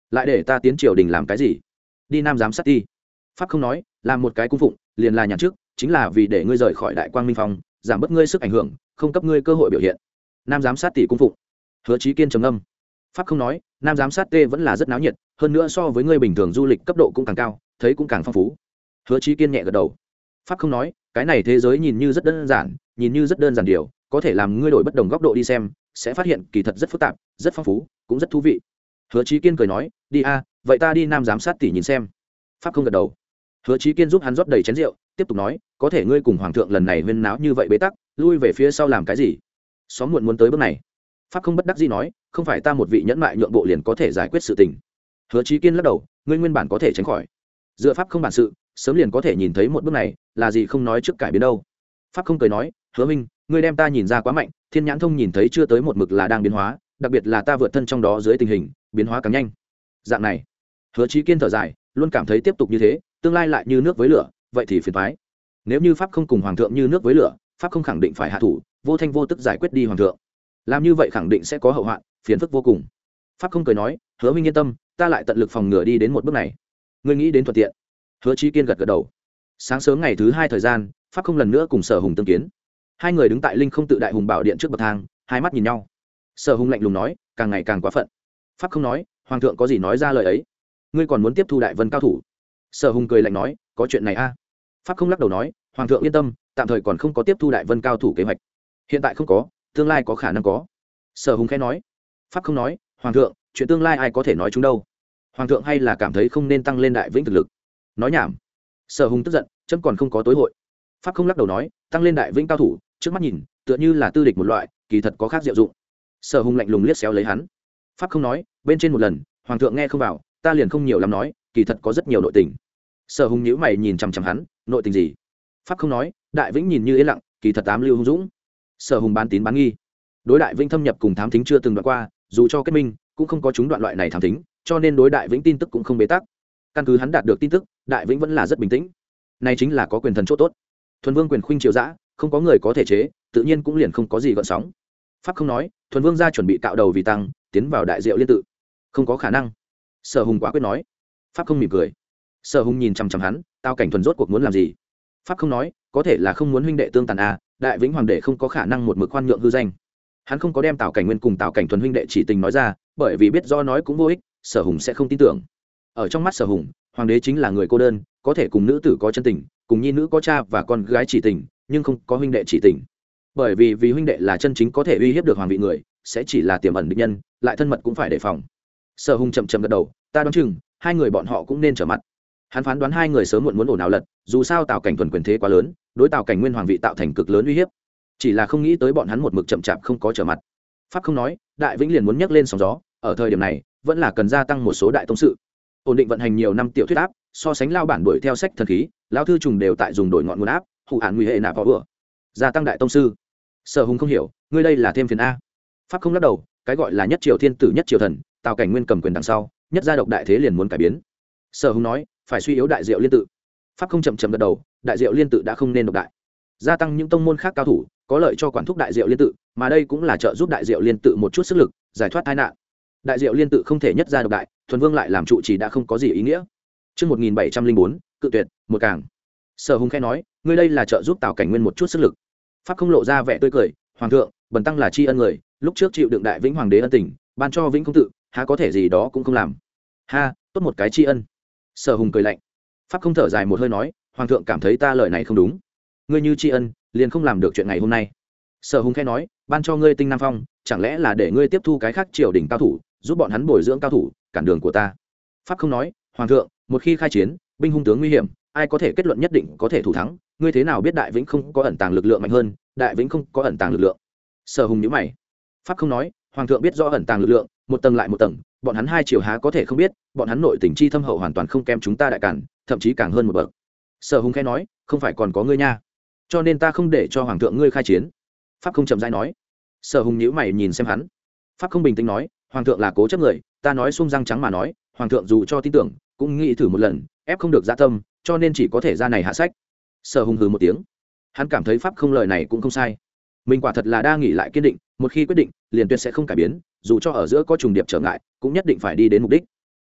lại để ta tiến triều đình làm cái gì? Đi nam giám sát ti. Pháp không nói, làm một cái cung phụng liền là nhàn trước, chính là vì để ngươi rời khỏi đại quang minh phong, giảm bớt ngươi sức ảnh hưởng, không cấp ngươi cơ hội biểu hiện. Nam giám sát tỷ cung phụng. Hứa Chí Kiên trầm ngâm. Pháp không nói, nam giám sát tê vẫn là rất náo nhiệt, hơn nữa so với ngươi bình thường du lịch cấp độ cũng càng cao, thấy cũng càng phong phú. Hứa Chí Kiên nhẹ gật đầu. Pháp không nói, cái này thế giới nhìn như rất đơn giản, nhìn như rất đơn giản điều, có thể làm ngươi đổi bất đồng góc độ đi xem, sẽ phát hiện kỳ thật rất phức tạp, rất phong phú, cũng rất thú vị. Hứa Chí Kiên cười nói, đi a, vậy ta đi nam giám sát tỷ nhìn xem. Pháp không gật đầu. Hứa Chí Kiên giúp hắn rót đầy chén rượu, tiếp tục nói, có thể ngươi cùng hoàng thượng lần này huyên náo như vậy bế tắc, lui về phía sau làm cái gì? Xóm muộn muốn tới bước này. Pháp không bất đắc dĩ nói, không phải ta một vị nhẫn mại nhượng bộ liền có thể giải quyết sự tình. Hứa Chí Kiên lắc đầu, ngươi nguyên bản có thể tránh khỏi. Dựa pháp không bản sự, sớm liền có thể nhìn thấy một bước này, là gì không nói trước cải biến đâu. Pháp không cười nói, Hứa minh, ngươi đem ta nhìn ra quá mạnh, thiên nhãn thông nhìn thấy chưa tới một mực là đang biến hóa, đặc biệt là ta vượt thân trong đó dưới tình hình, biến hóa càng nhanh. Dạng này. Hứa Chí Kiên thở dài, luôn cảm thấy tiếp tục như thế, tương lai lại như nước với lửa, vậy thì phiền toái. Nếu như pháp không cùng hoàng thượng như nước với lửa, pháp không khẳng định phải hạ thủ, vô thanh vô tức giải quyết đi hoàng thượng. Làm như vậy khẳng định sẽ có hậu hoạn, phiền phức vô cùng. Pháp không cười nói, Hứa minh yên tâm, ta lại tận lực phòng ngừa đi đến một bước này. Ngươi nghĩ đến thuận tiện. Hứa Chí Kiên gật gật đầu. Sáng sớm ngày thứ hai thời gian, pháp không lần nữa cùng Sở Hùng tương kiến. Hai người đứng tại Linh Không tự đại hùng bảo điện trước bậc thang, hai mắt nhìn nhau. Sở Hùng lạnh lùng nói, càng ngày càng quá phận. Pháp không nói, hoàng thượng có gì nói ra lời ấy. Ngươi còn muốn tiếp thu đại vân cao thủ? Sở Hùng cười lạnh nói, có chuyện này a à? Pháp không lắc đầu nói, hoàng thượng yên tâm, tạm thời còn không có tiếp thu đại vân cao thủ kế hoạch. Hiện tại không có, tương lai có khả năng có. Sở Hùng khẽ nói. Pháp không nói, hoàng thượng, chuyện tương lai ai có thể nói chúng đâu? Hoàng thượng hay là cảm thấy không nên tăng lên đại vĩnh thực lực? Nói nhảm. Sở Hùng tức giận, chấm còn không có tối hội. Pháp không lắc đầu nói, tăng lên đại vĩnh cao thủ, trước mắt nhìn tựa như là tư địch một loại, kỳ thật có khác diệu dụng. Sở Hùng lạnh lùng liếc xéo lấy hắn. Pháp không nói, bên trên một lần hoàng thượng nghe không vào, ta liền không nhiều lắm nói, kỳ thật có rất nhiều nội tình. Sở Hùng nhíu mày nhìn chằm chằm hắn, nội tình gì? Pháp không nói, đại vĩnh nhìn như yên lặng, kỳ thật tám lưu hung dũng. Sở Hùng bán tín bán nghi, đối đại vĩnh thâm nhập cùng thám thính chưa từng đoạn qua, dù cho kết minh cũng không có chúng đoạn loại này thám thính, cho nên đối đại vĩnh tin tức cũng không bế tắc. Căn cứ hắn đạt được tin tức, đại vĩnh vẫn là rất bình tĩnh. Này chính là có quyền thần chỗ tốt. Thuần vương quyền khuynh triều dã, không có người có thể chế, tự nhiên cũng liền không có gì gợn sóng. Pháp không nói, thuần vương gia chuẩn bị cạo đầu vì tăng, tiến vào đại diệu liên tự. Không có khả năng. Sở Hùng quả quyết nói. Pháp không mỉm cười. Sở Hùng nhìn chằm chằm hắn, tao cảnh thuần rốt cuộc muốn làm gì? Pháp không nói, có thể là không muốn huynh đệ tương tàn à, đại vĩnh hoàng đệ không có khả năng một mực khoan nhượng hư danh. Hắn không có đem Tào Cảnh Nguyên cùng Tào Cảnh Thuần huynh đệ chỉ tình nói ra, bởi vì biết do nói cũng vô ích, Sở Hùng sẽ không tin tưởng. Ở trong mắt Sở Hùng, hoàng đế chính là người cô đơn, có thể cùng nữ tử có chân tình, cùng nhi nữ có cha và con gái chỉ tình, nhưng không có huynh đệ chỉ tình. Bởi vì vì huynh đệ là chân chính có thể uy hiếp được hoàng vị người, sẽ chỉ là tiềm ẩn địch nhân, lại thân mật cũng phải đề phòng. Sở Hùng chậm chậm gật đầu, ta đoán chừng hai người bọn họ cũng nên trở mặt. Hắn phán đoán hai người sớm muộn muốn ổn nào lật, dù sao Tào Cảnh Thuần quyền thế quá lớn, đối Tào Cảnh Nguyên hoàng vị tạo thành cực lớn uy hiếp. Chỉ là không nghĩ tới bọn hắn một mực chậm chạp không có trở mặt. Pháp không nói, đại vĩnh liền muốn nhấc lên sóng gió, ở thời điểm này vẫn là cần gia tăng một số đại tông sự, ổn định vận hành nhiều năm tiểu thuyết áp, so sánh lao bản đuổi theo sách thần khí, lao thư trùng đều tại dùng đổi ngọn nguồn áp, hủ hạn nguy hệ nạp vào vừa gia tăng đại tông sư. Sở Hùng không hiểu, ngươi đây là thêm phiền a? Pháp không lắc đầu, cái gọi là nhất triều thiên tử nhất triều thần, Tào Cảnh Nguyên cầm quyền đằng sau, nhất gia độc đại thế liền muốn cải biến. Sở Hùng nói, phải suy yếu đại diệu liên tự. Pháp không chậm chậm gật đầu, đại diệu liên tự đã không nên độc đại, gia tăng những tông môn khác cao thủ, có lợi cho quản thúc đại diệu liên tự, mà đây cũng là trợ giúp đại diệu liên tự một chút sức lực, giải thoát tai nạn. Đại diệu liên tự không thể nhất gia độc đại, thuần vương lại làm trụ trì đã không có gì ý nghĩa. Chương một nghìn bảy trăm linh bốn, cự tuyệt, một càng. Sở Hùng khẽ nói, ngươi đây là trợ giúp Tào Cảnh Nguyên một chút sức lực. Pháp không lộ ra vẻ tươi cười, hoàng thượng, bần tăng là tri ân người, lúc trước chịu đựng đại vĩnh hoàng đế ân tình, ban cho vĩnh công tự, há có thể gì đó cũng không làm. Ha, tốt một cái tri ân. Sở Hùng cười lạnh. Pháp không thở dài một hơi nói, hoàng thượng cảm thấy ta lời này không đúng. Ngươi như tri ân, liền không làm được chuyện ngày hôm nay. Sở Hùng khẽ nói, ban cho ngươi tinh nam phong, chẳng lẽ là để ngươi tiếp thu cái khác triều đình cao thủ, giúp bọn hắn bồi dưỡng cao thủ, cản đường của ta? Pháp không nói, hoàng thượng, một khi khai chiến, binh hung tướng nguy hiểm, ai có thể kết luận nhất định có thể thủ thắng, ngươi thế nào biết đại vĩnh không có ẩn tàng lực lượng mạnh hơn, đại vĩnh không có ẩn tàng lực lượng? Sở Hùng nhíu mày. Pháp không nói, hoàng thượng biết rõ ẩn tàng lực lượng, một tầng lại một tầng, bọn hắn hai triều há có thể không biết, bọn hắn nội tình chi thâm hậu hoàn toàn không kém chúng ta đại cản, thậm chí càng hơn một bậc. Sở Hùng khẽ nói, không phải còn có ngươi nha, cho nên ta không để cho hoàng thượng ngươi khai chiến. Pháp không chậm rãi nói. Sở Hùng nhíu mày nhìn xem hắn. Pháp không bình tĩnh nói, hoàng thượng là cố chấp người, ta nói sung răng trắng mà nói, hoàng thượng dù cho tin tưởng cũng nghĩ thử một lần, ép không được dạ tâm, cho nên chỉ có thể ra này hạ sách. Sở Hùng hừ một tiếng, hắn cảm thấy pháp không lời này cũng không sai, mình quả thật là đa nghĩ lại kiên định, một khi quyết định liền tuyệt sẽ không cải biến, dù cho ở giữa có trùng điệp trở ngại cũng nhất định phải đi đến mục đích.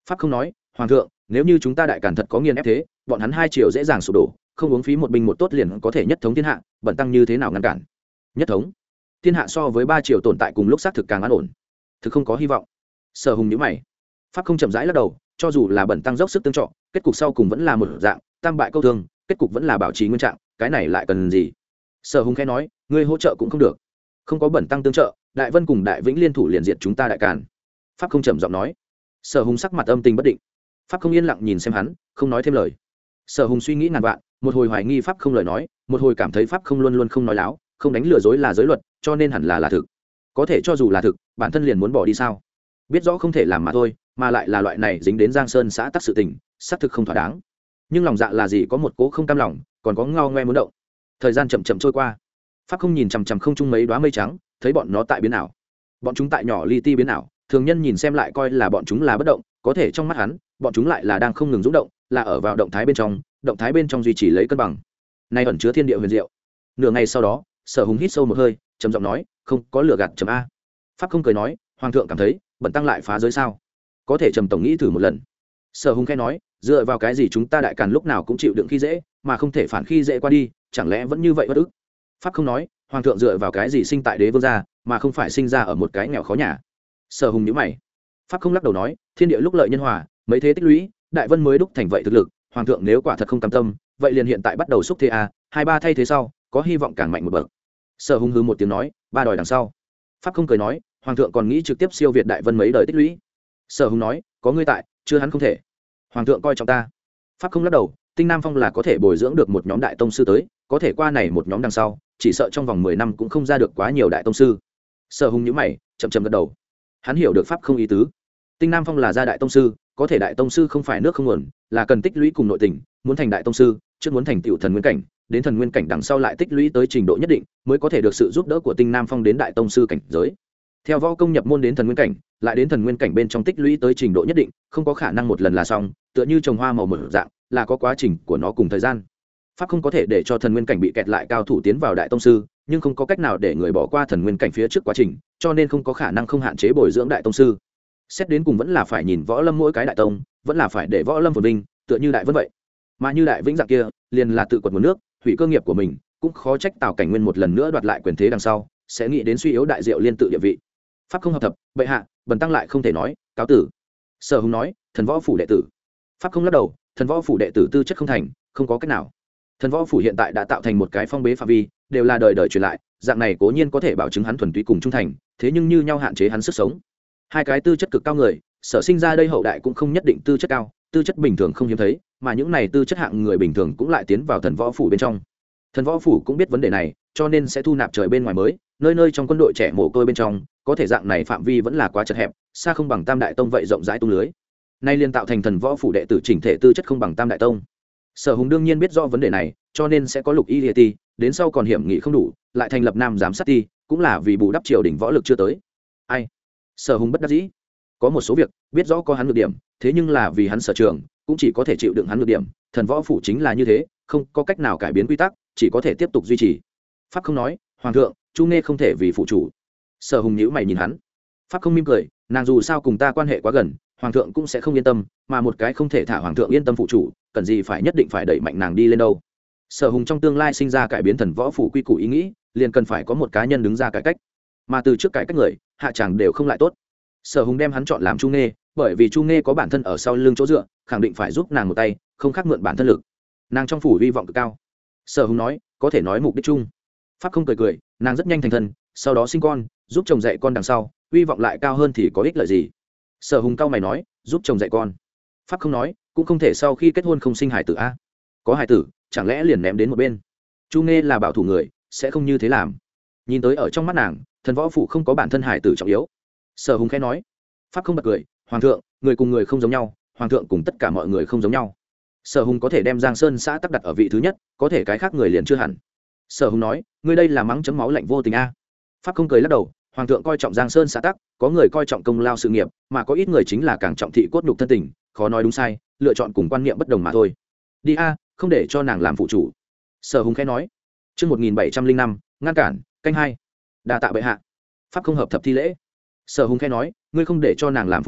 pháp không nói, hoàng thượng, nếu như chúng ta đại càn thật có nghiền ép thế, bọn hắn hai triều dễ dàng sụp đổ, không uống phí một binh một tốt liền có thể nhất thống thiên hạ, bẩn tăng như thế nào ngăn cản? Nhất thống thiên hạ so với ba triều tồn tại cùng lúc xác thực càng an ổn, thực không có hy vọng. Sở Hùng nhíu mày. Pháp không chậm rãi lắc đầu, cho dù là bẩn tăng dốc sức tương trợ, kết cục sau cùng vẫn là một dạng, tam bại câu thương, kết cục vẫn là bảo trì nguyên trạng, cái này lại cần gì? Sở Hùng khẽ nói, ngươi hỗ trợ cũng không được, không có bẩn tăng tương trợ, đại vân cùng đại vĩnh liên thủ liền diệt chúng ta đại càn. Pháp không trầm giọng nói. Sở Hùng sắc mặt âm tình bất định. Pháp không yên lặng nhìn xem hắn, không nói thêm lời. Sở Hùng suy nghĩ ngàn vạn, một hồi hoài nghi Pháp không lời nói, một hồi cảm thấy Pháp không luôn luôn không nói láo, không đánh lừa dối là giới luật, cho nên hẳn là là thực. Có thể cho dù là thực, bản thân liền muốn bỏ đi sao? Biết rõ không thể làm mà thôi, mà lại là loại này dính đến Giang Sơn xã tắc sự tình, xác thực không thỏa đáng. Nhưng lòng dạ là gì có một cố không cam lòng, còn có ngao ngoe muốn động. Thời gian chậm chậm trôi qua. Pháp không nhìn chằm chằm không trung mấy đóa mây trắng, thấy bọn nó tại biến ảo. Bọn chúng tại nhỏ li ti biến ảo, thường nhân nhìn xem lại coi là bọn chúng là bất động, có thể trong mắt hắn, bọn chúng lại là đang không ngừng rung động, là ở vào động thái bên trong, động thái bên trong duy trì lấy cân bằng. Này ẩn chứa thiên địa huyền diệu. Nửa ngày sau đó, Sở Hùng hít sâu một hơi, trầm giọng nói, không có lửa gạt chấm a. Pháp không cười nói, hoàng thượng cảm thấy, bẩn tăng lại phá giới sao? Có thể trầm tổng nghĩ thử một lần. Sở Hùng khẽ nói, dựa vào cái gì chúng ta đại càn lúc nào cũng chịu đựng khi dễ, mà không thể phản khi dễ qua đi, chẳng lẽ vẫn như vậy bất ức? Pháp không nói, hoàng thượng dựa vào cái gì sinh tại đế vương gia, mà không phải sinh ra ở một cái nghèo khó nhà? Sở Hùng nhíu mày. Pháp không lắc đầu nói, thiên địa lúc lợi nhân hòa, mấy thế tích lũy, đại vân mới đúc thành vậy thực lực, hoàng thượng nếu quả thật không cam tâm, vậy liền hiện tại bắt đầu xúc thế a, hai ba thay thế sau, có hy vọng càng mạnh một bậc. Sở Hùng hừ một tiếng nói, ba đòi đằng sau. Pháp không cười nói, hoàng thượng còn nghĩ trực tiếp siêu việt đại vân mấy đời tích lũy. Sở Hùng nói, có ngươi tại, chưa hắn không thể. Hoàng thượng coi trọng ta. Pháp không lắc đầu, Tinh Nam Phong là có thể bồi dưỡng được một nhóm đại tông sư tới, có thể qua này một nhóm đằng sau, chỉ sợ trong vòng mười năm cũng không ra được quá nhiều đại tông sư. Sở Hùng nhíu mày, chậm chậm gật đầu. Hắn hiểu được Pháp không ý tứ. Tinh Nam Phong là gia đại tông sư, có thể đại tông sư không phải nước không nguồn, là cần tích lũy cùng nội tình, muốn thành đại tông sư, trước muốn thành tiểu thần nguyên cảnh, đến thần nguyên cảnh đằng sau lại tích lũy tới trình độ nhất định, mới có thể được sự giúp đỡ của Tinh Nam Phong đến đại tông sư cảnh giới. Theo võ công nhập môn đến thần nguyên cảnh, lại đến thần nguyên cảnh bên trong tích lũy tới trình độ nhất định, không có khả năng một lần là xong, tựa như trồng hoa màu một dạng, là có quá trình của nó cùng thời gian. Pháp không có thể để cho thần nguyên cảnh bị kẹt lại cao thủ tiến vào đại tông sư, nhưng không có cách nào để người bỏ qua thần nguyên cảnh phía trước quá trình, cho nên không có khả năng không hạn chế bồi dưỡng đại tông sư. Xét đến cùng vẫn là phải nhìn võ lâm mỗi cái đại tông, vẫn là phải để võ lâm phồn vinh, tựa như đại vân vậy. Mà như đại vĩnh dạng kia, liền là tự quật nguồn nước, hủy cơ nghiệp của mình, cũng khó trách Tào Cảnh Nguyên một lần nữa đoạt lại quyền thế đằng sau, sẽ nghĩ đến suy yếu đại diệu liên tự địa vị. Pháp không hợp thập, bệ hạ, bần tăng lại không thể nói, cáo tử. Sở Hùng nói, thần võ phủ đệ tử. Pháp không lắc đầu, thần võ phủ đệ tử tư chất không thành, không có cách nào. Thần võ phủ hiện tại đã tạo thành một cái phong bế phạm vi, đều là đời đời truyền lại, dạng này cố nhiên có thể bảo chứng hắn thuần túy cùng trung thành, thế nhưng như nhau hạn chế hắn sức sống. Hai cái tư chất cực cao người, sở sinh ra đây hậu đại cũng không nhất định tư chất cao, tư chất bình thường không hiếm thấy, mà những này tư chất hạng người bình thường cũng lại tiến vào thần võ phủ bên trong. Thần võ phủ cũng biết vấn đề này, cho nên sẽ thu nạp trời bên ngoài mới, nơi nơi trong quân đội trẻ mồ côi bên trong, có thể dạng này phạm vi vẫn là quá chật hẹp, xa không bằng Tam Đại Tông vậy rộng rãi tung lưới. Nay liên tạo thành thần võ phủ đệ tử chỉnh thể tư chất không bằng Tam Đại Tông. Sở Hùng đương nhiên biết rõ vấn đề này, cho nên sẽ có Lục Y Liệt Ti, đến sau còn hiểm nghị không đủ, lại thành lập Nam giám sát ti, cũng là vì bù đắp triều đình võ lực chưa tới. Ai? Sở Hùng bất đắc dĩ. Có một số việc, biết rõ có hắn nhược điểm, thế nhưng là vì hắn sở trường, cũng chỉ có thể chịu đựng hắn nhược điểm, thần võ phủ chính là như thế, không có cách nào cải biến quy tắc, chỉ có thể tiếp tục duy trì. Pháp không nói, hoàng thượng, Chu Nghe không thể vì phụ chủ. Sở Hùng nhíu mày nhìn hắn. Pháp không mỉm cười, nàng dù sao cùng ta quan hệ quá gần, hoàng thượng cũng sẽ không yên tâm, mà một cái không thể thả hoàng thượng yên tâm phụ chủ, cần gì phải nhất định phải đẩy mạnh nàng đi lên đâu. Sở Hùng trong tương lai sinh ra cải biến thần võ phủ quy củ ý nghĩ, liền cần phải có một cá nhân đứng ra cải cách, mà từ trước cải cách người, hạ chẳng đều không lại tốt. Sở Hùng đem hắn chọn làm Chu Nghe, bởi vì Chu Nghe có bản thân ở sau lưng chỗ dựa, khẳng định phải giúp nàng một tay, không khác mượn bản thân lực. Nàng trong phủ hy vọng cực cao. Sở Hùng nói, có thể nói mục đích chung. Pháp không cười cười, nàng rất nhanh thành thân, sau đó sinh con, giúp chồng dạy con đằng sau, hy vọng lại cao hơn thì có ích lợi gì? Sở Hùng cao mày nói, giúp chồng dạy con. Pháp không nói, cũng không thể sau khi kết hôn không sinh hài tử a. Có hài tử, chẳng lẽ liền ném đến một bên? Chu Nghe là bảo thủ người, sẽ không như thế làm. Nhìn tới ở trong mắt nàng, thần võ phủ không có bản thân hài tử trọng yếu. Sở Hùng khẽ nói. Pháp không bật cười, hoàng thượng, người cùng người không giống nhau, hoàng thượng cùng tất cả mọi người không giống nhau. Sở Hùng có thể đem Giang Sơn xã tắc đặt ở vị thứ nhất, có thể cái khác người liền chưa hẳn. Sở Hùng nói, ngươi đây là mắng chấm máu lạnh vô tình a. Pháp không cười lắc đầu, hoàng thượng coi trọng Giang Sơn xã tắc, có người coi trọng công lao sự nghiệp, mà có ít người chính là càng trọng thị cốt nhục thân tình, khó nói đúng sai, lựa chọn cùng quan niệm bất đồng mà thôi. Đi a, không để cho nàng làm phụ chủ. Sở Hùng khẽ nói. Chương một nghìn bảy trăm linh năm, ngăn cản, canh hai. Đa tạ bệ hạ. Pháp không hợp thập thi lễ. Sở Hùng khẽ nói, ngươi không để cho nàng làm phụ chủ,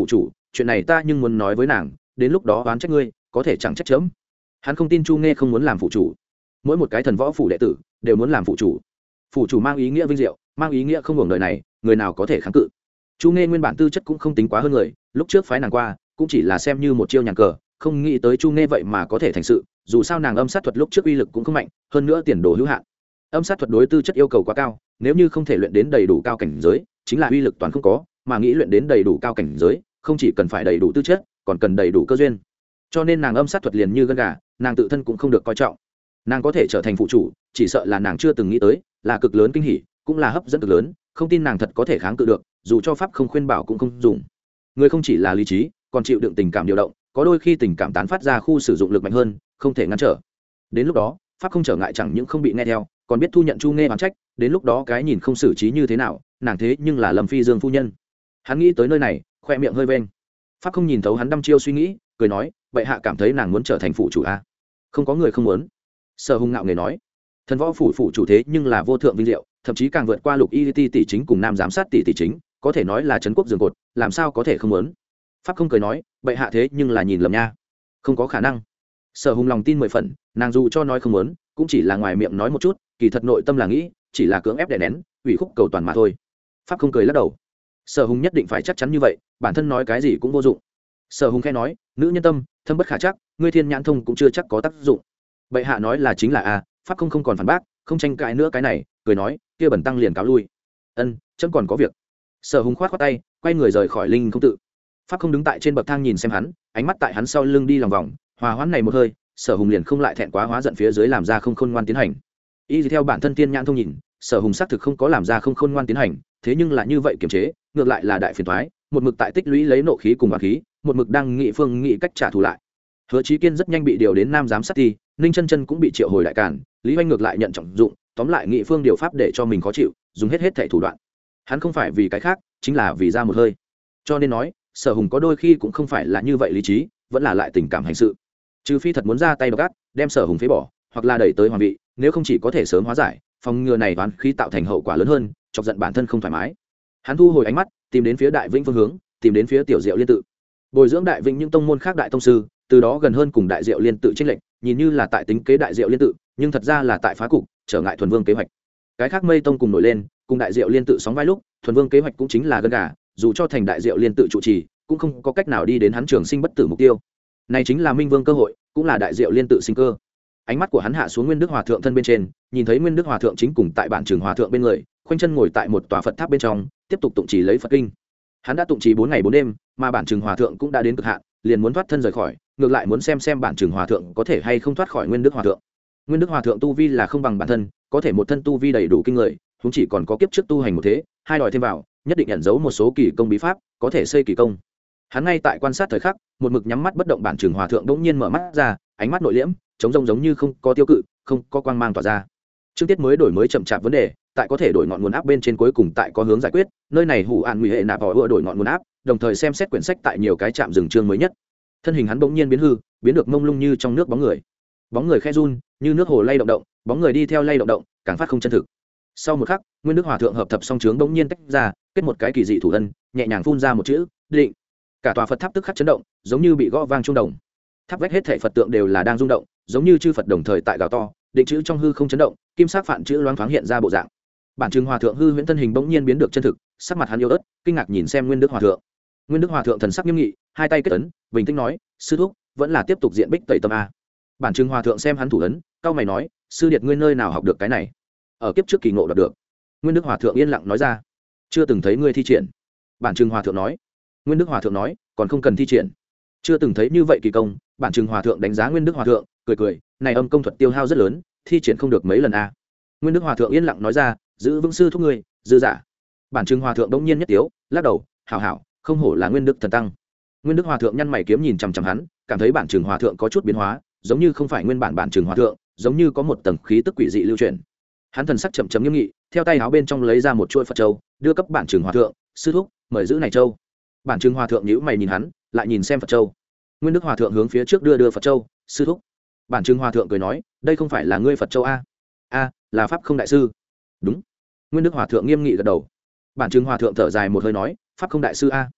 chuyện này ta nhưng muốn nói với nàng, đến lúc đó oán trách ngươi có thể chẳng trách chớm. Hắn không tin Chu Nghe không muốn làm phụ chủ. Mỗi một cái thần võ phủ đệ tử đều muốn làm phụ chủ. Phụ chủ mang ý nghĩa vinh diệu, mang ý nghĩa không hưởng đời này, người nào có thể kháng cự. Chu Nghe nguyên bản tư chất cũng không tính quá hơn người, lúc trước phái nàng qua cũng chỉ là xem như một chiêu nhàn cờ, không nghĩ tới Chu Nghe vậy mà có thể thành sự. Dù sao nàng âm sát thuật lúc trước uy lực cũng không mạnh, hơn nữa tiền đồ hữu hạn. Âm sát thuật đối tư chất yêu cầu quá cao, nếu như không thể luyện đến đầy đủ cao cảnh giới, chính là uy lực toàn không có, mà nghĩ luyện đến đầy đủ cao cảnh giới, không chỉ cần phải đầy đủ tư chất, còn cần đầy đủ cơ duyên. Cho nên nàng âm sát thuật liền như gân gà, nàng tự thân cũng không được coi trọng. Nàng có thể trở thành phụ chủ, chỉ sợ là nàng chưa từng nghĩ tới, là cực lớn kinh hỉ, cũng là hấp dẫn cực lớn, không tin nàng thật có thể kháng cự được, dù cho pháp không khuyên bảo cũng không dùng. Người không chỉ là lý trí, còn chịu đựng tình cảm điều động, có đôi khi tình cảm tán phát ra khu sử dụng lực mạnh hơn, không thể ngăn trở. Đến lúc đó, pháp không trở ngại chẳng những không bị nghe theo, còn biết thu nhận Chu Nghe oán trách, đến lúc đó cái nhìn không xử trí như thế nào, nàng thế nhưng là Lâm Phi Dương phu nhân. Hắn nghĩ tới nơi này, khoe miệng hơi vênh. Pháp không nhìn thấu hắn đăm chiêu suy nghĩ, cười nói, vậy hạ cảm thấy nàng muốn trở thành phụ chủ a? Không có người không muốn. Sở Hùng ngạo nghễ nói, thần võ phủ phụ chủ thế nhưng là vô thượng vinh diệu, thậm chí càng vượt qua Lục Y Ti tỷ chính cùng nam giám sát tỷ tỷ chính, có thể nói là trấn quốc giường cột, làm sao có thể không muốn. Pháp không cười nói, vậy hạ thế nhưng là nhìn lầm nha. Không có khả năng. Sở Hùng lòng tin mười phần, nàng dù cho nói không muốn, cũng chỉ là ngoài miệng nói một chút, kỳ thật nội tâm là nghĩ, chỉ là cưỡng ép đè nén, ủy khúc cầu toàn mà thôi. Pháp không cười lắc đầu. Sở Hùng nhất định phải chắc chắn như vậy, bản thân nói cái gì cũng vô dụng. Sở Hùng khẽ nói, nữ nhân tâm thâm bất khả chắc, ngươi thiên nhãn thông cũng chưa chắc có tác dụng. Bệ hạ nói là chính là a. Pháp không không còn phản bác, không tranh cãi nữa cái này, cười nói, kia bẩn tăng liền cáo lui. Ân, chấm còn có việc. Sở Hùng khoát khoát tay, quay người rời khỏi linh không tự. Pháp không đứng tại trên bậc thang nhìn xem hắn, ánh mắt tại hắn sau lưng đi lòng vòng, hòa hoãn này một hơi, Sở Hùng liền không lại thẹn quá hóa giận phía dưới làm ra không khôn ngoan tiến hành. Y theo bản thân tiên nhãn thông nhìn, Sở Hùng xác thực không có làm ra không khôn ngoan tiến hành, thế nhưng là như vậy kiềm chế, ngược lại là đại phiền toái, một mực tại tích lũy lấy nộ khí cùng hỏa khí, một mực đang nghị phương nghị cách trả thù lại. Hứa Chí Kiên rất nhanh bị điều đến nam giám sát thi, Ninh Chân Chân cũng bị triệu hồi đại cản, Lý Hoành ngược lại nhận trọng dụng, tóm lại nghị phương điều pháp để cho mình khó chịu, dùng hết hết thảy thủ đoạn. Hắn không phải vì cái khác, chính là vì ra một hơi. Cho nên nói, Sở Hùng có đôi khi cũng không phải là như vậy lý trí, vẫn là lại tình cảm hành sự. Trừ phi thật muốn ra tay độc ác, đem Sở Hùng phế bỏ, hoặc là đẩy tới hoàng vị, nếu không chỉ có thể sớm hóa giải, phòng ngừa này oán khí tạo thành hậu quả lớn hơn, chọc giận bản thân không thoải mái. Hắn thu hồi ánh mắt, tìm đến phía Đại Vĩnh phương hướng, tìm đến phía Tiểu Diệu Liên tự. Bồi dưỡng Đại Vĩnh những tông môn khác đại tông sư, từ đó gần hơn cùng Đại Diệu Liên tự chênh lệnh, nhìn như là tại tính kế Đại Diệu Liên tự, nhưng thật ra là tại phá cục, trở ngại Thuần Vương kế hoạch. Cái khác Mây Tông cùng nổi lên, cùng Đại Diệu Liên tự sóng vai lúc, Thuần Vương kế hoạch cũng chính là gân gà, dù cho thành Đại Diệu Liên tự trụ trì, cũng không có cách nào đi đến hắn trường sinh bất tử mục tiêu. Này chính là Minh Vương cơ hội, cũng là Đại Diệu Liên tự sinh cơ. Ánh mắt của hắn hạ xuống Nguyên Đức Hòa thượng thân bên trên, nhìn thấy Nguyên Đức Hòa thượng chính cùng tại bản trường hòa thượng bên người, khoanh chân ngồi tại một tòa Phật tháp bên trong, tiếp tục tụng trì lấy Phật kinh. Hắn đã tụng trì bốn ngày bốn đêm, mà bản trường hòa thượng cũng đã đến cực hạn, liền muốn thoát thân rời khỏi, ngược lại muốn xem xem bản trường hòa thượng có thể hay không thoát khỏi Nguyên Đức Hòa thượng. Nguyên Đức Hòa thượng tu vi là không bằng bản thân, có thể một thân tu vi đầy đủ kinh người, huống chỉ còn có kiếp trước tu hành một thế, hai đòi thêm vào, nhất định nhận dấu một số kỳ công bí pháp, có thể xây kỳ công. Hắn ngay tại quan sát thời khắc, một mực nhắm mắt bất động bản trường hòa thượng bỗng nhiên mở mắt ra, ánh mắt nội liễm, trống rông giống như không có tiêu cự, không có quang mang tỏa ra. Chương tiết mới đổi mới chậm chạp vấn đề, tại có thể đổi ngọn nguồn áp bên trên cuối cùng tại có hướng giải quyết, nơi này hủ ạn nguy hệ nạp vào đổi ngọn nguồn áp, đồng thời xem xét quyển sách tại nhiều cái trạm dừng chương mới nhất. Thân hình hắn bỗng nhiên biến hư, biến được mông lung như trong nước bóng người. Bóng người khẽ run, như nước hồ lay động động, bóng người đi theo lay động động, càng phát không chân thực. Sau một khắc, Nguyên Đức Hòa thượng hợp thập song trướng bỗng nhiên tách ra, kết một cái kỳ dị thủ ân, nhẹ nhàng phun ra một chữ, định. Cả tòa Phật tháp tức khắc chấn động, giống như bị gõ vang trung đồng. Tháp vách hết thảy Phật tượng đều là đang rung động, giống như chư Phật đồng thời tại gào to, định chữ trong hư không chấn động, kim sắc phạn chữ loáng thoáng hiện ra bộ dạng. Bản trường hòa thượng hư huyễn thân hình bỗng nhiên biến được chân thực, sắc mặt hắn yếu ớt, kinh ngạc nhìn xem Nguyên Đức Hòa thượng. Nguyên Đức Hòa thượng thần sắc nghiêm nghị, hai tay kết ấn, bình tĩnh nói, sư thúc, vẫn là tiếp tục diện bích tẩy tâm a. Bản trường hòa thượng xem hắn thủ ấn, cau mày nói, sư điệt ngươi nơi nào học được cái này? Ở kiếp trước kỳ ngộ đạt được. Nguyên Đức Hòa thượng yên lặng nói ra, chưa từng thấy ngươi thi triển. Bản trường hòa thượng nói. Nguyên Đức Hòa thượng nói, còn không cần thi triển. Chưa từng thấy như vậy kỳ công. Bản trường hòa thượng đánh giá Nguyên Đức Hòa thượng, cười cười, này âm công thuật tiêu hao rất lớn, thi triển không được mấy lần a. Nguyên Đức Hòa thượng yên lặng nói ra, giữ vững sư thúc ngươi, dư giả. Bản trường hòa thượng đống nhiên nhất tiếu, lắc đầu, hảo hảo, không hổ là Nguyên Đức thần tăng. Nguyên Đức Hòa thượng nhăn mày kiếm nhìn chằm chằm hắn, cảm thấy bản trường hòa thượng có chút biến hóa, giống như không phải nguyên bản bản trường hòa thượng, giống như có một tầng khí tức quỷ dị lưu truyền. Hắn thần sắc chậm chậm nghiêm nghị, theo tay áo bên trong lấy ra một chuôi Phật châu, đưa cấp bản trường hòa thượng, sư thúc, mời giữ này châu. Bản trường hòa thượng nhíu mày nhìn hắn, lại nhìn xem Phật châu. Nguyên Đức Hòa thượng hướng phía trước đưa đưa Phật châu, sư thúc. Bản trường hòa thượng cười nói, đây không phải là ngươi Phật châu a? A, là pháp không đại sư. Đúng. Nguyên Đức Hòa thượng nghiêm nghị gật đầu. Bản trường hòa thượng thở dài một hơi nói, pháp không đại sư a.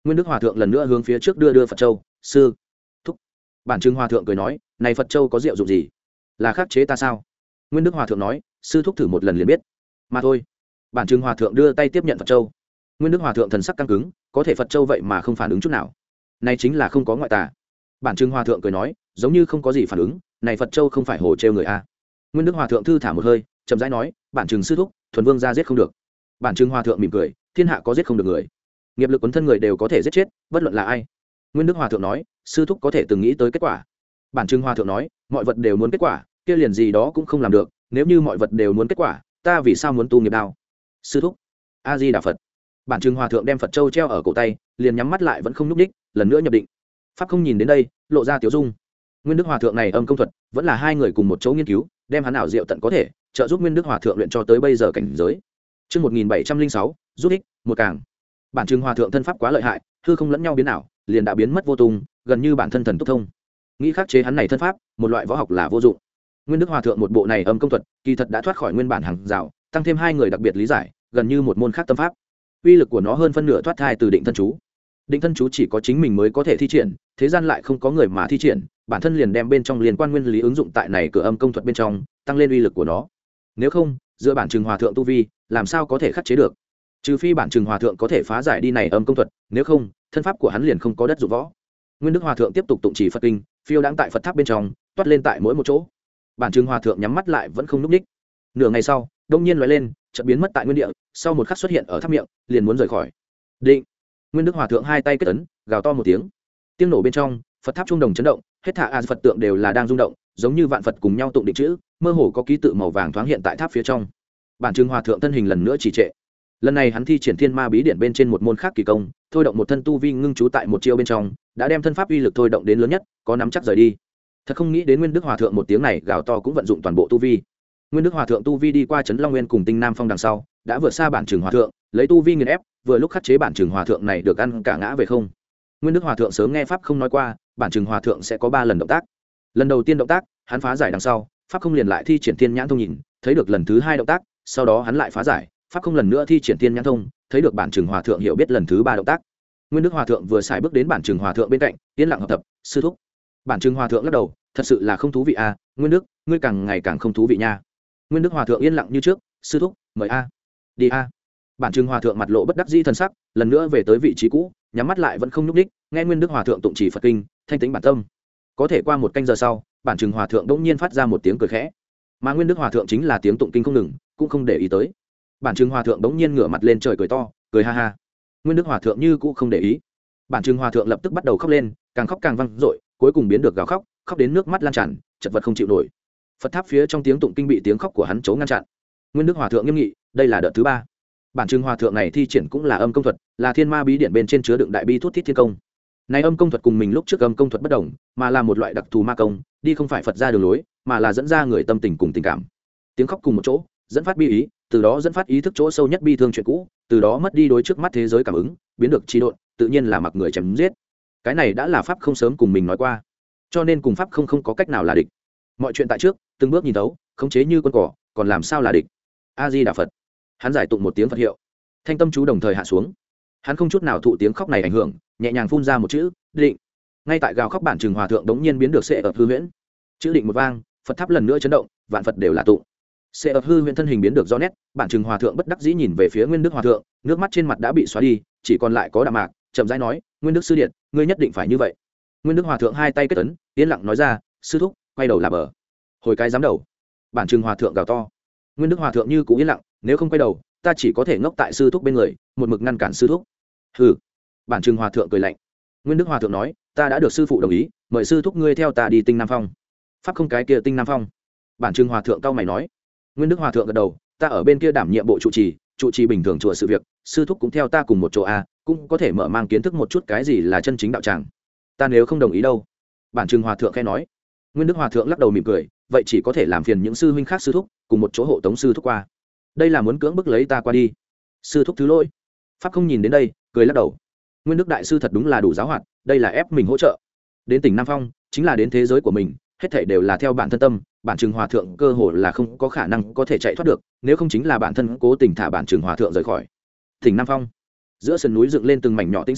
Nguyên Đức Hòa thượng lần nữa hướng phía trước đưa đưa Phật châu. Sư thúc. Bản Trừng Hòa thượng cười nói, này Phật châu có diệu dụng gì? Là khắc chế ta sao? Nguyên Đức Hòa thượng nói, sư thúc thử một lần liền biết mà thôi. Bản Trừng Hòa thượng đưa tay tiếp nhận Phật châu. Nguyên Đức Hòa thượng thần sắc căng cứng, có thể Phật châu vậy mà không phản ứng chút nào, này chính là không có ngoại tà. Bản Trừng Hòa thượng cười nói, giống như không có gì phản ứng, này Phật châu không phải hồ trêu người a. Nguyên Đức Hòa thượng thư thả một hơi, chậm rãi nói, bản Trừng sư thúc, thuần vương gia giết không được. Bản Trừng Hòa thượng mỉm cười, thiên hạ có giết không được người, nghiệp lực quấn thân người đều có thể giết chết, bất luận là ai. Nguyên Đức Hòa thượng nói, sư thúc có thể từng nghĩ tới kết quả. Bản Trừng Hòa thượng nói, mọi vật đều muốn kết quả, kia liền gì đó cũng không làm được, nếu như mọi vật đều muốn kết quả, ta vì sao muốn tu nghiệp đao? Sư thúc. A Di Đà Phật. Bản Trừng Hòa thượng đem Phật châu treo ở cổ tay, liền nhắm mắt lại vẫn không nhúc nhích, lần nữa nhập định. Pháp không nhìn đến đây, lộ ra tiểu dung. Nguyên Đức Hòa thượng này âm công thuật, vẫn là hai người cùng một chỗ nghiên cứu, đem hắn ảo diệu tận có thể, trợ giúp Nguyên Đức Hòa thượng luyện cho tới bây giờ cảnh giới. Chương một nghìn bảy trăm linh sáu, giúp ích, một càng. Bản Trừng Hòa thượng thân pháp quá lợi hại, hư không lẫn nhau biến ảo, liền đã biến mất vô tung, gần như bản thân thần tốc thông. Nghĩ khắc chế hắn này thân pháp, một loại võ học là vô dụng. Nguyên Đức Hòa thượng một bộ này âm công thuật, kỳ thật đã thoát khỏi nguyên bản hàng rào, tăng thêm hai người đặc biệt lý giải, gần như một môn khác tâm pháp. Uy lực của nó hơn phân nửa thoát thai từ định thân chú. Định thân chú chỉ có chính mình mới có thể thi triển, thế gian lại không có người mà thi triển, bản thân liền đem bên trong liên quan nguyên lý ứng dụng tại này cửa âm công thuật bên trong, tăng lên uy lực của nó. Nếu không, dựa bản Trừng Hòa thượng tu vi, làm sao có thể khắc chế được? Trừ phi bản Trừng Hòa thượng có thể phá giải đi này âm công thuật, nếu không, thân pháp của hắn liền không có đất dụng võ. Nguyên Đức Hòa thượng tiếp tục tụng chỉ Phật kinh, phiêu đãng tại Phật tháp bên trong, toát lên tại mỗi một chỗ. Bản Trừng Hòa thượng nhắm mắt lại vẫn không nhúc nhích. Nửa ngày sau, đông nhiên lóe lên, chợt biến mất tại nguyên địa, sau một khắc xuất hiện ở tháp miệng, liền muốn rời khỏi. Định. Nguyên Đức Hòa thượng hai tay kết ấn, gào to một tiếng. Tiếng nổ bên trong, Phật tháp trung đồng chấn động, hết thảy a Phật tượng đều là đang rung động, giống như vạn Phật cùng nhau tụng định chữ, mơ hồ có ký tự màu vàng thoáng hiện tại tháp phía trong. Bản Trừng Hòa thượng thân hình lần nữa trì trệ. Lần này hắn thi triển Thiên Ma bí điển bên trên một môn khác kỳ công, thôi động một thân tu vi ngưng trú tại một chiêu bên trong, đã đem thân pháp uy lực thôi động đến lớn nhất, có nắm chắc rời đi. Thật không nghĩ đến Nguyên Đức Hòa thượng một tiếng này gào to cũng vận dụng toàn bộ tu vi. Nguyên Đức Hòa thượng tu vi đi qua Trấn Long Nguyên cùng Tinh Nam Phong đằng sau, đã vượt xa bản Trừng Hòa thượng, lấy tu vi nghiền ép, vừa lúc khắc chế bản Trừng Hòa thượng này được ăn cả ngã về không. Nguyên Đức Hòa thượng sớm nghe pháp không nói qua, bản Trừng Hòa thượng sẽ có ba lần động tác. Lần đầu tiên động tác, hắn phá giải đằng sau, pháp không liền lại thi triển Thiên Nhãn Thông nhìn, thấy được lần thứ hai động tác, sau đó hắn lại phá giải, pháp không lần nữa thi triển Thiên Nhãn Thông, thấy được bản Trừng Hòa thượng hiểu biết lần thứ ba động tác. Nguyên Đức Hòa thượng vừa xài bước đến bản Trừng Hòa thượng bên cạnh, yên lặng hợp tập, sư thúc. Bản Trừng Hòa thượng lắc đầu, thật sự là không thú vị à, Nguyên Đức, ngươi càng ngày càng không thú vị nha. Nguyên Đức Hòa thượng yên lặng như trước, sư thúc, mời a, đi a. Bản Trừng Hòa thượng mặt lộ bất đắc dĩ thần sắc, lần nữa về tới vị trí cũ, nhắm mắt lại vẫn không nhúc nhích, nghe Nguyên Đức Hòa thượng tụng chỉ Phật kinh, thanh tĩnh bản tâm. Có thể qua một canh giờ sau, bản Trừng Hòa thượng đột nhiên phát ra một tiếng cười khẽ, mà Nguyên Đức Hòa thượng chính là tiếng tụng kinh không ngừng, cũng không để ý tới. Bản Trừng Hòa thượng đột nhiên ngửa mặt lên trời cười to, cười ha ha. Nguyên Đức Hòa thượng như cũ không để ý. Bản Trừng Hòa thượng lập tức bắt đầu khóc lên, càng khóc càng vang dội, cuối cùng biến được gào khóc, khóc đến nước mắt lan tràn, chật vật không chịu nổi. Phật tháp phía trong tiếng tụng kinh bị tiếng khóc của hắn chấu ngăn chặn. Nguyên Đức Hòa thượng nghiêm nghị, đây là đợt thứ ba. Bản Trừng Hòa thượng này thi triển cũng là âm công thuật, là Thiên Ma bí điển bên trên chứa đựng đại bi thút thiết thiên công. Này âm công thuật cùng mình lúc trước âm công thuật bất đồng, mà là một loại đặc thù ma công, đi không phải Phật ra đường lối, mà là dẫn ra người tâm tình cùng tình cảm. Tiếng khóc cùng một chỗ, dẫn phát bi ý, từ đó dẫn phát ý thức chỗ sâu nhất bi thương chuyện cũ, từ đó mất đi đối trước mắt thế giới cảm ứng, biến được trì độn, tự nhiên là mặc người chém giết. Cái này đã là pháp không sớm cùng mình nói qua, cho nên cùng pháp không không có cách nào là địch. Mọi chuyện tại trước, từng bước nhìn thấu, khống chế như con cỏ, còn làm sao là địch? A Di Đà Phật. Hắn giải tụng một tiếng Phật hiệu, thanh tâm chú đồng thời hạ xuống. Hắn không chút nào thụ tiếng khóc này ảnh hưởng, nhẹ nhàng phun ra một chữ định. Ngay tại gào khóc bản Trừng Hòa thượng đống nhiên biến được sệ ập hư huyễn. Chữ định một vang, Phật tháp lần nữa chấn động, vạn Phật đều là tụng. Sệ ập hư huyễn thân hình biến được rõ nét, bản Trừng Hòa thượng bất đắc dĩ nhìn về phía Nguyên Đức Hòa thượng, nước mắt trên mặt đã bị xóa đi, chỉ còn lại có đạm mạc, chậm rãi nói, Nguyên Đức sư điện, ngươi nhất định phải như vậy. Nguyên Đức Hòa thượng hai tay kết ấn, yên lặng nói ra, sư thúc, quay đầu là bờ. Hồi cái dám đầu. Bản Trừng Hòa thượng gào to. Nguyên Đức Hòa thượng như cũ yên lặng, nếu không quay đầu, ta chỉ có thể ngốc tại sư thúc bên người, một mực ngăn cản sư thúc. Hừ. Bản Trừng Hòa thượng cười lạnh. Nguyên Đức Hòa thượng nói, ta đã được sư phụ đồng ý, mời sư thúc ngươi theo ta đi Tinh Nam Phong. Pháp không cái kia Tinh Nam Phong. Bản Trừng Hòa thượng cau mày nói. Nguyên Đức Hòa thượng gật đầu, ta ở bên kia đảm nhiệm bộ trụ trì, trụ trì bình thường chùa sự việc, sư thúc cũng theo ta cùng một chỗ a, cũng có thể mở mang kiến thức một chút cái gì là chân chính đạo tràng. Ta nếu không đồng ý đâu? Bản Trừng Hòa thượng khẽ nói. Nguyên Đức Hòa thượng lắc đầu mỉm cười, vậy chỉ có thể làm phiền những sư huynh khác sư thúc, cùng một chỗ hộ tống sư thúc qua. Đây là muốn cưỡng bức lấy ta qua đi. Sư thúc thứ lỗi. Pháp không nhìn đến đây, cười lắc đầu. Nguyên Đức đại sư thật đúng là đủ giáo hoạt, đây là ép mình hỗ trợ. Đến tỉnh Nam Phong, chính là đến thế giới của mình, hết thảy đều là theo bản thân tâm, bản Trừng Hòa thượng cơ hồ là không có khả năng có thể chạy thoát được, nếu không chính là bản thân cố tình thả bản Trừng Hòa thượng rời khỏi. Tỉnh Nam Phong, giữa sườn núi dựng lên từng mảnh nhỏ tĩnh xá,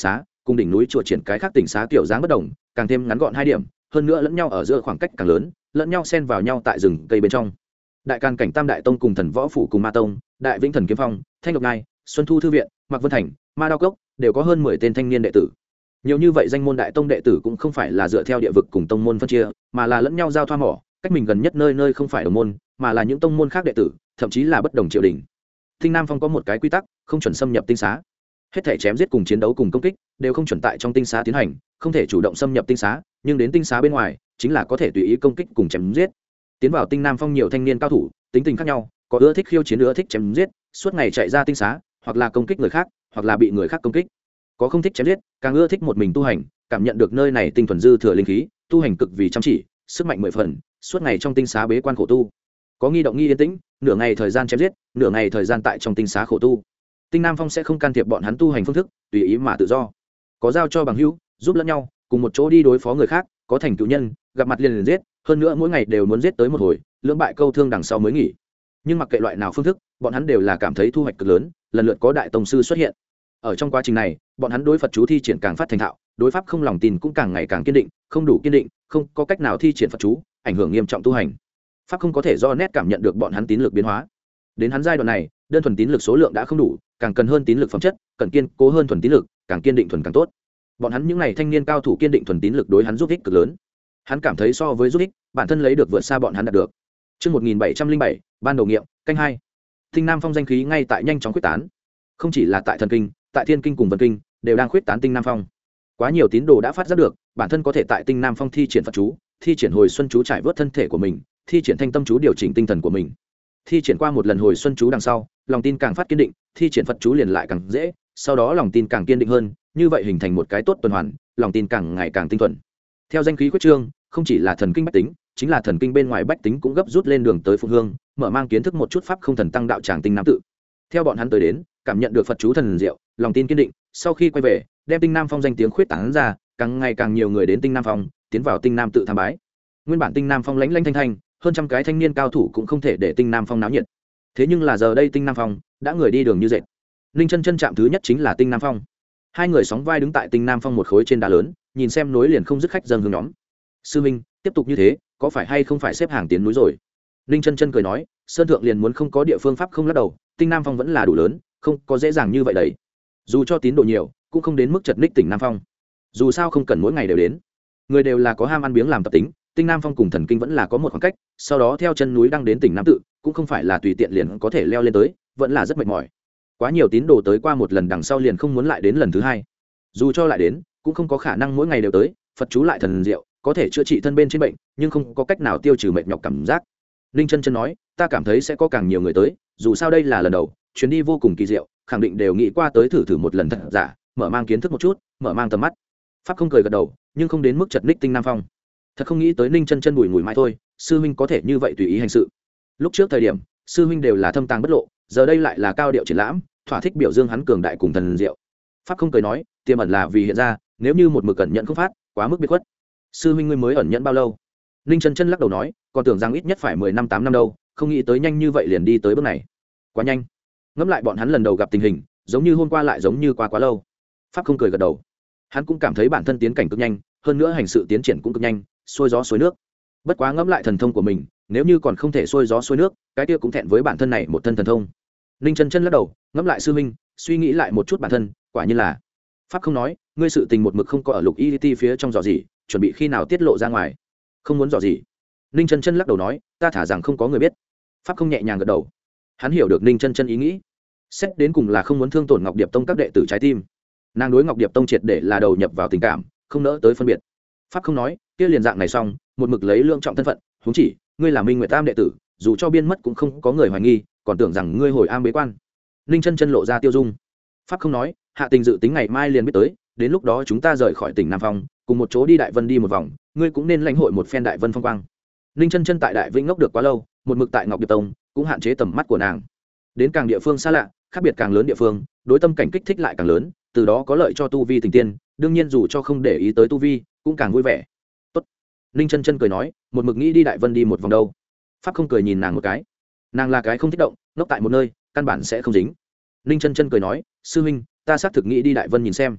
cùng đỉnh núi chùa triển cái khác tỉnh xá kiểu dáng bất đồng, càng thêm ngắn gọn hai điểm, hơn nữa lẫn nhau ở giữa khoảng cách càng lớn, lẫn nhau xen vào nhau tại rừng cây bên trong. Đại Càn Cảnh Tam Đại Tông cùng Thần Võ Phủ cùng Ma Tông, Đại Vĩnh Thần Kiếm Phong, Thanh Lộc Ngai, Xuân Thu Thư Viện, Mạc Vân Thành, Ma Đao Cốc đều có hơn mười tên thanh niên đệ tử. Nhiều như vậy danh môn đại tông đệ tử cũng không phải là dựa theo địa vực cùng tông môn phân chia, mà là lẫn nhau giao thoa mỏ, cách mình gần nhất nơi nơi không phải đồng môn, mà là những tông môn khác đệ tử, thậm chí là bất đồng triều đình. Tinh Nam Phong có một cái quy tắc, không chuẩn xâm nhập tinh xá. Hết thể chém giết cùng chiến đấu cùng công kích đều không chuẩn tại trong tinh xá tiến hành, không thể chủ động xâm nhập tinh xá, nhưng đến tinh xá bên ngoài, chính là có thể tùy ý công kích cùng chém giết. Tiến vào Tinh Nam Phong nhiều thanh niên cao thủ, tính tình khác nhau, có ưa thích khiêu chiến, ưa thích chém giết, suốt ngày chạy ra tinh xá, hoặc là công kích người khác, hoặc là bị người khác công kích. Có không thích chém giết, càng ưa thích một mình tu hành, cảm nhận được nơi này tinh thuần dư thừa linh khí, tu hành cực vì chăm chỉ, sức mạnh mười phần, suốt ngày trong tinh xá bế quan khổ tu. Có nghi động nghi yên tĩnh, nửa ngày thời gian chém giết, nửa ngày thời gian tại trong tinh xá khổ tu. Tinh Nam Phong sẽ không can thiệp bọn hắn tu hành phương thức, tùy ý mà tự do. Có giao cho bằng hữu, giúp lẫn nhau, cùng một chỗ đi đối phó người khác, có thành cựu nhân, gặp mặt liền liền giết, hơn nữa mỗi ngày đều muốn giết tới một hồi, lưỡng bại câu thương đằng sau mới nghỉ. Nhưng mặc kệ loại nào phương thức, bọn hắn đều là cảm thấy thu hoạch cực lớn, lần lượt có đại tông sư xuất hiện. Ở trong quá trình này, bọn hắn đối Phật chú thi triển càng phát thành thạo, đối pháp không lòng tin cũng càng ngày càng kiên định, không đủ kiên định, không có cách nào thi triển Phật chú, ảnh hưởng nghiêm trọng tu hành. Pháp không có thể do nét cảm nhận được bọn hắn tín lực biến hóa. Đến hắn giai đoạn này, đơn thuần tín lực số lượng đã không đủ, càng cần hơn tín lực phẩm chất, cần kiên cố hơn thuần tín lực, càng kiên định thuần càng tốt. Bọn hắn những này thanh niên cao thủ kiên định thuần tín lực đối hắn giúp ích cực lớn. Hắn cảm thấy so với giúp ích, bản thân lấy được vượt xa bọn hắn đạt được. Chương một nghìn bảy trăm linh bảy, ban đầu nghiệm, canh hai. Tinh Nam Phong danh khí ngay tại nhanh chóng quyết tán. Không chỉ là tại Thần Kinh, tại Thiên Kinh cùng Vân Kinh đều đang quyết tán Tinh Nam Phong. Quá nhiều tín đồ đã phát giác được, bản thân có thể tại Tinh Nam Phong thi triển Phật chú, thi triển hồi xuân chú trải vớt thân thể của mình, thi triển thanh tâm chú điều chỉnh tinh thần của mình. Thi triển qua một lần hồi xuân chú đằng sau, lòng tin càng phát kiên định, thi triển Phật chú liền lại càng dễ, sau đó lòng tin càng kiên định hơn, như vậy hình thành một cái tốt tuần hoàn, lòng tin càng ngày càng tinh thuần. Theo danh khí quyết trương, không chỉ là thần kinh bách tính, chính là thần kinh bên ngoài bách tính cũng gấp rút lên đường tới Phụng Hương, mở mang kiến thức một chút pháp không thần tăng đạo tràng Tinh Nam tự. Theo bọn hắn tới đến, cảm nhận được Phật chú thần diệu, lòng tin kiên định, sau khi quay về, đem Tinh Nam Phong danh tiếng khuyết tán ra, càng ngày càng nhiều người đến Tinh Nam Phong, tiến vào Tinh Nam tự tham bái. Nguyên bản Tinh Nam Phong lánh lánh thanh thanh, hơn trăm cái thanh niên cao thủ cũng không thể để Tinh Nam Phong náo nhiệt. Thế nhưng là giờ đây Tinh Nam Phong đã người đi đường như dệt. Ninh Chân Chân chạm thứ nhất chính là Tinh Nam Phong. Hai người sóng vai đứng tại Tinh Nam Phong một khối trên đá lớn, nhìn xem nối liền không dứt khách dâng hương nhóm. Sư minh, tiếp tục như thế, có phải hay không phải xếp hàng tiến núi rồi? Ninh Chân Chân cười nói, sơn thượng liền muốn không có địa phương pháp không lắc đầu, Tinh Nam Phong vẫn là đủ lớn, không có dễ dàng như vậy đấy. Dù cho tín đồ nhiều, cũng không đến mức chật ních Tỉnh Nam Phong. Dù sao không cần mỗi ngày đều đến, người đều là có ham ăn biếng làm tập tính. Tinh Nam Phong cùng Thần Kinh vẫn là có một khoảng cách, sau đó theo chân núi đăng đến Tỉnh Nam tự, cũng không phải là tùy tiện liền có thể leo lên tới, vẫn là rất mệt mỏi. Quá nhiều tín đồ tới qua một lần đằng sau liền không muốn lại đến lần thứ hai. Dù cho lại đến, cũng không có khả năng mỗi ngày đều tới, Phật chú lại thần diệu, có thể chữa trị thân bên trên bệnh, nhưng không có cách nào tiêu trừ mệt nhọc cảm giác. Ninh Chân Chân nói, ta cảm thấy sẽ có càng nhiều người tới, dù sao đây là lần đầu, chuyến đi vô cùng kỳ diệu, khẳng định đều nghĩ qua tới thử thử một lần thật giả, mở mang kiến thức một chút, mở mang tầm mắt. Pháp không cười gật đầu, nhưng không đến mức chật ních Tinh Nam Phong. Thật không nghĩ tới Ninh Chân Chân bùi ngùi mãi thôi, sư huynh có thể như vậy tùy ý hành sự. Lúc trước thời điểm, sư huynh đều là thâm tàng bất lộ, giờ đây lại là cao điệu triển lãm, thỏa thích biểu dương hắn cường đại cùng thần diệu. Pháp không cười nói, tiềm ẩn là vì hiện ra, nếu như một mực cẩn nhận không phát, quá mức biệt khuất. Sư huynh ngươi mới ẩn nhận bao lâu? Ninh Chân Chân lắc đầu nói, còn tưởng rằng ít nhất phải mười năm tám năm đâu, không nghĩ tới nhanh như vậy liền đi tới bước này. Quá nhanh. Ngẫm lại bọn hắn lần đầu gặp tình hình, giống như hôm qua lại giống như qua quá lâu. Pháp không cười gật đầu. Hắn cũng cảm thấy bản thân tiến cảnh cực nhanh, hơn nữa hành sự tiến triển cũng cực nhanh, xuôi gió xuôi nước. Bất quá ngẫm lại thần thông của mình, nếu như còn không thể xuôi gió xuôi nước, cái kia cũng thẹn với bản thân này một thân thần thông. Ninh Chân Chân lắc đầu, ngẫm lại sư huynh, suy nghĩ lại một chút bản thân, quả nhiên là. Pháp không nói, ngươi sự tình một mực không có ở Lục Y T phía trong dò gì, chuẩn bị khi nào tiết lộ ra ngoài? Không muốn dò gì. Ninh Chân Chân lắc đầu nói, ta thả rằng không có người biết. Pháp không nhẹ nhàng gật đầu. Hắn hiểu được Ninh Chân Chân ý nghĩ, xét đến cùng là không muốn thương tổn Ngọc Điệp Tông các đệ tử trái tim. Nàng đối Ngọc Điệp Tông triệt để là đầu nhập vào tình cảm, không nỡ tới phân biệt. Pháp không nói, kia liền dạng này xong, một mực lấy lượng trọng thân phận, huống chỉ, ngươi là Minh Nguyệt Tam đệ tử, dù cho biên mất cũng không có người hoài nghi, còn tưởng rằng ngươi hồi am bế quan. Ninh Chân Chân lộ ra tiêu dung. Pháp không nói, hạ tình dự tính ngày mai liền biết tới, đến lúc đó chúng ta rời khỏi tỉnh Nam Phong, cùng một chỗ đi Đại Vân đi một vòng, ngươi cũng nên lãnh hội một phen Đại Vân phong quang. Ninh Chân Chân tại Đại Vĩnh ngốc được quá lâu, một mực tại Ngọc Điệp Tông, cũng hạn chế tầm mắt của nàng. Đến càng địa phương xa lạ, khác biệt càng lớn địa phương, đối tâm cảnh kích thích lại càng lớn, từ đó có lợi cho tu vi tình tiên, đương nhiên dù cho không để ý tới tu vi, cũng càng vui vẻ. Tốt. Ninh Chân Chân cười nói, một mực nghĩ đi Đại Vân đi một vòng đâu. Pháp không cười nhìn nàng một cái. Nàng là cái không thích động, ngốc tại một nơi, căn bản sẽ không dính. Ninh Chân Chân cười nói, sư huynh, ta xác thực nghĩ đi Đại Vân nhìn xem.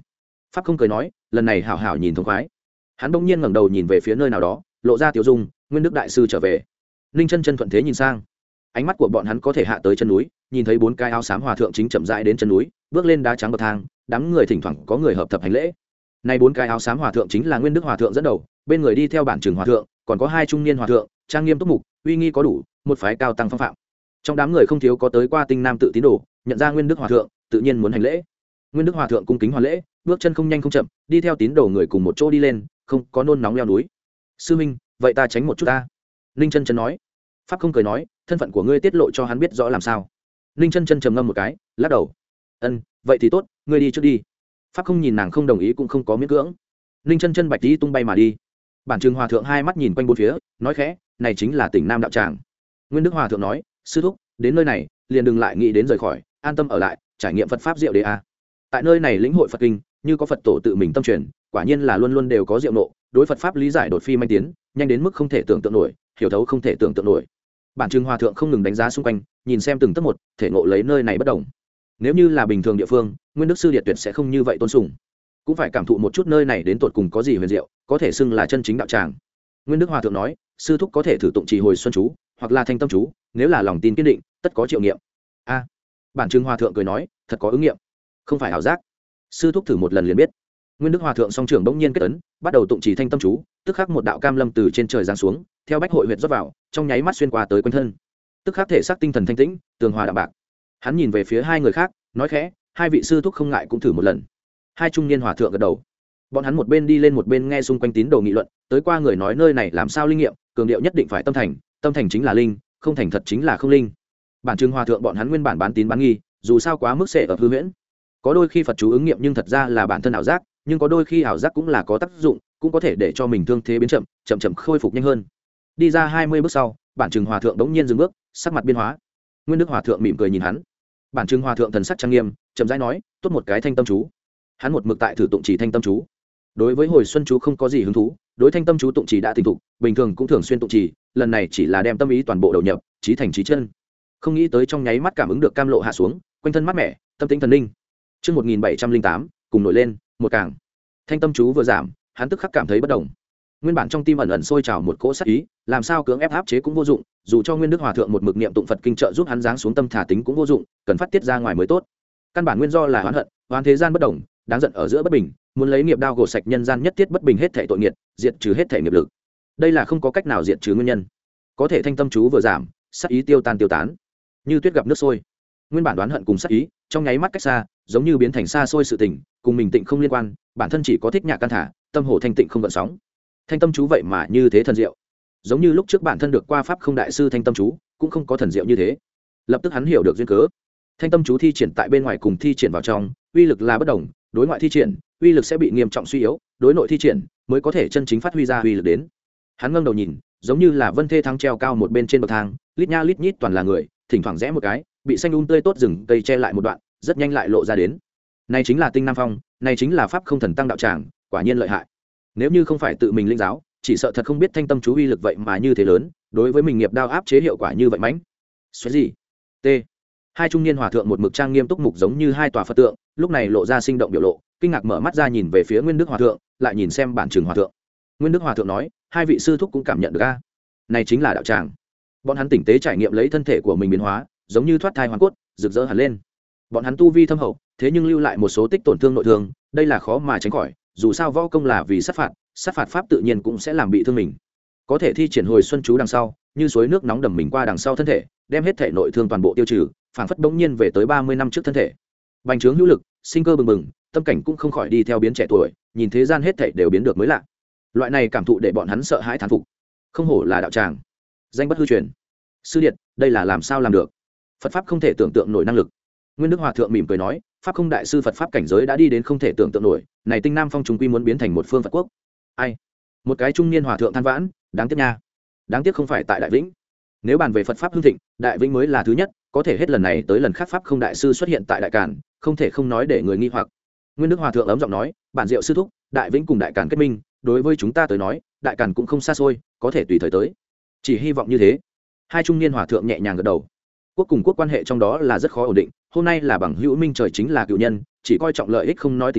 Pháp không cười nói, lần này hảo hảo nhìn thông khoái. Hắn bỗng nhiên ngẩng đầu nhìn về phía nơi nào đó, lộ ra tiểu dung, Nguyên Đức đại sư trở về. Ninh chân chân thuận thế nhìn sang, ánh mắt của bọn hắn có thể hạ tới chân núi, nhìn thấy bốn cái áo xám hòa thượng chính chậm rãi đến chân núi, bước lên đá trắng bậc thang, đám người thỉnh thoảng có người hợp thập hành lễ. Này bốn cái áo xám hòa thượng chính là Nguyên Đức hòa thượng dẫn đầu, bên người đi theo bản trường hòa thượng, còn có hai trung niên hòa thượng, trang nghiêm túc mục, uy nghi có đủ, một phái cao tăng phong phạm. Trong đám người không thiếu có tới qua Tinh Nam tự tín đồ, nhận ra Nguyên Đức hòa thượng, tự nhiên muốn hành lễ. Nguyên Đức hòa thượng cung kính hoàn lễ, bước chân không nhanh không chậm, đi theo tín đồ người cùng một chỗ đi lên, không có nôn nóng leo núi. Sư minh, vậy ta tránh một chút ta. Ninh chân chân nói. Pháp không cười nói, thân phận của ngươi tiết lộ cho hắn biết rõ làm sao. Ninh chân chân trầm ngâm một cái, lắc đầu. Ân, vậy thì tốt, ngươi đi trước đi. Pháp không nhìn nàng không đồng ý cũng không có miễn cưỡng. Ninh chân chân bạch tí tung bay mà đi. Bản trường hòa thượng hai mắt nhìn quanh bốn phía, nói khẽ, này chính là tỉnh Nam đạo tràng. Nguyên Đức hòa thượng nói, sư thúc, đến nơi này liền đừng lại nghĩ đến rời khỏi, an tâm ở lại, trải nghiệm Phật pháp diệu đế a. Tại nơi này lĩnh hội Phật kinh, như có Phật tổ tự mình tâm truyền, quả nhiên là luôn luôn đều có diệu nộ, đối Phật pháp lý giải đột phi manh tiến, nhanh đến mức không thể tưởng tượng nổi, hiểu thấu không thể tưởng tượng nổi. Bản trường hòa thượng không ngừng đánh giá xung quanh, nhìn xem từng tấc một, thể ngộ lấy nơi này bất đồng. Nếu như là bình thường địa phương, Nguyên Đức sư điệt tuyệt sẽ không như vậy tôn sùng, cũng phải cảm thụ một chút nơi này đến tột cùng có gì huyền diệu, có thể xưng là chân chính đạo tràng. Nguyên Đức hòa thượng nói, sư thúc có thể thử tụng trì hồi xuân chú, hoặc là thanh tâm chú, nếu là lòng tin kiên định, tất có triệu nghiệm. A, bản trường hòa thượng cười nói, thật có ứng nghiệm, không phải ảo giác. Sư thúc thử một lần liền biết. Nguyên Đức hòa thượng song trưởng bỗng nhiên kết ấn, bắt đầu tụng trì thanh tâm chú, tức khắc một đạo cam lâm từ trên trời giáng xuống, theo bách hội huyệt rót vào, trong nháy mắt xuyên qua tới quanh thân, tức khắc thể xác tinh thần thanh tĩnh, tường hòa đạm bạc. Hắn nhìn về phía hai người khác, nói khẽ, hai vị sư thúc không ngại cũng thử một lần. Hai trung niên hòa thượng gật đầu. Bọn hắn một bên đi lên một bên nghe xung quanh tín đồ nghị luận, tới qua người nói nơi này làm sao linh nghiệm, cường điệu nhất định phải tâm thành, tâm thành chính là linh, không thành thật chính là không linh. Bản trường hòa thượng bọn hắn nguyên bản bán tín bán nghi, dù sao quá mức sẽ ở hư huyễn. Có đôi khi Phật chú ứng nghiệm nhưng thật ra là bản thân ảo giác, nhưng có đôi khi ảo giác cũng là có tác dụng, cũng có thể để cho mình thương thế biến chậm, chậm chậm khôi phục nhanh hơn. Đi ra hai mươi bước sau, bản trường hòa thượng đống nhiên dừng bước, sắc mặt biến hóa. Nguyên Đức hòa thượng mỉm cười nhìn hắn. Bản trường hòa thượng thần sắc trang nghiêm, chậm rãi nói, tốt một cái thanh tâm chú. Hắn một mực tại thử tụng chỉ thanh tâm chú, đối với hồi xuân chú không có gì hứng thú, đối thanh tâm chú tụng chỉ đã thành thục, bình thường cũng thường xuyên tụng chỉ, lần này chỉ là đem tâm ý toàn bộ đầu nhập, trí thành trí chân. Không nghĩ tới trong nháy mắt cảm ứng được cam lộ hạ xuống, quanh thân mát mẻ, tâm tĩnh thần linh. Chương một nghìn bảy trăm linh tám, cùng nổi lên, một càng. Thanh tâm chú vừa giảm, hắn tức khắc cảm thấy bất động. Nguyên bản trong tim ẩn ẩn sôi trào một cỗ sát ý, làm sao cưỡng ép áp chế cũng vô dụng, dù cho Nguyên Đức hòa thượng một mực niệm tụng Phật kinh trợ giúp hắn giáng xuống tâm thả tính cũng vô dụng, cần phát tiết ra ngoài mới tốt. Căn bản nguyên do là oán hận, oán thế gian bất đồng, đáng giận ở giữa bất bình, muốn lấy nghiệp đao gột sạch nhân gian nhất thiết bất bình hết thảy tội nghiệp, diệt trừ hết thảy nghiệp lực. Đây là không có cách nào diệt trừ nguyên nhân. Có thể thanh tâm chú vừa giảm, sát ý tiêu tan tiêu tán, như tuyết gặp nước sôi. Nguyên bản đoán hận cùng sát ý, trong nháy mắt cách xa, giống như biến thành xa xôi sự tình, cùng mình tịnh không liên quan, bản thân chỉ có thích nhạc căn thả, tâm hồ thanh tịnh không gợn sóng. Thanh tâm chú vậy mà như thế thần diệu, giống như lúc trước bản thân được qua pháp không đại sư thanh tâm chú, cũng không có thần diệu như thế. Lập tức hắn hiểu được duyên cớ. Thanh tâm chú thi triển tại bên ngoài cùng thi triển vào trong, uy lực là bất đồng, đối ngoại thi triển, uy lực sẽ bị nghiêm trọng suy yếu, đối nội thi triển mới có thể chân chính phát huy ra uy lực đến. Hắn ngẩng đầu nhìn, giống như là vân thê thắng treo cao một bên trên bậc thang, lít nha lít nhít toàn là người, thỉnh thoảng rẽ một cái, bị xanh um tươi tốt rừng cây che lại một đoạn, rất nhanh lại lộ ra đến. Này chính là Tinh Nam Phong, này chính là pháp không thần tăng đạo tràng, quả nhiên lợi hại. Nếu như không phải tự mình linh giáo, chỉ sợ thật không biết thanh tâm chú uy lực vậy mà như thế lớn, đối với mình nghiệp đao áp chế hiệu quả như vậy mãnh. Xoáy gì? T. Hai trung niên hòa thượng một mực trang nghiêm túc mục giống như hai tòa Phật tượng, lúc này lộ ra sinh động biểu lộ, kinh ngạc mở mắt ra nhìn về phía Nguyên Đức hòa thượng, lại nhìn xem bản trường hòa thượng. Nguyên Đức hòa thượng nói, hai vị sư thúc cũng cảm nhận được a, này chính là đạo tràng. Bọn hắn tỉnh tế trải nghiệm lấy thân thể của mình biến hóa, giống như thoát thai hoàn cốt, rực rỡ hẳn lên. Bọn hắn tu vi thâm hậu, thế nhưng lưu lại một số tích tổn thương nội thương, đây là khó mà tránh khỏi, dù sao võ công là vì sát phạt, sát phạt pháp tự nhiên cũng sẽ làm bị thương mình. Có thể thi triển hồi xuân chú đằng sau, như suối nước nóng đầm mình qua đằng sau thân thể, đem hết thể nội thương toàn bộ tiêu trừ, phảng phất bỗng nhiên về tới ba mươi năm trước thân thể. Bành trướng hữu lực, sinh cơ bừng bừng, tâm cảnh cũng không khỏi đi theo biến trẻ tuổi, nhìn thế gian hết thể đều biến được mới lạ. Loại này cảm thụ để bọn hắn sợ hãi thán phục. Không hổ là đạo tràng, danh bất hư truyền. Sư điện, đây là làm sao làm được? Phật pháp không thể tưởng tượng nổi năng lực. Nguyên Đức hòa thượng mỉm cười nói, pháp không đại sư Phật pháp cảnh giới đã đi đến không thể tưởng tượng nổi, này Tinh Nam Phong chúng quy muốn biến thành một phương Phật quốc. Ai? Một cái trung niên hòa thượng than vãn, đáng tiếc nha. Đáng tiếc không phải tại Đại Vĩnh. Nếu bàn về Phật pháp hưng thịnh, Đại Vĩnh mới là thứ nhất, có thể hết lần này tới lần khác pháp không đại sư xuất hiện tại Đại Càn, không thể không nói để người nghi hoặc. Nguyên Đức hòa thượng ấm giọng nói, bản diệu sư thúc, Đại Vĩnh cùng Đại Càn kết minh, đối với chúng ta tới nói, Đại Càn cũng không xa xôi, có thể tùy thời tới. Chỉ hy vọng như thế. Hai trung niên hòa thượng nhẹ nhàng gật đầu. Quốc cùng quốc quan hệ trong đó là rất khó ổn định, hôm nay là bằng hữu minh trời chính là cựu nhân, chỉ coi trọng lợi ích không nói tình cảm,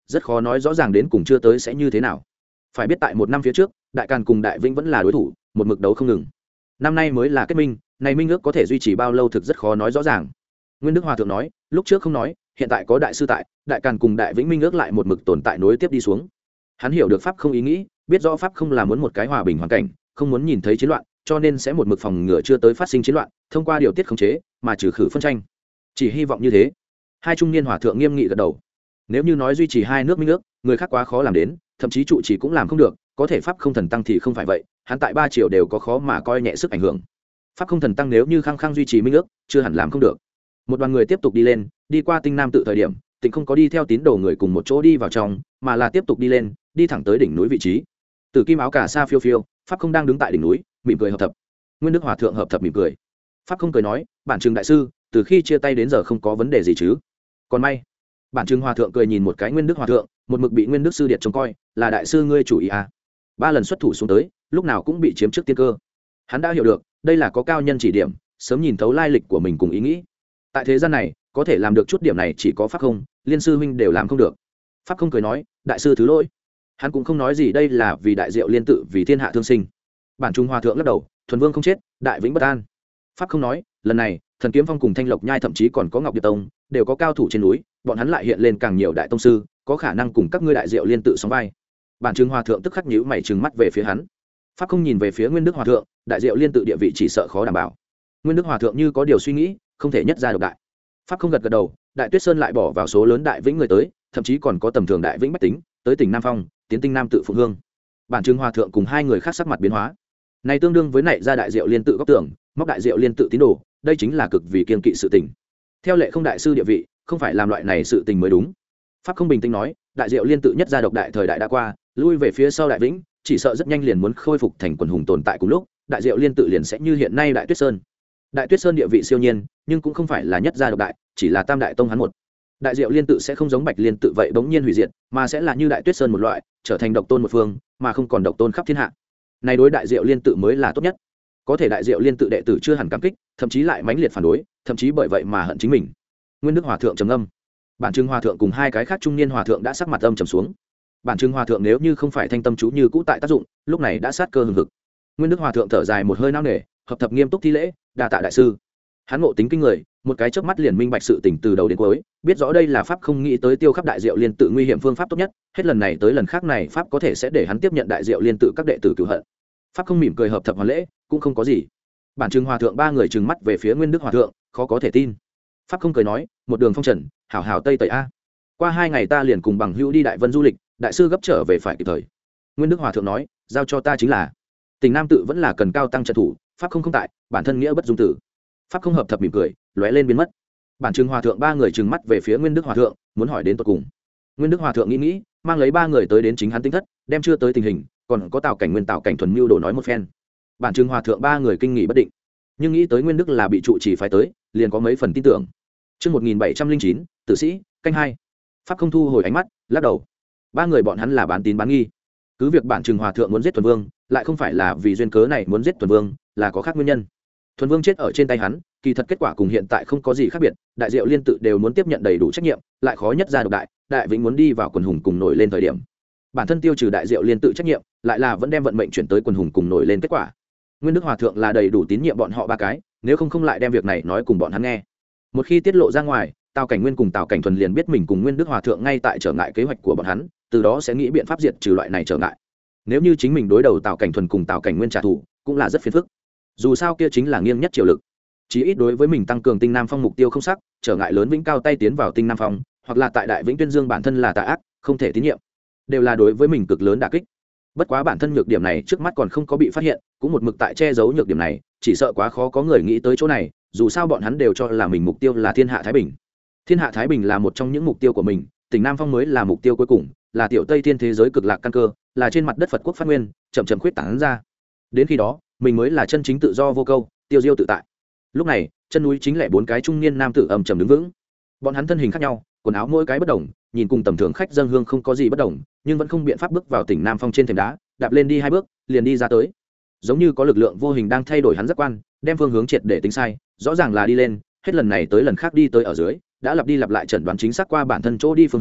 rất khó nói rõ ràng đến cùng chưa tới sẽ như thế nào. Phải biết tại một năm phía trước, đại càn cùng đại vĩnh vẫn là đối thủ, một mực đấu không ngừng. Năm nay mới là kết minh, này minh ước có thể duy trì bao lâu thực rất khó nói rõ ràng. Nguyên Đức Hòa thượng nói, lúc trước không nói, hiện tại có đại sư tại, đại càn cùng đại vĩnh minh ước lại một mực tồn tại nối tiếp đi xuống. Hắn hiểu được pháp không ý nghĩ, biết rõ pháp không là muốn một cái hòa bình hoàn cảnh, không muốn nhìn thấy chiến loạn, cho nên sẽ một mực phòng ngừa chưa tới phát sinh chiến loạn, thông qua điều tiết khống chế mà trừ khử phân tranh. Chỉ hy vọng như thế. Hai trung niên hòa thượng nghiêm nghị gật đầu. Nếu như nói duy trì hai nước minh ước, người khác quá khó làm đến, thậm chí trụ trì cũng làm không được, có thể pháp không thần tăng thì không phải vậy, hắn tại ba triều đều có khó mà coi nhẹ sức ảnh hưởng. Pháp không thần tăng nếu như khăng khăng duy trì minh ước, chưa hẳn làm không được. Một đoàn người tiếp tục đi lên, đi qua Tinh Nam tự thời điểm, Tịnh không có đi theo tín đồ người cùng một chỗ đi vào trong, mà là tiếp tục đi lên, đi thẳng tới đỉnh núi vị trí. Tử kim áo cà sa phiêu phiêu, pháp không đang đứng tại đỉnh núi, mỉm cười hợp thập. Nguyên Đức Hòa thượng hợp thập mỉm cười. Pháp không cười nói, bản trừng đại sư, từ khi chia tay đến giờ không có vấn đề gì chứ? Còn may. Bản trừng Hòa thượng cười nhìn một cái Nguyên Đức Hòa thượng, một mực bị Nguyên Đức sư điệt trông coi, là đại sư ngươi chủ ý à? Ba lần xuất thủ xuống tới, lúc nào cũng bị chiếm trước tiên cơ. Hắn đã hiểu được, đây là có cao nhân chỉ điểm, sớm nhìn thấu lai lịch của mình cùng ý nghĩ. Tại thế gian này, có thể làm được chút điểm này chỉ có pháp không, liên sư huynh đều làm không được. Pháp không cười nói, đại sư thứ lỗi. Hắn cũng không nói gì, đây là vì đại diệu liên tự, vì thiên hạ thương sinh. Bản trung hòa thượng lắc đầu, thuần vương không chết, đại vĩnh bất an. Pháp không nói, lần này thần kiếm phong cùng thanh lộc nhai thậm chí còn có ngọc điệp tông đều có cao thủ trên núi, bọn hắn lại hiện lên càng nhiều đại tông sư, có khả năng cùng các ngươi đại diệu liên tự sóng vai. Bản trung hòa thượng tức khắc nhíu mày trừng mắt về phía hắn. Pháp không nhìn về phía Nguyên Đức Hòa thượng, đại diệu liên tự địa vị chỉ sợ khó đảm bảo. Nguyên Đức Hòa thượng như có điều suy nghĩ, không thể nhất ra độc đại. Pháp không gật gật đầu, đại tuyết sơn lại bỏ vào số lớn đại vĩnh người tới, thậm chí còn có tầm thường đại vĩnh bách tính tới tỉnh Nam Phong, tiến Tinh Nam tự phụng hương. Bản trừng hòa thượng cùng hai người khác sắc mặt biến hóa, này tương đương với nảy ra đại diệu liên tự góc tưởng, móc đại diệu liên tự tín đồ, đây chính là cực vì kiên kỵ sự tình. Theo lệ không đại sư địa vị, không phải làm loại này sự tình mới đúng. Pháp không bình tĩnh nói, đại diệu liên tự nhất gia độc đại thời đại đã qua, lui về phía sau đại vĩnh, chỉ sợ rất nhanh liền muốn khôi phục thành quần hùng tồn tại cùng lúc, đại diệu liên tự liền sẽ như hiện nay đại tuyết sơn. Đại tuyết sơn địa vị siêu nhiên, nhưng cũng không phải là nhất gia độc đại, chỉ là tam đại tông hắn một. Đại diệu liên tự sẽ không giống bạch liên tự vậy bỗng nhiên hủy diệt, mà sẽ là như đại tuyết sơn một loại, trở thành độc tôn một phương, mà không còn độc tôn khắp thiên hạ. Này đối đại diệu liên tự mới là tốt nhất. Có thể đại diệu liên tự đệ tử chưa hẳn cảm kích, thậm chí lại mãnh liệt phản đối, thậm chí bởi vậy mà hận chính mình. Nguyên Đức Hòa thượng trầm âm. Bản trừng hòa thượng cùng hai cái khác trung niên hòa thượng đã sắc mặt âm trầm xuống. Bản trừng hòa thượng nếu như không phải thanh tâm chú như cũ tại tác dụng, lúc này đã sát cơ hừng hực. Nguyên Đức Hòa thượng thở dài một hơi nao nề, hợp thập nghiêm túc thi lễ, đa tạ đại sư. Hắn ngộ tính kinh người, một cái chớp mắt liền minh bạch sự tình từ đầu đến cuối, biết rõ đây là pháp không nghĩ tới tiêu khắp đại diệu liên tự nguy hiểm phương pháp tốt nhất, hết lần này tới lần khác này pháp có thể sẽ để hắn tiếp nhận đại diệu liên tự các đệ tử cửu hận. Pháp không mỉm cười hợp thập hoàn lễ, cũng không có gì. Bản trừng hòa thượng ba người trừng mắt về phía Nguyên Đức Hòa thượng, khó có thể tin. Pháp không cười nói, một đường phong trần, hảo hảo tây tây a. Qua hai ngày ta liền cùng bằng hữu đi đại vân du lịch, đại sư gấp trở về phải kịp thời. Nguyên Đức Hòa thượng nói, giao cho ta chính là. Tỉnh Nam tự vẫn là cần cao tăng trận thủ, pháp không không tại, bản thân nghĩa bất dung tử. Pháp không hợp thập mỉm cười, lóe lên biến mất. Bản trừng hòa thượng ba người trừng mắt về phía Nguyên Đức Hòa thượng, muốn hỏi đến tận cùng. Nguyên Đức Hòa thượng nghĩ nghĩ, mang lấy ba người tới đến chính hắn tinh thất, đem chưa tới tình hình, còn có Tào Cảnh Nguyên Tào Cảnh thuần mưu đồ nói một phen. Bản trừng hòa thượng ba người kinh nghị bất định, nhưng nghĩ tới Nguyên Đức là bị trụ trì phái tới, liền có mấy phần tin tưởng. Chương một nghìn bảy trăm linh chín, tử sĩ, canh hai. Pháp không thu hồi ánh mắt, lắc đầu. Ba người bọn hắn là bán tín bán nghi. Cứ việc bản trừng hòa thượng muốn giết Thuần Vương, lại không phải là vì duyên cớ này muốn giết Thuần Vương, là có khác nguyên nhân. Thuần Vương chết ở trên tay hắn, kỳ thật kết quả cùng hiện tại không có gì khác biệt, đại diệu liên tự đều muốn tiếp nhận đầy đủ trách nhiệm, lại khó nhất ra độc đại, đại vĩnh muốn đi vào quần hùng cùng nổi lên thời điểm. Bản thân tiêu trừ đại diệu liên tự trách nhiệm, lại là vẫn đem vận mệnh chuyển tới quần hùng cùng nổi lên kết quả. Nguyên Đức Hòa thượng là đầy đủ tín nhiệm bọn họ ba cái, nếu không không lại đem việc này nói cùng bọn hắn nghe. Một khi tiết lộ ra ngoài, Tào Cảnh Nguyên cùng Tào Cảnh thuần liền biết mình cùng Nguyên Đức Hòa thượng ngay tại trở ngại kế hoạch của bọn hắn, từ đó sẽ nghĩ biện pháp diệt trừ loại này trở ngại. Nếu như chính mình đối đầu Tào Cảnh thuần cùng Tào Cảnh Nguyên trả thù, cũng là rất phiền phức. Dù sao kia chính là nghiêng nhất triều lực, chí ít đối với mình tăng cường Tinh Nam Phong mục tiêu không sắc, trở ngại lớn vĩnh cao tay tiến vào Tinh Nam Phong, hoặc là tại đại vĩnh tuyên dương bản thân là tà ác, không thể tín nhiệm, đều là đối với mình cực lớn đả kích. Bất quá bản thân nhược điểm này trước mắt còn không có bị phát hiện, cũng một mực tại che giấu nhược điểm này, chỉ sợ quá khó có người nghĩ tới chỗ này, dù sao bọn hắn đều cho là mình mục tiêu là thiên hạ thái bình. Thiên hạ thái bình là một trong những mục tiêu của mình, Tỉnh Nam Phong mới là mục tiêu cuối cùng, là tiểu Tây Thiên thế giới cực lạc căn cơ, là trên mặt đất Phật quốc phát nguyên, chậm chậm khuyết tán ra. Đến khi đó, mình mới là chân chính tự do vô câu, tiêu diêu tự tại. Lúc này, chân núi chính lẻ bốn cái trung niên nam tử ầm trầm đứng vững. Bọn hắn thân hình khác nhau, quần áo mỗi cái bất đồng, nhìn cùng tầm thường khách dân hương không có gì bất đồng, nhưng vẫn không biện pháp bước vào Tỉnh Nam Phong trên thềm đá, đạp lên đi hai bước, liền đi ra tới. Giống như có lực lượng vô hình đang thay đổi hắn giác quan, đem phương hướng triệt để tính sai, rõ ràng là đi lên, hết lần này tới lần khác đi tới ở dưới, đã lặp đi lặp lại chẩn đoán chính xác qua bản thân chỗ đi phương hướng,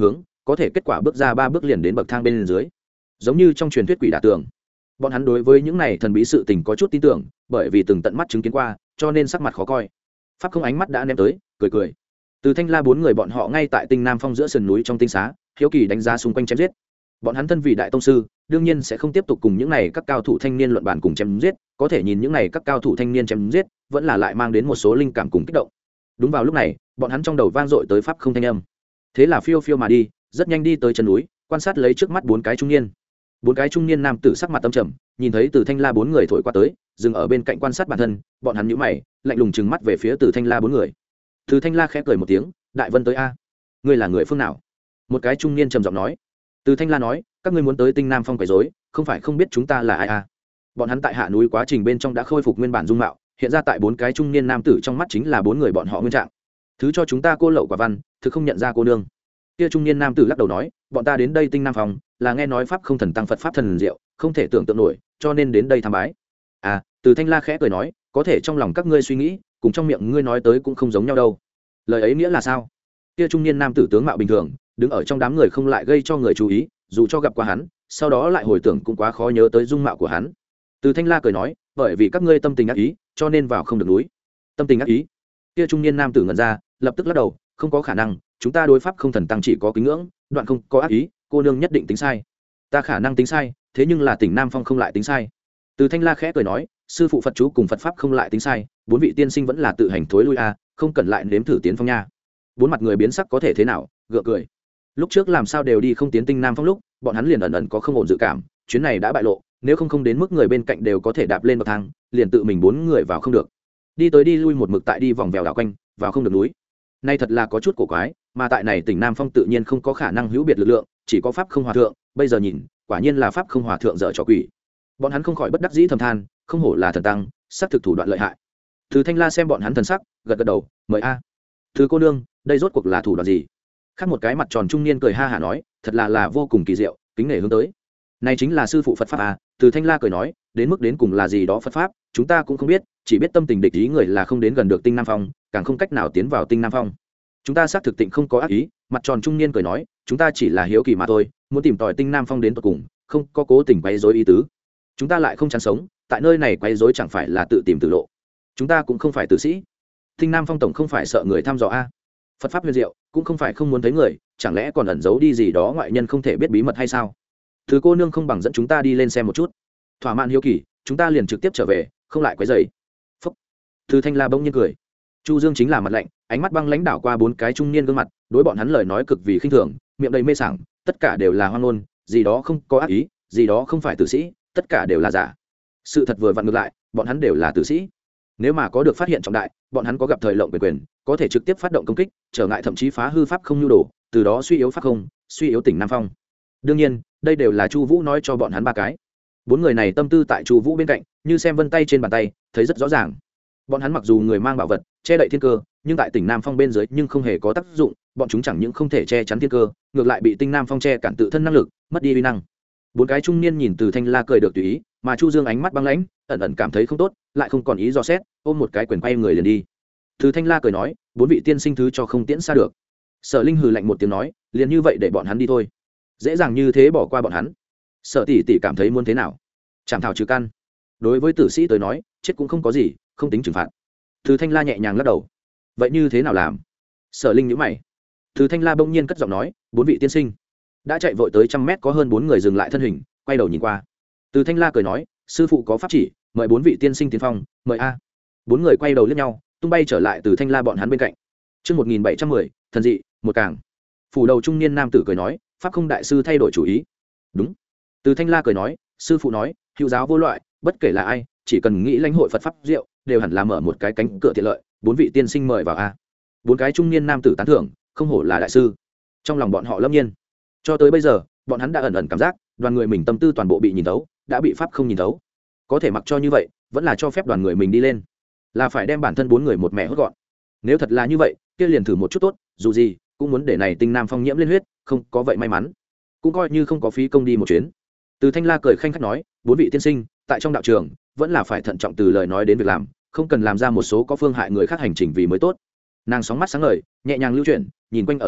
có thể kết quả bước ra ba bước liền đến bậc thang bên dưới, giống như trong truyền thuyết quỷ đả tường. Bọn hắn đối với những này thần bí sự tình có chút tin tưởng, bởi vì từng tận mắt chứng kiến qua, cho nên sắc mặt khó coi. Pháp không ánh mắt đã ném tới, cười cười. Từ Thanh La bốn người bọn họ ngay tại Tinh Nam Phong giữa sườn núi trong tinh xá, hiếu kỳ đánh giá xung quanh chém giết. Bọn hắn thân vị đại tông sư, đương nhiên sẽ không tiếp tục cùng những này các cao thủ thanh niên luận bàn cùng chém giết, có thể nhìn những này các cao thủ thanh niên chém giết, vẫn là lại mang đến một số linh cảm cùng kích động. Đúng vào lúc này, bọn hắn trong đầu vang dội tới pháp không thanh âm. Thế là phiêu phiêu mà đi, rất nhanh đi tới chân núi, quan sát lấy trước mắt bốn cái trung niên. Bốn cái trung niên nam tử sắc mặt tâm trầm, nhìn thấy Từ Thanh La bốn người thổi qua tới, dừng ở bên cạnh quan sát bản thân, bọn hắn nhíu mày, lạnh lùng trừng mắt về phía Từ Thanh La bốn người. Từ Thanh La khẽ cười một tiếng, "Đại Vân tới a, ngươi là người phương nào?" Một cái trung niên trầm giọng nói. Từ Thanh La nói, "Các ngươi muốn tới Tinh Nam Phong quấy rối, không phải không biết chúng ta là ai a?" Bọn hắn tại hạ núi quá trình bên trong đã khôi phục nguyên bản dung mạo, hiện ra tại bốn cái trung niên nam tử trong mắt chính là bốn người bọn họ nguyên trạng. "Thứ cho chúng ta cô lậu quả văn, thực không nhận ra cô nương." Kia trung niên nam tử lắc đầu nói, "Bọn ta đến đây Tinh Nam Phong, là nghe nói pháp không thần tăng Phật pháp thần diệu, không thể tưởng tượng nổi, cho nên đến đây tham bái." À, Từ Thanh La khẽ cười nói, "Có thể trong lòng các ngươi suy nghĩ, cùng trong miệng ngươi nói tới cũng không giống nhau đâu." Lời ấy nghĩa là sao? Kia trung niên nam tử tướng mạo bình thường, đứng ở trong đám người không lại gây cho người chú ý, dù cho gặp qua hắn, sau đó lại hồi tưởng cũng quá khó nhớ tới dung mạo của hắn. Từ Thanh La cười nói, "Bởi vì các ngươi tâm tình ác ý, cho nên vào không được núi." Tâm tình ác ý? Kia trung niên nam tử ngẩn ra, lập tức lắc đầu, "Không có khả năng, chúng ta đối pháp không thần tăng chỉ có kính ngưỡng, đoạn không có ác ý, cô nương nhất định tính sai." "Ta khả năng tính sai, thế nhưng là Tỉnh Nam Phong không lại tính sai." Từ Thanh La khẽ cười nói, "Sư phụ Phật chú cùng Phật pháp không lại tính sai, bốn vị tiên sinh vẫn là tự hành thối lui a, không cần lại nếm thử tiến phong nha." Bốn mặt người biến sắc có thể thế nào, gượng cười. Lúc trước làm sao đều đi không tiến Tinh Nam Phong lúc, bọn hắn liền ẩn ẩn có không ổn dự cảm, chuyến này đã bại lộ, nếu không không đến mức người bên cạnh đều có thể đạp lên bậc thang, liền tự mình bốn người vào không được. Đi tới đi lui một mực tại đi vòng vèo đảo quanh, vào không được núi. Nay thật là có chút cổ quái, mà tại này Tỉnh Nam Phong tự nhiên không có khả năng hữu biệt lực lượng, chỉ có pháp không hòa thượng, bây giờ nhìn, quả nhiên là pháp không hòa thượng dở trò quỷ. Bọn hắn không khỏi bất đắc dĩ thầm than, không hổ là thần tăng, sắc thực thủ đoạn lợi hại. Từ Thanh La xem bọn hắn thần sắc, gật gật đầu, "Mời a." "Thứ cô nương, đây rốt cuộc là thủ đoạn gì?" Khác một cái mặt tròn trung niên cười ha hả nói, "Thật là là vô cùng kỳ diệu, kính nể hướng tới." "Này chính là sư phụ Phật pháp à?" Từ Thanh La cười nói, "Đến mức đến cùng là gì đó Phật pháp, chúng ta cũng không biết, chỉ biết tâm tình địch ý người là không đến gần được Tinh Nam Phong, càng không cách nào tiến vào Tinh Nam Phong. Chúng ta xác thực tịnh không có ác ý." Mặt tròn trung niên cười nói, "Chúng ta chỉ là hiếu kỳ mà thôi, muốn tìm tòi Tinh Nam Phong đến tận cùng, không có cố tình quấy rối ý tứ. Chúng ta lại không chán sống, tại nơi này quấy rối chẳng phải là tự tìm tự lộ. Chúng ta cũng không phải tử sĩ. Tinh Nam Phong tổng không phải sợ người thăm dò a. Phật pháp huyền diệu, cũng không phải không muốn thấy người, chẳng lẽ còn ẩn giấu đi gì đó ngoại nhân không thể biết bí mật hay sao? Thứ cô nương không bằng dẫn chúng ta đi lên xem một chút." Thỏa mãn hiếu kỳ, chúng ta liền trực tiếp trở về, không lại quấy rầy. Phúc. Từ Thanh La bỗng nhiên cười. Chu Dương chính là mặt lạnh, ánh mắt băng lãnh đảo qua bốn cái trung niên gương mặt, đối bọn hắn lời nói cực vì khinh thường, miệng đầy mê sảng, tất cả đều là hoang ngôn, gì đó không có ác ý, gì đó không phải tử sĩ, tất cả đều là giả. Sự thật vừa vặn ngược lại, bọn hắn đều là tử sĩ. Nếu mà có được phát hiện trọng đại, bọn hắn có gặp thời lộng quyền quyền, có thể trực tiếp phát động công kích, trở ngại thậm chí phá hư pháp không nhu đồ, từ đó suy yếu pháp không, suy yếu Tỉnh Nam Phong. Đương nhiên, đây đều là Chu Vũ nói cho bọn hắn ba cái. Bốn người này tâm tư tại Chu Vũ bên cạnh, như xem vân tay trên bàn tay, thấy rất rõ ràng. Bọn hắn mặc dù người mang bảo vật, che đậy thiên cơ, nhưng tại Tỉnh Nam Phong bên dưới nhưng không hề có tác dụng, bọn chúng chẳng những không thể che chắn thiên cơ, ngược lại bị Tinh Nam Phong che cản tự thân năng lực, mất đi uy năng. Bốn cái trung niên nhìn Từ Thanh La cười được tùy ý, mà Chu Dương ánh mắt băng lãnh, ẩn ẩn cảm thấy không tốt, lại không còn ý dò xét, ôm một cái quyền quay người liền đi. Từ Thanh La cười nói, "Bốn vị tiên sinh thứ cho không tiễn xa được." Sở Linh hừ lạnh một tiếng nói, "Liền như vậy để bọn hắn đi thôi." Dễ dàng như thế bỏ qua bọn hắn. Sở tỷ tỷ cảm thấy muốn thế nào? Chảm thảo trừ căn. Đối với tử sĩ tới nói, chết cũng không có gì, không tính trừng phạt. Từ Thanh La nhẹ nhàng lắc đầu. "Vậy như thế nào làm?" Sở Linh nhíu mày. Từ Thanh La bỗng nhiên cất giọng nói, "Bốn vị tiên sinh." Đã chạy vội tới trăm mét có hơn bốn người dừng lại thân hình, quay đầu nhìn qua. Từ Thanh La cười nói, "Sư phụ có pháp chỉ, mời bốn vị tiên sinh tiến phong, mời a." Bốn người quay đầu liếc nhau, tung bay trở lại Từ Thanh La bọn hắn bên cạnh. Chương một nghìn bảy trăm mười, thần dị, một càng. Phủ đầu trung niên nam tử cười nói, "Pháp không đại sư thay đổi chủ ý." "Đúng." Từ Thanh La cười nói, "Sư phụ nói, hữu giáo vô loại, bất kể là ai, chỉ cần nghĩ lãnh hội Phật pháp diệu, đều hẳn là mở một cái cánh cửa tiện lợi, bốn vị tiên sinh mời vào a." Bốn cái trung niên nam tử tán thưởng, không hổ là đại sư. Trong lòng bọn họ lâm nhiên. Cho tới bây giờ, bọn hắn đã ẩn ẩn cảm giác, đoàn người mình tâm tư toàn bộ bị nhìn thấu, đã bị pháp không nhìn thấu. Có thể mặc cho như vậy, vẫn là cho phép đoàn người mình đi lên, là phải đem bản thân bốn người một mẹ hốt gọn. Nếu thật là như vậy, kia liền thử một chút tốt, dù gì cũng muốn để này Tinh Nam Phong nhiễm lên huyết, không có vậy may mắn, cũng coi như không có phí công đi một chuyến. Từ Thanh La cười khanh khách nói, "Bốn vị tiên sinh, tại trong đạo trường, vẫn là phải thận trọng từ lời nói đến việc làm, không cần làm ra một số có phương hại người khác hành trình vì mới tốt." Nàng sóng mắt sáng ngời, nhẹ nhàng lưu chuyển, nhìn quanh ở giữa,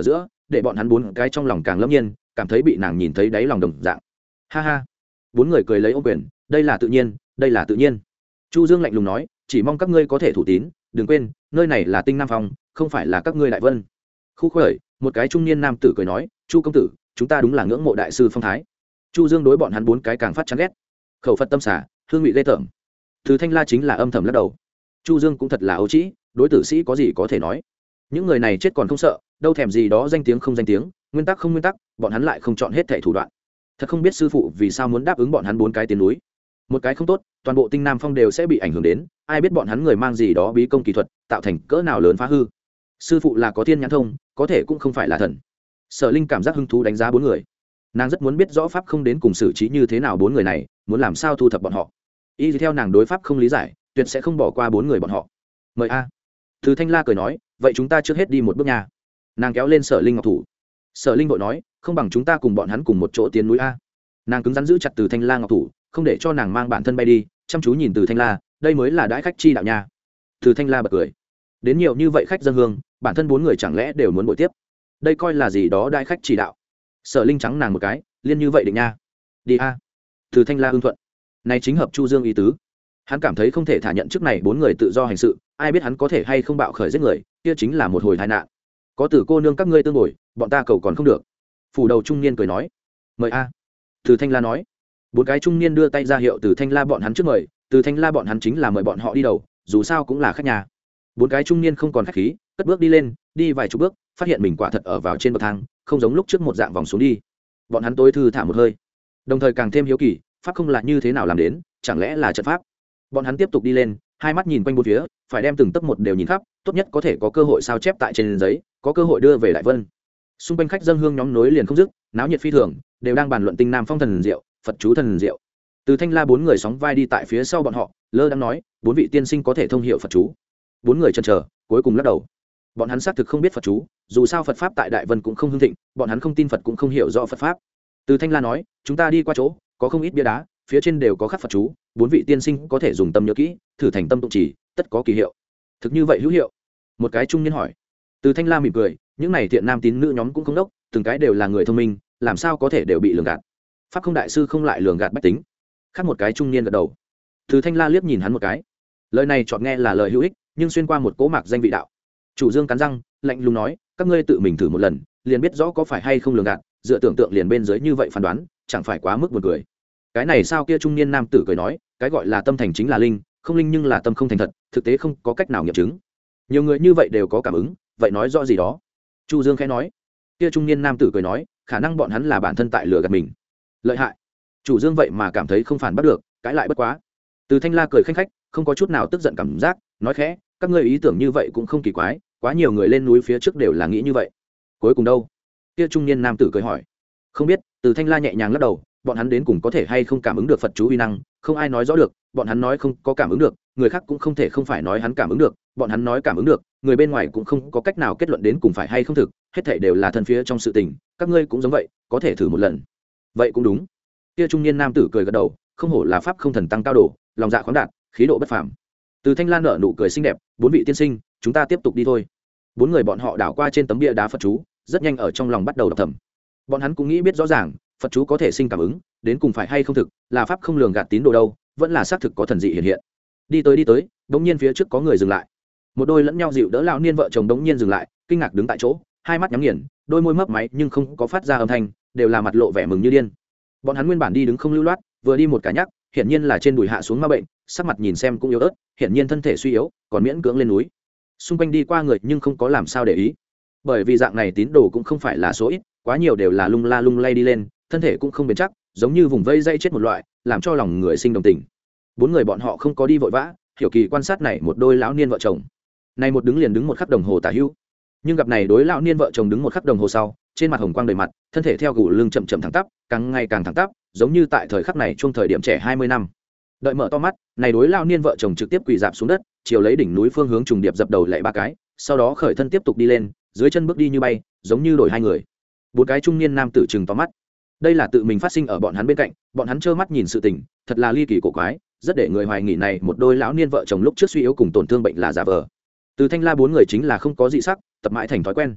để bọn hắn bốn cái trong lòng càng lâm nhiên, cảm thấy bị nàng nhìn thấy đáy lòng đồng dạng. Ha ha, bốn người cười lấy ôm quyền, đây là tự nhiên, đây là tự nhiên. Chu Dương lạnh lùng nói, chỉ mong các ngươi có thể thủ tín, đừng quên nơi này là Tinh Nam Phong, không phải là các ngươi Đại Vân. Khu khởi, một cái trung niên nam tử cười nói, Chu công tử, chúng ta đúng là ngưỡng mộ đại sư phong thái. Chu Dương đối bọn hắn bốn cái càng phát chán ghét. Khẩu Phật tâm xả, hương vị ghê tởm. Từ Thanh La chính là âm thầm lắc đầu. Chu Dương cũng thật là ấu trĩ, đối tử sĩ có gì có thể nói. Những người này chết còn không sợ, đâu thèm gì đó danh tiếng không danh tiếng, nguyên tắc không nguyên tắc, bọn hắn lại không chọn hết thảy thủ đoạn. Thật không biết sư phụ vì sao muốn đáp ứng bọn hắn bốn cái tiến núi. Một cái không tốt, toàn bộ Tinh Nam Phong đều sẽ bị ảnh hưởng đến, ai biết bọn hắn người mang gì đó bí công kỹ thuật, tạo thành cỡ nào lớn phá hư. Sư phụ là có thiên nhãn thông, có thể cũng không phải là thần. Sở Linh cảm giác hứng thú đánh giá bốn người. Nàng rất muốn biết rõ pháp không đến cùng xử trí như thế nào bốn người này, muốn làm sao thu thập bọn họ. Y theo nàng đối pháp không lý giải, tuyệt sẽ không bỏ qua bốn người bọn họ. Mời a. Từ Thanh La cười nói, vậy chúng ta trước hết đi một bước nha. Nàng kéo lên Sở Linh ngọc thủ. Sở Linh vội nói, không bằng chúng ta cùng bọn hắn cùng một chỗ tiến núi a. Nàng cứng rắn giữ chặt Từ Thanh La ngọc thủ, không để cho nàng mang bản thân bay đi, chăm chú nhìn Từ Thanh La, đây mới là đãi khách chi đạo nha. Từ Thanh La bật cười. Đến nhiều như vậy khách dân hương, bản thân bốn người chẳng lẽ đều muốn buổi tiếp. Đây coi là gì đó đãi khách chỉ đạo. Sở Linh trắng nàng một cái, liên như vậy định nha. Đi a. Từ Thanh La ưng thuận. Này chính hợp Chu Dương ý tứ. Hắn cảm thấy không thể thả nhận trước này bốn người tự do hành sự, ai biết hắn có thể hay không bạo khởi giết người, kia chính là một hồi tai nạn. Có tử cô nương các ngươi tương bồi, bọn ta cầu còn không được. Phủ đầu trung niên cười nói, mời a. Từ Thanh La nói. Bốn cái trung niên đưa tay ra hiệu Từ Thanh La bọn hắn trước mời, Từ Thanh La bọn hắn chính là mời bọn họ đi đầu, dù sao cũng là khách nhà. Bốn cái trung niên không còn khách khí, cất bước đi lên, đi vài chục bước, phát hiện mình quả thật ở vào trên bậc thang, không giống lúc trước một dạng vòng xuống đi. Bọn hắn tối thư thả một hơi, đồng thời càng thêm hiếu kỳ, pháp không là như thế nào làm đến, chẳng lẽ là trận pháp. Bọn hắn tiếp tục đi lên, hai mắt nhìn quanh bốn phía, phải đem từng tấc một đều nhìn khắp, tốt nhất có thể có cơ hội sao chép tại trên giấy, có cơ hội đưa về Đại Vân. Xung quanh khách dân hương nhóm nối liền không dứt, náo nhiệt phi thường, đều đang bàn luận Tinh Nam Phong thần diệu, Phật chú thần diệu. Từ Thanh La bốn người sóng vai đi tại phía sau bọn họ, lơ đang nói, bốn vị tiên sinh có thể thông hiểu Phật chú. Bốn người chần chờ, cuối cùng lắc đầu. Bọn hắn xác thực không biết Phật chú, dù sao Phật pháp tại Đại Vân cũng không hưng thịnh, bọn hắn không tin Phật cũng không hiểu rõ Phật pháp. Từ Thanh La nói, chúng ta đi qua chỗ, có không ít bia đá, phía trên đều có khắc Phật chú, bốn vị tiên sinh có thể dùng tâm nhớ kỹ, thử thành tâm tụng chỉ, tất có kỳ hiệu. Thực như vậy hữu hiệu? Một cái trung niên hỏi. Từ Thanh La mỉm cười, những này thiện nam tín nữ nhóm cũng không đốc, từng cái đều là người thông minh, làm sao có thể đều bị lường gạt. Pháp không đại sư không lại lường gạt bách tính. Khác một cái trung niên gật đầu. Từ Thanh La liếc nhìn hắn một cái. Lời này chọn nghe là lời hữu ích, nhưng xuyên qua một cỗ mạc danh vị đạo. Chủ Dương cắn răng, lạnh lùng nói, các ngươi tự mình thử một lần, liền biết rõ có phải hay không lường gạt, dựa tưởng tượng liền bên dưới như vậy phán đoán, chẳng phải quá mức buồn cười. Cái này sao kia trung niên nam tử cười nói, cái gọi là tâm thành chính là linh, không linh nhưng là tâm không thành thật, thực tế không có cách nào nghiệm chứng. Nhiều người như vậy đều có cảm ứng, vậy nói rõ gì đó. Chu Dương khẽ nói. Kia trung niên nam tử cười nói, khả năng bọn hắn là bản thân tại lừa gạt mình. Lợi hại. Chủ Dương vậy mà cảm thấy không phản bắt được, cãi lại bất quá. Từ Thanh La cười khanh khách, không có chút nào tức giận cảm giác, nói khẽ, các ngươi ý tưởng như vậy cũng không kỳ quái, quá nhiều người lên núi phía trước đều là nghĩ như vậy. Cuối cùng đâu? Kia trung niên nam tử cười hỏi. Không biết. Từ Thanh La nhẹ nhàng lắc đầu, bọn hắn đến cùng có thể hay không cảm ứng được Phật chú uy năng, không ai nói rõ được, bọn hắn nói không có cảm ứng được, người khác cũng không thể không phải nói hắn cảm ứng được, bọn hắn nói cảm ứng được, người bên ngoài cũng không có cách nào kết luận đến cùng phải hay không thực, hết thảy đều là thân phía trong sự tình, các ngươi cũng giống vậy, có thể thử một lần. Vậy cũng đúng. Kia trung niên nam tử cười gật đầu, không hổ là pháp không thần tăng cao độ, lòng dạ khoáng đạt, khí độ bất phàm. Từ Thanh Lan nở nụ cười xinh đẹp, bốn vị tiên sinh, chúng ta tiếp tục đi thôi. Bốn người bọn họ đảo qua trên tấm bia đá Phật chú, rất nhanh ở trong lòng bắt đầu đọc thầm. Bọn hắn cũng nghĩ biết rõ ràng, Phật chú có thể sinh cảm ứng, đến cùng phải hay không thực, là pháp không lường gạt tín đồ đâu, vẫn là xác thực có thần dị hiện hiện. Đi tới đi tới, đống nhiên phía trước có người dừng lại. Một đôi lẫn nhau dịu đỡ lão niên vợ chồng đống nhiên dừng lại, kinh ngạc đứng tại chỗ, hai mắt nhắm nghiền, đôi môi mấp máy nhưng không có phát ra âm thanh, đều là mặt lộ vẻ mừng như điên. Bọn hắn nguyên bản đi đứng không lưu loát, vừa đi một cái nhắc, hiển nhiên là trên đùi hạ xuống ma bệnh, sắc mặt nhìn xem cũng yếu ớt, hiển nhiên thân thể suy yếu, còn miễn cưỡng lên núi. Xung quanh đi qua người nhưng không có làm sao để ý, bởi vì dạng này tín đồ cũng không phải là số ít, quá nhiều đều là lung la lung lay đi lên, thân thể cũng không bền chắc, giống như vùng vây dây chết một loại, làm cho lòng người sinh đồng tình. Bốn người bọn họ không có đi vội vã, hiểu kỳ quan sát này một đôi lão niên vợ chồng. Này một đứng liền đứng một khắc đồng hồ tả hữu, nhưng gặp này đối lão niên vợ chồng đứng một khắc đồng hồ sau, trên mặt hồng quang đầy mặt, thân thể theo gù lưng chậm chậm thẳng tắp, càng ngày càng thẳng tắp, giống như tại thời khắc này chung thời điểm trẻ hai mươi năm. Đợi mở to mắt, này đối lão niên vợ chồng trực tiếp quỳ rạp xuống đất, chiều lấy đỉnh núi phương hướng trùng điệp dập đầu lạy ba cái, sau đó khởi thân tiếp tục đi lên, dưới chân bước đi như bay, giống như đổi hai người. Bốn cái trung niên nam tử trừng to mắt. Đây là tự mình phát sinh ở bọn hắn bên cạnh, bọn hắn trơ mắt nhìn sự tình, thật là ly kỳ cổ quái, rất để người hoài nghi này một đôi lão niên vợ chồng lúc trước suy yếu cùng tổn thương bệnh là giả vờ. Từ Thanh La bốn người chính là không có dị sắc, tập mãi thành thói quen.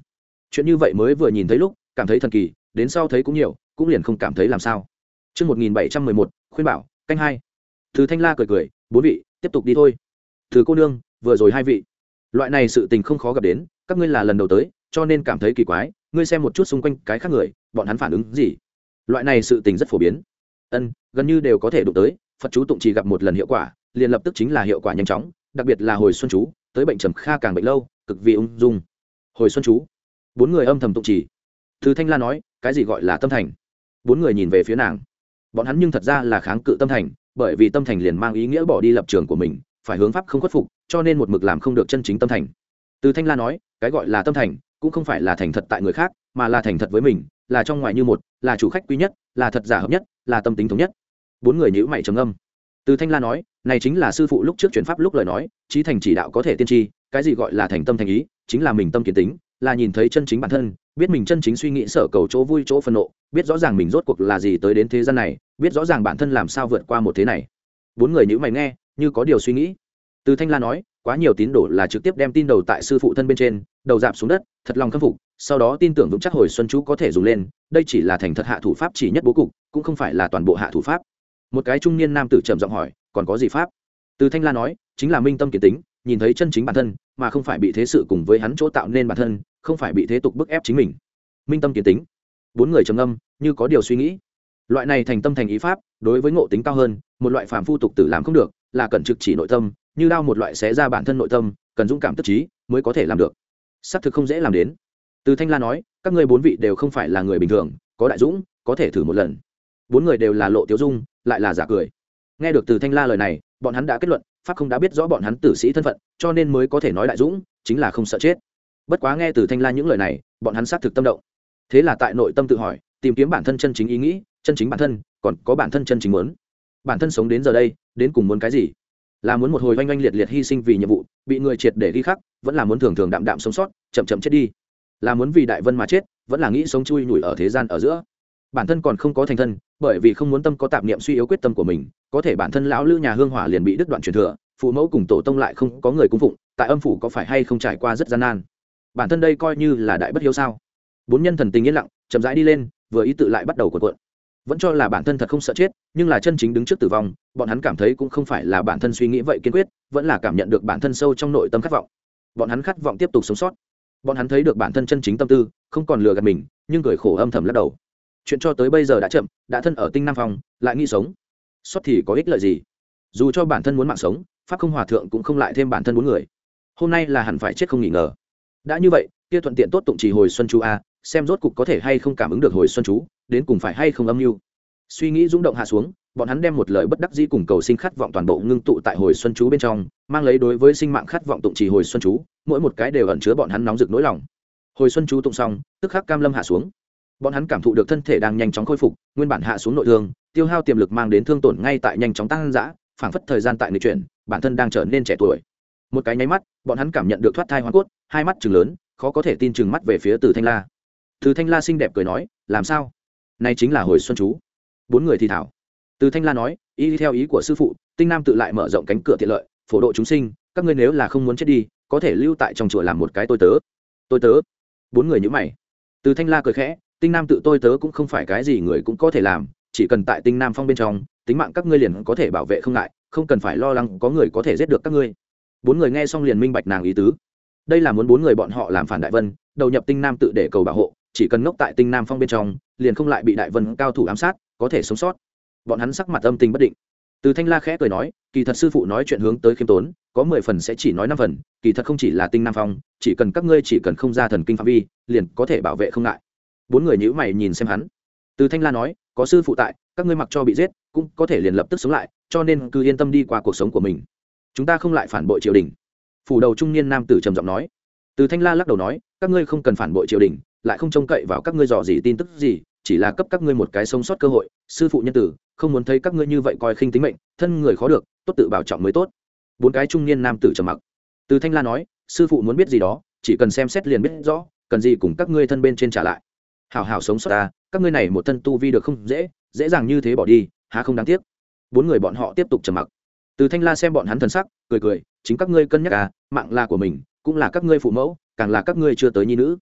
chuyện như vậy mới vừa nhìn thấy lúc cảm thấy thần kỳ, đến sau thấy cũng nhiều, cũng liền không cảm thấy làm sao. Chương một nghìn bảy trăm mười một, khuyên bảo, canh hai. Từ Thanh La cười cười, bốn vị, tiếp tục đi thôi. Từ cô nương, vừa rồi hai vị. Loại này sự tình không khó gặp đến, các ngươi là lần đầu tới, cho nên cảm thấy kỳ quái, ngươi xem một chút xung quanh cái khác người, bọn hắn phản ứng gì? Loại này sự tình rất phổ biến. Ân, gần như đều có thể đụng tới, Phật chú tụng chỉ gặp một lần hiệu quả, liền lập tức chính là hiệu quả nhanh chóng, đặc biệt là hồi xuân chú, tới bệnh trầm kha càng bệnh lâu, cực vì ung dung. Hồi xuân chú. Bốn người âm thầm tụng chỉ. Từ Thanh La nói, cái gì gọi là tâm thành? Bốn người nhìn về phía nàng. Bọn hắn nhưng thật ra là kháng cự tâm thành, bởi vì tâm thành liền mang ý nghĩa bỏ đi lập trường của mình, phải hướng pháp không khuất phục, cho nên một mực làm không được chân chính tâm thành. Từ Thanh La nói, cái gọi là tâm thành, cũng không phải là thành thật tại người khác, mà là thành thật với mình, là trong ngoài như một, là chủ khách quý nhất, là thật giả hợp nhất, là tâm tính thống nhất. Bốn người nhíu mày trầm ngâm. Từ Thanh La nói, này chính là sư phụ lúc trước truyền pháp lúc lời nói, chí thành chỉ đạo có thể tiên tri, cái gì gọi là thành tâm thành ý, chính là mình tâm kiến tính, là nhìn thấy chân chính bản thân, biết mình chân chính suy nghĩ sở cầu chỗ vui chỗ phân nộ, biết rõ ràng mình rốt cuộc là gì tới đến thế gian này, biết rõ ràng bản thân làm sao vượt qua một thế này. Bốn người nhíu mày nghe, như có điều suy nghĩ. Từ Thanh La nói, quá nhiều tín đồ là trực tiếp đem tin đầu tại sư phụ thân bên trên, đầu dạp xuống đất, thật lòng khâm phục, sau đó tin tưởng vững chắc hồi xuân chú có thể dùng lên, đây chỉ là thành thật hạ thủ pháp chỉ nhất bố cục, cũng không phải là toàn bộ hạ thủ pháp. Một cái trung niên nam tử trầm giọng hỏi, còn có gì pháp? Từ Thanh La nói, chính là minh tâm kiến tính, nhìn thấy chân chính bản thân, mà không phải bị thế sự cùng với hắn chỗ tạo nên bản thân, không phải bị thế tục bức ép chính mình. Minh tâm kiến tính. Bốn người trầm ngâm, như có điều suy nghĩ. Loại này thành tâm thành ý pháp, đối với ngộ tính cao hơn, một loại phàm phu tục tử làm không được, là cần trực chỉ nội tâm, như đao một loại xé ra bản thân nội tâm, cần dũng cảm tức trí mới có thể làm được. Xác thực không dễ làm đến. Từ Thanh La nói, các ngươi bốn vị đều không phải là người bình thường, có đại dũng, có thể thử một lần. Bốn người đều là lộ tiêu dung, lại là giả cười. Nghe được Từ Thanh La lời này, bọn hắn đã kết luận, pháp không đã biết rõ bọn hắn tử sĩ thân phận, cho nên mới có thể nói đại dũng, chính là không sợ chết. Bất quá nghe Từ Thanh La những lời này, bọn hắn xác thực tâm động. Thế là tại nội tâm tự hỏi, tìm kiếm bản thân chân chính ý nghĩ, chân chính bản thân, còn có bản thân chân chính muốn. Bản thân sống đến giờ đây, đến cùng muốn cái gì? Là muốn một hồi oanh oanh liệt liệt hy sinh vì nhiệm vụ, bị người triệt để ghi khắc, vẫn là muốn thường thường đạm đạm sống sót, chậm chậm chết đi. Là muốn vì đại vân mà chết, vẫn là nghĩ sống chui nhủi ở thế gian ở giữa. Bản thân còn không có thành thân, bởi vì không muốn tâm có tạp niệm suy yếu quyết tâm của mình, có thể bản thân lão lữ nhà hương hỏa liền bị đứt đoạn truyền thừa, phụ mẫu cùng tổ tông lại không có người cung phụng, tại âm phủ có phải hay không trải qua rất gian nan. Bản thân đây coi như là đại bất hiếu sao? Bốn nhân thần tình yên lặng, chậm rãi đi lên, vừa ý tự lại bắt đầu cuộn cuộn. Vẫn cho là bản thân thật không sợ chết, nhưng là chân chính đứng trước tử vong, bọn hắn cảm thấy cũng không phải là bản thân suy nghĩ vậy kiên quyết, vẫn là cảm nhận được bản thân sâu trong nội tâm khát vọng. Bọn hắn khát vọng tiếp tục sống sót. Bọn hắn thấy được bản thân chân chính tâm tư, không còn lừa gạt mình, nhưng cười khổ âm thầm lắc đầu. Chuyện cho tới bây giờ đã chậm, đã thân ở tinh nam phòng, lại nghĩ sống sót thì có ích lợi gì? Dù cho bản thân muốn mạng sống, pháp không hòa thượng cũng không lại thêm bản thân bốn người. Hôm nay là hẳn phải chết không nghi ngờ. Đã như vậy, kia thuận tiện tốt tụng chỉ hồi xuân chú a, xem rốt cục có thể hay không cảm ứng được hồi xuân chú, đến cùng phải hay không âm mưu. Suy nghĩ rung động hạ xuống, bọn hắn đem một lời bất đắc dĩ cùng cầu sinh khát vọng toàn bộ ngưng tụ tại hồi xuân chú bên trong, mang lấy đối với sinh mạng khát vọng tụng chỉ hồi xuân chú, mỗi một cái đều ẩn chứa bọn hắn nóng rực nỗi lòng. Hồi xuân chú tụng xong, tức khắc cam lâm hạ xuống. Bọn hắn cảm thụ được thân thể đang nhanh chóng khôi phục, nguyên bản hạ xuống nội thương, tiêu hao tiềm lực mang đến thương tổn ngay tại nhanh chóng tăng dã, phảng phất thời gian tại nghịch chuyển, bản thân đang trở nên trẻ tuổi. Một cái nháy mắt, bọn hắn cảm nhận được thoát thai hóa cốt, hai mắt trừng lớn, khó có thể tin trừng mắt về phía Từ Thanh La. Từ Thanh La xinh đẹp cười nói, làm sao? Này chính là hồi xuân chú. Bốn người thì thảo. Từ Thanh La nói, y theo ý của sư phụ, tinh nam tự lại mở rộng cánh cửa tiện lợi, phổ độ chúng sinh, các ngươi nếu là không muốn chết đi, có thể lưu tại trong chùa làm một cái tôi tớ. Tôi tớ? Bốn người nhíu mày. Từ Thanh La cười khẽ, tinh nam tự tôi tớ cũng không phải cái gì người cũng có thể làm, chỉ cần tại tinh nam phong bên trong, tính mạng các ngươi liền có thể bảo vệ không ngại, không cần phải lo lắng có người có thể giết được các ngươi. Bốn người nghe xong liền minh bạch nàng ý tứ. Đây là muốn bốn người bọn họ làm phản đại vân, đầu nhập tinh nam tự để cầu bảo hộ, chỉ cần ngốc tại tinh nam phong bên trong, liền không lại bị đại vân cao thủ ám sát, có thể sống sót. Bọn hắn sắc mặt âm tình bất định. Từ Thanh La khẽ cười nói, kỳ thật sư phụ nói chuyện hướng tới khiêm tốn, có mười phần sẽ chỉ nói năm phần, kỳ thật không chỉ là tinh nam phong, chỉ cần các ngươi chỉ cần không ra thần kinh phạm vi, liền có thể bảo vệ không ngại. Bốn người nhíu mày nhìn xem hắn. Từ Thanh La nói, có sư phụ tại, các ngươi mặc cho bị giết, cũng có thể liền lập tức sống lại, cho nên cứ yên tâm đi qua cuộc sống của mình. Chúng ta không lại phản bội triều đình. Phủ đầu trung niên nam tử trầm giọng nói. Từ Thanh La lắc đầu nói, các ngươi không cần phản bội triều đình, lại không trông cậy vào các ngươi dò gì tin tức gì, chỉ là cấp các ngươi một cái sống sót cơ hội. Sư phụ nhân tử, không muốn thấy các ngươi như vậy coi khinh tính mệnh, thân người khó được, tốt tự bảo trọng mới tốt. Bốn cái trung niên nam tử trầm mặc. Từ Thanh La nói, sư phụ muốn biết gì đó, chỉ cần xem xét liền biết rõ, cần gì cùng các ngươi thân bên trên trả lại. Hảo hảo sống sót ta, các ngươi này một thân tu vi được không dễ, dễ dàng như thế bỏ đi, há không đáng tiếc. Bốn người bọn họ tiếp tục trầm mặc. Từ Thanh La xem bọn hắn thần sắc, cười cười, chính các ngươi cân nhắc à, mạng là của mình, cũng là các ngươi phụ mẫu, càng là các ngươi chưa tới nhi nữ.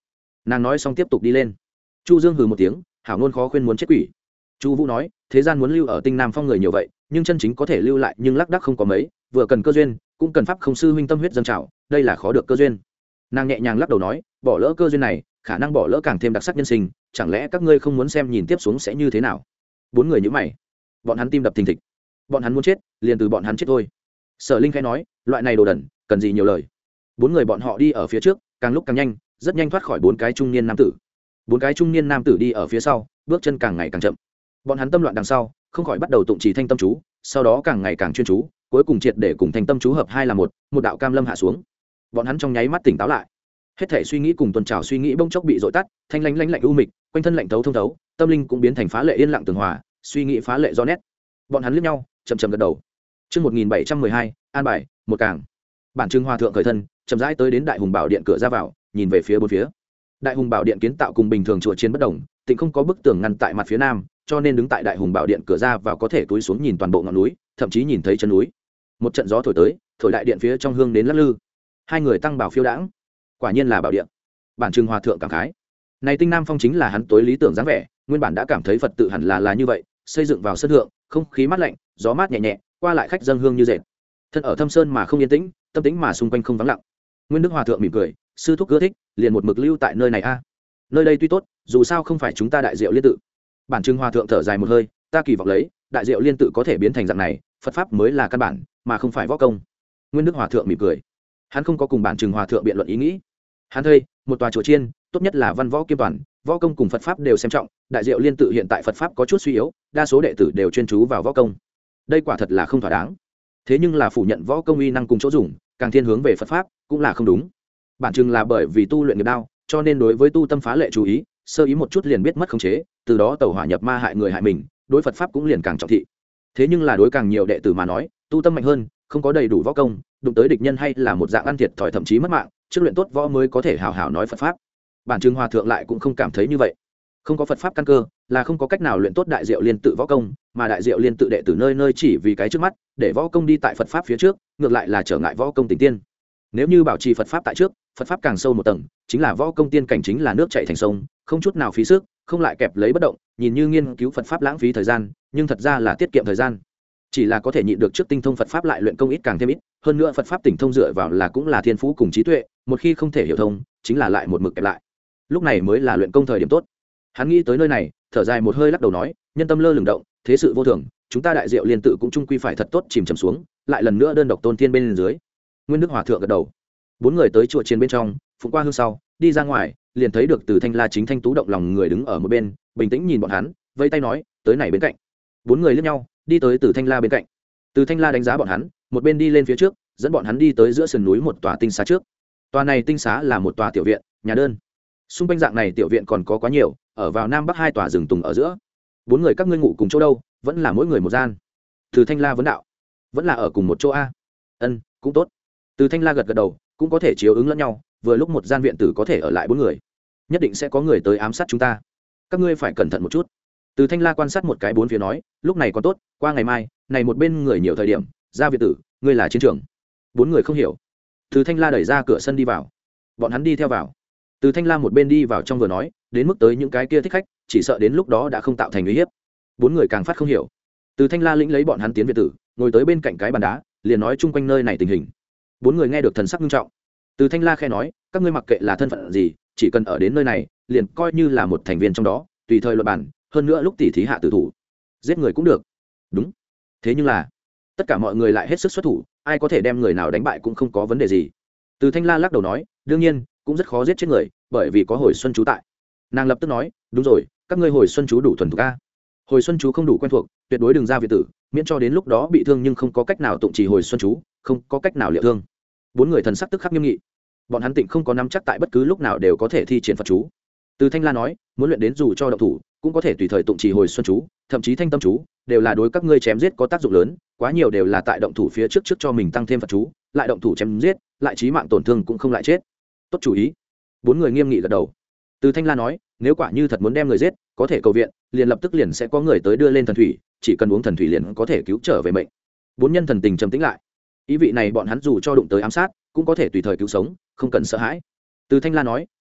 nàng nói xong tiếp tục đi lên. Chu Dương hừ một tiếng, hảo ngôn khó khuyên muốn chết quỷ. Chu Vũ nói, thế gian muốn lưu ở Tinh Nam Phong người nhiều vậy, nhưng chân chính có thể lưu lại nhưng lác đác không có mấy, vừa cần cơ duyên, cũng cần pháp không sư huynh tâm huyết dâng trào, đây là khó được cơ duyên. Nàng nhẹ nhàng lắc đầu nói, bỏ lỡ cơ duyên này, khả năng bỏ lỡ càng thêm đặc sắc nhân sinh, chẳng lẽ các ngươi không muốn xem nhìn tiếp xuống sẽ như thế nào? Bốn người nhíu mày, bọn hắn tim đập thình thịch, bọn hắn muốn chết, liền từ bọn hắn chết thôi. Sở Linh khẽ nói, loại này đồ đần, cần gì nhiều lời. Bốn người bọn họ đi ở phía trước, càng lúc càng nhanh, rất nhanh thoát khỏi bốn cái trung niên nam tử. Bốn cái trung niên nam tử đi ở phía sau, bước chân càng ngày càng chậm. Bọn hắn tâm loạn đằng sau, không khỏi bắt đầu tụng trì thanh tâm chú, sau đó càng ngày càng chuyên chú, cuối cùng triệt để cùng thanh tâm chú hợp hai là một, một đạo cam lâm hạ xuống. Bọn hắn trong nháy mắt tỉnh táo lại, hết thể suy nghĩ cùng tuần trào suy nghĩ bỗng chốc bị dội tắt, thanh lãnh lãnh lạnh u mịch, quanh thân lạnh thấu thông thấu, tâm linh cũng biến thành phá lệ yên lặng tường hòa, suy nghĩ phá lệ do nét. Bọn hắn liếc nhau, chậm chậm gật đầu. Chương một nghìn bảy trăm mười hai, an bài, một càng. Bản Trưng Hòa thượng khởi thân, chậm rãi tới đến Đại Hùng Bảo Điện cửa ra vào, nhìn về phía bốn phía. Đại Hùng Bảo Điện kiến tạo cùng bình thường chùa chiền bất đồng, tịnh không có bức tường ngăn tại mặt phía nam, cho nên đứng tại Đại Hùng Bảo Điện cửa ra vào có thể túi xuống nhìn toàn bộ ngọn núi, thậm chí nhìn thấy chân núi. Một trận gió thổi tới, thổi đại điện phía trong hương đến lắc lư. Hai người tăng bảo phiêu đãng, quả nhiên là bảo điện. Bản Trưng Hòa thượng cảm khái, này Tinh Nam Phong chính là hắn tối lý tưởng dáng vẻ, nguyên bản đã cảm thấy Phật tự hẳn là là như vậy, xây dựng vào sân thượng, không khí mát lạnh, gió mát nhẹ nhẹ, qua lại khách dâng hương như dệt. Thân ở thâm sơn mà không yên tĩnh, tâm tĩnh mà xung quanh không vắng lặng. Nguyên Đức Hòa thượng mỉm cười, sư thúc ưa thích, liền một mực lưu tại nơi này a. Nơi đây tuy tốt, dù sao không phải chúng ta Đại Diệu Liên tự. Bản Trưng Hòa thượng thở dài một hơi, ta kỳ vọng lấy, Đại Diệu Liên tự có thể biến thành dạng này, Phật pháp mới là căn bản, mà không phải võ công. Nguyên Đức Hòa thượng mỉm cười, hắn không có cùng Bản Trưng Hòa thượng biện luận ý nghĩ. Hắn thấy, một tòa chùa chiên, tốt nhất là văn võ kiêm toàn, võ công cùng Phật pháp đều xem trọng. Đại Diệu Liên tự hiện tại Phật pháp có chút suy yếu, đa số đệ tử đều chuyên chú vào võ công. Đây quả thật là không thỏa đáng. Thế nhưng là phủ nhận võ công uy năng cùng chỗ dùng, càng thiên hướng về Phật pháp, cũng là không đúng. Bản Trưng là bởi vì tu luyện nghiệp đao, cho nên đối với tu tâm phá lệ chú ý, sơ ý một chút liền biết mất khống chế, từ đó tẩu hỏa nhập ma hại người hại mình, đối Phật pháp cũng liền càng trọng thị. Thế nhưng là đối càng nhiều đệ tử mà nói, tu tâm mạnh hơn, không có đầy đủ võ công, đụng tới địch nhân hay là một dạng ăn thiệt thòi thậm chí mất mạng, trước luyện tốt võ mới có thể hào hào nói Phật pháp. Bản Trưng Hòa thượng lại cũng không cảm thấy như vậy. Không có Phật pháp căn cơ, là không có cách nào luyện tốt Đại Diệu Liên tự võ công, mà Đại Diệu Liên tự đệ tử nơi nơi chỉ vì cái trước mắt, để võ công đi tại Phật pháp phía trước, ngược lại là trở ngại võ công tình tiên. Nếu như bảo trì Phật pháp tại trước, Phật pháp càng sâu một tầng, chính là võ công tiên cảnh, chính là nước chảy thành sông, không chút nào phí sức, không lại kẹp lấy bất động, nhìn như nghiên cứu Phật pháp lãng phí thời gian, nhưng thật ra là tiết kiệm thời gian. Chỉ là có thể nhịn được trước tinh thông Phật pháp lại luyện công ít càng thêm ít, hơn nữa Phật pháp tỉnh thông dựa vào là cũng là thiên phú cùng trí tuệ, một khi không thể hiểu thông, chính là lại một mực kẹp lại. Lúc này mới là luyện công thời điểm tốt. Hắn nghĩ tới nơi này, thở dài một hơi lắc đầu nói, nhân tâm lơ lửng động, thế sự vô thường, chúng ta Đại Diệu Liên tự cũng chung quy phải thật tốt chìm chầm xuống, lại lần nữa đơn độc tôn thiên bên dưới. Nguyên Đức Hòa thượng gật đầu. Bốn người tới chùa chiền bên trong, phụng qua hương sau, đi ra ngoài, liền thấy được Từ Thanh La chính thanh tú động lòng người đứng ở một bên, bình tĩnh nhìn bọn hắn, vẫy tay nói, tới này bên cạnh. Bốn người liếc nhau, đi tới Từ Thanh La bên cạnh. Từ Thanh La đánh giá bọn hắn, một bên đi lên phía trước, dẫn bọn hắn đi tới giữa sườn núi một tòa tinh xá trước. Tòa này tinh xá là một tòa tiểu viện, nhà đơn. Xung quanh dạng này tiểu viện còn có quá nhiều, ở vào nam bắc hai tòa rừng tùng ở giữa. Bốn người các ngươi ngủ cùng chỗ đâu, vẫn là mỗi người một gian. Từ Thanh La vấn đạo. Vẫn là ở cùng một chỗ a. Ân, cũng tốt. Từ Thanh La gật gật đầu, cũng có thể chiếu ứng lẫn nhau, vừa lúc một gian viện tử có thể ở lại bốn người. Nhất định sẽ có người tới ám sát chúng ta, các ngươi phải cẩn thận một chút. Từ Thanh La quan sát một cái bốn phía nói, lúc này còn tốt, qua ngày mai, này một bên người nhiều thời điểm, ra viện tử, ngươi là chiến trường. Bốn người không hiểu. Từ Thanh La đẩy ra cửa sân đi vào, bọn hắn đi theo vào. Từ Thanh La một bên đi vào trong vừa nói, đến mức tới những cái kia thích khách, chỉ sợ đến lúc đó đã không tạo thành uy hiếp. Bốn người càng phát không hiểu. Từ Thanh La lĩnh lấy bọn hắn tiến viện tử, ngồi tới bên cạnh cái bàn đá, liền nói chung quanh nơi này tình hình. Bốn người nghe được thần sắc nghiêm trọng. Từ Thanh La khẽ nói, các ngươi mặc kệ là thân phận gì, chỉ cần ở đến nơi này, liền coi như là một thành viên trong đó, tùy thời luận bản, hơn nữa lúc tỉ thí hạ tử thủ, giết người cũng được. Đúng. Thế nhưng là, tất cả mọi người lại hết sức xuất thủ, ai có thể đem người nào đánh bại cũng không có vấn đề gì. Từ Thanh La lắc đầu nói, đương nhiên, cũng rất khó giết chết người, bởi vì có hồi xuân chú tại. Nàng lập tức nói, đúng rồi, các ngươi hồi xuân chú đủ thuần thục a. Hồi xuân chú không đủ quen thuộc, tuyệt đối đừng ra viện tử, miễn cho đến lúc đó bị thương nhưng không có cách nào tụng trì hồi xuân chú, không có cách nào liệu thương. Bốn người thần sắc tức khắc nghiêm nghị. Bọn hắn tịnh không có nắm chắc tại bất cứ lúc nào đều có thể thi triển Phật chú. Từ Thanh La nói, muốn luyện đến dù cho động thủ, cũng có thể tùy thời tụng trì hồi xuân chú, thậm chí thanh tâm chú, đều là đối các ngươi chém giết có tác dụng lớn, quá nhiều đều là tại động thủ phía trước trước cho mình tăng thêm Phật chú, lại động thủ chém giết, lại chí mạng tổn thương cũng không lại chết. Tốt chủ ý. Bốn người nghiêm nghị gật đầu. Từ Thanh La nói, nếu quả như thật muốn đem người giết, có thể cầu viện, liền lập tức liền sẽ có người tới đưa lên thần thủy, chỉ cần uống thần thủy liền có thể cứu trở về mệnh. Bốn nhân thần tình trầm tĩnh lại. Ý vị này bọn hắn dù cho đụng tới ám sát, cũng có thể tùy thời cứu sống, không cần sợ hãi. Từ Thanh La nói,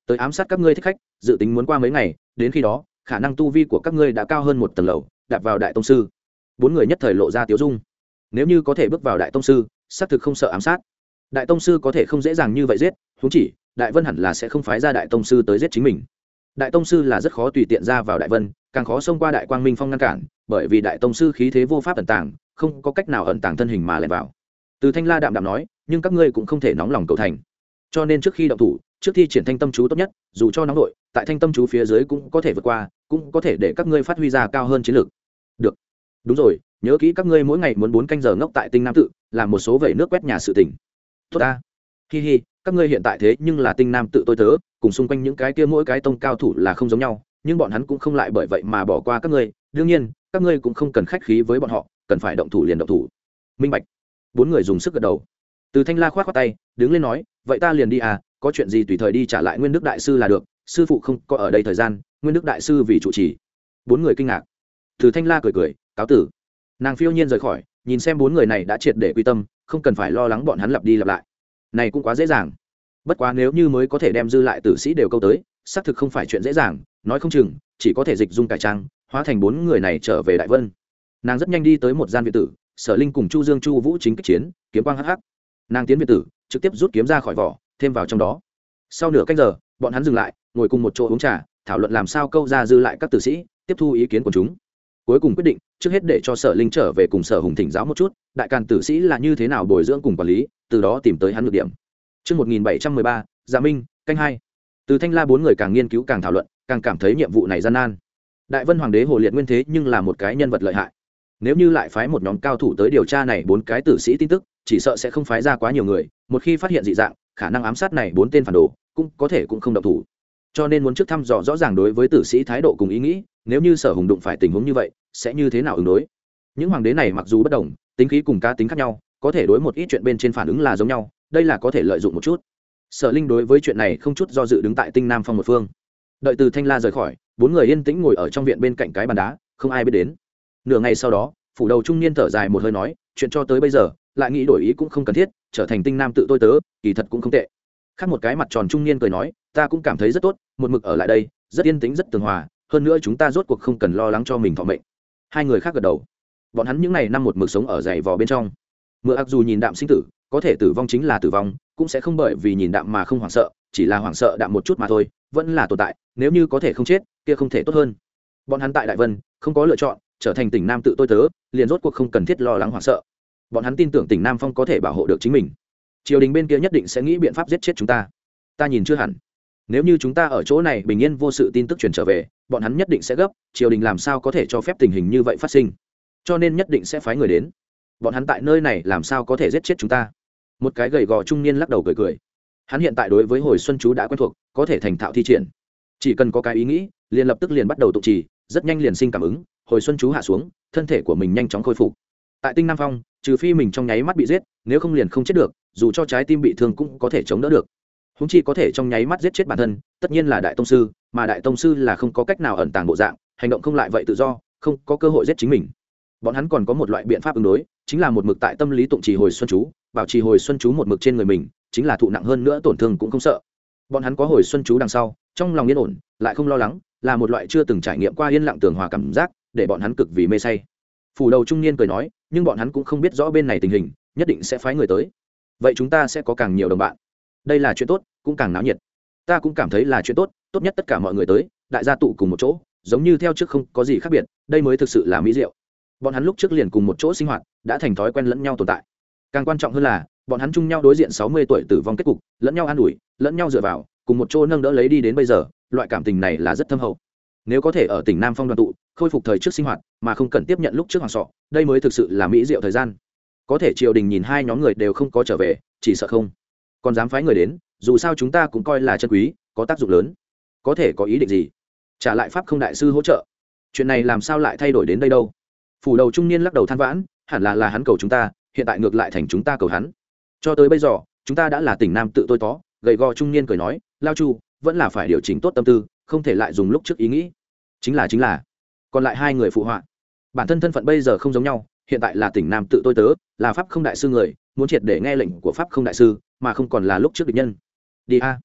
tới ám sát các ngươi thích khách, dự tính muốn qua mấy ngày, đến khi đó khả năng tu vi của các ngươi đã cao hơn một tầng lầu, đạp vào đại tông sư. Bốn người nhất thời lộ ra tiếu dung. Nếu như có thể bước vào đại tông sư, xác thực không sợ ám sát. Đại tông sư có thể không dễ dàng như vậy giết, huống chỉ Đại Vân hẳn là sẽ không phái ra đại tông sư tới giết chính mình. Đại tông sư là rất khó tùy tiện ra vào Đại Vân, càng khó xông qua Đại Quang Minh Phong ngăn cản, bởi vì đại tông sư khí thế vô pháp ẩn tàng, không có cách nào ẩn tàng thân hình mà lẻn vào. Từ Thanh La đạm đạm nói, nhưng các ngươi cũng không thể nóng lòng cầu thành, cho nên trước khi động thủ, trước thi triển thanh tâm chú tốt nhất, dù cho nóng đội, tại thanh tâm chú phía dưới cũng có thể vượt qua, cũng có thể để các ngươi phát huy ra cao hơn chiến lược. Được. Đúng rồi, nhớ kỹ các ngươi mỗi ngày muốn bốn canh giờ ngốc tại Tinh Nam tự, làm một số vẩy nước quét nhà sự tình. Tốt ta. Hi hi, các ngươi hiện tại thế nhưng là Tinh Nam tự tôi tớ, cùng xung quanh những cái kia mỗi cái tông cao thủ là không giống nhau, nhưng bọn hắn cũng không lại bởi vậy mà bỏ qua các ngươi, đương nhiên, các ngươi cũng không cần khách khí với bọn họ, cần phải động thủ liền động thủ. Minh bạch. Bốn người dùng sức gật đầu. Từ Thanh La khoát khoát tay, đứng lên nói, vậy ta liền đi à, có chuyện gì tùy thời đi trả lại Nguyên Đức đại sư là được, sư phụ không có ở đây thời gian, Nguyên Đức đại sư vì trụ trì. Bốn người kinh ngạc. Từ Thanh La cười cười, cáo tử. Nàng phiêu nhiên rời khỏi, nhìn xem bốn người này đã triệt để quy tâm, không cần phải lo lắng bọn hắn lặp đi lặp lại. Này cũng quá dễ dàng. Bất quá nếu như mới có thể đem dư lại tử sĩ đều câu tới, xác thực không phải chuyện dễ dàng, nói không chừng chỉ có thể dịch dung cải trang, hóa thành bốn người này trở về Đại Vân. Nàng rất nhanh đi tới một gian viện tử, Sở Linh cùng Chu Dương Chu Vũ chính kích chiến, kiếm quang hắc hắc. Nàng tiến viện tử, trực tiếp rút kiếm ra khỏi vỏ, thêm vào trong đó. Sau nửa canh giờ, bọn hắn dừng lại, ngồi cùng một chỗ uống trà, thảo luận làm sao câu ra dư lại các tử sĩ, tiếp thu ý kiến của chúng. Cuối cùng quyết định, trước hết để cho Sở Linh trở về cùng Sở Hùng thỉnh giáo một chút, đại càn tử sĩ là như thế nào bồi dưỡng cùng quản lý, từ đó tìm tới hắn nhược điểm. Chương một nghìn bảy trăm mười ba, Dạ Minh, canh hai. Từ Thanh La bốn người càng nghiên cứu càng thảo luận, càng cảm thấy nhiệm vụ này gian nan. Đại Vân Hoàng đế Hồ Liệt Nguyên thế nhưng là một cái nhân vật lợi hại. Nếu như lại phái một nhóm cao thủ tới điều tra này bốn cái tử sĩ tin tức, chỉ sợ sẽ không phái ra quá nhiều người, một khi phát hiện dị dạng, khả năng ám sát này bốn tên phản đồ, cũng có thể cũng không động thủ. Cho nên muốn trước thăm dò rõ ràng đối với tử sĩ thái độ cùng ý nghĩ, nếu như Sở Hùng đụng phải tình huống như vậy, sẽ như thế nào ứng đối. Những hoàng đế này mặc dù bất đồng, tính khí cùng cá tính khác nhau, có thể đối một ít chuyện bên trên phản ứng là giống nhau, đây là có thể lợi dụng một chút. Sở Linh đối với chuyện này không chút do dự đứng tại Tinh Nam Phong một phương. Đợi Từ Thanh La rời khỏi, bốn người yên tĩnh ngồi ở trong viện bên cạnh cái bàn đá, không ai biết đến. Nửa ngày sau đó, phủ đầu trung niên thở dài một hơi nói, chuyện cho tới bây giờ, lại nghĩ đổi ý cũng không cần thiết, trở thành Tinh Nam tự tôi tớ, kỳ thật cũng không tệ. Khác một cái mặt tròn trung niên cười nói, ta cũng cảm thấy rất tốt, một mực ở lại đây, rất yên tĩnh rất tường hòa, hơn nữa chúng ta rốt cuộc không cần lo lắng cho mình thọ mệnh. Hai người khác gật đầu. Bọn hắn những ngày năm một mực sống ở dày vò bên trong. Mưa ác dù nhìn đạm sinh tử, có thể tử vong chính là tử vong, cũng sẽ không bởi vì nhìn đạm mà không hoảng sợ, chỉ là hoảng sợ đạm một chút mà thôi, vẫn là tồn tại, nếu như có thể không chết, kia không thể tốt hơn. Bọn hắn tại Đại Vân, không có lựa chọn, trở thành tỉnh Nam tự tôi tớ, liền rốt cuộc không cần thiết lo lắng hoảng sợ. Bọn hắn tin tưởng tỉnh Nam Phong có thể bảo hộ được chính mình. Triều đình bên kia nhất định sẽ nghĩ biện pháp giết chết chúng ta. Ta nhìn chưa hẳn. Nếu như chúng ta ở chỗ này bình yên vô sự tin tức truyền trở về, bọn hắn nhất định sẽ gấp, triều đình làm sao có thể cho phép tình hình như vậy phát sinh. Cho nên nhất định sẽ phái người đến. Bọn hắn tại nơi này làm sao có thể giết chết chúng ta. Một cái gầy gò trung niên lắc đầu cười cười. Hắn hiện tại đối với hồi xuân chú đã quen thuộc, có thể thành thạo thi triển. Chỉ cần có cái ý nghĩ, liền lập tức liền bắt đầu tụng trì, rất nhanh liền sinh cảm ứng, hồi xuân chú hạ xuống, thân thể của mình nhanh chóng khôi phục. Tại Tinh Nam Phong, trừ phi mình trong nháy mắt bị giết, nếu không liền không chết được, dù cho trái tim bị thương cũng có thể chống đỡ được. Huống chi có thể trong nháy mắt giết chết bản thân, tất nhiên là đại tông sư, mà đại tông sư là không có cách nào ẩn tàng bộ dạng, hành động không lại vậy tự do, không có cơ hội giết chính mình. Bọn hắn còn có một loại biện pháp ứng đối, chính là một mực tại tâm lý tụng trì hồi xuân chú, bảo trì hồi xuân chú một mực trên người mình, chính là thụ nặng hơn nữa tổn thương cũng không sợ. Bọn hắn có hồi xuân chú đằng sau, trong lòng yên ổn, lại không lo lắng, là một loại chưa từng trải nghiệm qua yên lặng tường hòa cảm giác, để bọn hắn cực vì mê say. Phủ đầu trung niên cười nói, nhưng bọn hắn cũng không biết rõ bên này tình hình, nhất định sẽ phái người tới. Vậy chúng ta sẽ có càng nhiều đồng bạn. Đây là chuyện tốt, cũng càng náo nhiệt. Ta cũng cảm thấy là chuyện tốt, tốt nhất tất cả mọi người tới, đại gia tụ cùng một chỗ, giống như theo trước không có gì khác biệt, đây mới thực sự là mỹ diệu. Bọn hắn lúc trước liền cùng một chỗ sinh hoạt, đã thành thói quen lẫn nhau tồn tại. Càng quan trọng hơn là, bọn hắn chung nhau đối diện sáu mươi tuổi tử vong kết cục, lẫn nhau an ủi, lẫn nhau dựa vào, cùng một chỗ nâng đỡ lấy đi đến bây giờ, loại cảm tình này là rất thâm hậu. Nếu có thể ở tỉnh Nam Phong đoàn tụ, khôi phục thời trước sinh hoạt, mà không cần tiếp nhận lúc trước hoàng sọ, đây mới thực sự là mỹ diệu thời gian. Có thể triều đình nhìn hai nhóm người đều không có trở về, chỉ sợ không còn dám phái người đến, dù sao chúng ta cũng coi là chân quý, có tác dụng lớn. Có thể có ý định gì? Trả lại pháp không đại sư hỗ trợ. Chuyện này làm sao lại thay đổi đến đây đâu? Phủ đầu trung niên lắc đầu than vãn, hẳn là là hắn cầu chúng ta, hiện tại ngược lại thành chúng ta cầu hắn. Cho tới bây giờ, chúng ta đã là tỉnh Nam tự tôi tó, gầy gò trung niên cười nói, lao chu, vẫn là phải điều chỉnh tốt tâm tư, không thể lại dùng lúc trước ý nghĩ. Chính là chính là. Còn lại hai người phụ họa. Bản thân thân phận bây giờ không giống nhau, hiện tại là tỉnh Nam tự tôi tớ, là pháp không đại sư người, muốn triệt để nghe lệnh của pháp không đại sư, mà không còn là lúc trước địch nhân. Đi a.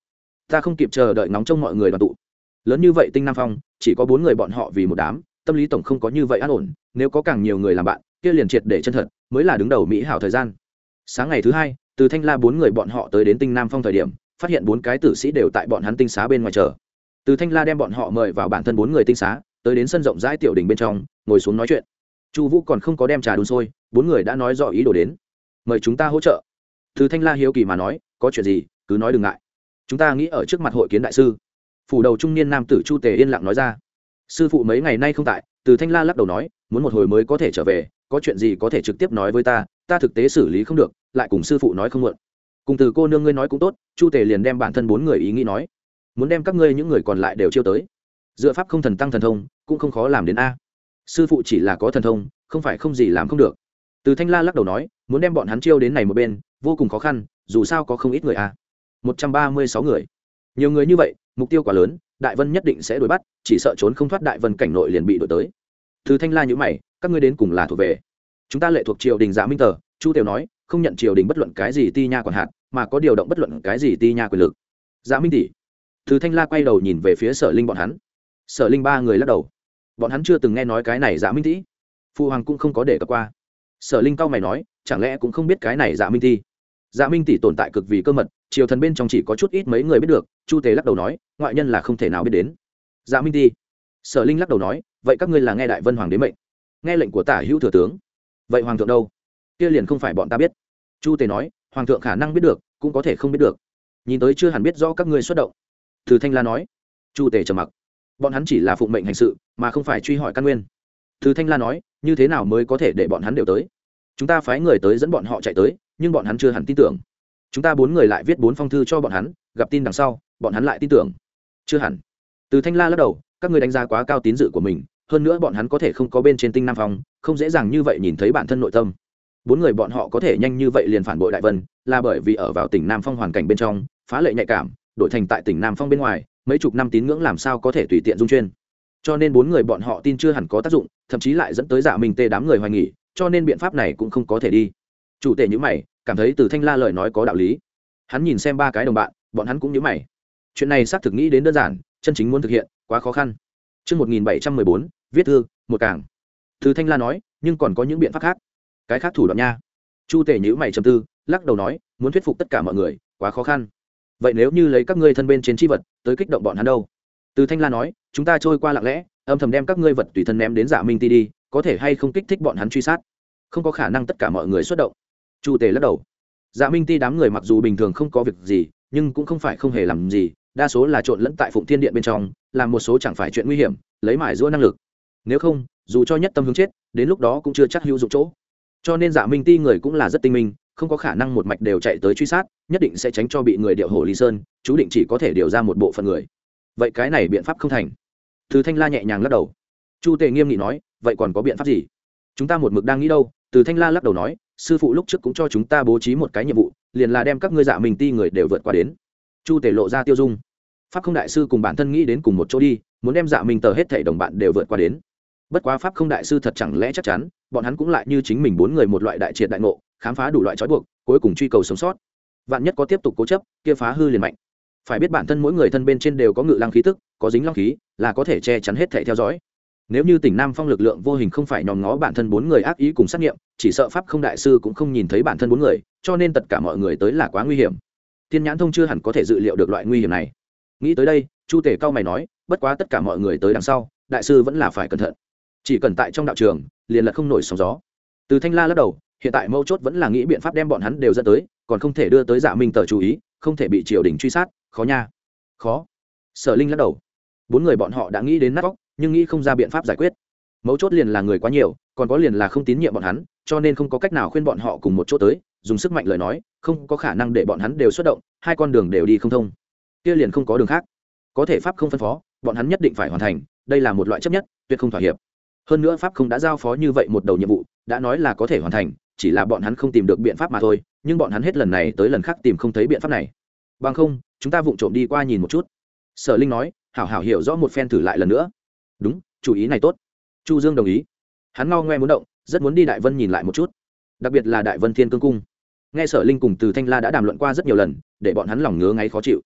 ta không kịp chờ đợi ngóng trông mọi người đoàn tụ. Lớn như vậy Tinh Nam Phong chỉ có bốn người bọn họ vì một đám, tâm lý tổng không có như vậy an ổn, nếu có càng nhiều người làm bạn kia liền triệt để chân thật mới là đứng đầu mỹ hảo thời gian. Sáng ngày thứ hai, từ Thanh La bốn người bọn họ tới đến Tinh Nam Phong thời điểm, phát hiện bốn cái tử sĩ đều tại bọn hắn tinh xá bên ngoài chờ. Từ Thanh La đem bọn họ mời vào bản thân bốn người tinh xá, tới đến sân rộng rãi tiểu đình bên trong, ngồi xuống nói chuyện. Chu Vũ còn không có đem trà đun sôi, bốn người đã nói rõ ý đồ đến, mời chúng ta hỗ trợ. Từ Thanh La hiếu kỳ mà nói, có chuyện gì cứ nói đừng ngại, chúng ta nghĩ ở trước mặt hội kiến đại sư. Phủ đầu trung niên nam tử Chu Tề yên lặng nói ra. Sư phụ mấy ngày nay không tại, Từ Thanh La lắc đầu nói, muốn một hồi mới có thể trở về, có chuyện gì có thể trực tiếp nói với ta, ta thực tế xử lý không được, lại cùng sư phụ nói không muộn. Cùng Từ cô nương ngươi nói cũng tốt. Chu Tề liền đem bản thân bốn người ý nghĩ nói, muốn đem các ngươi những người còn lại đều chiêu tới, dựa pháp không thần tăng thần thông cũng không khó làm đến a. Sư phụ chỉ là có thần thông, không phải không gì làm không được. Từ Thanh La lắc đầu nói, muốn đem bọn hắn chiêu đến này một bên vô cùng khó khăn, dù sao có không ít người a. Một trăm ba mươi sáu người, nhiều người như vậy, mục tiêu quá lớn, Đại Vân nhất định sẽ đuổi bắt, chỉ sợ trốn không thoát Đại Vân cảnh nội liền bị đuổi tới. Từ Thanh La nhíu mày, các ngươi đến cùng là thuộc về chúng ta lệ thuộc triều đình Dạ Minh Tờ. Chu Tiểu nói, không nhận triều đình bất luận cái gì ti nha quản hạt, mà có điều động bất luận cái gì ti nha quyền lực. Dạ Minh tỷ. Từ Thanh La quay đầu nhìn về phía Sở Linh bọn hắn. Sở Linh ba người lắc đầu, bọn hắn chưa từng nghe nói cái này Dạ Minh tỷ. Phu hoàng cũng không có để cập qua. Sở Linh cao mày nói, chẳng lẽ cũng không biết cái này Dạ Minh tỷ. Dạ Minh tỷ tồn tại cực vì cơ mật, triều thần bên trong chỉ có chút ít mấy người biết được. Chu Tề lắc đầu nói, ngoại nhân là không thể nào biết đến. Dạ Minh tỷ. Sở Linh lắc đầu nói, vậy các ngươi là nghe Đại Vân hoàng đế mệnh, nghe lệnh của tả hữu thừa tướng, vậy hoàng thượng đâu? Kia liền không phải bọn ta biết. Chu Tề nói, hoàng thượng khả năng biết được, cũng có thể không biết được, nhìn tới chưa hẳn biết rõ các ngươi xuất động. Từ Thanh La nói. Chu Tề trầm mặc, bọn hắn chỉ là phụng mệnh hành sự, mà không phải truy hỏi căn nguyên. Từ Thanh La nói, như thế nào mới có thể để bọn hắn đều tới? Chúng ta phái người tới dẫn bọn họ chạy tới, nhưng bọn hắn chưa hẳn tin tưởng. Chúng ta bốn người lại viết bốn phong thư cho bọn hắn, gặp tin đằng sau, bọn hắn lại tin tưởng. Chưa hẳn. Từ Thanh La lắc đầu, các ngươi đánh giá quá cao tín dự của mình, hơn nữa bọn hắn có thể không có bên trên Tinh Nam Phong, không dễ dàng như vậy nhìn thấy bản thân nội tâm. Bốn người bọn họ có thể nhanh như vậy liền phản bội Đại Vân, là bởi vì ở vào tỉnh Nam Phong hoàn cảnh bên trong, phá lệ nhạy cảm, đổi thành tại tỉnh Nam Phong bên ngoài, mấy chục năm tín ngưỡng làm sao có thể tùy tiện dung chuyên. Cho nên bốn người bọn họ tin chưa hẳn có tác dụng, thậm chí lại dẫn tới Dạ Minh Tê đám người hoài nghi, cho nên biện pháp này cũng không có thể đi. Chủ tể nhíu mày, cảm thấy Từ Thanh La lời nói có đạo lý. Hắn nhìn xem ba cái đồng bạn, bọn hắn cũng nhíu mày. Chuyện này xác thực nghĩ đến đơn giản, chân chính muốn thực hiện, quá khó khăn. Chương một nghìn bảy trăm mười bốn, viết thư, một cảng. Từ Thanh La nói, nhưng còn có những biện pháp khác. Cái khác thủ đoạn nha. Chu Tề nhíu mày trầm tư, lắc đầu nói, muốn thuyết phục tất cả mọi người, quá khó khăn. Vậy nếu như lấy các ngươi thân bên trên chi vật, tới kích động bọn hắn đâu? Từ Thanh La nói, chúng ta trôi qua lặng lẽ, âm thầm đem các ngươi vật tùy thân ném đến Dạ Minh Ti đi, có thể hay không kích thích bọn hắn truy sát? Không có khả năng tất cả mọi người xuất động. Chu Tề lắc đầu. Dạ Minh Ti đám người mặc dù bình thường không có việc gì, nhưng cũng không phải không hề làm gì, đa số là trộn lẫn tại Phụng Thiên Điện bên trong, làm một số chẳng phải chuyện nguy hiểm, lấy mải giũa năng lực. Nếu không, dù cho nhất tâm hướng chết, đến lúc đó cũng chưa chắc hữu dụng chỗ. Cho nên Dạ Minh Ti người cũng là rất tinh minh, không có khả năng một mạch đều chạy tới truy sát, nhất định sẽ tránh cho bị người điệu hổ Lý Sơn, chú định chỉ có thể điều ra một bộ phận người. Vậy cái này biện pháp không thành. Từ Thanh La nhẹ nhàng lắc đầu. Chu Tề nghiêm nghị nói, vậy còn có biện pháp gì? Chúng ta một mực đang nghĩ đâu? Từ Thanh La lắc đầu nói, sư phụ lúc trước cũng cho chúng ta bố trí một cái nhiệm vụ, liền là đem các ngươi Dạ Minh Ti người đều vượt qua đến. Chu Tề lộ ra tiêu dung. Pháp Không đại sư cùng bản thân nghĩ đến cùng một chỗ đi, muốn đem Dạ Minh Tờ hết thảy đồng bạn đều vượt qua đến. Bất quá Pháp Không đại sư thật chẳng lẽ chắc chắn, bọn hắn cũng lại như chính mình bốn người một loại đại triệt đại ngộ, khám phá đủ loại trói buộc, cuối cùng truy cầu sống sót. Vạn nhất có tiếp tục cố chấp, kia phá hư liền mạnh. Phải biết bản thân mỗi người thân bên trên đều có ngự lang khí tức, có dính long khí, là có thể che chắn hết thảy theo dõi. Nếu như tỉnh Nam Phong lực lượng vô hình không phải nhòm ngó bản thân bốn người ác ý cùng sát nghiệm, chỉ sợ Pháp Không đại sư cũng không nhìn thấy bản thân bốn người, cho nên tất cả mọi người tới là quá nguy hiểm. Thiên Nhãn Thông chưa hẳn có thể dự liệu được loại nguy hiểm này. Nghĩ tới đây, Chu Tề cao mày nói, bất quá tất cả mọi người tới đằng sau, đại sư vẫn là phải cẩn thận. Chỉ cần tại trong đạo trường, liền là không nổi sóng gió. Từ Thanh La lắc đầu, hiện tại mấu chốt vẫn là nghĩ biện pháp đem bọn hắn đều dẫn tới, còn không thể đưa tới Dạ Minh Tờ chú ý, không thể bị triều đình truy sát, khó nha. Khó. Sở Linh lắc đầu. Bốn người bọn họ đã nghĩ đến nát óc, nhưng nghĩ không ra biện pháp giải quyết. Mấu chốt liền là người quá nhiều, còn có liền là không tín nhiệm bọn hắn, cho nên không có cách nào khuyên bọn họ cùng một chỗ tới, dùng sức mạnh lời nói, không có khả năng để bọn hắn đều xuất động, hai con đường đều đi không thông. Kia liền không có đường khác. Có thể pháp không phân phó, bọn hắn nhất định phải hoàn thành, đây là một loại chấp nhất, tuyệt không thỏa hiệp. Hơn nữa pháp không đã giao phó như vậy một đầu nhiệm vụ, đã nói là có thể hoàn thành, chỉ là bọn hắn không tìm được biện pháp mà thôi, nhưng bọn hắn hết lần này tới lần khác tìm không thấy biện pháp này. Bằng không, chúng ta vụng trộm đi qua nhìn một chút. Sở Linh nói, hảo hảo hiểu rõ một phen thử lại lần nữa. Đúng, chủ ý này tốt. Chu Dương đồng ý. Hắn ngao ngoe muốn động, rất muốn đi Đại Vân nhìn lại một chút, đặc biệt là Đại Vân Thiên Cương cung. Nghe Sở Linh cùng Từ Thanh La đã đàm luận qua rất nhiều lần, để bọn hắn lòng ngứa ngáy khó chịu.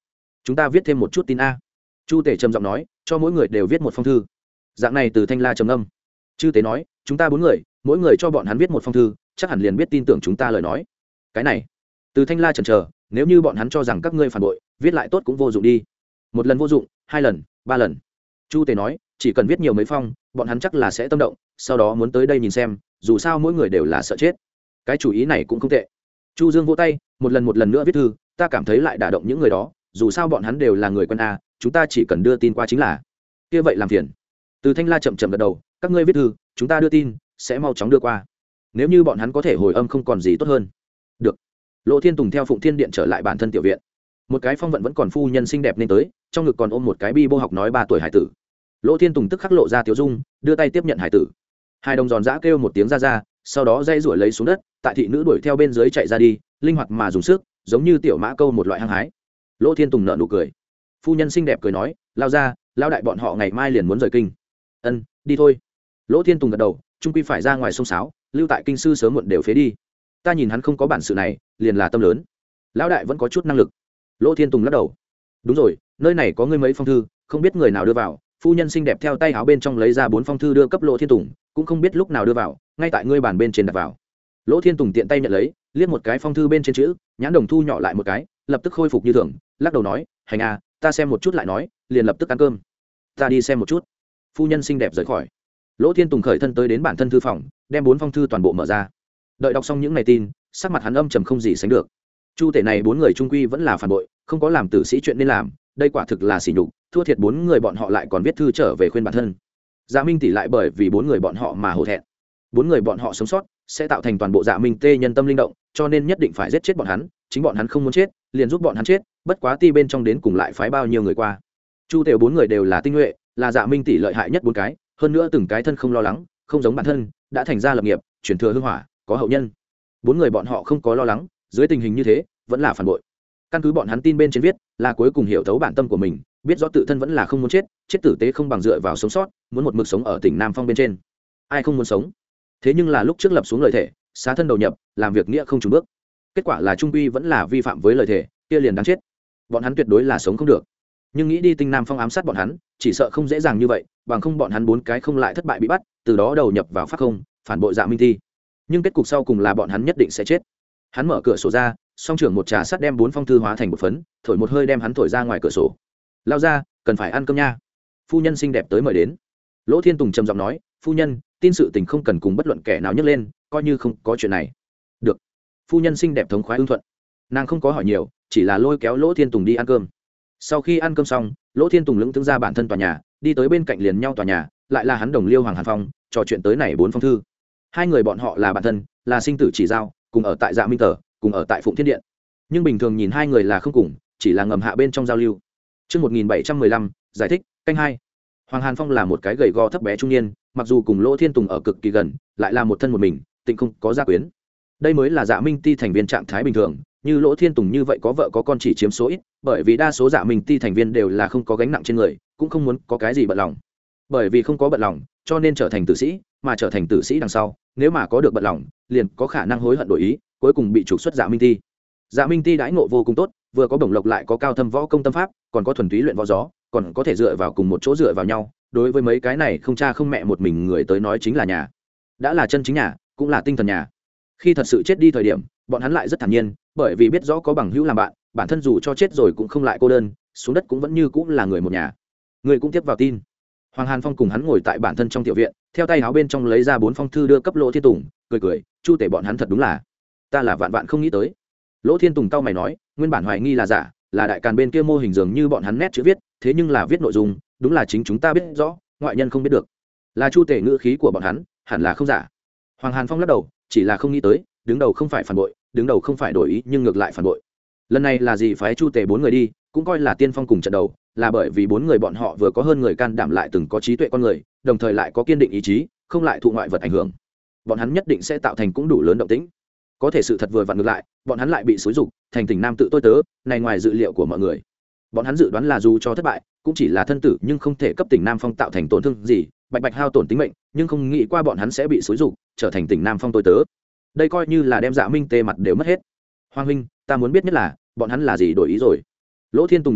chúng ta viết thêm một chút tin a. Chu Tể trầm giọng nói, cho mỗi người đều viết một phong thư. Dạng này từ Thanh La trầm âm. Chư Tế nói, chúng ta bốn người, mỗi người cho bọn hắn viết một phong thư, chắc hẳn liền biết tin tưởng chúng ta lời nói. Cái này, từ Thanh La chần chờ, nếu như bọn hắn cho rằng các ngươi phản bội, viết lại tốt cũng vô dụng đi. Một lần vô dụng, hai lần, ba lần. Chu Tề nói, chỉ cần viết nhiều mấy phong, bọn hắn chắc là sẽ tâm động, sau đó muốn tới đây nhìn xem, dù sao mỗi người đều là sợ chết. Cái chủ ý này cũng không tệ. Chu Dương vỗ tay, một lần một lần nữa viết thư, ta cảm thấy lại đả động những người đó, dù sao bọn hắn đều là người quân a, chúng ta chỉ cần đưa tin qua chính là. Kia vậy làm phiền. Từ Thanh La chậm chậm gật đầu, các ngươi viết thư, chúng ta đưa tin, sẽ mau chóng đưa qua. Nếu như bọn hắn có thể hồi âm không còn gì tốt hơn. Được. Lộ Thiên Tùng theo Phụng Thiên Điện trở lại bản thân tiểu viện. Một cái phong vận vẫn còn phu nhân xinh đẹp nên tới, trong ngực còn ôm một cái bi bô học nói ba tuổi hải tử. Lộ Thiên Tùng tức khắc lộ ra tiểu dung, đưa tay tiếp nhận hải tử. Hai đồng giòn giã kêu một tiếng ra ra, sau đó dây rủi lấy xuống đất, tại thị nữ đuổi theo bên dưới chạy ra đi, linh hoạt mà dùng sức, giống như tiểu mã câu một loại hăng hái. Lộ Thiên Tùng nở nụ cười. Phu nhân xinh đẹp cười nói, lao ra, lao đại bọn họ ngày mai liền muốn rời kinh. Ân, đi thôi. Lỗ Thiên Tùng gật đầu, trung quy phải ra ngoài sông sáo, lưu tại kinh sư sớm muộn đều phế đi. Ta nhìn hắn không có bản sự này, liền là tâm lớn. Lão đại vẫn có chút năng lực. Lỗ Thiên Tùng lắc đầu. Đúng rồi, nơi này có ngươi mấy phong thư, không biết người nào đưa vào. Phu nhân xinh đẹp theo tay áo bên trong lấy ra bốn phong thư đưa cấp Lỗ Thiên Tùng, cũng không biết lúc nào đưa vào, ngay tại ngươi bàn bên trên đặt vào. Lỗ Thiên Tùng tiện tay nhận lấy, liếc một cái phong thư bên trên chữ, nhãn đồng thu nhỏ lại một cái, lập tức khôi phục như thường, lắc đầu nói, hành à, ta xem một chút lại nói, liền lập tức ăn cơm. Ta đi xem một chút. Phu nhân xinh đẹp rời khỏi. Lỗ Thiên Tùng khởi thân tới đến bản thân thư phòng, đem bốn phong thư toàn bộ mở ra. Đợi đọc xong những ngày tin, sắc mặt hắn âm trầm không gì sánh được. Chu Tể này bốn người trung quy vẫn là phản bội, không có làm tử sĩ chuyện nên làm, đây quả thực là sỉ nhục, thua thiệt bốn người bọn họ lại còn viết thư trở về khuyên bản thân. Dạ Minh tỷ lại bởi vì bốn người bọn họ mà hổ thẹn. Bốn người bọn họ sống sót sẽ tạo thành toàn bộ Dạ Minh tê nhân tâm linh động, cho nên nhất định phải giết chết bọn hắn, chính bọn hắn không muốn chết, liền giúp bọn hắn chết, bất quá ti bên trong đến cùng lại phái bao nhiêu người qua. Chu Tể bốn người đều là tinh nhuệ, là Dạ Minh tỷ lợi hại nhất bốn cái, hơn nữa từng cái thân không lo lắng, không giống bản thân, đã thành ra lập nghiệp, chuyển thừa hương hỏa, có hậu nhân. Bốn người bọn họ không có lo lắng, dưới tình hình như thế, vẫn là phản bội. Căn cứ bọn hắn tin bên trên viết, là cuối cùng hiểu thấu bản tâm của mình, biết rõ tự thân vẫn là không muốn chết, chết tử tế không bằng dựa vào sống sót, muốn một mực sống ở tỉnh Nam Phong bên trên. Ai không muốn sống? Thế nhưng là lúc trước lập xuống lời thể, xá thân đầu nhập, làm việc nghĩa không chùn bước. Kết quả là trung quy vẫn là vi phạm với lời thể, kia liền đáng chết. Bọn hắn tuyệt đối là sống không được. Nhưng nghĩ đi Tinh Nam Phong ám sát bọn hắn, chỉ sợ không dễ dàng như vậy, bằng không bọn hắn bốn cái không lại thất bại bị bắt, từ đó đầu nhập vào pháp không, phản bội Dạ Minh thi. Nhưng kết cục sau cùng là bọn hắn nhất định sẽ chết. Hắn mở cửa sổ ra, song trưởng một trà sắt đem bốn phong thư hóa thành một phấn, thổi một hơi đem hắn thổi ra ngoài cửa sổ. Lao ra, cần phải ăn cơm nha. Phu nhân xinh đẹp tới mời đến. Lỗ Thiên Tùng trầm giọng nói, phu nhân, tin sự tình không cần cùng bất luận kẻ nào nhắc lên, coi như không có chuyện này. Được. Phu nhân xinh đẹp thống khoái ưng thuận. Nàng không có hỏi nhiều, chỉ là lôi kéo Lỗ Thiên Tùng đi ăn cơm. Sau khi ăn cơm xong, Lỗ Thiên Tùng lững thững ra bản thân tòa nhà, đi tới bên cạnh liền nhau tòa nhà, lại là hắn đồng liêu Hoàng Hàn Phong, trò chuyện tới này bốn phong thư. Hai người bọn họ là bạn thân, là sinh tử chỉ giao, cùng ở tại Dạ Minh Tờ, cùng ở tại Phụng Thiên Điện. Nhưng bình thường nhìn hai người là không cùng, chỉ là ngầm hạ bên trong giao lưu. Chương một nghìn bảy trăm mười lăm, giải thích, canh hai. Hoàng Hàn Phong là một cái gầy gò thấp bé trung niên, mặc dù cùng Lỗ Thiên Tùng ở cực kỳ gần, lại là một thân một mình, tịnh không có gia quyến. Đây mới là Dạ Minh Ti thành viên trạng thái bình thường, như Lỗ Thiên Tùng như vậy có vợ có con chỉ chiếm số ít, bởi vì đa số Dạ Minh Ti thành viên đều là không có gánh nặng trên người, cũng không muốn có cái gì bận lòng. Bởi vì không có bận lòng, cho nên trở thành tử sĩ, mà trở thành tử sĩ đằng sau, nếu mà có được bận lòng, liền có khả năng hối hận đổi ý, cuối cùng bị trục xuất Dạ Minh Ti. Dạ Minh Ti đãi ngộ vô cùng tốt, vừa có bổng lộc lại có cao thâm võ công tâm pháp, còn có thuần túy luyện võ gió, còn có thể dựa vào cùng một chỗ dựa vào nhau, đối với mấy cái này không cha không mẹ một mình người tới nói chính là nhà. Đã là chân chính nhà, cũng là tinh thần nhà. Khi thật sự chết đi thời điểm, bọn hắn lại rất thản nhiên, bởi vì biết rõ có bằng hữu làm bạn, bản thân dù cho chết rồi cũng không lại cô đơn, xuống đất cũng vẫn như cũng là người một nhà. Người cũng tiếp vào tin. Hoàng Hàn Phong cùng hắn ngồi tại bản thân trong tiểu viện, theo tay áo bên trong lấy ra bốn phong thư đưa cấp Lỗ Thiên Tùng, cười cười, Chu Tể bọn hắn thật đúng là, ta là vạn vạn không nghĩ tới. Lỗ Thiên Tùng cau mày nói, nguyên bản hoài nghi là giả, là đại càn bên kia mô hình dường như bọn hắn nét chữ viết, thế nhưng là viết nội dung, đúng là chính chúng ta biết rõ, ngoại nhân không biết được. Là Chu Tể ngữ khí của bọn hắn, hẳn là không giả. Hoàng Hàn Phong lắc đầu, chỉ là không nghĩ tới, đứng đầu không phải phản bội, đứng đầu không phải đổi ý nhưng ngược lại phản bội. Lần này là gì phái Chu Tể bốn người đi, cũng coi là tiên phong cùng trận đầu, là bởi vì bốn người bọn họ vừa có hơn người can đảm lại từng có trí tuệ con người, đồng thời lại có kiên định ý chí, không lại thụ ngoại vật ảnh hưởng. Bọn hắn nhất định sẽ tạo thành cũng đủ lớn động tĩnh. Có thể sự thật vừa vặn ngược lại, bọn hắn lại bị xúi dục, thành tỉnh nam tự tôi tớ, này ngoài dự liệu của mọi người. Bọn hắn dự đoán là dù cho thất bại, cũng chỉ là thân tử nhưng không thể cấp tỉnh Nam Phong tạo thành tổn thương gì, bạch bạch hao tổn tính mệnh, nhưng không nghĩ qua bọn hắn sẽ bị xúi dục, trở thành tỉnh Nam Phong tôi tớ. Đây coi như là đem Dạ Minh tê mặt đều mất hết. Hoàng huynh, ta muốn biết nhất là, bọn hắn là gì đổi ý rồi. Lỗ Thiên Tùng nhíu mày,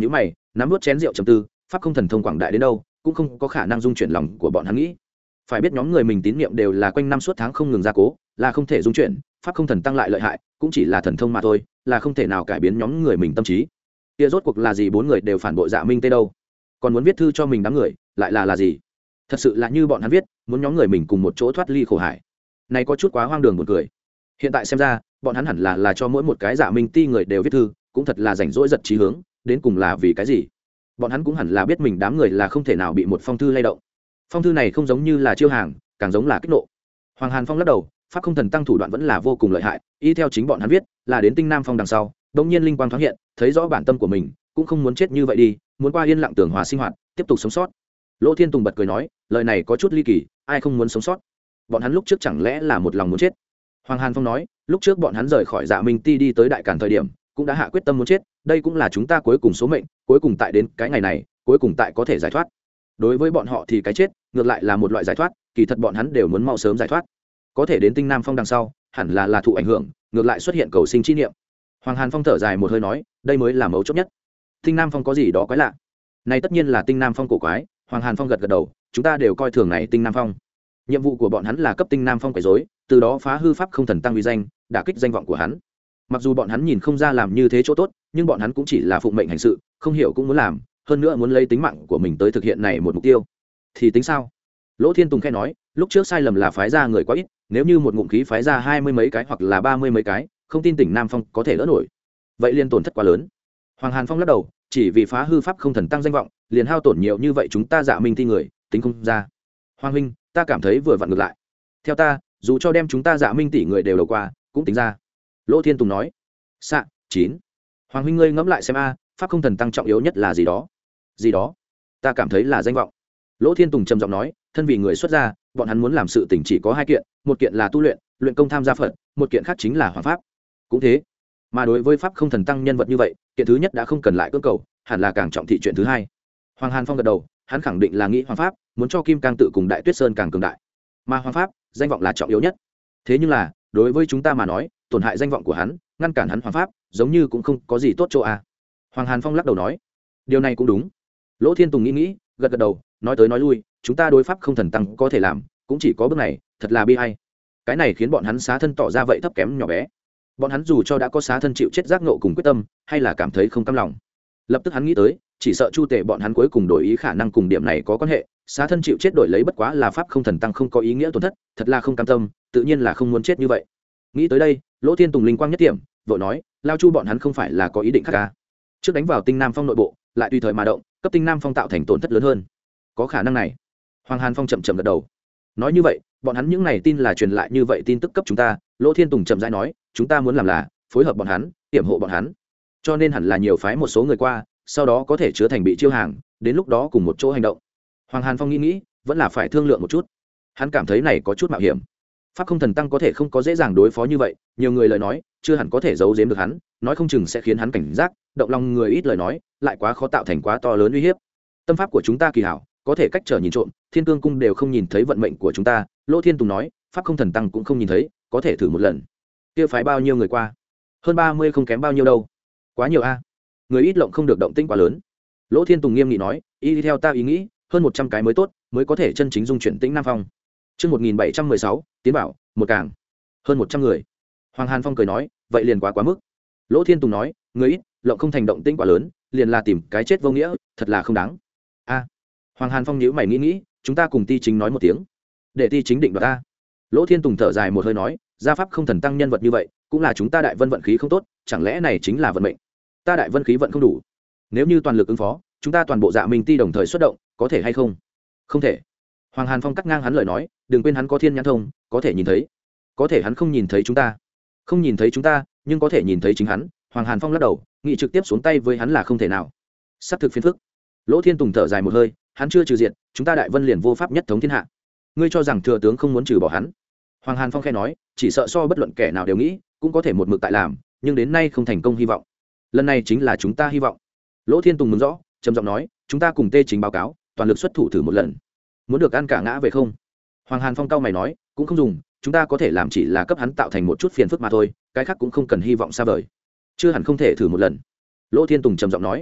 nắm vớt chén rượu trầm tư, pháp không thần thông quảng đại đến đâu cũng không có khả năng dung chuyển lòng của bọn hắn nghĩ. Phải biết nhóm người mình tín niệm đều là quanh năm suốt tháng không ngừng gia cố, là không thể dung chuyển, pháp không thần tăng lại lợi hại cũng chỉ là thần thông mà thôi, là không thể nào cải biến nhóm người mình tâm trí. Kia rốt cuộc là gì, bốn người đều phản bội Dạ Minh Tê đâu, còn muốn viết thư cho mình đám người lại là là gì? Thật sự là như bọn hắn viết, muốn nhóm người mình cùng một chỗ thoát ly khổ hải, này có chút quá hoang đường buồn cười. Hiện tại xem ra bọn hắn hẳn là là cho mỗi một cái Dạ Minh Ti người đều viết thư, cũng thật là rảnh rỗi giật trí hướng, đến cùng là vì cái gì? Bọn hắn cũng hẳn là biết mình đám người là không thể nào bị một phong thư lay động. Phong thư này không giống như là chiêu hàng, càng giống là kích nộ. Hoàng Hàn Phong lắc đầu, pháp không thần tăng thủ đoạn vẫn là vô cùng lợi hại, y theo chính bọn hắn viết là đến Tinh Nam Phong đằng sau, đột nhiên linh quang thoáng hiện, thấy rõ bản tâm của mình, cũng không muốn chết như vậy đi, muốn qua yên lặng tường hòa sinh hoạt, tiếp tục sống sót. Lỗ Thiên Tùng bật cười nói, lời này có chút ly kỳ, ai không muốn sống sót? Bọn hắn lúc trước chẳng lẽ là một lòng muốn chết? Hoàng Hàn Phong nói, lúc trước bọn hắn rời khỏi Dạ Minh Ti đi tới Đại Càn thời điểm, cũng đã hạ quyết tâm muốn chết, đây cũng là chúng ta cuối cùng số mệnh, cuối cùng tại đến cái ngày này, cuối cùng tại có thể giải thoát. Đối với bọn họ thì cái chết ngược lại là một loại giải thoát, kỳ thật bọn hắn đều muốn mau sớm giải thoát, có thể đến Tinh Nam Phong đằng sau hẳn là là thụ ảnh hưởng, ngược lại xuất hiện cầu sinh chi niệm. Hoàng Hàn Phong thở dài một hơi nói, đây mới là mấu chốt nhất. Tinh Nam Phong có gì đó quái lạ? Này tất nhiên là Tinh Nam Phong cổ quái. Hoàng Hàn Phong gật gật đầu, chúng ta đều coi thường này Tinh Nam Phong. Nhiệm vụ của bọn hắn là cấp Tinh Nam Phong quấy rối, từ đó phá hư pháp không thần tăng uy danh, đả kích danh vọng của hắn. Mặc dù bọn hắn nhìn không ra làm như thế chỗ tốt, nhưng bọn hắn cũng chỉ là phụng mệnh hành sự, không hiểu cũng muốn làm, hơn nữa muốn lấy tính mạng của mình tới thực hiện này một mục tiêu. Thì tính sao? Lỗ Thiên Tùng khẽ nói, lúc trước sai lầm là phái ra người quá ít, nếu như một ngụm khí phái ra hai mươi mấy cái hoặc là ba mươi mấy cái, không tin tỉnh Nam Phong có thể đỡ nổi. Vậy liên tổn thất quá lớn. Hoàng Hàn Phong lắc đầu, chỉ vì phá hư pháp không thần tăng danh vọng, liền hao tổn nhiều như vậy, chúng ta Dạ Minh Ti người, tính không ra. Hoàng huynh, ta cảm thấy vừa vặn ngược lại. Theo ta, dù cho đem chúng ta Dạ Minh tỷ người đều đầu qua, cũng tính ra. Lỗ Thiên Tùng nói. Xạ, chín. Hoàng huynh ngươi ngẫm lại xem a, pháp không thần tăng trọng yếu nhất là gì đó? Gì đó? Ta cảm thấy là danh vọng. Lỗ Thiên Tùng trầm giọng nói, thân vì người xuất gia, bọn hắn muốn làm sự tình chỉ có hai kiện, một kiện là tu luyện, luyện công tham gia Phật, một kiện khác chính là hoàng pháp. Cũng thế, mà đối với pháp không thần tăng nhân vật như vậy, kiện thứ nhất đã không cần lại cưỡng cầu, hẳn là càng trọng thị chuyện thứ hai. Hoàng Hàn Phong gật đầu, hắn khẳng định là nghĩ hoàng pháp, muốn cho Kim Cang tự cùng Đại Tuyết Sơn càng cường đại, mà hoàng pháp, danh vọng là trọng yếu nhất. Thế nhưng là, đối với chúng ta mà nói, tổn hại danh vọng của hắn, ngăn cản hắn hoàng pháp, giống như cũng không có gì tốt chỗ à. Hoàng Hàn Phong lắc đầu nói, điều này cũng đúng. Lỗ Thiên Tùng nghĩ nghĩ, gật gật đầu, nói tới nói lui, chúng ta đối pháp không thần tăng có thể làm, cũng chỉ có bước này, thật là bi hay. Cái này khiến bọn hắn xá thân tỏ ra vậy thấp kém nhỏ bé. Bọn hắn dù cho đã có xá thân chịu chết giác ngộ cùng quyết tâm, hay là cảm thấy không cam lòng. Lập tức hắn nghĩ tới, chỉ sợ Chu Tề bọn hắn cuối cùng đổi ý khả năng cùng điểm này có quan hệ, xá thân chịu chết đổi lấy bất quá là pháp không thần tăng không có ý nghĩa tổn thất, thật là không cam tâm, tự nhiên là không muốn chết như vậy. Nghĩ tới đây, Lỗ Thiên Tùng linh quang nhất điểm, vội nói, lao Chu bọn hắn không phải là có ý định khác ca. Trước đánh vào Tinh Nam Phong nội bộ, lại tùy thời mà động, cấp Tinh Nam Phong tạo thành tổn thất lớn hơn. Có khả năng này. Hoàng Hàn Phong chậm chậm gật đầu. Nói như vậy, bọn hắn những này tin là truyền lại như vậy tin tức cấp chúng ta. Lỗ Thiên Tùng chậm rãi nói, chúng ta muốn làm là phối hợp bọn hắn, hiểm hộ bọn hắn, cho nên hẳn là nhiều phái một số người qua, sau đó có thể chứa thành bị chiêu hàng, đến lúc đó cùng một chỗ hành động. Hoàng Hàn Phong nghĩ nghĩ, vẫn là phải thương lượng một chút. Hắn cảm thấy này có chút mạo hiểm. Pháp không thần tăng có thể không có dễ dàng đối phó như vậy, nhiều người lời nói chưa hẳn có thể giấu giếm được hắn, nói không chừng sẽ khiến hắn cảnh giác, động lòng người ít lời nói lại quá khó tạo thành quá to lớn uy hiếp. Tâm pháp của chúng ta kỳ hảo, có thể cách trở nhìn trộm, Thiên Cương cung đều không nhìn thấy vận mệnh của chúng ta. Lỗ Thiên Tùng nói, pháp không thần tăng cũng không nhìn thấy, có thể thử một lần. Kia phái bao nhiêu người qua? Hơn ba mươi không kém bao nhiêu đâu. Quá nhiều a. Người ít lộng không được động tĩnh quá lớn. Lỗ Thiên Tùng nghiêm nghị nói, y theo ta ý nghĩ, hơn một trăm cái mới tốt, mới có thể chân chính dung chuyển Tĩnh Nam Phong. Chương một nghìn bảy trăm mười sáu, tiến bảo, một càng. Hơn một trăm người. Hoàng Hàn Phong cười nói, vậy liền quá quá mức. Lỗ Thiên Tùng nói, người ít, lộng không thành động tĩnh quá lớn, liền là tìm cái chết vô nghĩa, thật là không đáng. A. Hoàng Hàn Phong nhíu mày nghĩ nghĩ, chúng ta cùng Ti Chính nói một tiếng, để Ti Chính định đoạt ta. Lỗ Thiên Tùng thở dài một hơi nói, gia pháp không thần tăng nhân vật như vậy, cũng là chúng ta Đại Vân vận khí không tốt, chẳng lẽ này chính là vận mệnh? Ta Đại Vân khí vận không đủ, nếu như toàn lực ứng phó, chúng ta toàn bộ Dạ Minh Ti đồng thời xuất động, có thể hay không? Không thể. Hoàng Hàn Phong cắt ngang hắn lời nói, đừng quên hắn có thiên nhãn thông, có thể nhìn thấy. Có thể hắn không nhìn thấy chúng ta, không nhìn thấy chúng ta, nhưng có thể nhìn thấy chính hắn. Hoàng Hàn Phong lắc đầu, nghị trực tiếp xuống tay với hắn là không thể nào. Sắp thực phiền phức. Lỗ Thiên Tùng thở dài một hơi, hắn chưa trừ diện, chúng ta Đại Vân liền vô pháp nhất thống thiên hạ. Ngươi cho rằng thừa tướng không muốn trừ bỏ hắn? Hoàng Hàn Phong khẽ nói, chỉ sợ so bất luận kẻ nào đều nghĩ, cũng có thể một mực tại làm, nhưng đến nay không thành công hy vọng. Lần này chính là chúng ta hy vọng. Lỗ Thiên Tùng mừng rõ, trầm giọng nói, chúng ta cùng Tê Chính báo cáo, toàn lực xuất thủ thử một lần. Muốn được ăn cả ngã về không? Hoàng Hàn Phong cau mày nói, cũng không dùng, chúng ta có thể làm chỉ là cấp hắn tạo thành một chút phiền phức mà thôi, cái khác cũng không cần hy vọng xa vời. Chưa hẳn không thể thử một lần. Lỗ Thiên Tùng trầm giọng nói.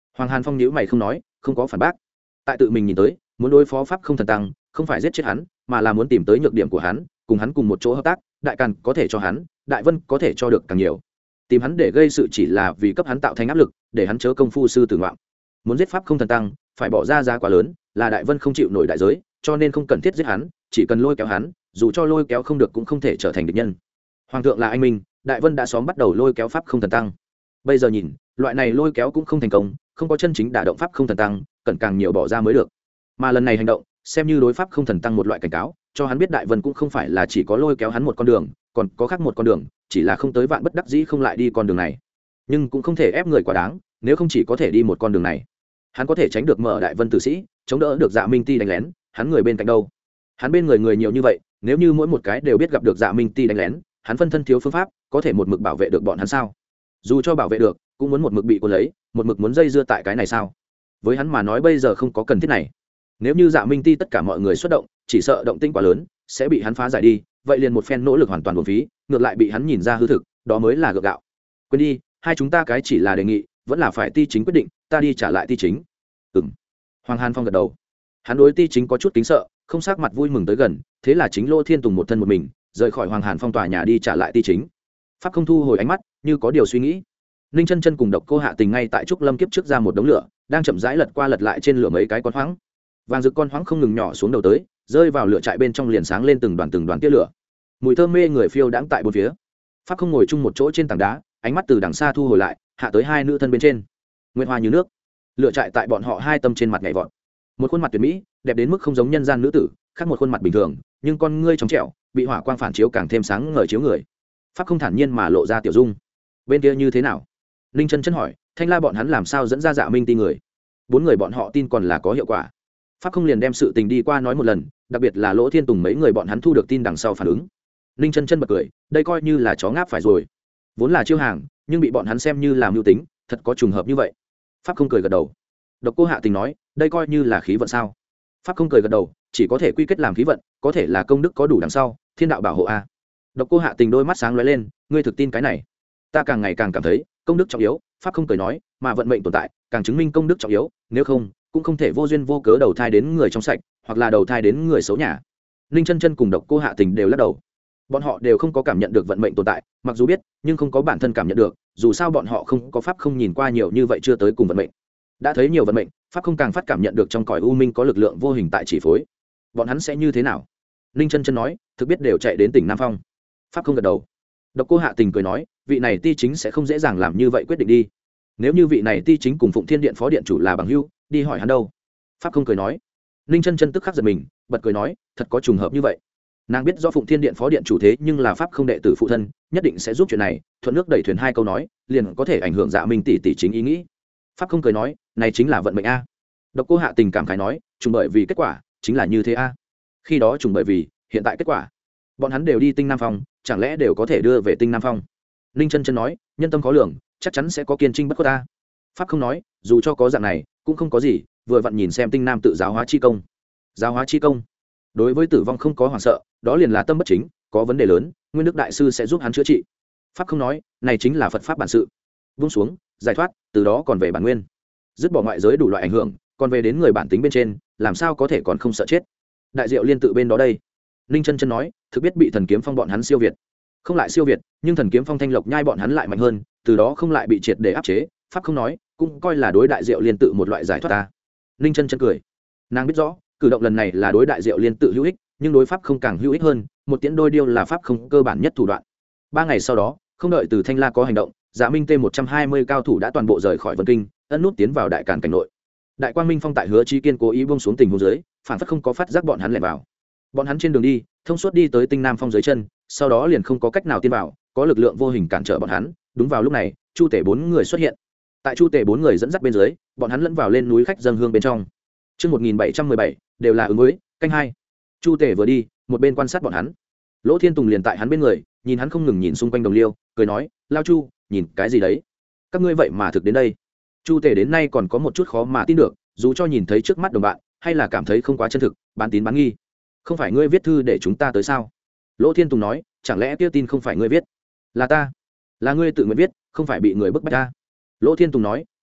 Hoàng Hàn Phong nhíu mày không nói, không có phản bác. Tại tự mình nhìn tới, muốn đối phó pháp không thần tăng, không phải giết chết hắn, mà là muốn tìm tới nhược điểm của hắn, cùng hắn cùng một chỗ hợp tác, đại càn có thể cho hắn, đại vân có thể cho được càng nhiều. Tìm hắn để gây sự chỉ là vì cấp hắn tạo thành áp lực, để hắn chớ công phu sư tử ngoạm. Muốn giết pháp không thần tăng, phải bỏ ra giá quá lớn, là đại vân không chịu nổi đại giới, cho nên không cần thiết giết hắn, chỉ cần lôi kéo hắn, dù cho lôi kéo không được cũng không thể trở thành địch nhân. Hoàng thượng là anh minh, đại vân đã xóm bắt đầu lôi kéo pháp không thần tăng. Bây giờ nhìn, loại này lôi kéo cũng không thành công, không có chân chính đả động pháp không thần tăng, cần càng nhiều bỏ ra mới được. Mà lần này hành động, xem như đối pháp không thần tăng một loại cảnh cáo, cho hắn biết đại vân cũng không phải là chỉ có lôi kéo hắn một con đường, còn có khác một con đường, chỉ là không tới vạn bất đắc dĩ không lại đi con đường này. Nhưng cũng không thể ép người quá đáng, nếu không chỉ có thể đi một con đường này. Hắn có thể tránh được mở đại vân tử sĩ, chống đỡ được Dạ Minh Ti đánh lén, hắn người bên cạnh đâu? Hắn bên người người nhiều như vậy, nếu như mỗi một cái đều biết gặp được Dạ Minh Ti đánh lén, hắn phân thân thiếu phương pháp, có thể một mực bảo vệ được bọn hắn sao? Dù cho bảo vệ được, cũng muốn một mực bị cuốn lấy, một mực muốn dây dưa tại cái này sao? Với hắn mà nói bây giờ không có cần thiết này. Nếu như Dạ Minh Ti tất cả mọi người xuất động, chỉ sợ động tĩnh quá lớn, sẽ bị hắn phá giải đi, vậy liền một phen nỗ lực hoàn toàn uổng phí, ngược lại bị hắn nhìn ra hư thực, đó mới là gượng gạo. Quên đi, hai chúng ta cái chỉ là đề nghị, vẫn là phải Ti chính quyết định, ta đi trả lại Ti chính. Ừm. Hoàng Hàn Phong gật đầu. Hắn đối Ti chính có chút kính sợ, không sắc mặt vui mừng tới gần, thế là chính Lô Thiên Tùng một thân một mình, rời khỏi Hoàng Hàn Phong tòa nhà đi trả lại Ti chính. Pháp không thu hồi ánh mắt, như có điều suy nghĩ. Ninh Chân Chân cùng Độc Cô Hạ Tình ngay tại trúc lâm kiếp trước ra một đống lửa, đang chậm rãi lật qua lật lại trên lửa mấy cái con hoáng. Vàng rực con hoáng không ngừng nhỏ xuống đầu tới, rơi vào lửa trại bên trong liền sáng lên từng đoàn từng đoàn tia lửa. Mùi thơm mê người phiêu đãng tại bốn phía. Pháp không ngồi chung một chỗ trên tảng đá, ánh mắt từ đằng xa thu hồi lại, hạ tới hai nữ thân bên trên. Nguyệt hoa như nước. Lửa trại tại bọn họ hai tâm trên mặt nhảy vọt. Một khuôn mặt tuyệt mỹ, đẹp đến mức không giống nhân gian nữ tử, khác một khuôn mặt bình thường, nhưng con ngươi trong trẻo, bị hỏa quang phản chiếu càng thêm sáng ngời chiếu người. Pháp không thản nhiên mà lộ ra tiểu dung. Bên kia như thế nào? Ninh Chân Chân hỏi, Thanh La bọn hắn làm sao dẫn ra Dạ Minh Ti người? Bốn người bọn họ tin còn là có hiệu quả. Pháp không liền đem sự tình đi qua nói một lần, đặc biệt là Lỗ Thiên Tùng mấy người bọn hắn thu được tin đằng sau phản ứng. Ninh Chân Chân bật cười, đây coi như là chó ngáp phải rồi. Vốn là chiêu hàng, nhưng bị bọn hắn xem như làm mưu tính, thật có trùng hợp như vậy. Pháp không cười gật đầu. Độc Cô Hạ Tình nói, đây coi như là khí vận sao? Pháp không cười gật đầu, chỉ có thể quy kết làm khí vận, có thể là công đức có đủ đằng sau, thiên đạo bảo hộ a. Độc Cô Hạ Tình đôi mắt sáng lóe lên, ngươi thực tin cái này? Ta càng ngày càng cảm thấy, công đức trọng yếu. Pháp không cười nói, mà vận mệnh tồn tại, càng chứng minh công đức trọng yếu, nếu không, cũng không thể vô duyên vô cớ đầu thai đến người trong sạch, hoặc là đầu thai đến người xấu nhà. Ninh Chân Chân cùng Độc Cô Hạ Tình đều lắc đầu. Bọn họ đều không có cảm nhận được vận mệnh tồn tại, mặc dù biết, nhưng không có bản thân cảm nhận được, dù sao bọn họ không có pháp không nhìn qua nhiều như vậy chưa tới cùng vận mệnh. Đã thấy nhiều vận mệnh, pháp không càng phát cảm nhận được trong cõi u minh có lực lượng vô hình tại chỉ phối. Bọn hắn sẽ như thế nào? Ninh Chân Chân nói, thực biết đều chạy đến tỉnh Nam Phong. Pháp không gật đầu. Độc Cô Hạ Tình cười nói, vị này Ti chính sẽ không dễ dàng làm như vậy quyết định đi. Nếu như vị này Ti chính cùng Phụng Thiên Điện phó điện chủ là bằng hữu, đi hỏi hắn đâu? Pháp không cười nói. Ninh Chân Chân tức khắc giật mình, bật cười nói, thật có trùng hợp như vậy. Nàng biết do Phụng Thiên Điện phó điện chủ thế nhưng là pháp không đệ tử phụ thân, nhất định sẽ giúp chuyện này, thuận nước đẩy thuyền hai câu nói, liền có thể ảnh hưởng Dạ Minh tỷ tỷ chính ý nghĩ. Pháp không cười nói, này chính là vận mệnh a. Độc Cô Hạ Tình cảm khái nói, trùng bởi vì kết quả chính là như thế a. Khi đó trùng bởi vì, hiện tại kết quả. Bọn hắn đều đi Tinh Nam Phong, chẳng lẽ đều có thể đưa về Tinh Nam Phong? Ninh Chân Chân nói, nhân tâm khó lường, chắc chắn sẽ có kiên trinh bất khuất ta. Pháp không nói, dù cho có dạng này, cũng không có gì, vừa vặn nhìn xem Tinh Nam tự giáo hóa chi công. Giáo hóa chi công, đối với tử vong không có hoảng sợ, đó liền là tâm bất chính, có vấn đề lớn, Nguyên Đức đại sư sẽ giúp hắn chữa trị. Pháp không nói, này chính là Phật pháp bản sự. Buông xuống, giải thoát, từ đó còn về bản nguyên. Dứt bỏ ngoại giới đủ loại ảnh hưởng, còn về đến người bản tính bên trên, làm sao có thể còn không sợ chết? Đại Diệu Liên tự bên đó đây. Ninh Chân Chân nói, thực biết bị Thần Kiếm Phong bọn hắn siêu việt. Không lại siêu việt, nhưng Thần Kiếm Phong Thanh Lộc nhai bọn hắn lại mạnh hơn, từ đó không lại bị triệt để áp chế. Pháp không nói, cũng coi là đối Đại Diệu Liên tự một loại giải thoát ta. Ninh Chân Chân cười. Nàng biết rõ, cử động lần này là đối Đại Diệu Liên tự hữu ích, nhưng đối pháp không càng hữu ích hơn, một tiễn đôi điêu là pháp không cơ bản nhất thủ đoạn. Ba ngày sau đó, không đợi từ Thanh La có hành động, Dạ Minh T một trăm hai mươi cao thủ đã toàn bộ rời khỏi Vân Kinh, ân nút tiến vào Đại Càn cảnh nội. Đại Quang Minh Phong tại Hứa Chí Kiên cố ý buông xuống tình huống dưới, phản phất không có phát giác bọn hắn lẻn vào. Bọn hắn trên đường đi, thông suốt đi tới Tinh Nam Phong dưới chân, sau đó liền không có cách nào tiến vào, có lực lượng vô hình cản trở bọn hắn. Đúng vào lúc này, Chu Tể bốn người xuất hiện. Tại Chu Tể bốn người dẫn dắt bên dưới, bọn hắn lẫn vào lên núi khách dâng hương bên trong. Chương một nghìn bảy trăm mười bảy, đều là ứng với, canh hai. Chu Tể vừa đi, một bên quan sát bọn hắn. Lỗ Thiên Tùng liền tại hắn bên người, nhìn hắn không ngừng nhìn xung quanh đồng liêu, cười nói, lao Chu, nhìn cái gì đấy? Các ngươi vậy mà thực đến đây. Chu Tể đến nay còn có một chút khó mà tin được, dù cho nhìn thấy trước mắt đồng bạn, hay là cảm thấy không quá chân thực, bán tín bán nghi. Không phải ngươi viết thư để chúng ta tới sao? Lỗ Thiên Tùng nói, chẳng lẽ kia tin không phải ngươi viết? Là ta. Là ngươi tự nguyện viết, không phải bị người bức bách ta. Lỗ Thiên Tùng nói,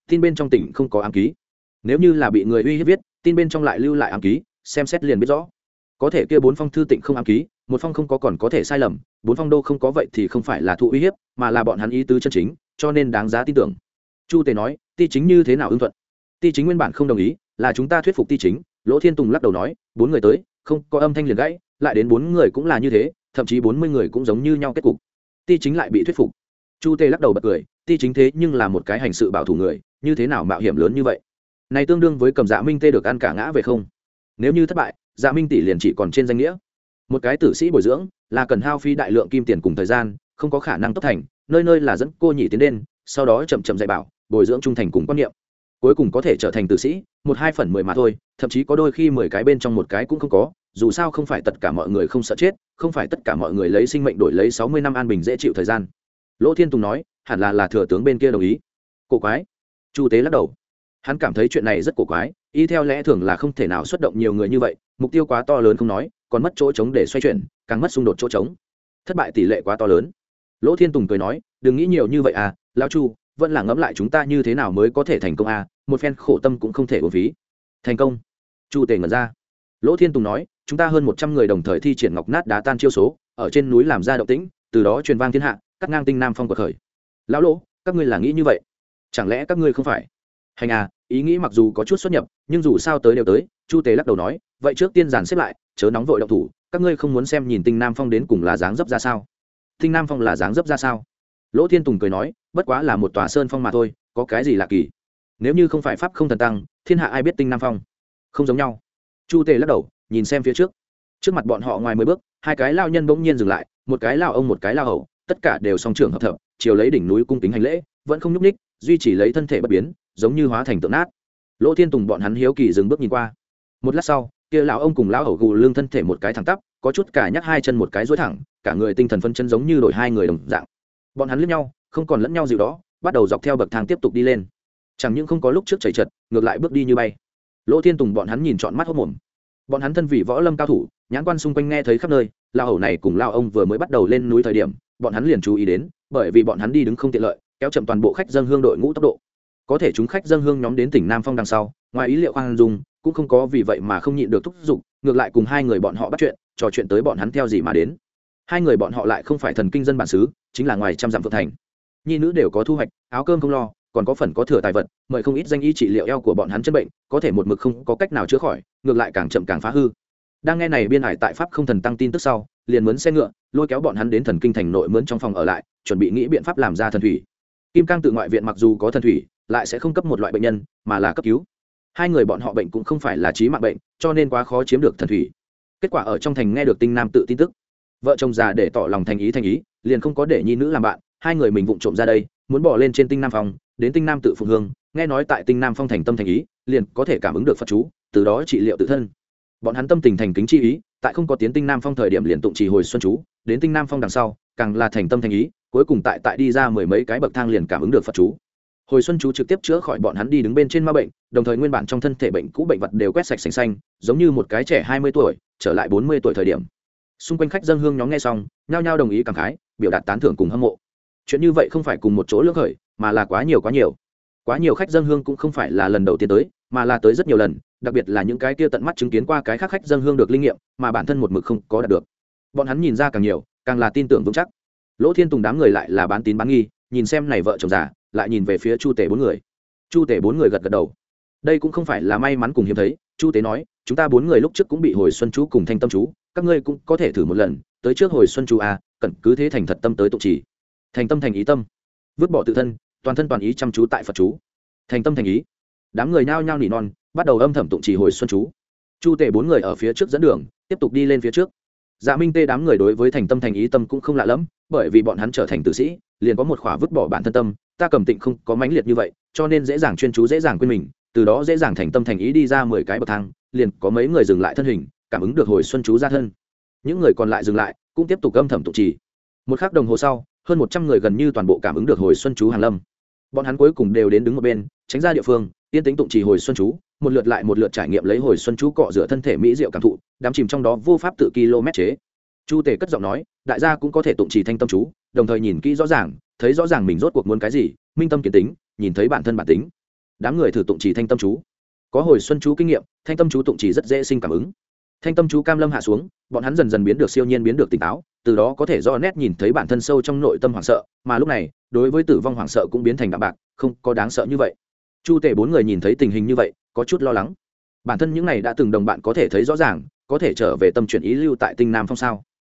tin bên trong tỉnh không có ám ký. Nếu như là bị người uy hiếp viết, tin bên trong lại lưu lại ám ký, xem xét liền biết rõ. Có thể kia bốn phong thư tịnh không ám ký, một phong không có còn có thể sai lầm, bốn phong đô không có vậy thì không phải là thụ uy hiếp, mà là bọn hắn ý tứ chân chính, cho nên đáng giá tin tưởng. Chu Tề nói, Ti Chính như thế nào ưng thuận? Ti Chính nguyên bản không đồng ý, là chúng ta thuyết phục Ti Chính. Lỗ Thiên Tùng lắc đầu nói, bốn người tới, không có âm thanh liền gãy, lại đến bốn người cũng là như thế, thậm chí bốn mươi người cũng giống như nhau kết cục. Ti Chính lại bị thuyết phục. Chu Tề lắc đầu bật cười, Ti Chính thế nhưng là một cái hành sự bảo thủ người, như thế nào mạo hiểm lớn như vậy? Này tương đương với cầm Dạ Minh Tê được ăn cả ngã về không? Nếu như thất bại, Dạ Minh tỷ liền chỉ còn trên danh nghĩa. Một cái tử sĩ bồi dưỡng là cần hao phí đại lượng kim tiền cùng thời gian, không có khả năng tốc thành, nơi nơi là dẫn cô nhị tiến lên, sau đó chậm chậm dạy bảo, bồi dưỡng trung thành cùng quan niệm, cuối cùng có thể trở thành tử sĩ, một hai phần mười mà thôi, thậm chí có đôi khi mười cái bên trong một cái cũng không có, dù sao không phải tất cả mọi người không sợ chết, không phải tất cả mọi người lấy sinh mệnh đổi lấy sáu mươi năm an bình dễ chịu thời gian. Lỗ Thiên Tùng nói, hẳn là là thừa tướng bên kia đồng ý. Cổ quái. Chu Tế lắc đầu. Hắn cảm thấy chuyện này rất cổ quái, y theo lẽ thường là không thể nào xuất động nhiều người như vậy, mục tiêu quá to lớn không nói, còn mất chỗ trống để xoay chuyển, càng mất xung đột chỗ trống. Thất bại tỷ lệ quá to lớn. Lỗ Thiên Tùng cười nói, đừng nghĩ nhiều như vậy à, lão Chu, vẫn là ngẫm lại chúng ta như thế nào mới có thể thành công à, một phen khổ tâm cũng không thể uổng phí. Thành công? Chu Tề ngẩn ra. Lỗ Thiên Tùng nói, chúng ta hơn một trăm người đồng thời thi triển ngọc nát đá tan chiêu số, ở trên núi làm ra động tĩnh, từ đó truyền vang thiên hạ, cắt ngang tinh nam phong quật khởi. Lão Lỗ, các ngươi là nghĩ như vậy? Chẳng lẽ các ngươi không phải? Hành à, ý nghĩ mặc dù có chút xuất nhập, nhưng dù sao tới đều tới. Chu Tề lắc đầu nói, vậy trước tiên dàn xếp lại, chớ nóng vội động thủ, các ngươi không muốn xem nhìn tinh nam phong đến cùng là dáng dấp ra sao? Tinh nam phong là dáng dấp ra sao? Lỗ Thiên Tùng cười nói, bất quá là một tòa sơn phong mà thôi, có cái gì lạ kỳ? Nếu như không phải pháp không thần tăng, thiên hạ ai biết tinh nam phong? Không giống nhau. Chu Tề lắc đầu, nhìn xem phía trước. Trước mặt bọn họ ngoài mười bước, hai cái lao nhân bỗng nhiên dừng lại, một cái lao ông một cái lao hầu, tất cả đều song trưởng hợp thập, chiều lấy đỉnh núi cung kính hành lễ, vẫn không nhúc nhích, duy trì lấy thân thể bất biến, giống như hóa thành tượng nát. Lỗ Thiên Tùng bọn hắn hiếu kỳ dừng bước nhìn qua. Một lát sau, kia lão ông cùng lão hầu gù lưng thân thể một cái thẳng tắp, có chút cả nhắc hai chân một cái duỗi thẳng, cả người tinh thần phân chân giống như đổi hai người đồng dạng. Bọn hắn liếc nhau, không còn lẫn nhau dịu đó, bắt đầu dọc theo bậc thang tiếp tục đi lên. Chẳng những không có lúc trước chảy chật, ngược lại bước đi như bay. Lỗ Thiên Tùng bọn hắn nhìn trọn mắt hốt mồm. Bọn hắn thân vị võ lâm cao thủ, nhãn quan xung quanh nghe thấy khắp nơi, lão hầu này cùng lão ông vừa mới bắt đầu lên núi thời điểm, bọn hắn liền chú ý đến, bởi vì bọn hắn đi đứng không tiện lợi, kéo chậm toàn bộ khách dâng hương đội ngũ tốc độ. Có thể chúng khách dâng hương nhóm đến tỉnh Nam Phong đằng sau, ngoài ý liệu khoan dung, cũng không có vì vậy mà không nhịn được thúc giục, ngược lại cùng hai người bọn họ bắt chuyện, trò chuyện tới bọn hắn theo gì mà đến. Hai người bọn họ lại không phải thần kinh dân bản xứ, chính là ngoài trăm dặm phượng thành. Nhi nữ đều có thu hoạch, áo cơm không lo, còn có phần có thừa tài vật, mời không ít danh y trị liệu eo của bọn hắn chân bệnh, có thể một mực không có cách nào chữa khỏi, ngược lại càng chậm càng phá hư. Đang nghe này biên hải tại pháp không thần tăng tin tức sau, liền mướn xe ngựa, lôi kéo bọn hắn đến thần kinh thành nội mướn trong phòng ở lại, chuẩn bị nghĩ biện pháp làm ra thần thủy. Kim Cang tự ngoại viện mặc dù có thần thủy, lại sẽ không cấp một loại bệnh nhân, mà là cấp cứu. Hai người bọn họ bệnh cũng không phải là chí mạng bệnh, cho nên quá khó chiếm được thần thủy. Kết quả ở trong thành nghe được Tinh Nam tự tin tức, vợ chồng già để tỏ lòng thành ý thành ý, liền không có để nhi nữ làm bạn, hai người mình vụng trộm ra đây, muốn bỏ lên trên Tinh Nam Phong, đến Tinh Nam tự phụng hương, nghe nói tại Tinh Nam Phong thành tâm thành ý, liền có thể cảm ứng được Phật chú, từ đó trị liệu tự thân. Bọn hắn tâm tình thành kính chi ý, tại không có tiến Tinh Nam Phong thời điểm liền tụng trì hồi xuân chú, đến Tinh Nam Phong đằng sau, càng là thành tâm thành ý, cuối cùng tại tại đi ra mười mấy cái bậc thang liền cảm ứng được Phật chú. Hồi xuân chú trực tiếp chữa khỏi bọn hắn đi đứng bên trên ma bệnh, đồng thời nguyên bản trong thân thể bệnh cũ bệnh vật đều quét sạch sành xanh, giống như một cái trẻ hai mươi tuổi trở lại bốn mươi tuổi thời điểm. Xung quanh khách dân hương nhóm nghe xong, nhao nhao đồng ý cảm khái, biểu đạt tán thưởng cùng hâm mộ. Chuyện như vậy không phải cùng một chỗ lưỡng khởi, mà là quá nhiều quá nhiều. Quá nhiều khách dân hương cũng không phải là lần đầu tiên tới, mà là tới rất nhiều lần, đặc biệt là những cái kia tận mắt chứng kiến qua cái khác khách dân hương được linh nghiệm, mà bản thân một mực không có đạt được. Bọn hắn nhìn ra càng nhiều, càng là tin tưởng vững chắc. Lỗ Thiên Tùng đám người lại là bán tín bán nghi, nhìn xem này vợ chồng già, lại nhìn về phía Chu Tề bốn người. Chu Tề bốn người gật gật đầu. Đây cũng không phải là may mắn cùng hiếm thấy, Chu Tế nói, chúng ta bốn người lúc trước cũng bị hồi xuân chú cùng thanh tâm chú, các ngươi cũng có thể thử một lần, tới trước hồi xuân chú a, cần cứ thế thành thật tâm tới tụng chỉ. Thành tâm thành ý tâm, vứt bỏ tự thân, toàn thân toàn ý chăm chú tại Phật chú. Thành tâm thành ý. Đám người nhao nhao nỉ non, bắt đầu âm thầm tụng chỉ hồi xuân chú. Chu Tề bốn người ở phía trước dẫn đường, tiếp tục đi lên phía trước. Dạ Minh Tê đám người đối với thành tâm thành ý tâm cũng không lạ lắm, bởi vì bọn hắn trở thành tử sĩ, liền có một khỏa vứt bỏ bản thân tâm, ta Cầm Tịnh không có mãnh liệt như vậy, cho nên dễ dàng chuyên chú, dễ dàng quên mình, từ đó dễ dàng thành tâm thành ý đi ra mười cái bậc thang, liền có mấy người dừng lại thân hình, cảm ứng được hồi xuân chú ra thân. Những người còn lại dừng lại, cũng tiếp tục âm thầm tụng trì. Một khắc đồng hồ sau, hơn một trăm người gần như toàn bộ cảm ứng được hồi xuân chú hàng lâm. Bọn hắn cuối cùng đều đến đứng một bên, tránh ra địa phương, yên tĩnh tụng trì hồi xuân chú, một lượt lại một lượt trải nghiệm lấy hồi xuân chú cọ rửa thân thể mỹ diệu cảm thụ, đắm chìm trong đó vô pháp tự km chế. Chu Tề cất giọng nói, đại gia cũng có thể tụng trì thanh tâm chú, đồng thời nhìn kỹ rõ ràng, thấy rõ ràng mình rốt cuộc muốn cái gì, minh tâm kiến tính, nhìn thấy bản thân bản tính. đám người thử tụng chỉ thanh tâm chú. Có hồi xuân chú kinh nghiệm, thanh tâm chú tụng chỉ rất dễ sinh cảm ứng. Thanh tâm chú cam lâm hạ xuống, bọn hắn dần dần biến được siêu nhiên, biến được tỉnh táo, từ đó có thể rõ nét nhìn thấy bản thân sâu trong nội tâm hoảng sợ, mà lúc này đối với tử vong hoảng sợ cũng biến thành đạm bạc, không có đáng sợ như vậy. Chu Tề bốn người nhìn thấy tình hình như vậy, có chút lo lắng. Bản thân những này đã từng đồng bạn có thể thấy rõ ràng, có thể trở về tâm chuyển ý lưu tại Tinh Nam Phong sao?